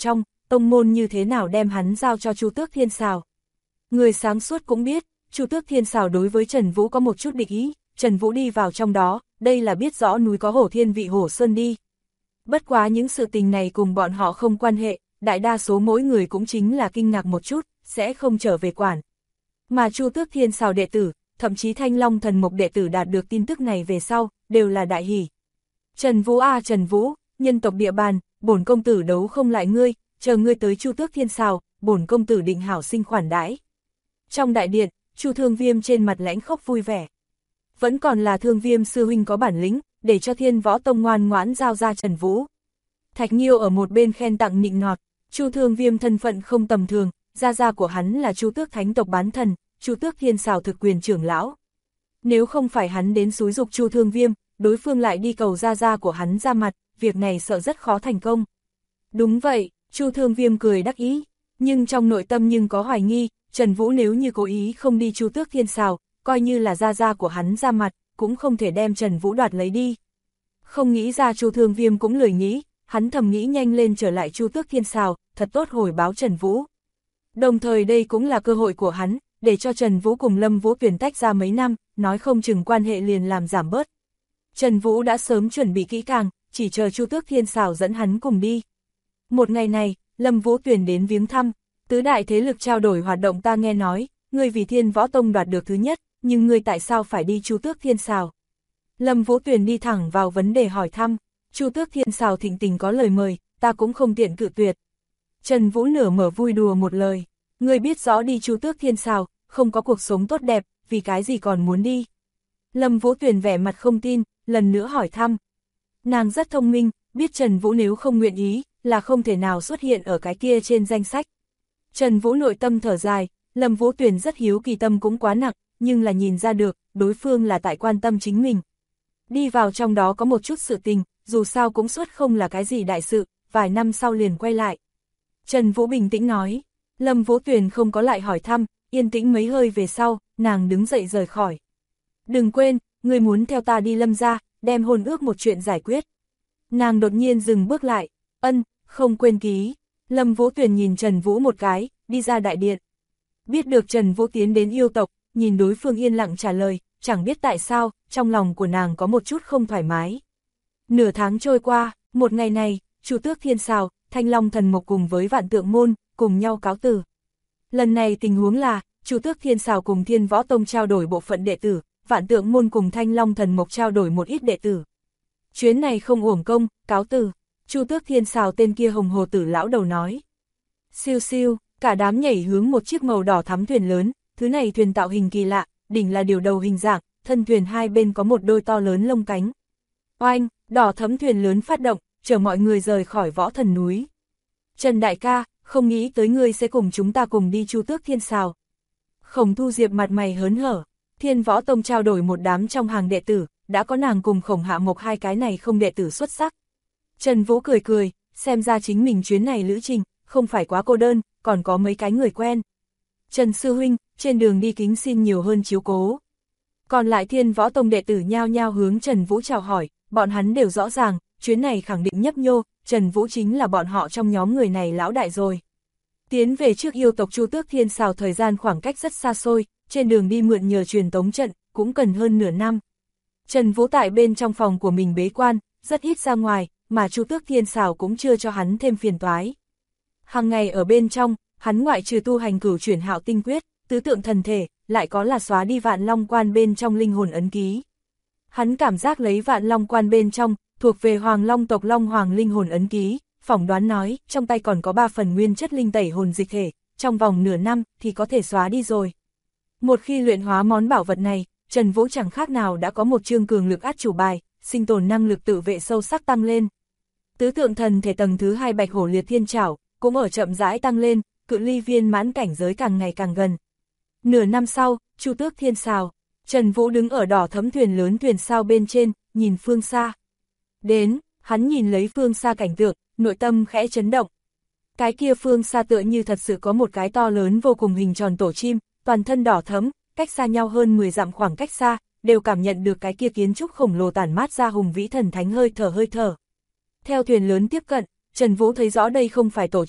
[SPEAKER 1] tông môn như thế nào đem hắn giao cho Chu Tước Thiên Sào. Người sáng suốt cũng biết, Chu Tước Thiên Sào đối với Trần Vũ có một chút địch ý, Trần Vũ đi vào trong đó, đây là biết rõ núi có hổ thiên vị hổ sơn đi. Bất quá những sự tình này cùng bọn họ không quan hệ, đại đa số mỗi người cũng chính là kinh ngạc một chút, sẽ không trở về quản. Mà Chu Tước Thiên Sào đệ tử, thậm chí Thanh Long Thần Mục đệ tử đạt được tin tức này về sau, đều là đại hỉ. Trần Vũ a Trần Vũ, nhân tộc địa bàn, bổn công tử đấu không lại ngươi, chờ ngươi tới Chu Tước Thiên Sào, bổn công tử định hảo sinh khoản đãi. Trong đại điện, Chu Thương Viêm trên mặt lãnh khốc vui vẻ. Vẫn còn là Thương Viêm sư huynh có bản lĩnh, để cho Thiên Võ Tông ngoan ngoãn giao ra Trần Vũ. Thạch Nghiêu ở một bên khen tặng nịnh nọt, Chu Thương Viêm thân phận không tầm thường, gia gia của hắn là Chu Tước Thánh tộc bán thần, Chu Tước Thiên Sào thực quyền trưởng lão. Nếu không phải hắn đến xúi dục Chu Thương Viêm, đối phương lại đi cầu gia gia của hắn ra mặt, việc này sợ rất khó thành công. Đúng vậy, Chu Thương Viêm cười đắc ý, nhưng trong nội tâm nhưng có hoài nghi, Trần Vũ nếu như cố ý không đi Chu Tước Thiên Sào, coi như là gia gia của hắn ra mặt, cũng không thể đem Trần Vũ đoạt lấy đi. Không nghĩ ra Chu Thương Viêm cũng lười nghĩ, hắn thầm nghĩ nhanh lên trở lại Chu Tước Thiên Sào, thật tốt hồi báo Trần Vũ. Đồng thời đây cũng là cơ hội của hắn, để cho Trần Vũ cùng Lâm Vũ Tuyền tách ra mấy năm, nói không chừng quan hệ liền làm giảm bớt. Trần Vũ đã sớm chuẩn bị kỹ càng, chỉ chờ Chu Tước Thiên Sào dẫn hắn cùng đi. Một ngày này, Lâm Vũ Tuyền đến viếng thăm, tứ đại thế lực trao đổi hoạt động ta nghe nói, ngươi vì Thiên Võ Tông đoạt được thứ nhất, nhưng ngươi tại sao phải đi Chu Tước Thiên Sào? Lâm Vũ Tuyền đi thẳng vào vấn đề hỏi thăm, Chu Tước Thiên Sào thịnh tình có lời mời, ta cũng không tiện cự tuyệt. Trần Vũ nửa mở vui đùa một lời, ngươi biết rõ đi Chu Tước Thiên Sào, không có cuộc sống tốt đẹp, vì cái gì còn muốn đi? Lâm Vũ Tuyền vẻ mặt không tin, lần nữa hỏi thăm. Nàng rất thông minh, biết Trần Vũ nếu không nguyện ý, là không thể nào xuất hiện ở cái kia trên danh sách. Trần Vũ nội tâm thở dài, Lâm Vũ Tuyền rất hiếu kỳ tâm cũng quá nặng, nhưng là nhìn ra được, đối phương là tại quan tâm chính mình. Đi vào trong đó có một chút sự tình, dù sao cũng suốt không là cái gì đại sự, vài năm sau liền quay lại. Trần Vũ bình tĩnh nói, Lâm Vũ Tuyền không có lại hỏi thăm, yên tĩnh mấy hơi về sau, nàng đứng dậy rời khỏi. Đừng quên, ngươi muốn theo ta đi Lâm gia, đem hôn ước một chuyện giải quyết. Nàng đột nhiên dừng bước lại, không quên ký. Lâm Vũ Tuyền nhìn Trần Vũ một cái, đi ra đại điện. Biết được Trần Vũ tiến đến yêu tộc, nhìn đối phương yên lặng trả lời, chẳng biết tại sao, trong lòng của nàng có một chút không thoải mái. Nửa tháng trôi qua, một ngày này, Chu Tước Thiên Sào, Thanh Long Thần Mục cùng với Vạn Tượng Môn, cùng nhau cáo từ. Lần này tình huống là, Chu Tước Thiên Sào cùng Thiên Võ Tông trao đổi bộ phận đệ tử, Vạn Tượng Môn cùng Thanh Long Thần Mục trao đổi một ít đệ tử. Chuyến này không uổng công, cáo từ. Chu Tước Thiên Sào tên kia hồng hồ tử lão đầu nói. Siêu siêu, cả đám nhảy hướng một chiếc màu đỏ thắm thuyền lớn, thứ này thuyền tạo hình kỳ lạ, đỉnh là điều đầu hình dạng, thân thuyền hai bên có một đôi to lớn lông cánh. Oanh, đỏ thấm thuyền lớn phát động, chở mọi người rời khỏi Võ Thần núi. Trần đại ca, không nghĩ tới ngươi sẽ cùng chúng ta cùng đi Chu Tước Thiên Sào. Khổng Thu Diệp mặt mày hớn hở, Thiên Võ Tông trao đổi một đám trong hàng đệ tử, đã có nàng cùng Khổng Hạ Mộc hai cái này không đệ tử xuất sắc. Trần Vũ cười cười, xem ra chính mình chuyến này lữ trình, không phải quá cô đơn, còn có mấy cái người quen. Trần Sư Huynh, trên đường đi kính xin nhiều hơn chiếu cố. Còn lại Thiên Võ Tông đệ tử nhao nhao hướng Trần Vũ chào hỏi, bọn hắn đều rõ ràng, chuyến này khẳng định nhấp nhô, Trần Vũ chính là bọn họ trong nhóm người này lão đại rồi. Tiến về trước yêu tộc Chu Tước Thiên Sào thời gian khoảng cách rất xa xôi, trên đường đi mượn nhờ truyền tống trận, cũng cần hơn nửa năm. Trần Vũ tại bên trong phòng của mình bế quan, rất ít ra ngoài, mà Chu Tước Thiên Sào cũng chưa cho hắn thêm phiền toái. Hàng ngày ở bên trong, hắn ngoại trừ tu hành cửu chuyển hạo tinh quyết, tứ tượng thần thể, lại có là xóa đi Vạn Long Quan bên trong linh hồn ấn ký. Hắn cảm giác lấy Vạn Long Quan bên trong, thuộc về Hoàng Long tộc Long Hoàng linh hồn ấn ký, phỏng đoán nói, trong tay còn có 3 phần nguyên chất linh tẩy hồn dịch thể, trong vòng nửa năm thì có thể xóa đi rồi. Một khi luyện hóa món bảo vật này, Trần Vũ chẳng khác nào đã có một chương cường lực át chủ bài, sinh tồn năng lực tự vệ sâu sắc tăng lên. Tứ tượng thần thể tầng thứ 2 Bạch Hổ Liệt Thiên Trảo cũng ở chậm rãi tăng lên, cự ly viên mãn cảnh giới càng ngày càng gần. Nửa năm sau, Chu Tước Thiên Sào, Trần Vũ đứng ở đỏ thấm thuyền lớn thuyền sao bên trên, nhìn phương xa. Đến, hắn nhìn lấy phương xa cảnh tượng, nội tâm khẽ chấn động. Cái kia phương xa tựa như thật sự có một cái to lớn vô cùng hình tròn tổ chim, toàn thân đỏ thấm, cách xa nhau hơn 10 dặm khoảng cách xa, đều cảm nhận được cái kia kiến trúc khổng lồ tản mát ra hùng vĩ thần thánh hơi thở. Theo thuyền lớn tiếp cận, Trần Vũ thấy rõ đây không phải tổ chim,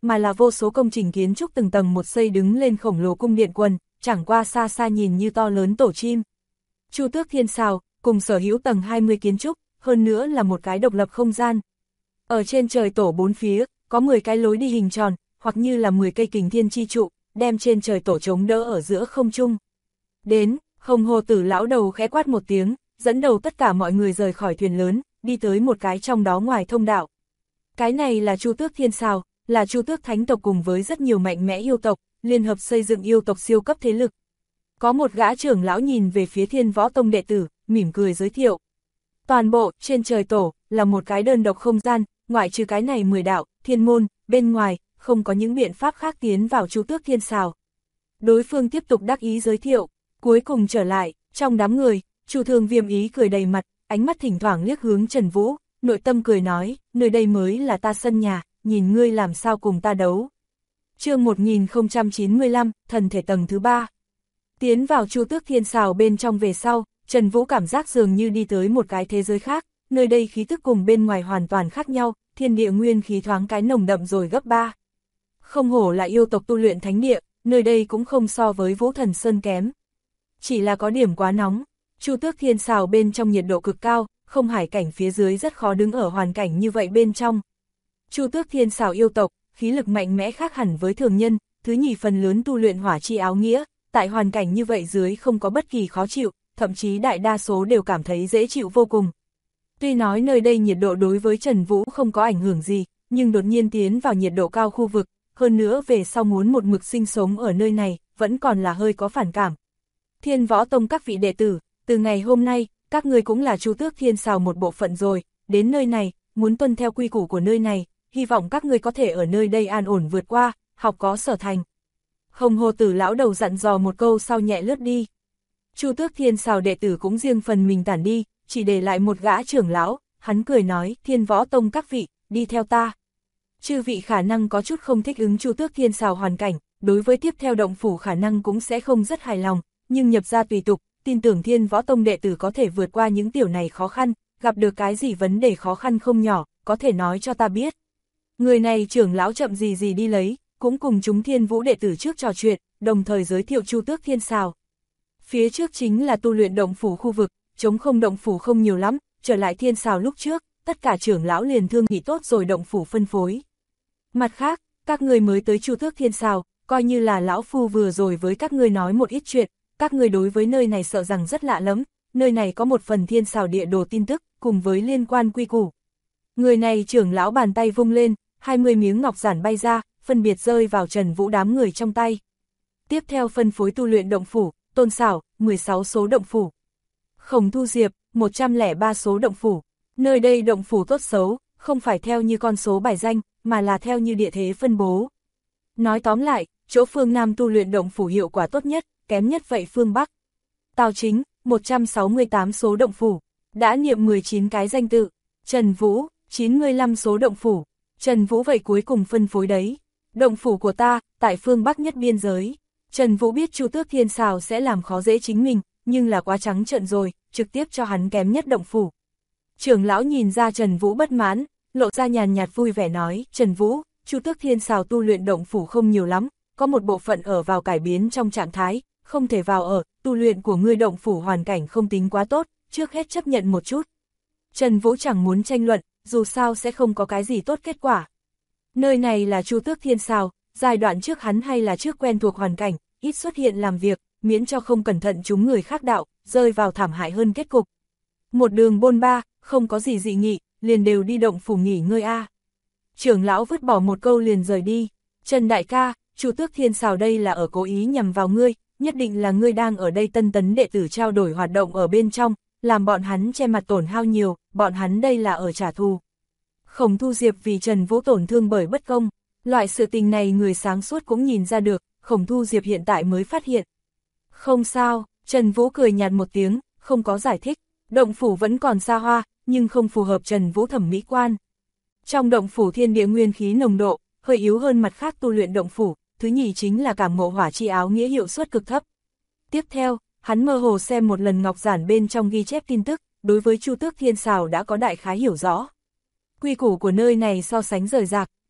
[SPEAKER 1] mà là vô số công trình kiến trúc từng tầng một xây đứng lên khổng lồ cung điện quần, chẳng qua xa xa nhìn như to lớn tổ chim. Chu Tước Thiên Sào, cùng sở hữu tầng 20 kiến trúc, hơn nữa là một cái độc lập không gian. Ở trên trời tổ bốn phía, có 10 cái lối đi hình tròn, hoặc như là 10 cây kình thiên chi trụ, đem trên trời tổ chống đỡ ở giữa không trung. Đến, Hồng Hồ Tử lão đầu khẽ quát một tiếng, dẫn đầu tất cả mọi người rời khỏi thuyền lớn, đi tới một cái trong đó ngoài thông đạo. Cái này là Chu Tước Thiên Sào, là Chu Tước Thánh tộc cùng với rất nhiều mạnh mẽ yêu tộc, liên hợp xây dựng yêu tộc siêu cấp thế lực. Có một gã trưởng lão nhìn về phía Thiên Võ Tông đệ tử, mỉm cười giới thiệu. Toàn bộ, trên trời tổ, là một cái đơn độc không gian, ngoại trừ cái này 10 đạo, thiên môn, bên ngoài, không có những biện pháp khác tiến vào Chu Tước Thiên Sào. Đối phương tiếp tục đắc ý giới thiệu, cuối cùng trở lại, trong đám người, Chu Thương Viêm ý cười đầy mặt, ánh mắt thỉnh thoảng liếc hướng Trần Vũ, nội tâm cười nói, nơi đây mới là ta sân nhà, nhìn ngươi làm sao cùng ta đấu. Chương 1095, thần thể tầng thứ 3. Tiến vào Chu Tước Thiên Sào bên trong về sau, Trần Vũ cảm giác dường như đi tới một cái thế giới khác, nơi đây khí tức cùng bên ngoài hoàn toàn khác nhau, thiên địa nguyên khí thoáng cái nồng đậm rồi gấp 3. Không hổ là yêu tộc tu luyện thánh địa, nơi đây cũng không so với Vũ Thần Sơn kém. Chỉ là có điểm quá nóng, Chu Tước Thiên Sào bên trong nhiệt độ cực cao, không hải cảnh phía dưới rất khó đứng ở hoàn cảnh như vậy bên trong. Chu Tước Thiên Sào yêu tộc, khí lực mạnh mẽ khác hẳn với thường nhân, thứ nhì phần lớn tu luyện hỏa chi áo nghĩa, tại hoàn cảnh như vậy dưới không có bất kỳ khó chịu, thậm chí đại đa số đều cảm thấy dễ chịu vô cùng. Tuy nói nơi đây nhiệt độ đối với Trần Vũ không có ảnh hưởng gì, nhưng đột nhiên tiến vào nhiệt độ cao khu vực, hơn nữa về sau muốn một mực sinh sống ở nơi này, vẫn còn là hơi có phản cảm. Thiên Võ Tông các vị đệ tử, từ ngày hôm nay, các người cũng là Chu Tước Thiên Sào một bộ phận rồi, đến nơi này, muốn tuân theo quy củ của nơi này, hy vọng các người có thể ở nơi đây an ổn vượt qua, học có sở thành. Hồng Hồ Tử lão đầu dặn dò một câu sau nhẹ lướt đi. Chu Tước Thiên Sào đệ tử cũng riêng phần mình tản đi, chỉ để lại một gã trưởng lão, hắn cười nói, Thiên Võ Tông các vị, đi theo ta. Chư vị khả năng có chút không thích ứng Chu Tước Thiên Sào hoàn cảnh, đối với tiếp theo động phủ khả năng cũng sẽ không rất hài lòng, nhưng nhập ra tùy tục, tin tưởng Thiên Võ Tông đệ tử có thể vượt qua những tiểu này khó khăn, gặp được cái gì vấn đề khó khăn không nhỏ, có thể nói cho ta biết. Người này trưởng lão chậm gì đi lấy, cũng cùng chúng Thiên Vũ đệ tử trước trò chuyện, đồng thời giới thiệu Chu Tước Thiên Sào. Phía trước chính là tu luyện động phủ khu vực, trống không động phủ không nhiều lắm, trở lại Thiên Sào lúc trước, tất cả trưởng lão liền thương nghị tốt rồi động phủ phân phối. Mặt khác, các người mới tới Chu Tước Thiên Sào, coi như là lão phu vừa rồi với các ngươi nói một ít chuyện, các người đối với nơi này sợ rằng rất lạ lắm, nơi này có một phần Thiên Sào địa đồ tin tức, cùng với liên quan quy củ. Người này trưởng lão bàn tay vung lên, 20 miếng ngọc giản bay ra, phân biệt rơi vào Trần Vũ đám người trong tay. Tiếp theo phân phối tu luyện động phủ, Tôn Xảo, 16 số động phủ. Khổng Thu Diệp, 103 số động phủ. Nơi đây động phủ tốt xấu, không phải theo như con số bài danh, mà là theo như địa thế phân bố. Nói tóm lại, chỗ phương Nam tu luyện động phủ hiệu quả tốt nhất, kém nhất vậy phương Bắc. Tào Chính, 168 số động phủ, đã niệm 19 cái danh tự. Trần Vũ, 95 số động phủ. Trần Vũ vậy cuối cùng phân phối đấy. Động phủ của ta, tại phương Bắc nhất biên giới. Trần Vũ biết Chu Tước Thiên Sào sẽ làm khó dễ chính mình, nhưng là quá trắng trợn rồi, trực tiếp cho hắn kém nhất động phủ. Trưởng lão nhìn ra Trần Vũ bất mãn, lộ ra nhàn nhạt vui vẻ nói, Trần Vũ, Chu Tước Thiên Sào tu luyện động phủ không nhiều lắm, có một bộ phận ở vào cải biến trong trạng thái, không thể vào ở, tu luyện của ngươi động phủ hoàn cảnh không tính quá tốt, trước hết chấp nhận một chút. Trần Vũ chẳng muốn tranh luận, dù sao sẽ không có cái gì tốt kết quả. Nơi này là Chu Tước Thiên Sào, giai đoạn trước hắn hay là trước quen thuộc hoàn cảnh, ít xuất hiện làm việc, miễn cho không cẩn thận chúng người khác đạo, rơi vào thảm hại hơn kết cục. Một đường bôn ba, không có gì dị nghị, liền đều đi động phủ nghỉ ngơi a. Trưởng lão vứt bỏ một câu liền rời đi. Trần đại ca, Chu Tước Thiên Sào đây là ở cố ý nhằm vào ngươi, nhất định là ngươi đang ở đây tân tấn đệ tử trao đổi hoạt động ở bên trong, làm bọn hắn che mặt tổn hao nhiều, bọn hắn đây là ở trả thù. Khổng Thu Diệp vì Trần Vũ tổn thương bởi bất công, loại sự tình này người sáng suốt cũng nhìn ra được, Khổng Thu Diệp hiện tại mới phát hiện. Không sao, Trần Vũ cười nhạt một tiếng, không có giải thích, động phủ vẫn còn xa hoa, nhưng không phù hợp Trần Vũ thẩm mỹ quan. Trong động phủ thiên địa nguyên khí nồng độ, hơi yếu hơn mặt khác tu luyện động phủ, thứ nhì chính là cảm ngộ hỏa chi áo nghĩa hiệu suất cực thấp. Tiếp theo, hắn mơ hồ xem một lần ngọc giản bên trong ghi chép tin tức, đối với Chu Tước Thiên Sào đã có đại khái hiểu rõ. Quy củ của nơi này so sánh rời rạc,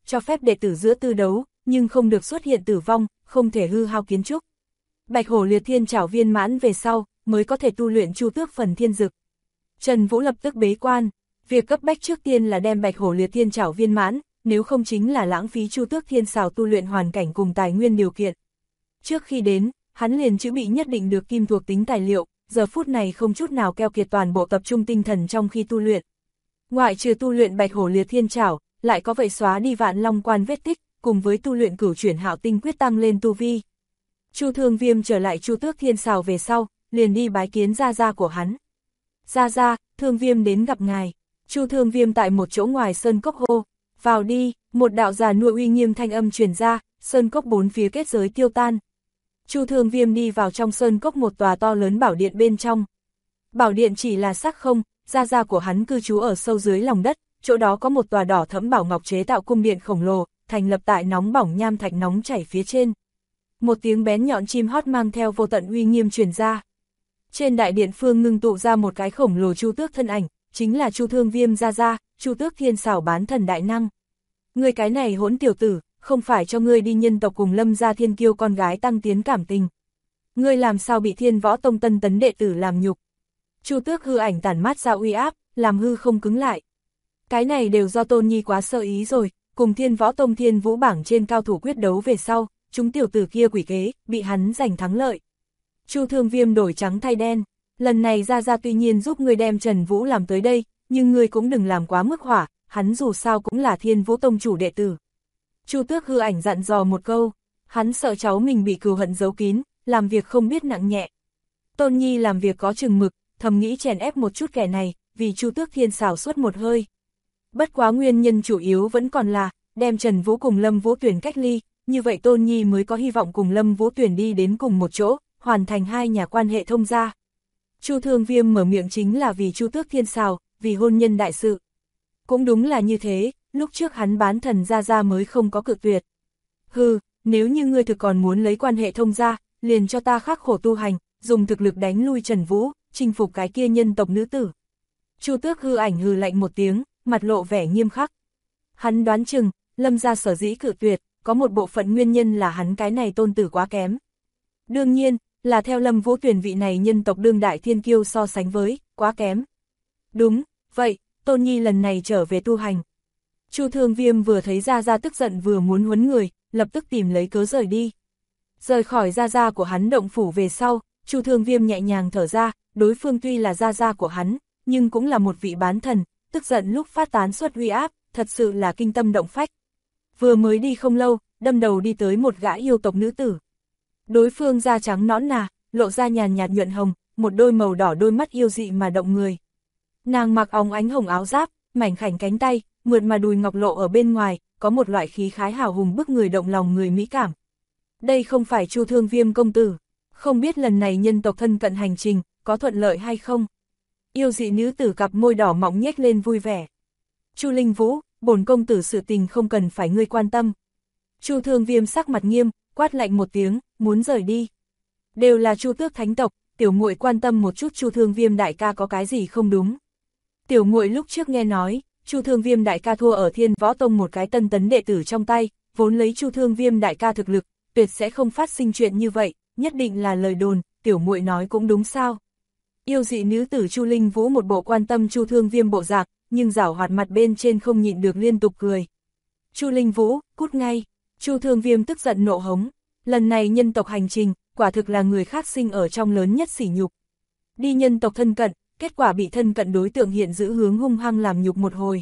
[SPEAKER 1] cho phép đệ tử giữa tư đấu, nhưng không được xuất hiện tử vong, không thể hư hao kiến trúc. Bạch hổ liệt thiên trảo viên mãn về sau, mới có thể tu luyện chu tước phần thiên dực. Trần Vũ lập tức bế quan, việc cấp bách trước tiên là đem bạch hổ liệt thiên trảo viên mãn, nếu không chính là lãng phí chu tước thiên xảo tu luyện hoàn cảnh cùng tài nguyên điều kiện. Trước khi đến, hắn liền chữ bị nhất định được kim thuộc tính tài liệu, giờ phút này không chút nào keo kiệt toàn bộ tập trung tinh thần trong khi tu luyện. Ngoại trừ tu luyện bạch hổ liệt thiên trảo, lại có vậy xóa đi vạn long quan vết tích, cùng với tu luyện cửu chuyển hạo tinh quyết tăng lên tu vi. Chu Thương Viêm trở lại chu tước thiên xảo về sau, liền đi bái kiến gia gia của hắn. Gia gia, Thương Viêm đến gặp ngài. Chu Thương Viêm tại một chỗ ngoài sơn cốc hô, vào đi, một đạo già nua uy nghiêm thanh âm truyền ra, sơn cốc bốn phía kết giới tiêu tan. Chu Thương Viêm đi vào trong sơn cốc một tòa to lớn bảo điện bên trong. Bảo điện chỉ là xác không, gia gia của hắn cư trú ở sâu dưới lòng đất, chỗ đó có một tòa đỏ thẫm bảo ngọc chế tạo cung điện khổng lồ, thành lập tại nóng bỏng nham thạch nóng chảy phía trên. Một tiếng bén nhọn chim hót mang theo vô tận uy nghiêm truyền ra. Trên đại điện phương ngưng tụ ra một cái khổng lồ chu tước thân ảnh, chính là Chu Thương Viêm gia gia, chu tước thiên xảo bán thần đại năng. Ngươi cái này hỗn tiểu tử, không phải cho ngươi đi nhân tộc cùng Lâm gia thiên kiêu con gái tăng tiến cảm tình. Ngươi làm sao bị Thiên Võ Tông tân tấn đệ tử làm nhục. Chu tước hư ảnh tản mát ra uy áp, làm hư không cứng lại. Cái này đều do Tôn Nhi quá sơ ý rồi, cùng Thiên Võ Tông Thiên Vũ bảng trên cao thủ quyết đấu về sau, chúng tiểu tử kia quỷ kế, bị hắn giành thắng lợi. Chu Thương Viêm đổi trắng thay đen, lần này gia gia tuy nhiên giúp ngươi đem Trần Vũ làm tới đây, nhưng ngươi cũng đừng làm quá mức hỏa, hắn dù sao cũng là Thiên Vũ Tông chủ đệ tử. Chu tước hư ảnh dặn dò một câu, hắn sợ cháu mình bị cừu hận giấu kín, làm việc không biết nặng nhẹ. Tôn Nhi làm việc có chừng mực, thầm nghĩ chèn ép một chút kẻ này, vì chu tước thiên xảo suốt một hơi. Bất quá nguyên nhân chủ yếu vẫn còn là, đem Trần Vũ cùng Lâm Vũ Tuyển cách ly, như vậy Tôn Nhi mới có hy vọng cùng Lâm Vũ Tuyển đi đến cùng một chỗ, hoàn thành hai nhà quan hệ thông gia. Chu Thương Viêm mở miệng chính là vì chu tước thiên xảo, vì hôn nhân đại sự. Cũng đúng là như thế, lúc trước hắn bán thần gia gia mới không có cự tuyệt. Hừ, nếu như ngươi thực còn muốn lấy quan hệ thông gia, liền cho ta khắc khổ tu hành, dùng thực lực đánh lui Trần Vũ, chinh phục cái kia nhân tộc nữ tử. Chu tước hư ảnh hừ lạnh một tiếng, mặt lộ vẻ nghiêm khắc. Hắn đoán chừng, Lâm gia sở dĩ cự tuyệt, có một bộ phận nguyên nhân là hắn cái này tôn tử quá kém. Đương nhiên, là theo Lâm Vũ Tuyển vị này nhân tộc đương đại thiên kiêu so sánh với, quá kém. Đúng, vậy, Tôn Nhi lần này trở về tu hành. Chu Thương Viêm vừa thấy gia gia tức giận vừa muốn huấn người, lập tức tìm lấy cớ rời đi. Rời khỏi gia gia của hắn động phủ về sau, Chu Thương Viêm nhẹ nhàng thở ra, đối phương tuy là gia gia của hắn, nhưng cũng là một vị bán thần, tức giận lúc phát tán xuất uy áp, thật sự là kinh tâm động phách. Vừa mới đi không lâu, đâm đầu đi tới một gã yêu tộc nữ tử. Đối phương da trắng nõn nà, lộ ra nhàn nhạt nhuận hồng, một đôi màu đỏ đôi mắt yêu dị mà động người. Nàng mặc óng ánh hồng áo giáp, mảnh khảnh cánh tay, mượt mà đùi ngọc lộ ở bên ngoài, có một loại khí khái hào hùng bức người động lòng người mỹ cảm. Đây không phải Chu Thương Viêm công tử, không biết lần này nhân tộc thân cận hành trình, có thuận lợi hay không? Yêu dị nữ tử cặp môi đỏ mọng nhếch lên vui vẻ. Chu Linh Vũ, bổn công tử sự tình không cần phải ngươi quan tâm. Chu Thương Viêm sắc mặt nghiêm, quát lạnh một tiếng, muốn rời đi. Đều là Chu tước thánh tộc, tiểu muội quan tâm một chút Chu Thương Viêm đại ca có cái gì không đúng. Tiểu muội lúc trước nghe nói, Chu Thương Viêm đại ca thua ở Thiên Võ Tông một cái tân tấn đệ tử trong tay, vốn lấy Chu Thương Viêm đại ca thực lực, tuyệt sẽ không phát sinh chuyện như vậy, nhất định là lời đồn, tiểu muội nói cũng đúng sao. Yêu dị nữ tử Chu Linh Vũ một bộ quan tâm Chu Thương Viêm bộ dạng, nhưng giảo hoạt mặt bên trên không nhịn được liên tục cười. Chu Linh Vũ, cút ngay. Chu Thương Viêm tức giận nộ hống, lần này nhân tộc hành trình, quả thực là người khác sinh ở trong lớn nhất sỉ nhục. Đi nhân tộc thân cận, kết quả bị thân cận đối tượng hiện giữ hướng hung hăng làm nhục một hồi.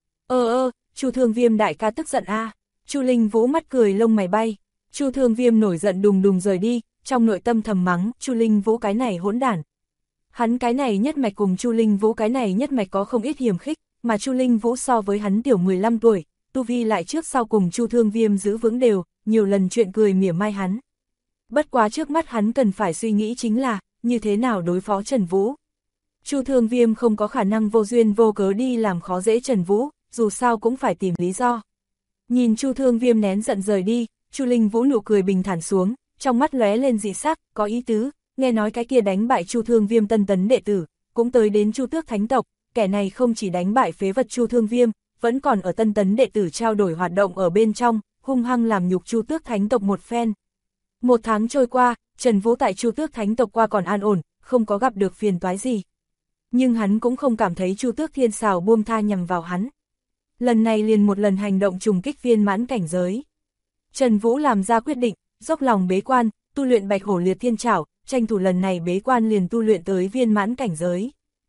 [SPEAKER 1] Chu Thương Viêm đại ca tức giận a. Chu Linh Vũ mắt cười lông mày bay. Chu Thương Viêm nổi giận đùng đùng rời đi, trong nội tâm thầm mắng, Chu Linh Vũ cái này hỗn đản. Hắn cái này nhất mạch cùng Chu Linh Vũ cái này nhất mạch có không ít hiềm khích, mà Chu Linh Vũ so với hắn tiểu 15 tuổi, tu vi lại trước sau cùng Chu Thương Viêm giữ vững đều, nhiều lần chuyện cười mỉa mai hắn. Bất quá trước mắt hắn cần phải suy nghĩ chính là, như thế nào đối phó Trần Vũ. Chu Thương Viêm không có khả năng vô duyên vô cớ đi làm khó dễ Trần Vũ, dù sao cũng phải tìm lý do. Nhìn Chu Thương Viêm nén giận rời đi, Chu Linh Vũ nụ cười bình thản xuống, trong mắt lóe lên dị sắc, có ý tứ, nghe nói cái kia đánh bại Chu Thương Viêm tân tấn đệ tử, cũng tới đến Chu Tước Thánh tộc, kẻ này không chỉ đánh bại phế vật Chu Thương Viêm, vẫn còn ở tân tấn đệ tử trao đổi hoạt động ở bên trong, hung hăng làm nhục Chu Tước Thánh tộc một phen. Một tháng trôi qua, Trần Vũ tại Chu Tước Thánh tộc qua còn an ổn, không có gặp được phiền toái gì. Nhưng hắn cũng không cảm thấy Chu Tước Thiên Sào buông tha nhằm vào hắn. Lần này liền một lần hành động trùng kích viên mãn cảnh giới. Trần Vũ làm ra quyết định, dốc lòng bế quan, tu luyện Bạch Hổ Liệt Thiên Trảo, tranh thủ lần này bế quan liền tu luyện tới viên mãn cảnh giới.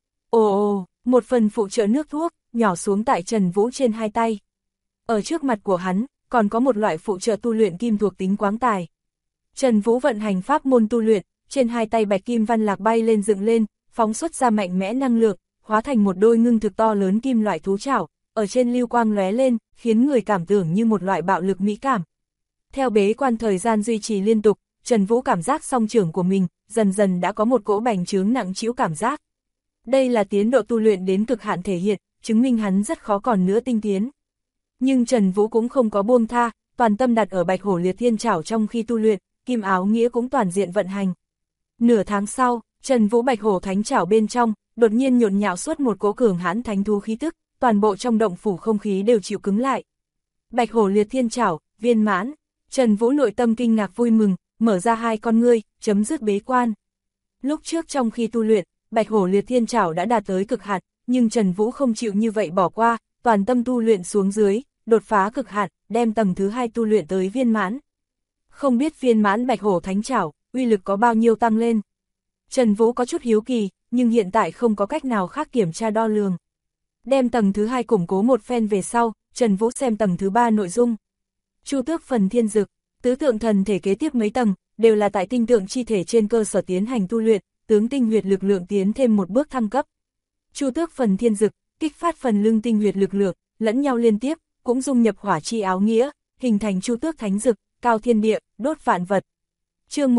[SPEAKER 1] Ồ, một phần phụ trợ nước thuốc, nhỏ xuống tại Trần Vũ trên hai tay. Ở trước mặt của hắn, còn có một loại phụ trợ tu luyện kim thuộc tính quáng tài. Trần Vũ vận hành pháp môn tu luyện, trên hai tay bạch kim văn lạc bay lên dựng lên, phóng xuất ra mạnh mẽ năng lượng, hóa thành một đôi ngưng thực to lớn kim loại thú trảo, ở trên lưu quang lóe lên, khiến người cảm tưởng như một loại bạo lực mỹ cảm. Theo bế quan thời gian duy trì liên tục, Trần Vũ cảm giác song trưởng của mình, dần dần đã có một cỗ bành trướng nặng trĩu cảm giác. Đây là tiến độ tu luyện đến cực hạn thể hiện, chứng minh hắn rất khó còn nữa tinh tiến. Nhưng Trần Vũ cũng không có buông tha, toàn tâm đặt ở Bạch Hổ Liệt Thiên Trảo trong khi tu luyện, kim áo nghĩa cũng toàn diện vận hành. Nửa tháng sau, Trần Vũ Bạch Hổ Thánh Trảo bên trong, đột nhiên nhộn nhạo suốt một cỗ cường hãn thánh thú khí tức, toàn bộ trong động phủ không khí đều chịu cứng lại. Bạch Hổ Liệt Thiên Trảo, viên mãn. Trần Vũ nội tâm kinh ngạc vui mừng, mở ra hai con ngươi, chấm dứt bế quan. Lúc trước trong khi tu luyện, Bạch Hổ Liệt Thiên Trảo đã đạt tới cực hạn, nhưng Trần Vũ không chịu như vậy bỏ qua, toàn tâm tu luyện xuống dưới, đột phá cực hạn, đem tầng thứ 2 tu luyện tới viên mãn. Không biết viên mãn Bạch Hổ Thánh Trảo, uy lực có bao nhiêu tăng lên. Trần Vũ có chút hiếu kỳ, nhưng hiện tại không có cách nào khác kiểm tra đo lường. Đem tầng thứ 2 củng cố một phen về sau, Trần Vũ xem tầng thứ 3 nội dung. Chu Tước Phần Thiên Dực, tứ tượng thần thể kế tiếp mấy tầng, đều là tại tinh tượng chi thể trên cơ sở tiến hành tu luyện, tướng tinh huyệt lực lượng tiến thêm một bước thăng cấp. Chu Tước Phần Thiên Dực, kích phát phần lưng tinh huyệt lực lượng, lẫn nhau liên tiếp, cũng dung nhập hỏa chi áo nghĩa, hình thành Chu Tước Thánh Dực, cao thiên địa, đốt vạn vật. Chương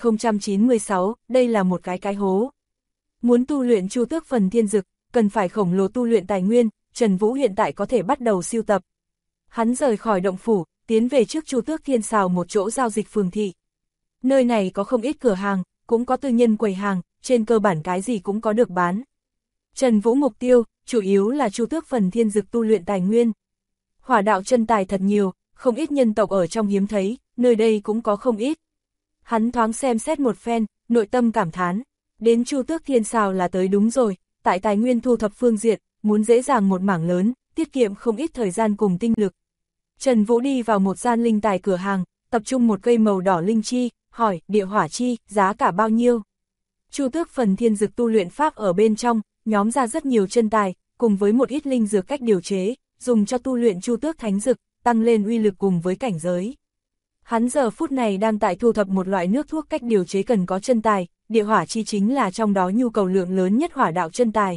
[SPEAKER 1] 1096, đây là một cái hố. Muốn tu luyện Chu Tước Phần Thiên Dực, cần phải khổng lồ tu luyện tài nguyên, Trần Vũ hiện tại có thể bắt đầu sưu tập. Hắn rời khỏi động phủ, tiến về trước Chu Tước Thiên Sào một chỗ giao dịch phường thị. Nơi này có không ít cửa hàng, cũng có tư nhân quầy hàng, trên cơ bản cái gì cũng có được bán. Trần Vũ mục tiêu, chủ yếu là Chu Tước Phần Thiên Dực tu luyện tài nguyên. Hỏa đạo chân tài thật nhiều, không ít nhân tộc ở trong hiếm thấy, nơi đây cũng có không ít. Hắn thoáng xem xét một phen, nội tâm cảm thán, đến Chu Tước Thiên Sào là tới đúng rồi, tại tài nguyên thu thập phương diện, muốn dễ dàng một mảng lớn, tiết kiệm không ít thời gian cùng tinh lực. Trần Vũ đi vào một gian linh tài cửa hàng, tập trung một cây màu đỏ linh chi, hỏi, địa hỏa chi, giá cả bao nhiêu? Chu Tước Phần Thiên Dực tu luyện pháp ở bên trong, nhóm ra rất nhiều chân tài, cùng với một ít linh dược cách điều chế, dùng cho tu luyện Chu Tước Thánh Dực, tăng lên uy lực cùng với cảnh giới. Hắn giờ phút này đang tại thu thập một loại nước thuốc cách điều chế cần có chân tài, địa hỏa chi chính là trong đó nhu cầu lượng lớn nhất hỏa đạo chân tài.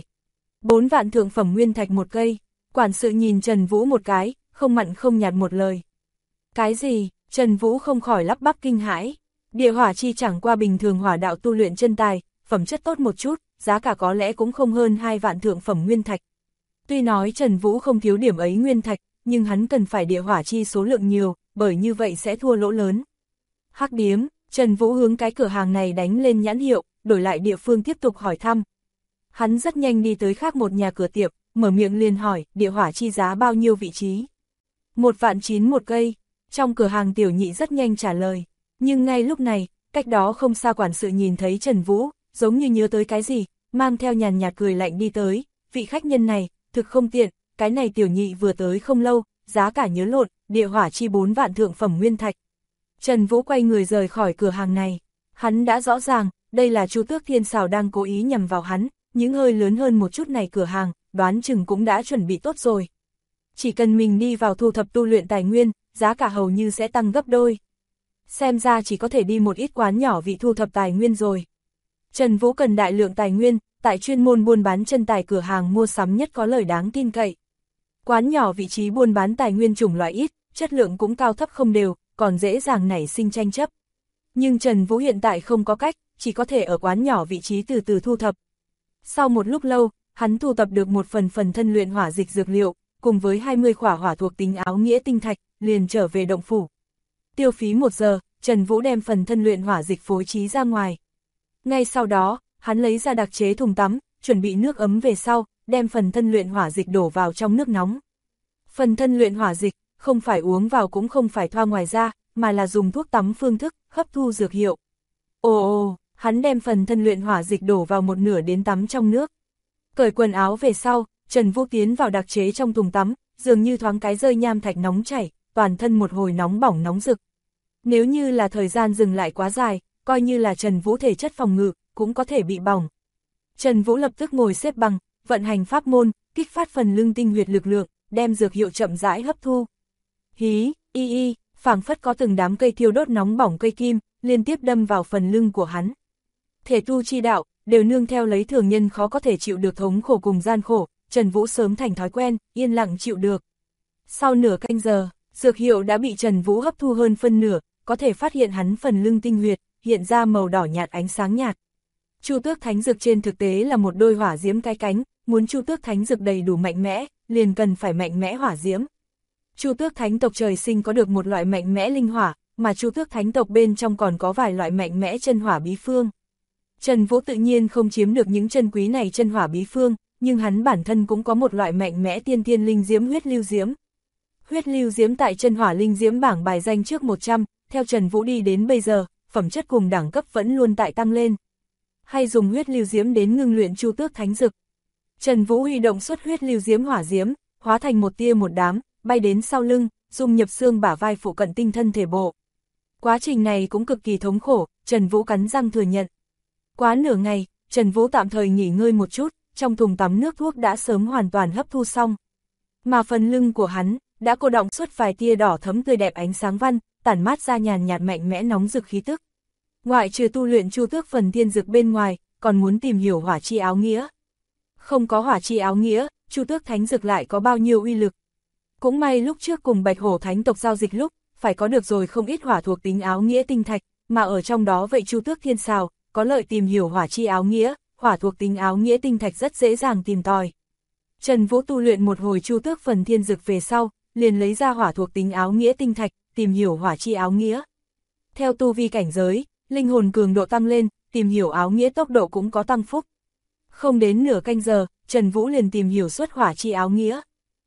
[SPEAKER 1] 4 vạn thượng phẩm nguyên thạch một cây, quản sự nhìn Trần Vũ một cái, không mặn không nhạt một lời. Cái gì? Trần Vũ không khỏi lắp bắp kinh hãi. Địa hỏa chi chẳng qua bình thường hỏa đạo tu luyện chân tài, phẩm chất tốt một chút, giá cả có lẽ cũng không hơn 2 vạn thượng phẩm nguyên thạch. Tuy nói Trần Vũ không thiếu điểm ấy nguyên thạch, nhưng hắn cần phải địa hỏa chi số lượng nhiều, bởi như vậy sẽ thua lỗ lớn. Hắc điếm, Trần Vũ hướng cái cửa hàng này đánh lên nhãn hiệu, đổi lại địa phương tiếp tục hỏi thăm. Hắn rất nhanh đi tới khác một nhà cửa tiệm, mở miệng liền hỏi, địa hỏa chi giá bao nhiêu vị trí? 1,9 vạn một cây, trong cửa hàng tiểu nhị rất nhanh trả lời. Nhưng ngay lúc này, cách đó không xa quản sự nhìn thấy Trần Vũ, giống như nhớ tới cái gì, mang theo nhàn nhạt cười lạnh đi tới, vị khách nhân này, thực không tiện, cái này tiểu nhị vừa tới không lâu, giá cả nhớ lộn, địa hỏa chi 4 vạn thượng phẩm nguyên thạch. Trần Vũ quay người rời khỏi cửa hàng này, hắn đã rõ ràng, đây là Chu Tước Thiên Sào đang cố ý nhằm vào hắn, những hơi lớn hơn một chút này cửa hàng, đoán chừng cũng đã chuẩn bị tốt rồi. Chỉ cần mình đi vào thu thập tu luyện tài nguyên, giá cả hầu như sẽ tăng gấp đôi. Xem ra chỉ có thể đi một ít quán nhỏ vị thu thập tài nguyên rồi. Trần Vũ cần đại lượng tài nguyên, tại chuyên môn buôn bán chân tài cửa hàng mua sắm nhất có lời đáng tin cậy. Quán nhỏ vị trí buôn bán tài nguyên chủng loại ít, chất lượng cũng cao thấp không đều, còn dễ dàng nảy sinh tranh chấp. Nhưng Trần Vũ hiện tại không có cách, chỉ có thể ở quán nhỏ vị trí từ từ thu thập. Sau một lúc lâu, hắn thu thập được một phần thân luyện hỏa dịch dược liệu, cùng với 20 khỏa hỏa thuộc tính áo nghĩa tinh thạch, liền trở về động phủ. Tiêu phí 1 giờ, Trần Vũ đem phần thân luyện hỏa dịch phối trí ra ngoài. Ngay sau đó, hắn lấy ra đặc chế thùng tắm, chuẩn bị nước ấm về sau, đem phần thân luyện hỏa dịch đổ vào trong nước nóng. Phần thân luyện hỏa dịch, không phải uống vào cũng không phải thoa ngoài da, mà là dùng thuốc tắm phương thức, hấp thu dược hiệu. Ồ, hắn đem phần thân luyện hỏa dịch đổ vào một nửa đến tắm trong nước. Cởi quần áo về sau, Trần Vũ tiến vào đặc chế trong thùng tắm, dường như thoáng cái rơi nham thạch nóng chảy, toàn thân một hồi nóng bỏng nóng rực. Nếu như là thời gian dừng lại quá dài, coi như là Trần Vũ thể chất phòng ngự, cũng có thể bị bỏng. Trần Vũ lập tức ngồi xếp bằng, vận hành pháp môn, kích phát phần lưng tinh huyệt lực lượng, đem dược hiệu chậm rãi hấp thu. Hí, phảng phất có từng đám cây thiêu đốt nóng bỏng cây kim, liên tiếp đâm vào phần lưng của hắn. Thể tu chi đạo, đều nương theo lấy thường nhân khó có thể chịu được thống khổ cùng gian khổ, Trần Vũ sớm thành thói quen, yên lặng chịu được. Sau nửa canh giờ, dược hiệu đã bị Trần Vũ hấp thu hơn phân nửa, có thể phát hiện hắn phần lưng tinh huyệt, hiện ra màu đỏ nhạt ánh sáng nhạt. Chu Tước Thánh Dực trên thực tế là một đôi hỏa diễm cái cánh, muốn Chu Tước Thánh Dực đầy đủ mạnh mẽ, liền cần phải mạnh mẽ hỏa diễm. Chu Tước Thánh tộc trời sinh có được một loại mạnh mẽ linh hỏa, mà Chu Tước Thánh tộc bên trong còn có vài loại mạnh mẽ chân hỏa bí phương. Trần Vũ tự nhiên không chiếm được những chân quý này chân hỏa bí phương, nhưng hắn bản thân cũng có một loại mạnh mẽ tiên thiên linh diễm huyết lưu diễm. Huyết lưu diễm tại chân hỏa linh diễm bảng bài danh trước 100, theo Trần Vũ đi đến bây giờ, phẩm chất cùng đẳng cấp vẫn luôn tại tăng lên. Hay dùng huyết lưu diễm đến ngưng luyện Chu Tước Thánh Dực. Trần Vũ huy động xuất huyết lưu diễm hỏa diễm, hóa thành một tia một đám, bay đến sau lưng, dung nhập xương bả vai phụ cận tinh thân thể bộ. Quá trình này cũng cực kỳ thống khổ, Trần Vũ cắn răng thừa nhận. Quá nửa ngày, Trần Vũ tạm thời nghỉ ngơi một chút, trong thùng tắm nước thuốc đã sớm hoàn toàn hấp thu xong. Mà phần lưng của hắn, đã cô đọng xuất vài tia đỏ thấm tươi đẹp ánh sáng văn, tản mát ra nhàn nhạt mạnh mẽ nóng rực khí tức. Ngoại trừ tu luyện Chu Tước phần thiên dực bên ngoài, còn muốn tìm hiểu hỏa chi áo nghĩa. Không có hỏa chi áo nghĩa, Chu Tước Thánh Dực lại có bao nhiêu uy lực. Cũng may lúc trước cùng Bạch Hổ Thánh tộc giao dịch lúc, phải có được rồi không ít hỏa thuộc tính áo nghĩa tinh thạch, mà ở trong đó vậy Chu Tước Thiên Sào, có lợi tìm hiểu hỏa chi áo nghĩa, hỏa thuộc tính áo nghĩa tinh thạch rất dễ dàng tìm tòi. Trần Vũ tu luyện một hồi Chu Tước phần thiên dực về sau, liền lấy ra hỏa thuộc tính áo nghĩa tinh thạch, tìm hiểu hỏa chi áo nghĩa. Theo tu vi cảnh giới, linh hồn cường độ tăng lên, tìm hiểu áo nghĩa tốc độ cũng có tăng phúc. Không đến nửa canh giờ, Trần Vũ liền tìm hiểu xuất hỏa chi áo nghĩa.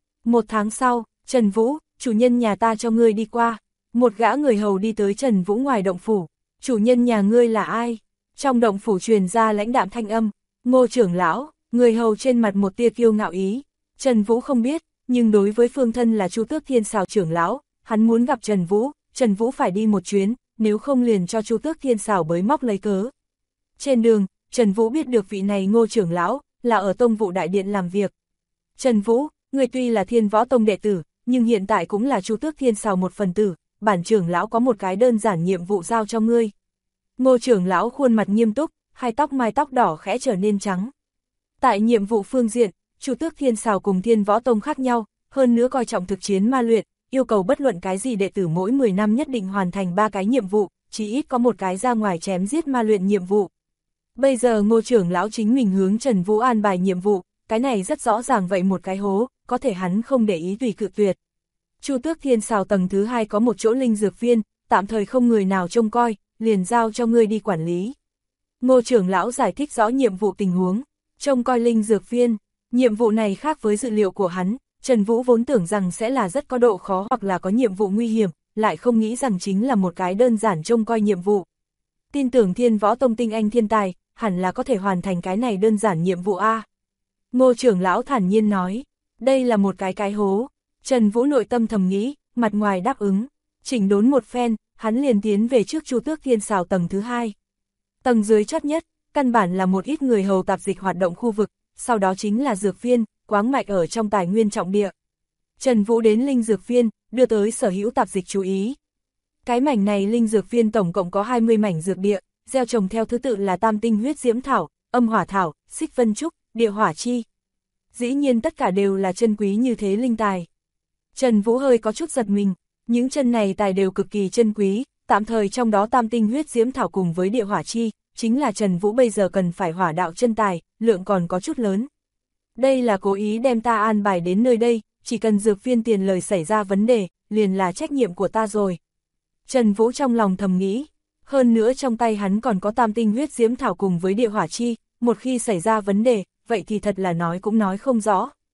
[SPEAKER 1] 1 tháng sau, Trần Vũ, chủ nhân nhà ta cho ngươi đi qua. Một gã người hầu đi tới Trần Vũ ngoài động phủ. Chủ nhân nhà ngươi là ai? Trong động phủ truyền ra lãnh đạm thanh âm. Ngô trưởng lão, người hầu trên mặt một tia kiêu ngạo ý. Trần Vũ không biết, nhưng đối với phương thân là Chu Tước Thiên Sào trưởng lão, hắn muốn gặp Trần Vũ phải đi một chuyến, nếu không liền cho Chu Tước Thiên Sào bới móc lấy cớ. Trên đường, Trần Vũ biết được vị này Ngô trưởng lão, là ở Tông Vụ Đại Điện làm việc. Trần Vũ, người tuy là Thiên Võ Tông đệ tử, nhưng hiện tại cũng là Chu Tước Thiên Sào một phần tử, bản trưởng lão có một cái đơn giản nhiệm vụ giao cho ngươi. Ngô trưởng lão khuôn mặt nghiêm túc, hai mái tóc đỏ khẽ trở nên trắng. Tại nhiệm vụ phương diện, Chu Tước Thiên Sào cùng Thiên Võ Tông khác nhau, hơn nữa coi trọng thực chiến ma luyện, yêu cầu bất luận cái gì đệ tử mỗi 10 năm nhất định hoàn thành 3 cái nhiệm vụ, chỉ ít có một cái ra ngoài chém giết ma luyện nhiệm vụ. Bây giờ Ngô trưởng lão chính mình hướng Trần Vũ an bài nhiệm vụ, cái này rất rõ ràng vậy một cái hố, có thể hắn không để ý tùy cự tuyệt. Chu Tước Thiên Sào tầng thứ 2 có một chỗ linh dược viên, tạm thời không người nào trông coi, liền giao cho ngươi đi quản lý. Ngô trưởng lão giải thích rõ nhiệm vụ tình huống, trông coi linh dược viên, nhiệm vụ này khác với dự liệu của hắn, Trần Vũ vốn tưởng rằng sẽ là rất có độ khó hoặc là có nhiệm vụ nguy hiểm, lại không nghĩ rằng chính là một cái đơn giản trông coi nhiệm vụ. Tin tưởng Thiên Võ Tông tinh anh thiên tài, hẳn là có thể hoàn thành cái này đơn giản nhiệm vụ A. Ngô trưởng lão thản nhiên nói, đây là một cái hố. Trần Vũ nội tâm thầm nghĩ, mặt ngoài đáp ứng, chỉnh đốn một phen, hắn liền tiến về trước Chu Tước Thiên Sào tầng thứ 2. Tầng dưới chót nhất, căn bản là một ít người hầu tạp dịch hoạt động khu vực, sau đó chính là dược viên, quáng mạch ở trong tài nguyên trọng địa. Trần Vũ đến linh dược viên, đưa tới sở hữu tạp dịch chú ý. Cái mảnh này linh dược viên tổng cộng có 20 mảnh dược địa, gieo trồng theo thứ tự là tam tinh huyết diễm thảo, âm hỏa thảo, xích vân trúc, địa hỏa chi. Dĩ nhiên tất cả đều là chân quý như thế linh tài. Trần Vũ hơi có chút giật mình, những chân này tài đều cực kỳ chân quý, tạm thời trong đó tam tinh huyết diễm thảo cùng với địa hỏa chi, chính là Trần Vũ bây giờ cần phải hỏa đạo chân tài, lượng còn có chút lớn. Đây là cố ý đem ta an bài đến nơi đây, chỉ cần dược viên tiền lời xảy ra vấn đề, liền là trách nhiệm của ta rồi. Trần Vũ trong lòng thầm nghĩ, hơn nữa trong tay hắn còn có tam tinh huyết diễm thảo cùng với địa hỏa chi, một khi xảy ra vấn đề, vậy thì thật là nói cũng nói không rõ.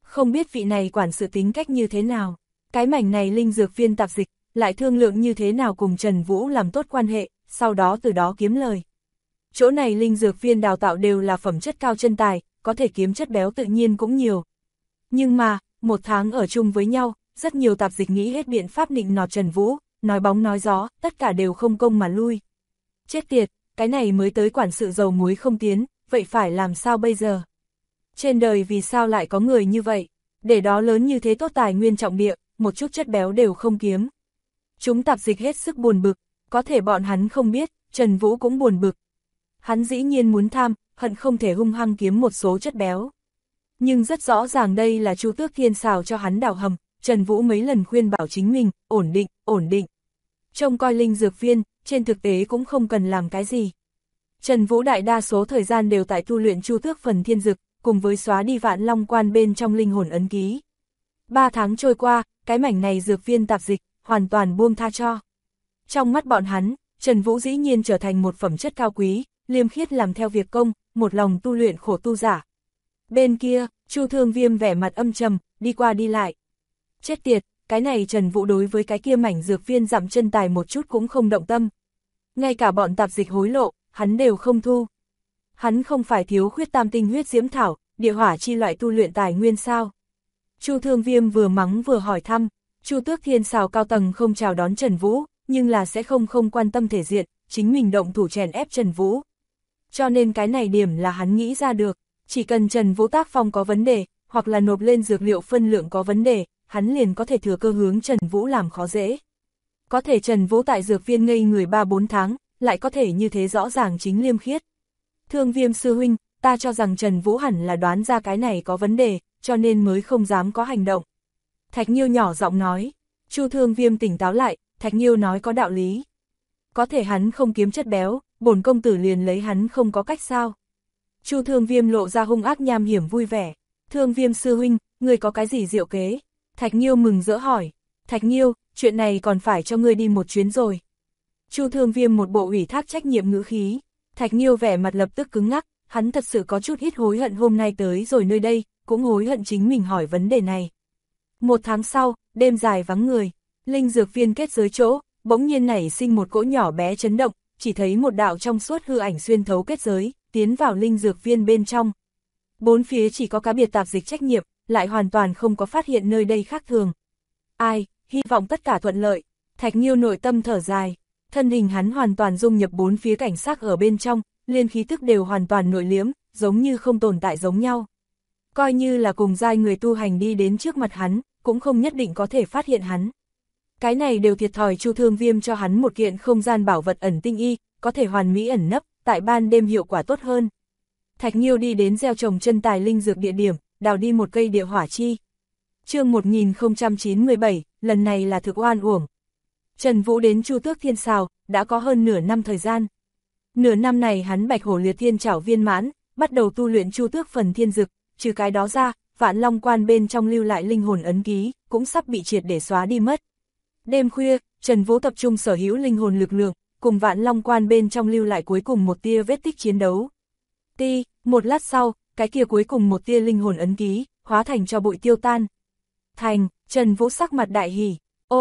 [SPEAKER 1] Không biết vị này quản sự tính cách như thế nào, cái mảnh này linh dược viên tạp dịch, lại thương lượng như thế nào cùng Trần Vũ làm tốt quan hệ, sau đó từ đó kiếm lời. Chỗ này linh dược viên đào tạo đều là phẩm chất cao chân tài, có thể kiếm chất béo tự nhiên cũng nhiều. Nhưng mà, một tháng ở chung với nhau, rất nhiều tạp dịch nghĩ hết biện pháp nịnh nọt Trần Vũ, nói bóng nói gió, tất cả đều không công mà lui. Chết tiệt, cái này mới tới quản sự dầu muối không tiến, vậy phải làm sao bây giờ? Trên đời vì sao lại có người như vậy? Để đó lớn như thế tốt tài nguyên trọng địa, một chút chất béo đều không kiếm. Chúng tạp dịch hết sức buồn bực, có thể bọn hắn không biết, Trần Vũ cũng buồn bực. Hắn dĩ nhiên muốn tham, hận không thể hung hăng kiếm một số chất béo. Nhưng rất rõ ràng đây là Chu Tước Thiên xào cho hắn đào hầm, Trần Vũ mấy lần khuyên bảo chính mình, ổn định. Trông coi linh dược viên, trên thực tế cũng không cần làm cái gì. Trần Vũ đại đa số thời gian đều tại tu luyện Chu Tước phần thiên dực, cùng với xóa đi Vạn Long Quan bên trong linh hồn ấn ký. 3 tháng trôi qua, cái mảnh này dược viên tạp dịch, hoàn toàn buông tha cho. Trong mắt bọn hắn, Trần Vũ dĩ nhiên trở thành một phẩm chất cao quý, liêm khiết làm theo việc công, một lòng tu luyện khổ tu giả. Bên kia, Chu Thương Viêm vẻ mặt âm trầm, đi qua đi lại. Chết tiệt, cái này Trần Vũ đối với cái kia mảnh dược viên dặm chân tài một chút cũng không động tâm. Ngay cả bọn tạp dịch hối lộ, hắn đều không thu. Hắn không phải thiếu khuyết tam tinh huyết diễm thảo, địa hỏa chi loại tu luyện tài nguyên sao? Chu Thương Viêm vừa mắng vừa hỏi thăm, Chu Tước Thiên xào cao tầng không chào đón Trần Vũ, nhưng là sẽ không quan tâm thể diện, chính mình động thủ chèn ép Trần Vũ. Cho nên cái này điểm là hắn nghĩ ra được, chỉ cần Trần Vũ tác phong có vấn đề, hoặc là nộp lên dược liệu phân lượng có vấn đề, hắn liền có thể thừa cơ hướng Trần Vũ làm khó dễ. Có thể Trần Vũ tại dược viên ngây người 3-4 tháng, lại có thể như thế rõ ràng chính liêm khiết. Thương Viêm sư huynh, ta cho rằng Trần Vũ hẳn là đoán ra cái này có vấn đề, cho nên mới không dám có hành động. Thạch Nghiêu nhỏ giọng nói, Chu Thương Viêm tỉnh táo lại, Thạch Nghiêu nói có đạo lý. Có thể hắn không kiếm chất béo, bổn công tử liền lấy hắn không có cách sao. Chu Thương Viêm lộ ra hung ác nham hiểm vui vẻ, Thương Viêm sư huynh, người có cái gì diệu kế? Thạch Nghiêu mừng rỡ hỏi, Thạch Nghiêu, chuyện này còn phải cho ngươi đi một chuyến rồi. Chu Thương Viêm một bộ ủy thác trách nhiệm ngữ khí, Thạch Nghiêu vẻ mặt lập tức cứng ngắc, hắn thật sự có chút ít hối hận hôm nay tới rồi nơi đây, cũng hối hận chính mình hỏi vấn đề này. 1 tháng sau, đêm dài vắng người, linh dược viên kết giới chỗ, bỗng nhiên nảy sinh một cỗ nhỏ bé chấn động, chỉ thấy một đạo trong suốt hư ảnh xuyên thấu kết giới, tiến vào linh dược viên bên trong. Bốn phía chỉ có cá biệt tạp dịch trách nhiệm, lại hoàn toàn không có phát hiện nơi đây khác thường. Ai, hy vọng tất cả thuận lợi. Thạch Nghiêu nội tâm thở dài, thân hình hắn hoàn toàn dung nhập bốn phía cảnh sắc ở bên trong, liên khí tức đều hoàn toàn nội liễm, giống như không tồn tại giống nhau. Coi như là cùng giai người tu hành đi đến trước mặt hắn, cũng không nhất định có thể phát hiện hắn. Cái này đều thiệt thòi Chu Thương Viêm cho hắn một kiện không gian bảo vật ẩn tinh y, có thể hoàn mỹ ẩn nấp, tại ban đêm hiệu quả tốt hơn. Thạch Nghiêu đi đến gieo trồng chân tài linh dược địa điểm, đào đi một cây địa hỏa chi. Chương 1097, lần này là thực oan uổng. Trần Vũ đến Chu Tước Thiên xào, đã có hơn nửa năm thời gian. Nửa năm này hắn Bạch Hổ Liệt Thiên Trảo viên mãn, bắt đầu tu luyện Chu Tước phần thiên dực, trừ cái đó ra, Vạn Long Quan bên trong lưu lại linh hồn ấn ký, cũng sắp bị triệt để xóa đi mất. Đêm khuya, Trần Vũ tập trung sở hữu linh hồn lực lượng, cùng Vạn Long Quan bên trong lưu lại cuối cùng một tia vết tích chiến đấu. Một lát sau, cái kia cuối cùng một tia linh hồn ấn ký, hóa thành cho bụi tiêu tan. Trần Vũ sắc mặt đại hỉ,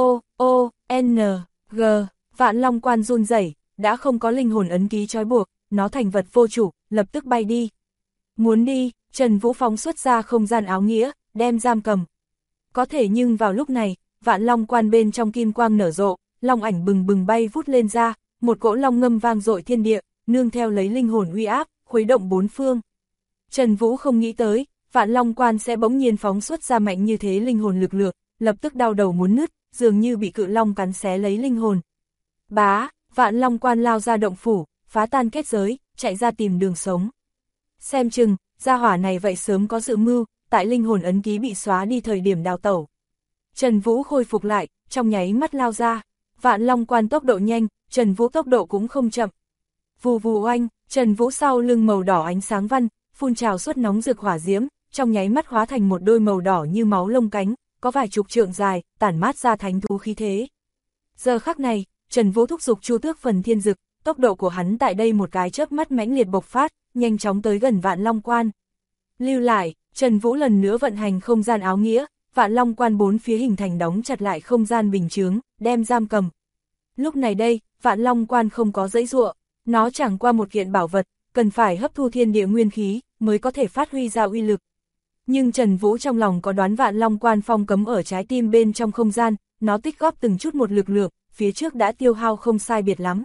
[SPEAKER 1] G, Vạn Long Quan run rẩy, đã không có linh hồn ấn ký trói buộc, nó thành vật vô chủ, lập tức bay đi. Muốn đi, Trần Vũ phóng xuất ra không gian áo nghĩa, đem giam cầm. Có thể nhưng vào lúc này, Vạn Long Quan bên trong kim quang nở rộ, long ảnh bừng bừng bay vút lên ra, một cỗ long ngâm vang dội thiên địa, nương theo lấy linh hồn uy áp, khuấy động bốn phương. Trần Vũ không nghĩ tới, Vạn Long Quan sẽ bỗng nhiên phóng xuất ra mạnh như thế linh hồn lực lượng, lập tức đau đầu muốn nứt, dường như bị cự long cắn xé lấy linh hồn. Vạn Long Quan lao ra động phủ, phá tan kết giới, chạy ra tìm đường sống. Xem chừng, gia hỏa này vậy sớm có dự mưu, tại linh hồn ấn ký bị xóa đi thời điểm đào tẩu. Trần Vũ khôi phục lại, trong nháy mắt lao ra. Vạn Long Quan tốc độ nhanh, Trần Vũ tốc độ cũng không chậm. Vù vù oanh, Trần Vũ sau lưng màu đỏ ánh sáng văn, phun trào suốt nóng rực hỏa diễm, trong nháy mắt hóa thành một đôi màu đỏ như máu lông cánh, có vài chục trượng dài, tản mát ra thánh thú khí thế. Giờ khắc này, Trần Vũ thúc giục Chu Tước phần thiên dực, tốc độ của hắn tại đây một cái chớp mắt mãnh liệt bộc phát, nhanh chóng tới gần Vạn Long Quan. Lưu lại, Trần Vũ lần nữa vận hành không gian áo nghĩa, Vạn Long Quan bốn phía hình thành đóng chặt lại không gian bình chướng, đem giam cầm. Lúc này đây, Vạn Long Quan không có giãy giụa, nó chẳng qua một kiện bảo vật, cần phải hấp thu thiên địa nguyên khí, mới có thể phát huy ra uy lực. Nhưng Trần Vũ trong lòng có đoán Vạn Long Quan phong cấm ở trái tim bên trong không gian, nó tích góp từng chút một lực lượng, phía trước đã tiêu hao không sai biệt lắm.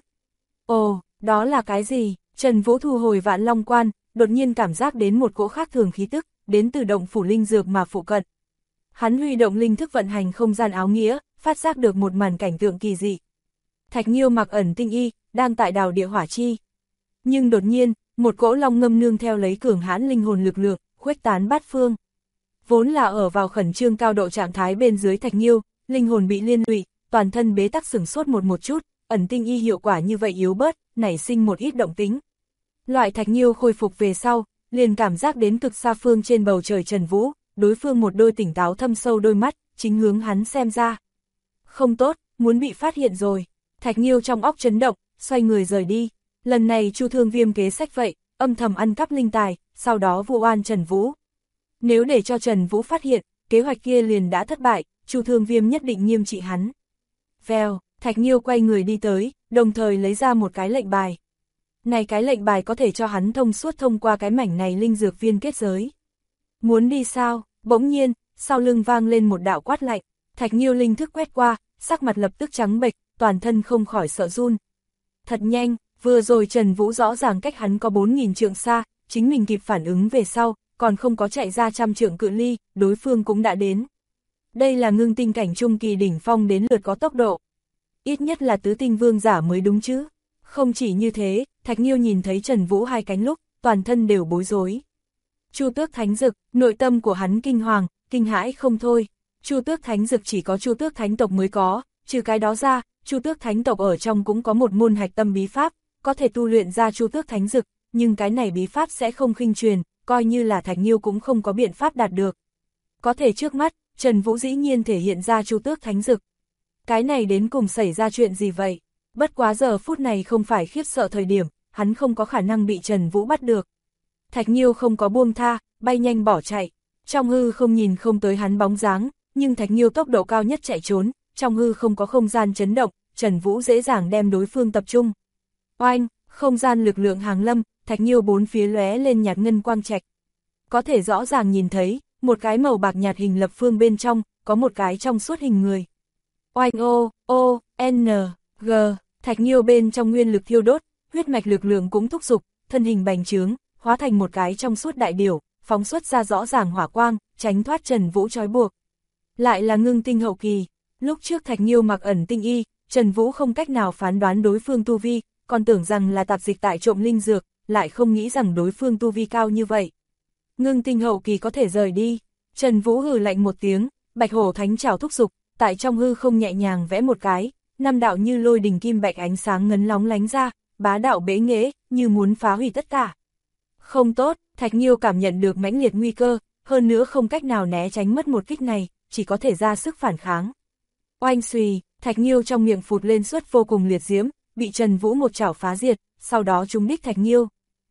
[SPEAKER 1] Ồ, đó là cái gì? Trần Vũ thu hồi Vạn Long Quan, đột nhiên cảm giác đến một cỗ khác thường khí tức, đến từ động phủ linh dược mà phụ cận. Hắn huy động linh thức vận hành không gian áo nghĩa, phát giác được một màn cảnh tượng kỳ dị. Thạch Nghiêu mặc ẩn tinh y, đang tại đào địa hỏa chi. Nhưng đột nhiên, một cỗ long ngâm nương theo lấy cường hãn linh hồn lực lượng, khuếch tán bát phương. Vốn là ở vào khẩn trương cao độ trạng thái bên dưới Thạch Nghiêu, linh hồn bị liên lụy, toàn thân bế tắc sửng sốt một chút, ẩn tinh y hiệu quả như vậy yếu bớt, nảy sinh một ít động tính. Loại Thạch Nghiêu khôi phục về sau, liền cảm giác đến cực xa phương trên bầu trời Trần Vũ, đối phương một đôi tỉnh táo thâm sâu đôi mắt, chính hướng hắn xem ra. Không tốt, muốn bị phát hiện rồi. Thạch Nghiêu trong óc chấn động, xoay người rời đi. Lần này Chu Thương Viêm kế sách vậy, âm thầm ăn cắp linh tài, sau đó vu oan Trần Vũ. Nếu để cho Trần Vũ phát hiện, kế hoạch kia liền đã thất bại, Chu Thương Viêm nhất định nghiêm trị hắn. Vèo, Thạch Nghiêu quay người đi tới, đồng thời lấy ra một cái lệnh bài. Này cái lệnh bài có thể cho hắn thông suốt thông qua cái mảnh này linh dược viên kết giới. Muốn đi sao? Bỗng nhiên, sau lưng vang lên một đạo quát lạnh, Thạch Nghiêu linh thức quét qua, sắc mặt lập tức trắng bệch, toàn thân không khỏi sợ run. Thật nhanh, vừa rồi Trần Vũ rõ ràng cách hắn có 4.000 trượng xa, chính mình kịp phản ứng về sau, còn không có chạy ra 100 trượng cự ly, đối phương cũng đã đến. Đây là ngưng tinh cảnh trung kỳ đỉnh phong đến lượt có tốc độ. Ít nhất là tứ tinh vương giả mới đúng chứ. Không chỉ như thế, Thạch Nghiêu nhìn thấy Trần Vũ hai cánh lúc, toàn thân đều bối rối. Chu Tước Thánh Dực, nội tâm của hắn kinh hoàng, kinh hãi không thôi. Chu Tước Thánh Dực chỉ có Chu Tước Thánh tộc mới có, trừ cái đó ra, Chu Tước Thánh tộc ở trong cũng có một môn hạch tâm bí pháp, có thể tu luyện ra Chu Tước Thánh Dực, nhưng cái này bí pháp sẽ không khinh truyền, coi như là Thạch Nghiêu cũng không có biện pháp đạt được. Có thể trước mắt, Trần Vũ dĩ nhiên thể hiện ra Chu Tước Thánh Dực. Cái này đến cùng xảy ra chuyện gì vậy? Bất quá giờ phút này không phải khiếp sợ thời điểm, hắn không có khả năng bị Trần Vũ bắt được. Thạch Nghiêu không có buông tha, bay nhanh bỏ chạy. Trong hư không nhìn không tới hắn bóng dáng, nhưng Thạch Nghiêu tốc độ cao nhất chạy trốn, trong hư không có không gian chấn động, Trần Vũ dễ dàng đem đối phương tập trung. Oanh, không gian lực lượng hàng lâm, Thạch Nghiêu bốn phía lóe lên nhạt ngân quang trạch. Có thể rõ ràng nhìn thấy, một cái màu bạc nhạt hình lập phương bên trong, có một cái trong suốt hình người. Oanh o, n, g, Thạch Nghiêu bên trong nguyên lực thiêu đốt, huyết mạch lực lượng cũng thúc giục, thân hình bành trướng, hóa thành một cái trong suốt đại điểu, phóng xuất ra rõ ràng hỏa quang, tránh thoát Trần Vũ trói buộc. Lại là ngưng tinh hậu kỳ, lúc trước Thạch Nghiêu mặc ẩn tinh y, Trần Vũ không cách nào phán đoán đối phương tu vi, còn tưởng rằng là tạp dịch tại trộm linh dược, lại không nghĩ rằng đối phương tu vi cao như vậy. Ngưng tinh hậu kỳ có thể rời đi, Trần Vũ hừ lạnh một tiếng, Bạch Hổ Thánh Trảo thúc giục, tại trong hư không nhẹ nhàng vẽ một cái, năm đạo như lôi đình kim bạch ánh sáng ngấn lóng lánh ra, bá đạo bế nghễ, như muốn phá hủy tất cả. Không tốt, Thạch Nghiêu cảm nhận được mãnh liệt nguy cơ, hơn nữa không cách nào né tránh mất một kích này, chỉ có thể ra sức phản kháng. Oanh xùy, Thạch Nghiêu trong miệng phụt lên suất vô cùng liệt diễm, bị Trần Vũ một chảo phá diệt, sau đó trúng đích Thạch Nghiêu.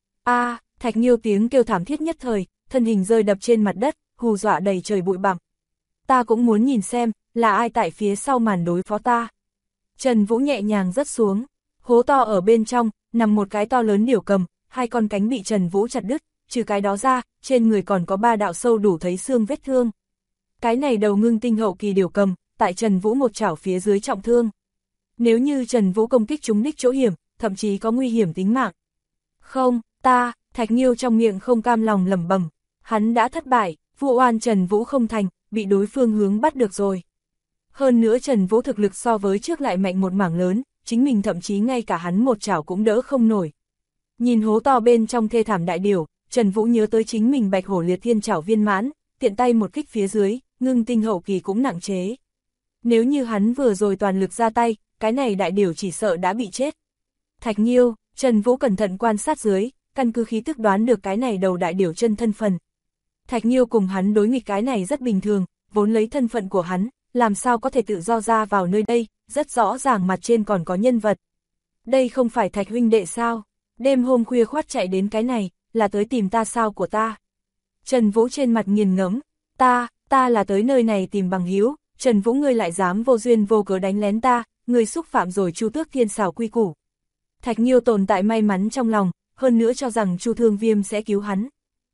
[SPEAKER 1] Thạch Nghiêu tiếng kêu thảm thiết nhất thời, thân hình rơi đập trên mặt đất, hù dọa đầy trời bụi bặm. Ta cũng muốn nhìn xem, là ai tại phía sau màn đối phó ta. Trần Vũ nhẹ nhàng rớt xuống, hố to ở bên trong, nằm một cái to lớn điểu cầm, hai con cánh bị Trần Vũ chặt đứt, trừ cái đó ra, trên người còn có 3 đạo sâu đủ thấy xương vết thương. Cái này đầu ngưng tinh hậu kỳ điểu cầm, tại Trần Vũ một chảo phía dưới trọng thương. Nếu như Trần Vũ công kích trúng đích chỗ hiểm, thậm chí có nguy hiểm tính mạng. Không, Thạch Nghiêu trong miệng không cam lòng lẩm bẩm, hắn đã thất bại, vu oan Trần Vũ không thành, bị đối phương hướng bắt được rồi. Hơn nữa Trần Vũ thực lực so với trước lại mạnh một mảng lớn, chính mình thậm chí ngay cả hắn một chảo cũng đỡ không nổi. Nhìn hố to bên trong thê thảm đại điểu, Trần Vũ nhớ tới chính mình Bạch Hổ Liệt Thiên Chảo viên mãn, tiện tay một kích phía dưới, ngưng tinh hậu kỳ cũng nặng chế. Nếu như hắn vừa rồi toàn lực ra tay, cái này đại điểu chỉ sợ đã bị chết. Thạch Nghiêu, Trần Vũ cẩn thận quan sát dưới, căn cứ khí tức đoán được cái này đầu đại điểu chân thân phần. Thạch Nghiêu cùng hắn đối nghịch cái này rất bình thường, vốn lấy thân phận của hắn, làm sao có thể tự do ra vào nơi đây, rất rõ ràng mặt trên còn có nhân vật. Đây không phải Thạch huynh đệ sao? Đêm hôm khuya khoắt chạy đến cái này, là tới tìm ta sao của ta? Trần Vũ trên mặt nghiền ngẫm, ta là tới nơi này tìm bằng hữu, Trần Vũ ngươi lại dám vô duyên vô cớ đánh lén ta, ngươi xúc phạm rồi Chu Tước Thiên xảo quy củ. Thạch Nghiêu tồn tại may mắn trong lòng, hơn nữa cho rằng Chu Thương Viêm sẽ cứu hắn.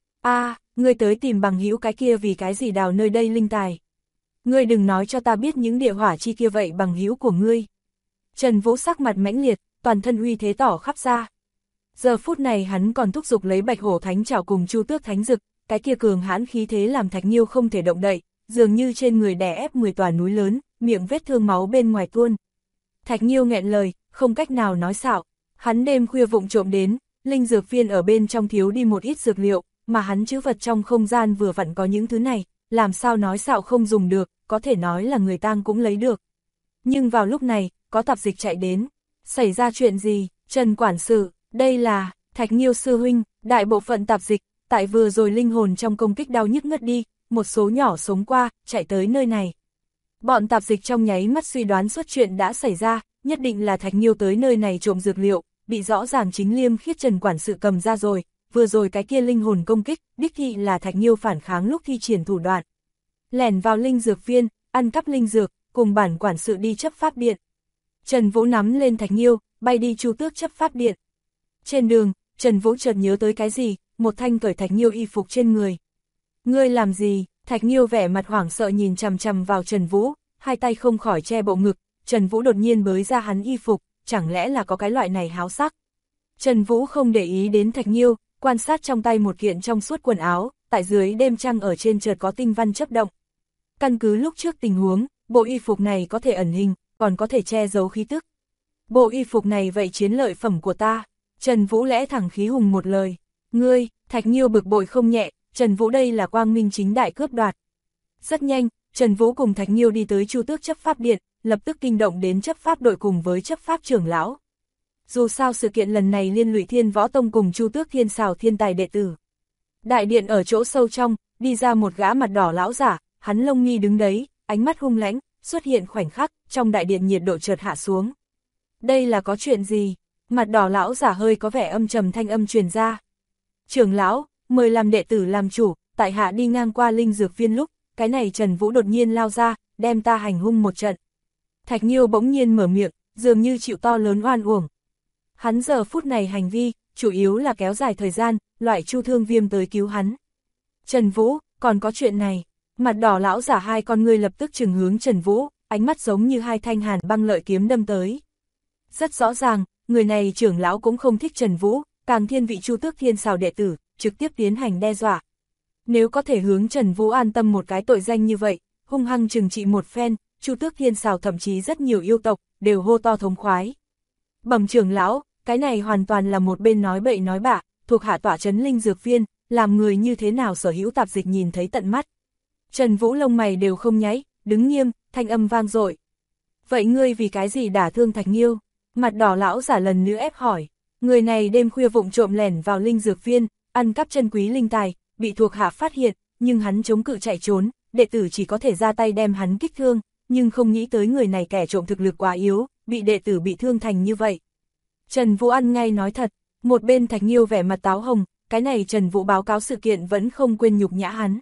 [SPEAKER 1] Ngươi tới tìm bằng hữu cái kia vì cái gì đào nơi đây linh tài. Ngươi đừng nói cho ta biết những địa hỏa chi kia vậy bằng hữu của ngươi. Trần Vũ sắc mặt mãnh liệt, toàn thân uy thế tỏ khắp ra. Giờ phút này hắn còn thúc giục lấy Bạch Hổ Thánh Trảo cùng Chu Tước Thánh Dực, cái kia cường hãn khí thế làm Thạch Nghiêu không thể động đậy, dường như trên người đè ép 10 tòa núi lớn, miệng vết thương máu bên ngoài tuôn. Thạch Nghiêu nghẹn lời, không cách nào nói xạo, hắn đêm khuya vụng trộm đến, linh dược viên ở bên trong thiếu đi một ít dược liệu, mà hắn trữ vật trong không gian vừa vặn có những thứ này, làm sao nói xạo không dùng được, có thể nói là người tang cũng lấy được. Nhưng vào lúc này, có tạp dịch chạy đến, xảy ra chuyện gì, Trần quản sự, đây là, Thạch Nghiêu sư huynh, đại bộ phận tạp dịch, tại vừa rồi linh hồn trong công kích đau nhức ngất đi, một số nhỏ sống qua, chạy tới nơi này. Bọn tạp dịch trong nháy mắt suy đoán suốt chuyện đã xảy ra, nhất định là Thạch Nghiêu tới nơi này trộm dược liệu, bị rõ ràng chính Liêm Khiết Trần quản sự cầm ra rồi, vừa rồi cái kia linh hồn công kích, đích thị là Thạch Nghiêu phản kháng lúc thi triển thủ đoạn. Lẻn vào linh dược viên, ăn cắp linh dược, cùng bản quản sự đi chấp pháp điện. Trần Vũ nắm lên Thạch Nghiêu, bay đi Chu Tước chấp pháp điện. Trên đường, Trần Vũ chợt nhớ tới cái gì, một thanh cởi Thạch Nghiêu y phục trên người. Ngươi làm gì? Thạch Nghiêu vẻ mặt hoảng sợ nhìn chằm chằm vào Trần Vũ, hai tay không khỏi che bộ ngực, Trần Vũ đột nhiên bới ra hắn y phục, chẳng lẽ là có cái loại này háo sắc. Trần Vũ không để ý đến Thạch Nghiêu, quan sát trong tay một kiện trong suốt quần áo, tại dưới đêm trăng ở trên chợt có tinh văn chớp động. Căn cứ lúc trước tình huống, bộ y phục này có thể ẩn hình, còn có thể che giấu khí tức. Bộ y phục này vậy chiến lợi phẩm của ta. Trần Vũ lẽ thẳng khí hùng một lời. Ngươi, Thạch Nghiêu bực bội không nhẹ, Trần Vũ đây là quang minh chính đại cướp đoạt. Rất nhanh, Trần Vũ cùng Thạch Nghiêu đi tới Chu Tước chấp pháp điện, lập tức kinh động đến chấp pháp đội cùng với chấp pháp trưởng lão. Dù sao sự kiện lần này liên lụy Thiên Võ Tông cùng Chu Tước Thiên xảo thiên tài đệ tử. Đại điện ở chỗ sâu trong, đi ra một gã mặt đỏ lão giả, hắn lông mi đứng đấy, ánh mắt hung lãnh, xuất hiện khoảnh khắc, trong đại điện nhiệt độ chợt hạ xuống. Đây là có chuyện gì? Mặt đỏ lão giả hơi có vẻ âm trầm thanh âm truyền ra. Trưởng lão, mời làm đệ tử làm chủ, tại hạ đi ngang qua linh dược viên lúc, cái này Trần Vũ đột nhiên lao ra, đem ta hành hung một trận. Thạch Nghiêu bỗng nhiên mở miệng, dường như chịu to lớn oan uổng. Hắn giờ phút này hành vi, chủ yếu là kéo dài thời gian, loại Chu Thương Viêm tới cứu hắn. Trần Vũ, còn có chuyện này. Mặt đỏ lão giả hai con ngươi lập tức trừng hướng Trần Vũ, ánh mắt giống như hai thanh hàn băng lợi kiếm đâm tới. Rất rõ ràng, người này trưởng lão cũng không thích Trần Vũ, càng thiên vị Chu Tước Thiên xảo đệ tử, trực tiếp tiến hành đe dọa. Nếu có thể hướng Trần Vũ an tâm một cái tội danh như vậy, hung hăng trừng trị một phen, Chu Tước Thiên xảo thậm chí rất nhiều yêu tộc, đều hô to thống khoái. Bẩm trưởng lão, cái này hoàn toàn là một bên nói bậy nói bạ, thuộc hạ tọa trấn linh dược viên, làm người như thế nào sở hữu tạp dịch nhìn thấy tận mắt. Trần Vũ lông mày đều không nháy, đứng nghiêm, thanh âm vang dội. Vậy ngươi vì cái gì đả thương Thạch Nghiêu? Mặt đỏ lão giả lần nữa ép hỏi. Người này đêm khuya vụng trộm lẻn vào linh dược viên, ăn cắp chân quý linh tài, bị thuộc hạ phát hiện, nhưng hắn chống cự chạy trốn, đệ tử chỉ có thể ra tay đem hắn kích thương, nhưng không nghĩ tới người này kẻ trộm thực lực quá yếu, bị đệ tử bị thương thành như vậy. Trần Vũ ăn ngay nói thật, một bên Thạch Nghiêu vẻ mặt táo hồng, cái này Trần Vũ báo cáo sự kiện vẫn không quên nhục nhã hắn.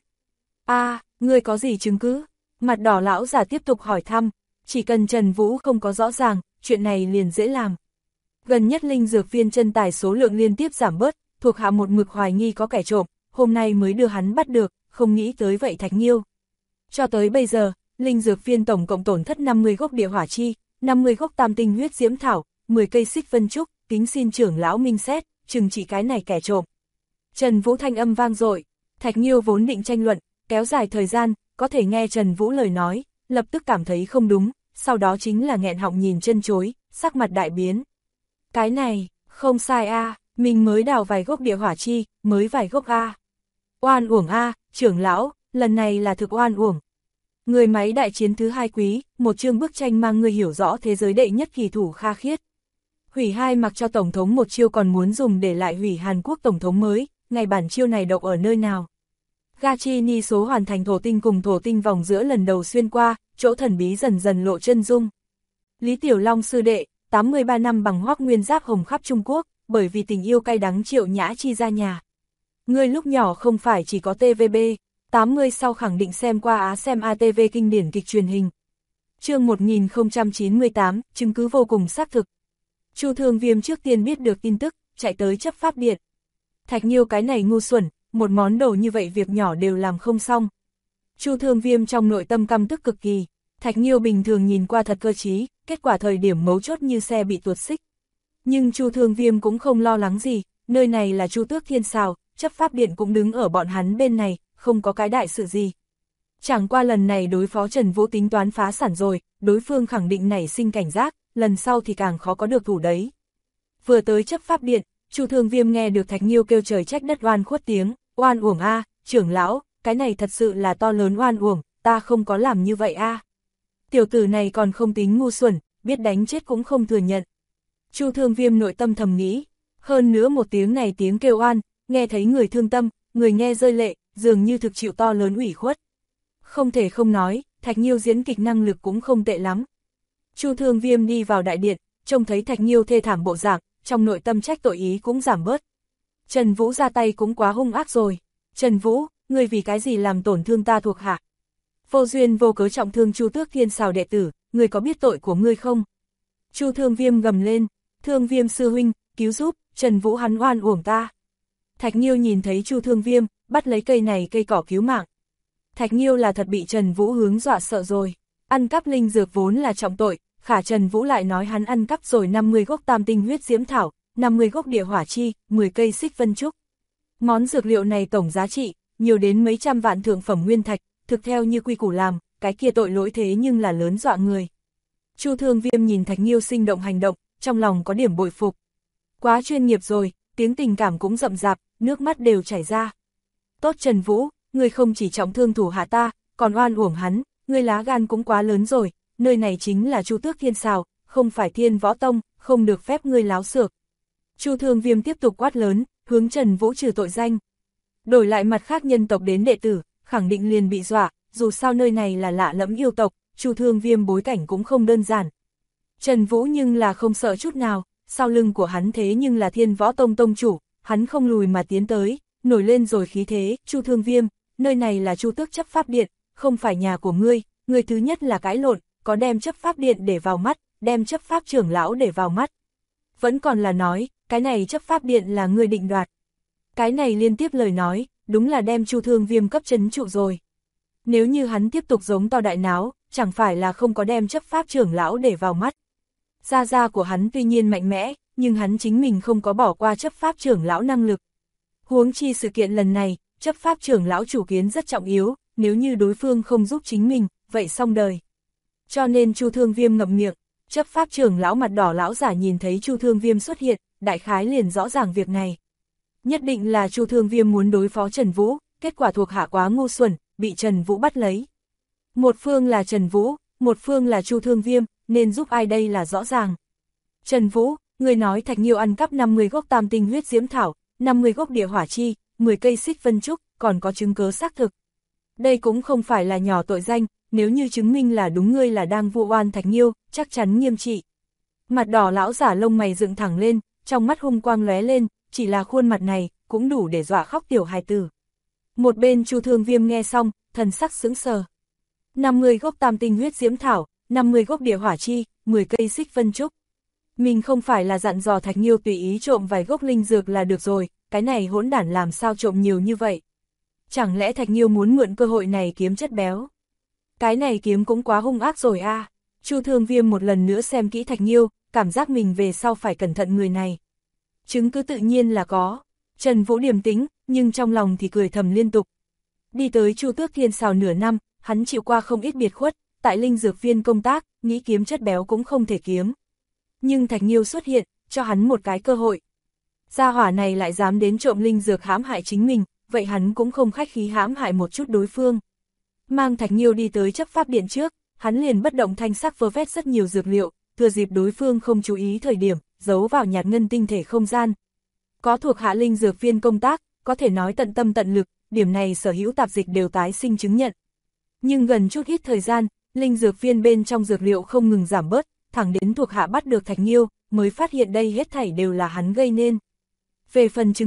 [SPEAKER 1] Ngươi có gì chứng cứ? Mặt đỏ lão giả tiếp tục hỏi thăm, chỉ cần Trần Vũ không có rõ ràng, chuyện này liền dễ làm. Gần nhất linh dược viên chân tài số lượng liên tiếp giảm bớt, thuộc hạ một mực hoài nghi có kẻ trộm, hôm nay mới đưa hắn bắt được, không nghĩ tới vậy Thạch Nghiêu. Cho tới bây giờ, linh dược viên tổng cộng tổn thất 50 gốc địa hỏa chi, 50 gốc tam tinh huyết diễm thảo, 10 cây xích vân trúc, kính xin trưởng lão minh xét, trừng trị cái này kẻ trộm. Trần Vũ thanh âm vang dội, Thạch Nghiêu vốn định tranh luận, kéo dài thời gian, có thể nghe Trần Vũ lời nói, lập tức cảm thấy không đúng, sau đó chính là nghẹn họng nhìn chân chối, sắc mặt đại biến. Cái này, không sai mình mới đào vài gốc địa hỏa chi, mới vài gốc Oan uổng trưởng lão, lần này là thực oan uổng. Người máy đại chiến thứ 2 quý, một chương bức tranh mang người hiểu rõ thế giới đệ nhất kỳ thủ Kha Khiết. Hủy 2 mặc cho Tổng thống một chiêu còn muốn dùng để lại hủy Hàn Quốc Tổng thống mới, ngày bản chiêu này độc ở nơi nào? Gachi ni số hoàn thành thổ tinh cùng thổ tinh vòng giữa lần đầu xuyên qua, chỗ thần bí dần dần lộ chân dung. Lý Tiểu Long sư đệ, 83 năm bằng Hoắc Nguyên Giáp hồng khắp Trung Quốc, bởi vì tình yêu cay đắng Triệu Nhã Chi ra nhà. Ngươi lúc nhỏ không phải chỉ có TVB, 80 sau khẳng định xem qua xem ATV kinh điển kịch truyền hình. Chương 1098, chứng cứ vô cùng xác thực. Chu Thương Viêm trước tiên biết được tin tức, chạy tới chấp pháp điện. Thạch Nghiêu cái này ngu xuẩn, một món đồ như vậy việc nhỏ đều làm không xong. Chu Thương Viêm trong nội tâm căm tức cực kỳ, Thạch Nghiêu bình thường nhìn qua thật cơ trí, kết quả thời điểm mấu chốt như xe bị tuột xích. Nhưng Chu Thương Viêm cũng không lo lắng gì, nơi này là Chu Tước Thiên Sào, chấp pháp điện cũng đứng ở bọn hắn bên này, không có cái đại sự gì. Chẳng qua lần này đối phó Trần Vũ tính toán phá sản rồi, đối phương khẳng định nảy sinh cảnh giác, lần sau thì càng khó có được thủ đấy. Vừa tới chấp pháp điện, Chu Thương Viêm nghe được Thạch Nghiêu kêu trời trách đất oan khuất tiếng, oan uổng a, trưởng lão, cái này thật sự là to lớn oan uổng, ta không có làm như vậy a. Tiểu tử này còn không tính ngu xuẩn, biết đánh chết cũng không thừa nhận. Chu Thương Viêm nội tâm thầm nghĩ, hơn nữa một tiếng này tiếng kêu oan, nghe thấy người thương tâm, người nghe rơi lệ, dường như thực chịu to lớn ủy khuất. Không thể không nói, Thạch Nghiêu diễn kịch năng lực cũng không tệ lắm. Chu Thương Viêm đi vào đại điện, trông thấy Thạch Nghiêu thê thảm bộ dạng, trong nội tâm trách tội ý cũng giảm bớt. Trần Vũ ra tay cũng quá hung ác rồi. Trần Vũ, ngươi vì cái gì làm tổn thương ta thuộc hạ? Vô duyên vô cớ trọng thương Chu Tước Thiên Sào đệ tử, ngươi có biết tội của ngươi không? Chu Thương Viêm gầm lên, Thương Viêm sư huynh, cứu giúp, Trần Vũ hắn oan uổng ta. Thạch Nghiêu nhìn thấy Chu Thương Viêm, bắt lấy cây này cây cỏ cứu mạng. Thạch Nghiêu là thật bị Trần Vũ hướng dọa sợ rồi, ăn cắp linh dược vốn là trọng tội, khả Trần Vũ lại nói hắn ăn cắp rồi 50 gốc tam tinh huyết diễm thảo, 50 gốc địa hỏa chi, 10 cây xích vân trúc. Món dược liệu này tổng giá trị, nhiều đến mấy trăm vạn thượng phẩm nguyên thạch, thực theo như quy củ làm, cái kia tội lỗi thế nhưng là lớn dọa người. Chu Thương Viêm nhìn Thạch Nghiêu sinh động hành động, trong lòng có điểm bội phục. Quá chuyên nghiệp rồi, tiếng tình cảm cũng rậm rạp, nước mắt đều chảy ra. Tốt Trần Vũ, ngươi không chỉ trọng thương thủ hạ ta, còn oan uổng hắn, ngươi lá gan cũng quá lớn rồi, nơi này chính là Chu Tước Thiên Sào, không phải Thiên Võ Tông, không được phép ngươi láo xược. Chu Thương Viêm tiếp tục quát lớn, hướng Trần Vũ trừ tội danh. Đổi lại mặt khác nhân tộc đến đệ tử, khẳng định liền bị dọa, dù sao nơi này là lạ lẫm yêu tộc, Chu Thương Viêm bối cảnh cũng không đơn giản. Trần Vũ nhưng là không sợ chút nào, sau lưng của hắn thế nhưng là Thiên Võ Tông tông chủ, hắn không lùi mà tiến tới, nổi lên rồi khí thế, Chu Thương Viêm, nơi này là Chu Tước chấp pháp điện, không phải nhà của ngươi, ngươi thứ nhất là cãi lộn, có đem chấp pháp điện để vào mắt, đem chấp pháp trưởng lão để vào mắt. Vẫn còn là nói, cái này chấp pháp điện là ngươi định đoạt. Cái này liên tiếp lời nói, đúng là đem Chu Thương Viêm cấp trấn trụ rồi. Nếu như hắn tiếp tục giống to đại náo, chẳng phải là không có đem chấp pháp trưởng lão để vào mắt. Gia gia của hắn tuy nhiên mạnh mẽ, nhưng hắn chính mình không có bỏ qua chấp pháp trưởng lão năng lực. Huống chi sự kiện lần này, chấp pháp trưởng lão chủ kiến rất trọng yếu, nếu như đối phương không giúp chính mình, vậy xong đời. Cho nên Chu Thương Viêm ngậm miệng, chấp pháp trưởng lão mặt đỏ lão giả nhìn thấy Chu Thương Viêm xuất hiện, đại khái liền rõ ràng việc này. Nhất định là Chu Thương Viêm muốn đối phó Trần Vũ, kết quả thuộc hạ quá ngu xuẩn, bị Trần Vũ bắt lấy. Một phương là Trần Vũ, một phương là Chu Thương Viêm, nên giúp ai đây là rõ ràng. Trần Vũ, người nói Thạch Nghiêu ăn cắp 50 gốc tam tinh huyết diễm thảo, 50 gốc địa hỏa chi, 10 cây xích vân trúc, còn có chứng cứ xác thực. Đây cũng không phải là nhỏ tội danh, nếu như chứng minh là đúng ngươi là đang vu oan Thạch Nghiêu, chắc chắn nghiêm trị. Mặt đỏ lão giả lông mày dựng thẳng lên, trong mắt hung quang lóe lên, chỉ là khuôn mặt này, cũng đủ để dọa khóc tiểu hài tử. Một bên Chu Thương Viêm nghe xong, thần sắc sững sờ. 50 gốc tam tinh huyết diễm thảo, 50 gốc địa hỏa chi, 10 cây xích vân trúc. Mình không phải là dặn dò Thạch Nghiêu tùy ý trộm vài gốc linh dược là được rồi, cái này hỗn đản làm sao trộm nhiều như vậy. Chẳng lẽ Thạch Nghiêu muốn mượn cơ hội này kiếm chất béo? Cái này kiếm cũng quá hung ác rồi a. Chu Thương Viêm một lần nữa xem kỹ Thạch Nghiêu, cảm giác mình về sau phải cẩn thận người này. Chứng cứ tự nhiên là có. Trần Vũ điềm tĩnh, nhưng trong lòng thì cười thầm liên tục. Đi tới Chu Tước Thiên Sào nửa năm, hắn chịu qua không ít biệt khuất, tại linh dược viên công tác, nghĩ kiếm chất béo cũng không thể kiếm. Nhưng Thạch Nghiêu xuất hiện, cho hắn một cái cơ hội. Gia hỏa này lại dám đến trộm linh dược hãm hại chính mình, vậy hắn cũng không khách khí hãm hại một chút đối phương. Mang Thạch Nghiêu đi tới chấp pháp điện trước, hắn liền bất động thanh sắc vơ vét rất nhiều dược liệu, thừa dịp đối phương không chú ý thời điểm, giấu vào nhạt ngân tinh thể không gian. Có thuộc hạ linh dược viên công tác, có thể nói tận tâm tận lực, điểm này sở hữu tạp dịch đều tái sinh chứng nhận. Nhưng gần chút ít thời gian, linh dược viên bên trong dược liệu không ngừng giảm bớt, thẳng đến thuộc hạ bắt được Thạch Nghiêu, mới phát hiện đây hết thảy đều là hắn gây nên. Về phần chứng cứ,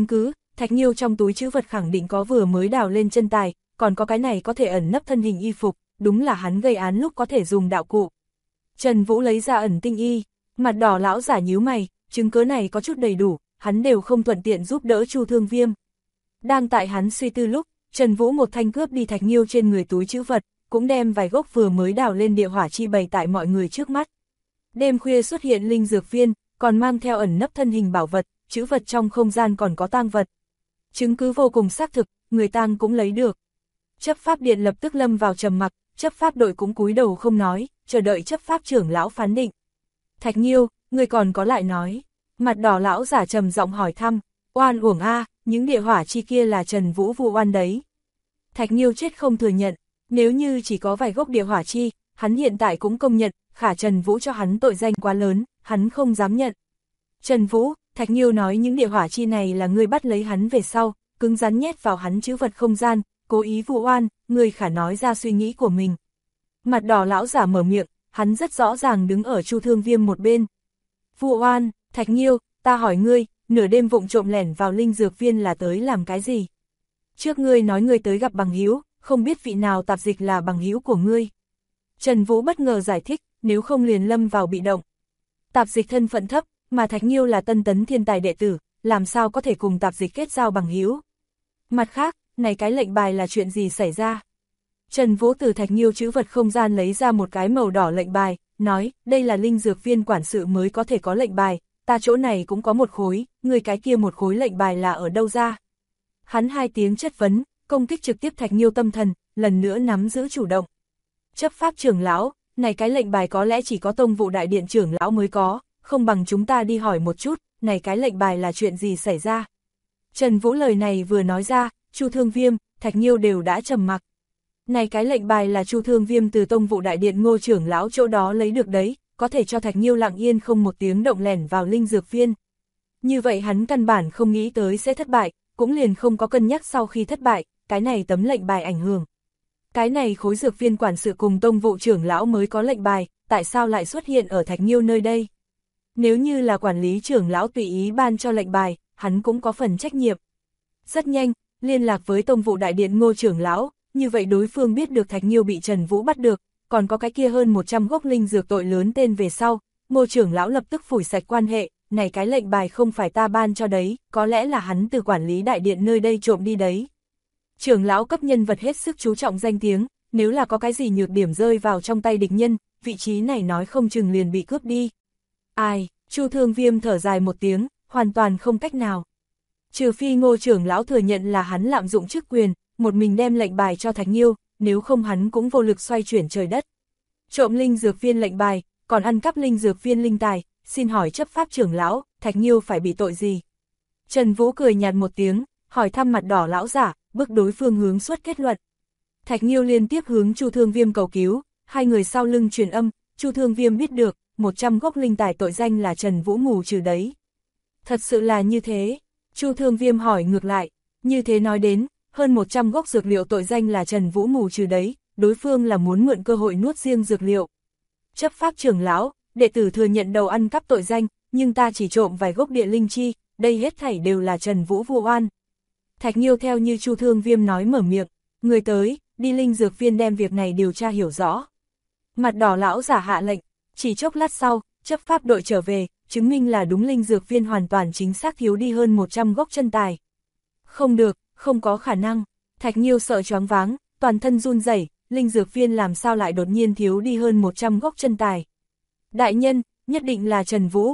[SPEAKER 1] Thạch Nghiêu trong túi trữ vật khẳng định có vừa mới đào lên chân tài, còn có cái này có thể ẩn nấp thân hình y phục, đúng là hắn gây án lúc có thể dùng đạo cụ. Trần Vũ lấy ra ẩn tinh y, mặt đỏ lão giả nhíu mày, chứng cứ này có chút đầy đủ, hắn đều không thuận tiện giúp đỡ Chu Thương Viêm. Đang tại hắn suy tư lúc, Trần Vũ một thanh cướp đi Thạch Nghiêu trên người túi trữ vật, cũng đem vài gốc vừa mới đào lên địa hỏa chi bày tại mọi người trước mắt. Đêm khuya xuất hiện linh dược viên, còn mang theo ẩn nấp thân hình bảo vật, trữ vật trong không gian còn có tang vật. Chứng cứ vô cùng xác thực, người tang cũng lấy được. Chấp pháp điện lập tức lâm vào trầm mặc, chấp pháp đội cũng cúi đầu không nói, chờ đợi chấp pháp trưởng lão phán định. Thạch Nghiêu, người còn có lại nói. Mặt đỏ lão giả trầm giọng hỏi thăm, oan uổng a, những địa hỏa chi kia là Trần Vũ vu oan đấy. Thạch Nghiêu chết không thừa nhận, nếu như chỉ có vài gốc địa hỏa chi, hắn hiện tại cũng công nhận, khả Trần Vũ cho hắn tội danh quá lớn, hắn không dám nhận. Trần Vũ, Thạch Nghiêu nói những địa hỏa chi này là ngươi bắt lấy hắn về sau, cứng rắn nhét vào hắn trữ vật không gian, cố ý vu oan, ngươi khả nói ra suy nghĩ của mình. Mặt đỏ lão giả mở miệng, hắn rất rõ ràng đứng ở Chu Thương Viêm một bên. Vu oan, Thạch Nghiêu, ta hỏi ngươi, nửa đêm vụng trộm lẻn vào linh dược viên là tới làm cái gì? Trước ngươi nói ngươi tới gặp bằng hữu, không biết vị nào tạp dịch là bằng hữu của ngươi. Trần Vũ bất ngờ giải thích, nếu không liền lâm vào bị động. Tạp dịch thân phận thấp, mà Thạch Nghiêu là tân tấn thiên tài đệ tử, làm sao có thể cùng tạp dịch kết giao bằng hữu? Mặt khác, này cái lệnh bài là chuyện gì xảy ra? Trần Vũ từ Thạch Nghiêu trữ vật không gian lấy ra một cái màu đỏ lệnh bài, nói, đây là linh dược viên quản sự mới có thể có lệnh bài, ta chỗ này cũng có một khối, người cái kia một khối lệnh bài là ở đâu ra? Hắn hai tiếng chất vấn, công kích trực tiếp Thạch Nghiêu tâm thần, lần nữa nắm giữ chủ động. Chấp pháp trưởng lão, này cái lệnh bài có lẽ chỉ có tông vụ đại điện trưởng lão mới có, không bằng chúng ta đi hỏi một chút, này cái lệnh bài là chuyện gì xảy ra? Trần Vũ lời này vừa nói ra, Chu Thương Viêm, Thạch Nghiêu đều đã trầm mặc. Này cái lệnh bài là Chu Thương Viêm từ tông vụ đại điện Ngô trưởng lão chỗ đó lấy được đấy, có thể cho Thạch Nghiêu lặng yên không một tiếng động lẻn vào linh dược viên. Như vậy hắn căn bản không nghĩ tới sẽ thất bại, cũng liền không có cân nhắc sau khi thất bại, cái này tấm lệnh bài ảnh hưởng. Cái này khối dược viên quản sự cùng tông vụ trưởng lão mới có lệnh bài, tại sao lại xuất hiện ở Thạch Nghiêu nơi đây? Nếu như là quản lý trưởng lão tùy ý ban cho lệnh bài, hắn cũng có phần trách nhiệm. Rất nhanh, liên lạc với tông vụ đại điện Ngô trưởng lão, như vậy đối phương biết được Thạch Nghiêu bị Trần Vũ bắt được, còn có cái kia hơn 100 gốc linh dược tội lớn tên về sau, Ngô trưởng lão lập tức phủi sạch quan hệ, này cái lệnh bài không phải ta ban cho đấy, có lẽ là hắn từ quản lý đại điện nơi đây trộm đi đấy. Trưởng lão cấp nhân vật hết sức chú trọng danh tiếng, nếu là có cái gì nhược điểm rơi vào trong tay địch nhân, vị trí này nói không chừng liền bị cướp đi. Ai, Chu Thương Viêm thở dài một tiếng, hoàn toàn không cách nào. Trừ phi Ngô trưởng lão thừa nhận là hắn lạm dụng chức quyền, một mình đem lệnh bài cho Thạch Nghiêu, nếu không hắn cũng vô lực xoay chuyển trời đất. Trộm linh dược viên lệnh bài, còn ăn cắp linh dược viên linh tài, xin hỏi chấp pháp trưởng lão, Thạch Nghiêu phải bị tội gì? Trần Vũ cười nhạt một tiếng, hỏi thăm mặt đỏ lão giả, bức đối phương hướng xuất kết luận. Thạch Nghiêu liên tiếp hướng Chu Thương Viêm cầu cứu, hai người sau lưng truyền âm, Chu Thương Viêm biết được, 100 gốc linh tài tội danh là Trần Vũ mù trừ đấy. Thật sự là như thế, Chu Thương Viêm hỏi ngược lại, như thế nói đến, hơn 100 gốc dược liệu tội danh là Trần Vũ mù trừ đấy, đối phương là muốn mượn cơ hội nuốt riêng dược liệu. Chấp pháp trưởng lão, đệ tử thừa nhận đầu ăn cắp tội danh, nhưng ta chỉ trộm vài gốc địa linh chi, đây hết thảy đều là Trần Vũ vu oan. Thạch Nghiêu theo như Chu Thương Viêm nói mở miệng, người tới, đi linh dược viên đem việc này điều tra hiểu rõ. Mặt đỏ lão giả hạ lệnh, chỉ chốc lát sau, chấp pháp đội trở về, chứng minh là đúng linh dược viên hoàn toàn chính xác thiếu đi hơn 100 gốc chân tài. Không được, không có khả năng, Thạch Nghiêu sợ choáng váng, toàn thân run rẩy, linh dược viên làm sao lại đột nhiên thiếu đi hơn 100 gốc chân tài. Đại nhân, nhất định là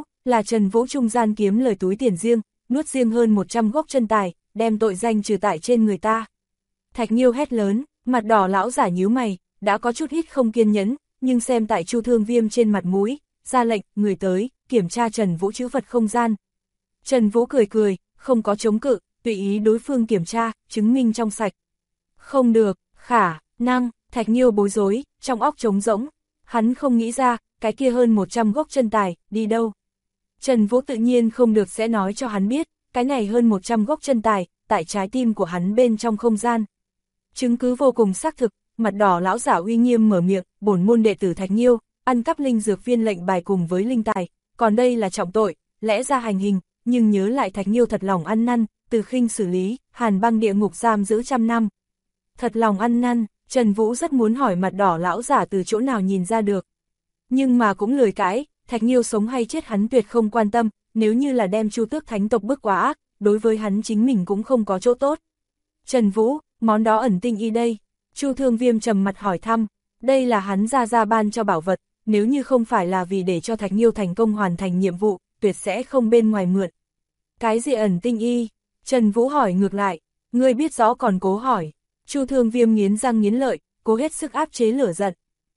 [SPEAKER 1] Trần Vũ trung gian kiếm lời túi tiền riêng, nuốt riêng hơn 100 gốc chân tài, đem tội danh trừ tải trên người ta. Thạch Nghiêu hét lớn, mặt đỏ lão giả nhíu mày, đã có chút hít không kiên nhẫn, nhưng xem tại Chu Thương Viêm trên mặt mũi, ra lệnh, người tới, kiểm tra Trần Vũ trữ vật không gian. Trần Vũ cười cười, không có chống cự, tùy ý đối phương kiểm tra, chứng minh trong sạch. Không được, khả năng, Thạch Nghiêu bối rối, trong óc trống rỗng, hắn không nghĩ ra, cái kia hơn 100 gốc chân tài, đi đâu. Trần Vũ tự nhiên không được sẽ nói cho hắn biết, cái này hơn 100 gốc chân tài, tại trái tim của hắn bên trong không gian. Chứng cứ vô cùng xác thực, mặt đỏ lão giả uy nghiêm mở miệng, bổn môn đệ tử Thạch Nghiêu, ăn cắp linh dược viên lệnh bài cùng với linh tài, còn đây là trọng tội, lẽ ra hành hình, nhưng nhớ lại Thạch Nghiêu thật lòng ăn năn, Từ Khinh xử lý, Hàn Băng địa ngục giam giữ 100 năm. Thật lòng ăn năn, Trần Vũ rất muốn hỏi mặt đỏ lão giả từ chỗ nào nhìn ra được. Nhưng mà cũng lười cãi, Thạch Nghiêu sống hay chết hắn tuyệt không quan tâm, nếu như là đem Chu Tước thánh tộc bức quá ác, đối với hắn chính mình cũng không có chỗ tốt. Trần Vũ, món đó ẩn tinh y đây. Chu Thương Viêm trầm mặt hỏi thăm, đây là hắn ra ban cho bảo vật, nếu như không phải là vì để cho Thạch Nghiêu thành công hoàn thành nhiệm vụ, tuyệt sẽ không bên ngoài mượn. Cái gì ẩn tinh y? Trần Vũ hỏi ngược lại, ngươi biết rõ còn cố hỏi. Chu Thương Viêm nghiến răng nghiến lợi, cố hết sức áp chế lửa giận.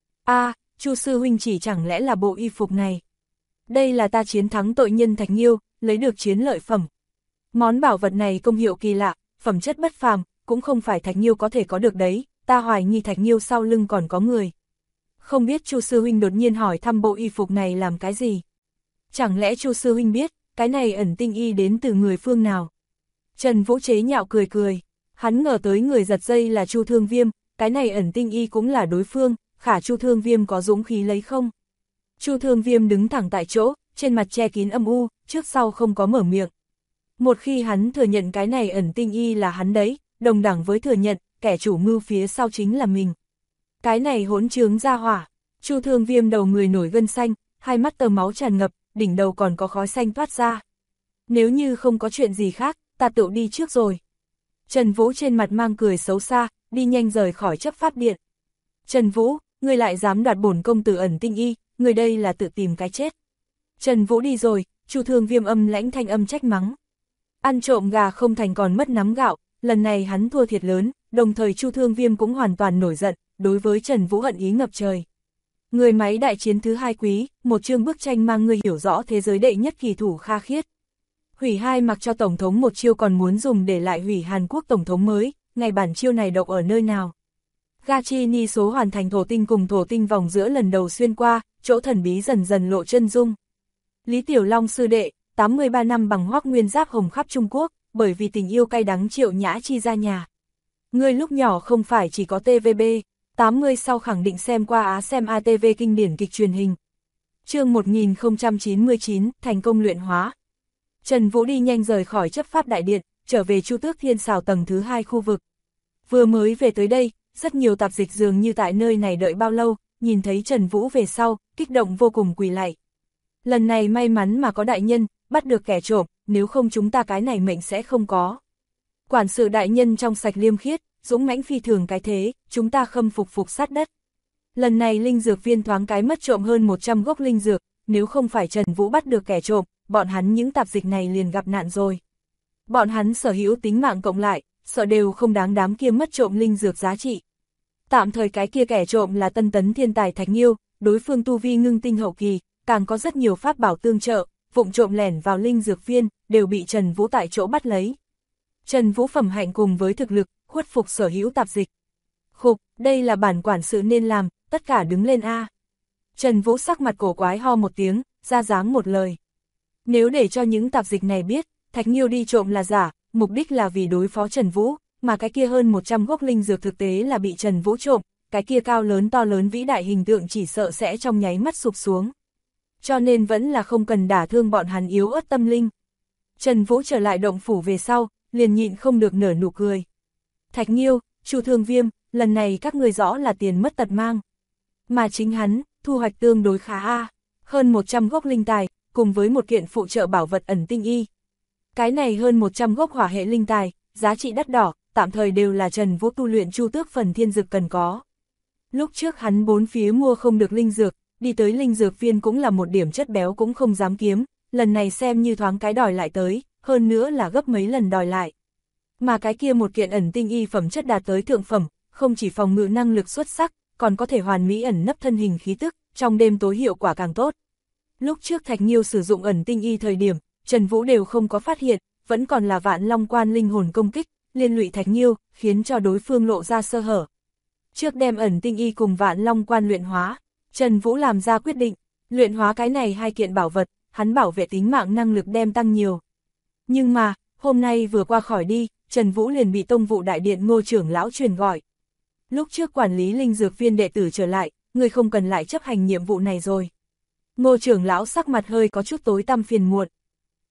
[SPEAKER 1] Chu sư huynh chỉ chẳng lẽ là bộ y phục này? Đây là ta chiến thắng tội nhân Thạch Nghiêu, lấy được chiến lợi phẩm. Món bảo vật này công hiệu kỳ lạ, phẩm chất bất phàm, cũng không phải Thạch Nghiêu có thể có được đấy, ta hoài nghi Thạch Nghiêu sau lưng còn có người. Không biết Chu sư huynh đột nhiên hỏi thăm bộ y phục này làm cái gì? Chẳng lẽ Chu sư huynh biết, cái này ẩn tinh y đến từ người phương nào? Trần Vũ chế nhạo cười cười, hắn ngờ tới người giật dây là Chu Thương Viêm, cái này ẩn tinh y cũng là đối phương, khả Chu Thương Viêm có dũng khí lấy không? Chu Thương Viêm đứng thẳng tại chỗ, trên mặt che kín âm u, trước sau không có mở miệng. Một khi hắn thừa nhận cái này ẩn tinh y là hắn đấy, đồng đẳng với thừa nhận, kẻ chủ mưu phía sau chính là mình. Cái này hỗn trướng ra hỏa, Chu Thương Viêm đầu người nổi gân xanh, hai mắt tơ máu tràn ngập, đỉnh đầu còn có khói xanh toát ra. Nếu như không có chuyện gì khác, ta tự đi trước rồi. Trần Vũ trên mặt mang cười xấu xa, đi nhanh rời khỏi chấp pháp điện. Trần Vũ, ngươi lại dám đoạt bổn công tử ẩn tinh y, ngươi đây là tự tìm cái chết. Trần Vũ đi rồi, Chu Thương Viêm âm lãnh thanh âm trách mắng. Ăn trộm gà không thành còn mất nắm gạo, lần này hắn thua thiệt lớn, đồng thời Chu Thương Viêm cũng hoàn toàn nổi giận, đối với Trần Vũ hận ý ngập trời. Người máy đại chiến thứ 2 quý, một chương bức tranh mang người hiểu rõ thế giới đệ nhất kỳ thủ Kha Khiết. Hủy hai mặc cho Tổng thống một chiêu còn muốn dùng để lại hủy Hàn Quốc Tổng thống mới, ngày bản chiêu này độc ở nơi nào? Gachi ni số hoàn thành thổ tinh cùng thổ tinh vòng giữa lần đầu xuyên qua, chỗ thần bí dần dần lộ chân dung. Lý Tiểu Long sư đệ, 83 năm bằng Hoắc Nguyên Giáp hồng khắp Trung Quốc, bởi vì tình yêu cay đắng Triệu Nhã Chi ra nhà. Ngươi lúc nhỏ không phải chỉ có TVB, 80 sau khẳng định xem qua Á xem ATV kinh điển kịch truyền hình. Chương 1099, thành công luyện hóa. Trần Vũ đi nhanh rời khỏi chấp pháp đại điện, trở về Chu Tước Thiên Sào tầng thứ 2 khu vực. Vừa mới về tới đây, rất nhiều tạp dịch dường như tại nơi này đợi bao lâu, nhìn thấy Trần Vũ về sau, kích động vô cùng quỳ lạy. Lần này may mắn mà có đại nhân, bắt được kẻ trộm, nếu không chúng ta cái này mệnh sẽ không có. Quản sự đại nhân trong sạch liêm khiết, dũng mãnh phi thường cái thế, chúng ta khâm phục sát đất. Lần này linh dược viên thoáng cái mất trộm hơn 100 gốc linh dược, nếu không phải Trần Vũ bắt được kẻ trộm, bọn hắn những tạp dịch này liền gặp nạn rồi. Bọn hắn sở hữu tính mạng cộng lại, sợ đều không đáng đám kia mất trộm linh dược giá trị. Tạm thời cái kia kẻ trộm là tân tấn thiên tài Thạch Nghiêu, đối phương tu vi ngưng tinh hậu kỳ, càng có rất nhiều pháp bảo tương trợ, vụng trộm lẻn vào linh dược viên, đều bị Trần Vũ tại chỗ bắt lấy. Trần Vũ phẩm hạnh cùng với thực lực, khuất phục sở hữu tạp dịch. Khục, đây là bản quản sự nên làm, tất cả đứng lên a. Trần Vũ sắc mặt cổ quái ho một tiếng, ra dáng một lời. Nếu để cho những tạp dịch này biết, Thạch Nghiêu đi trộm là giả, mục đích là vì đối phó Trần Vũ, mà cái kia hơn 100 gốc linh dược thực tế là bị Trần Vũ trộm, cái kia cao lớn to lớn vĩ đại hình tượng chỉ sợ sẽ trong nháy mắt sụp xuống. Cho nên vẫn là không cần đả thương bọn hắn yếu ớt tâm linh. Trần Vũ trở lại động phủ về sau, liền nhịn không được nở nụ cười. Thạch Nghiêu, Chu Thương Viêm, lần này các người rõ là tiền mất tật mang. Mà chính hắn, thu hoạch tương đối khá hơn 100 gốc linh tài, cùng với một kiện phụ trợ bảo vật ẩn tinh y. Cái này hơn 100 gốc hỏa hệ linh tài, giá trị đắt đỏ, tạm thời đều là Trần Vũ tu luyện Chu Tước phần thiên dược cần có. Lúc trước hắn bốn phía mua không được linh dược, đi tới linh dược viên cũng là một điểm chất béo cũng không dám kiếm, lần này xem như thoáng cái đòi lại tới, hơn nữa là gấp mấy lần đòi lại. Mà cái kia một kiện ẩn tinh y phẩm chất đạt tới thượng phẩm, không chỉ phòng ngự năng lực xuất sắc, còn có thể hoàn mỹ ẩn nấp thân hình khí tức, trong đêm tối hiệu quả càng tốt. Lúc trước Thạch Nghiêu sử dụng ẩn tinh y thời điểm, Trần Vũ đều không có phát hiện, vẫn còn là Vạn Long Quan linh hồn công kích, liên lụy Thạch Nghiêu, khiến cho đối phương lộ ra sơ hở. Trước đem ẩn tinh y cùng Vạn Long Quan luyện hóa, Trần Vũ làm ra quyết định, luyện hóa cái này hai kiện bảo vật, hắn bảo vệ tính mạng năng lực đem tăng nhiều. Nhưng mà, hôm nay vừa qua khỏi đi, Trần Vũ liền bị Tông vụ đại điện Ngô trưởng lão truyền gọi. Lúc trước quản lý linh dược viên đệ tử trở lại, người không cần lại chấp hành nhiệm vụ này rồi. Ngô trưởng lão sắc mặt hơi có chút tối tăm phiền muộn.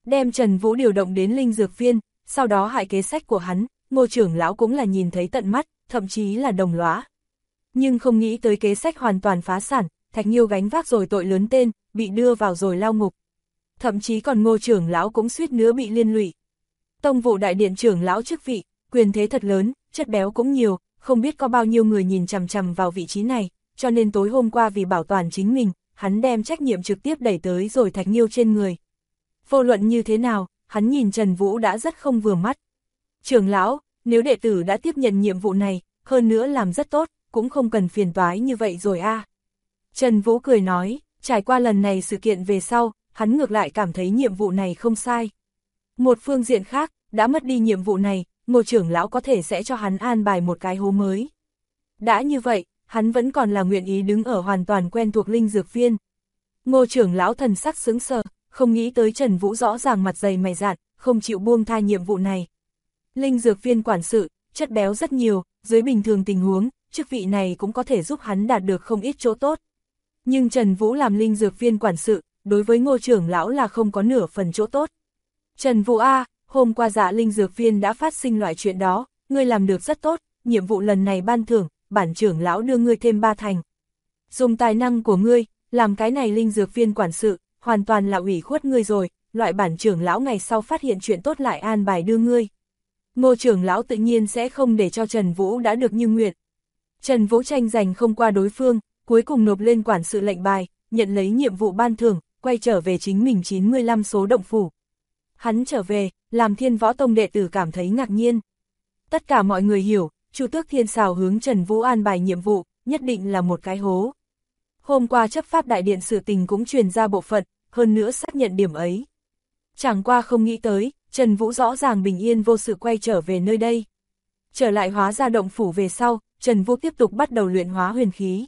[SPEAKER 1] đem Trần Vũ điều động đến linh dược viên, sau đó hại kế sách của hắn, Ngô trưởng lão cũng là nhìn thấy tận mắt, thậm chí là đồng lõa. Nhưng không nghĩ tới kế sách hoàn toàn phá sản, Thạch Nghiêu gánh vác rồi tội lớn tên, bị đưa vào rồi lao ngục. Thậm chí còn Ngô trưởng lão cũng suýt nữa bị liên lụy. Tông vụ đại điện trưởng lão chức vị, quyền thế thật lớn, chất béo cũng nhiều, không biết có bao nhiêu người nhìn chằm chằm vào vị trí này, cho nên tối hôm qua vì bảo toàn chính mình, hắn đem trách nhiệm trực tiếp đẩy tới rồi Thạch Nghiêu trên người. Vô luận như thế nào, hắn nhìn Trần Vũ đã rất không vừa mắt. Trưởng lão, nếu đệ tử đã tiếp nhận nhiệm vụ này, hơn nữa làm rất tốt, cũng không cần phiền toái như vậy rồi a. Trần Vũ cười nói, trải qua lần này sự kiện về sau, hắn ngược lại cảm thấy nhiệm vụ này không sai. Một phương diện khác, đã mất đi nhiệm vụ này, Ngô trưởng lão có thể sẽ cho hắn an bài một cái hố mới. Đã như vậy, hắn vẫn còn là nguyện ý đứng ở hoàn toàn quen thuộc linh dược viên. Ngô trưởng lão thần sắc sững sờ, không nghĩ tới Trần Vũ rõ ràng mặt dày mày dạn, không chịu buông tha nhiệm vụ này. Linh dược viên quản sự, chất béo rất nhiều, dưới bình thường tình huống, chức vị này cũng có thể giúp hắn đạt được không ít chỗ tốt. Nhưng Trần Vũ làm linh dược viên quản sự, đối với Ngô trưởng lão là không có nửa phần chỗ tốt. Trần Vũ A, hôm qua Dạ linh dược viên đã phát sinh loại chuyện đó, ngươi làm được rất tốt, nhiệm vụ lần này ban thưởng, bản trưởng lão đưa ngươi thêm 3 thành. Dùng tài năng của ngươi, làm cái này linh dược viên quản sự, hoàn toàn là ủy khuất ngươi rồi, loại bản trưởng lão ngày sau phát hiện chuyện tốt lại an bài đưa ngươi. Ngô trưởng lão tự nhiên sẽ không để cho Trần Vũ đã được như nguyện. Trần Vũ tranh giành không qua đối phương, cuối cùng nộp lên quản sự lệnh bài, nhận lấy nhiệm vụ ban thưởng, quay trở về chính mình 95 số động phủ. Hắn trở về, làm Thiên Võ Tông đệ tử cảm thấy ngạc nhiên. Tất cả mọi người hiểu, Chu Tước Thiên Sào hướng Trần Vũ an bài nhiệm vụ, nhất định là một cái hố. Hôm qua chấp pháp đại điện sự tình cũng truyền ra bộ phận, hơn nữa xác nhận điểm ấy. Chẳng qua không nghĩ tới, Trần Vũ rõ ràng bình yên vô sự quay trở về nơi đây. Trở lại hóa ra động phủ về sau, Trần Vũ tiếp tục bắt đầu luyện hóa huyền khí.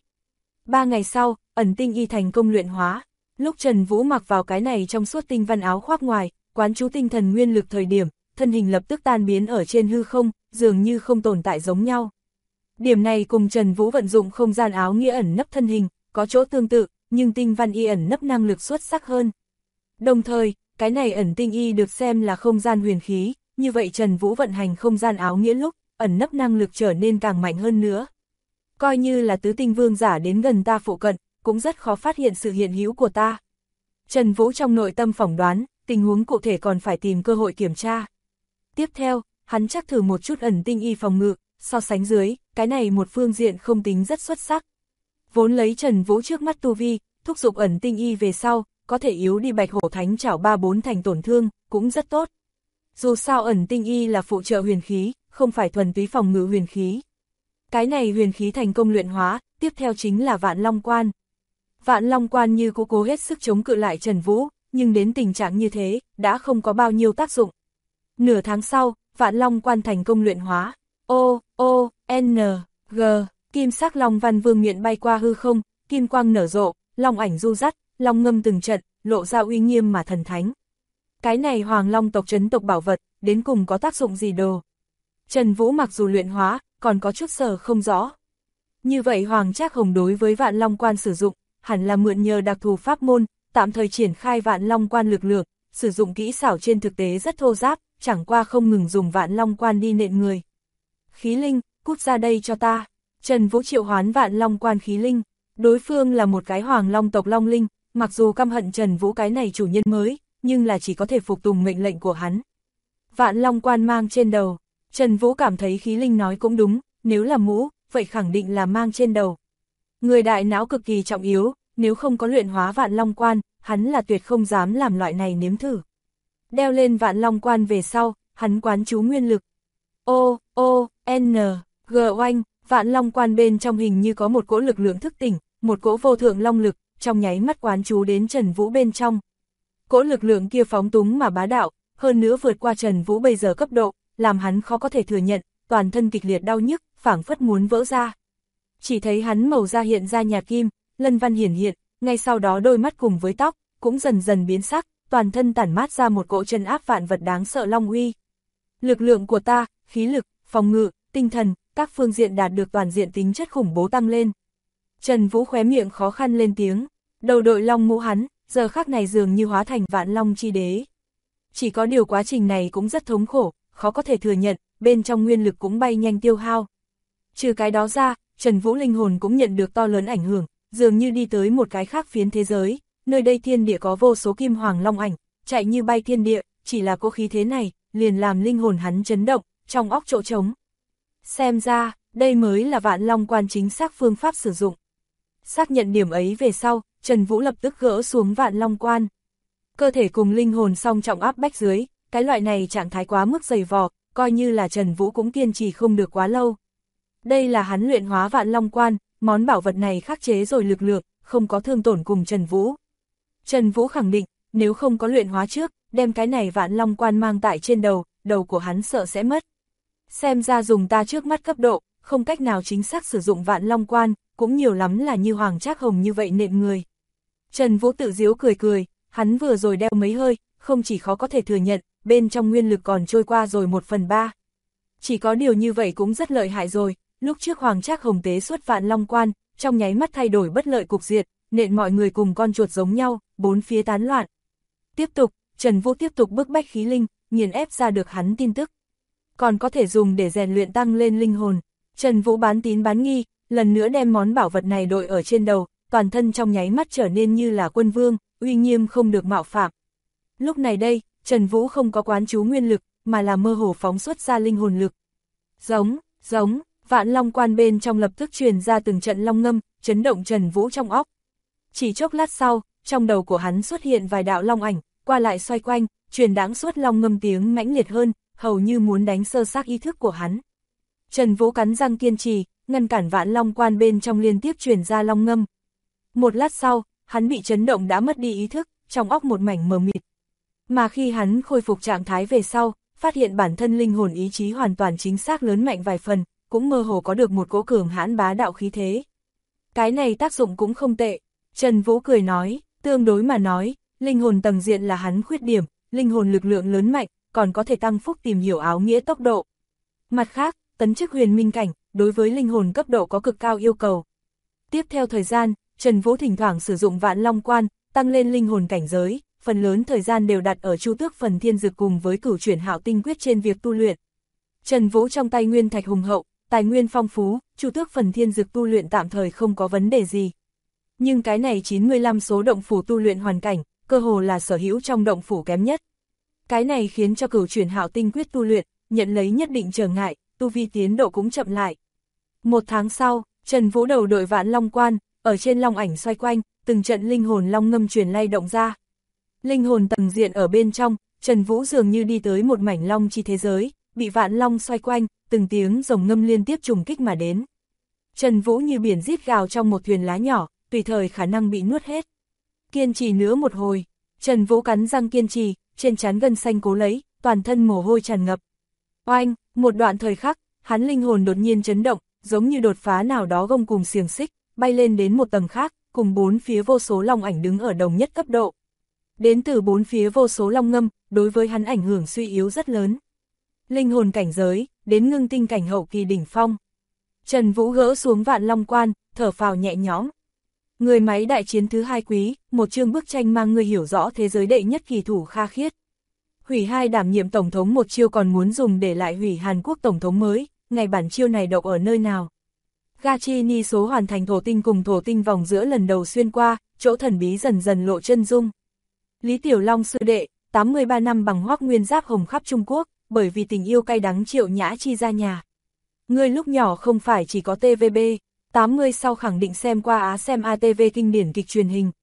[SPEAKER 1] 3 ngày sau, ẩn tinh y thành công luyện hóa. Lúc Trần Vũ mặc vào cái này trong suốt tinh văn áo khoác ngoài, quán chú tinh thần nguyên lực thời điểm, thân hình lập tức tan biến ở trên hư không, dường như không tồn tại giống nhau. Điểm này cùng Trần Vũ vận dụng không gian áo nghĩa ẩn nấp thân hình, có chỗ tương tự, nhưng tinh văn y ẩn nấp năng lực xuất sắc hơn. Đồng thời, cái này ẩn tinh y được xem là không gian huyền khí, như vậy Trần Vũ vận hành không gian áo nghĩa lúc, ẩn nấp năng lực trở nên càng mạnh hơn nữa. Coi như là tứ tinh vương giả đến gần ta phụ cận, cũng rất khó phát hiện sự hiện hữu của ta. Trần Vũ trong nội tâm phỏng đoán, tình huống cụ thể còn phải tìm cơ hội kiểm tra. Tiếp theo, hắn chắc thử một chút ẩn tinh y phòng ngự, so sánh dưới, cái này một phương diện không tính rất xuất sắc. Vốn lấy Trần Vũ trước mắt tu vi, thúc giục ẩn tinh y về sau, có thể yếu đi bạch hổ thánh chảo 3-4 thành tổn thương, cũng rất tốt. Dù sao ẩn tinh y là phụ trợ huyền khí, không phải thuần túy phòng ngự huyền khí. Cái này huyền khí thành công luyện hóa, tiếp theo chính là Vạn Long Quan. Vạn Long Quan như cố hết sức chống cự lại Trần Vũ, nhưng đến tình trạng như thế, đã không có bao nhiêu tác dụng. Nửa tháng sau, Vạn Long Quan thành công luyện hóa. N, G, kim sắc long văn vương miện bay qua hư không, kim quang nở rộ, long ảnh du dắt, long ngâm từng trận, lộ ra uy nghiêm mà thần thánh. Cái này Hoàng Long tộc trấn tộc bảo vật, đến cùng có tác dụng gì đồ? Trần Vũ mặc dù luyện hóa, còn có chút sở không rõ. Như vậy Hoàng Trác Hồng đối với Vạn Long Quan sử dụng, hẳn là mượn nhờ đặc thù pháp môn, tạm thời triển khai Vạn Long Quan lực lượng, sử dụng kỹ xảo trên thực tế rất thô ráp, chẳng qua không ngừng dùng Vạn Long Quan đi nện người. Khí linh, cút ra đây cho ta. Trần Vũ triệu hoán Vạn Long Quan khí linh. Đối phương là một cái Hoàng Long tộc Long linh, mặc dù căm hận Trần Vũ cái này chủ nhân mới, nhưng là chỉ có thể phục tùng mệnh lệnh của hắn. Vạn Long Quan mang trên đầu. Trần Vũ cảm thấy khí linh nói cũng đúng, nếu là mũ, vậy khẳng định là mang trên đầu. Người đại não cực kỳ trọng yếu, nếu không có luyện hóa Vạn Long Quan, hắn là tuyệt không dám làm loại này nếm thử. Đeo lên Vạn Long Quan về sau, hắn quán chú nguyên lực. N, G oanh, Vạn Long Quan bên trong hình như có một cỗ lực lượng thức tỉnh, một cỗ vô thượng long lực, trong nháy mắt quán chú đến Trần Vũ bên trong. Cỗ lực lượng kia phóng túng mà bá đạo, hơn nữa vượt qua Trần Vũ bây giờ cấp độ, làm hắn khó có thể thừa nhận, toàn thân kịch liệt đau nhức, phảng phất muốn vỡ ra. Chỉ thấy hắn màu da hiện ra nhạt kim, lân văn hiển hiện, ngay sau đó đôi mắt cùng với tóc, cũng dần dần biến sắc, toàn thân tản mát ra một cỗ chân áp vạn vật đáng sợ long uy. Lực lượng của ta, khí lực, phòng ngự, tinh thần, các phương diện đạt được toàn diện tính chất khủng bố tăng lên. Trần Vũ khóe miệng khó khăn lên tiếng, đầu đội long mũ hắn, giờ khắc này dường như hóa thành Vạn Long chi đế. Chỉ có điều quá trình này cũng rất thống khổ, khó có thể thừa nhận, bên trong nguyên lực cũng bay nhanh tiêu hao. Trừ cái đó ra, Trần Vũ linh hồn cũng nhận được to lớn ảnh hưởng, dường như đi tới một cái khác phiến thế giới, nơi đây thiên địa có vô số kim hoàng long ảnh, chạy như bay thiên địa, chỉ là cỗ khí thế này, liền làm linh hồn hắn chấn động, trong óc chỗ trống. Xem ra, đây mới là Vạn Long Quan chính xác phương pháp sử dụng. Xác nhận điểm ấy về sau, Trần Vũ lập tức gỡ xuống Vạn Long Quan. Cơ thể cùng linh hồn song trọng áp bách dưới, cái loại này trạng thái quá mức dày vò, coi như là Trần Vũ cũng kiên trì không được quá lâu. Đây là hắn luyện hóa Vạn Long Quan, món bảo vật này khắc chế rồi lực lượng, không có thương tổn cùng Trần Vũ. Trần Vũ khẳng định, nếu không có luyện hóa trước, đem cái này Vạn Long Quan mang tại trên đầu của hắn sợ sẽ mất. Xem ra dùng ta trước mắt cấp độ, không cách nào chính xác sử dụng Vạn Long Quan, cũng nhiều lắm là như Hoàng Trác Hồng như vậy nện người. Trần Vũ tự giễu cười cười, hắn vừa rồi đeo mấy hơi, không chỉ khó có thể thừa nhận, bên trong nguyên lực còn trôi qua rồi 1/3. Chỉ có điều như vậy cũng rất lợi hại rồi, lúc trước Hoàng Trác Hồng tế xuất Vạn Long Quan, trong nháy mắt thay đổi bất lợi cục diện, nện mọi người cùng con chuột giống nhau, bốn phía tán loạn. Tiếp tục, Trần Vũ tiếp tục bức bách khí linh, nghiền ép ra được hắn tin tức. Còn có thể dùng để rèn luyện tăng lên linh hồn. Trần Vũ bán tín bán nghi, lần nữa đem món bảo vật này đội ở trên đầu, toàn thân trong nháy mắt trở nên như là quân vương, uy nghiêm không được mạo phạm. Lúc này đây, Trần Vũ không có quán chú nguyên lực, mà là mơ hồ phóng xuất ra linh hồn lực. Giống, Vạn Long Quan bên trong lập tức truyền ra từng trận long ngâm, chấn động Trần Vũ trong óc. Chỉ chốc lát sau, trong đầu của hắn xuất hiện vài đạo long ảnh, qua lại xoay quanh, truyền đáng suốt long ngâm tiếng mãnh liệt hơn, hầu như muốn đánh sơ xác ý thức của hắn. Trần Vũ cắn răng kiên trì, ngăn cản Vạn Long Quan bên trong liên tiếp truyền ra long ngâm. Một lát sau, hắn bị chấn động đã mất đi ý thức, trong óc một mảnh mờ mịt. Mà khi hắn khôi phục trạng thái về sau, phát hiện bản thân linh hồn ý chí hoàn toàn chính xác lớn mạnh vài phần, cũng mơ hồ có được một cỗ cường hãn bá đạo khí thế. Cái này tác dụng cũng không tệ, Trần Vũ cười nói, tương đối mà nói, linh hồn tầng diện là hắn khuyết điểm, linh hồn lực lượng lớn mạnh, còn có thể tăng phúc tìm hiểu áo nghĩa tốc độ. Mặt khác, tấn chức huyền minh cảnh, đối với linh hồn cấp độ có cực cao yêu cầu. Tiếp theo thời gian, Trần Vũ thỉnh thoảng sử dụng Vạn Long Quan, tăng lên linh hồn cảnh giới, phần lớn thời gian đều đặt ở Chu Tước Phần Thiên Dực cùng với Cửu Chuyển Hạo Tinh Quyết trên việc tu luyện. Trần Vũ trong tay nguyên thạch hùng hậu, tài nguyên phong phú, Chu Tước Phần Thiên Dực tu luyện tạm thời không có vấn đề gì. Nhưng cái này 95 số động phủ tu luyện hoàn cảnh, cơ hồ là sở hữu trong động phủ kém nhất. Cái này khiến cho Cửu Chuyển Hạo Tinh Quyết tu luyện, nhận lấy nhất định trở ngại, tu vi tiến độ cũng chậm lại. Một tháng sau, Trần Vũ đầu đội Vạn Long Quan, ở trên long ảnh xoay quanh, từng trận linh hồn long ngâm truyền lay động ra. Linh hồn tầng diện ở bên trong, Trần Vũ dường như đi tới một mảnh long chi thế giới, bị Vạn Long xoay quanh, từng tiếng rồng ngâm liên tiếp trùng kích mà đến. Trần Vũ như biển rít gào trong một thuyền lá nhỏ, tùy thời khả năng bị nuốt hết. Kiên trì nữa một hồi, Trần Vũ cắn răng kiên trì, trên trán gân xanh cố lấy, toàn thân mồ hôi tràn ngập. Oanh, một đoạn thời khắc, hắn linh hồn đột nhiên chấn động, giống như đột phá nào đó gông cùng xiềng xích, bay lên đến một tầng khác, cùng bốn phía vô số long ảnh đứng ở đồng nhất cấp độ. Đến từ bốn phía vô số long ngâm, đối với hắn ảnh hưởng suy yếu rất lớn. Linh hồn cảnh giới, đến ngưng tinh cảnh hậu kỳ đỉnh phong. Trần Vũ gỡ xuống Vạn Long Quan, thở phào nhẹ nhõm. Người máy đại chiến thứ 2 quý, một chương bức tranh mang người hiểu rõ thế giới đệ nhất kỳ thủ Kha Khiết. Hủy 2 đảm nhiệm tổng thống một chiêu còn muốn dùng để lại hủy Hàn Quốc tổng thống mới, ngày bản chiêu này độc ở nơi nào? Gachi ni số hoàn thành thổ tinh cùng thổ tinh vòng giữa lần đầu xuyên qua, chỗ thần bí dần dần lộ chân dung. Lý Tiểu Long sư đệ, 83 năm bằng Hoắc Nguyên Giáp hồng khắp Trung Quốc, bởi vì tình yêu cay đắng Triệu Nhã Chi ra nhà. Ngươi lúc nhỏ không phải chỉ có TVB, 80 sau khẳng định xem qua Á xem ATV kinh điển kịch truyền hình,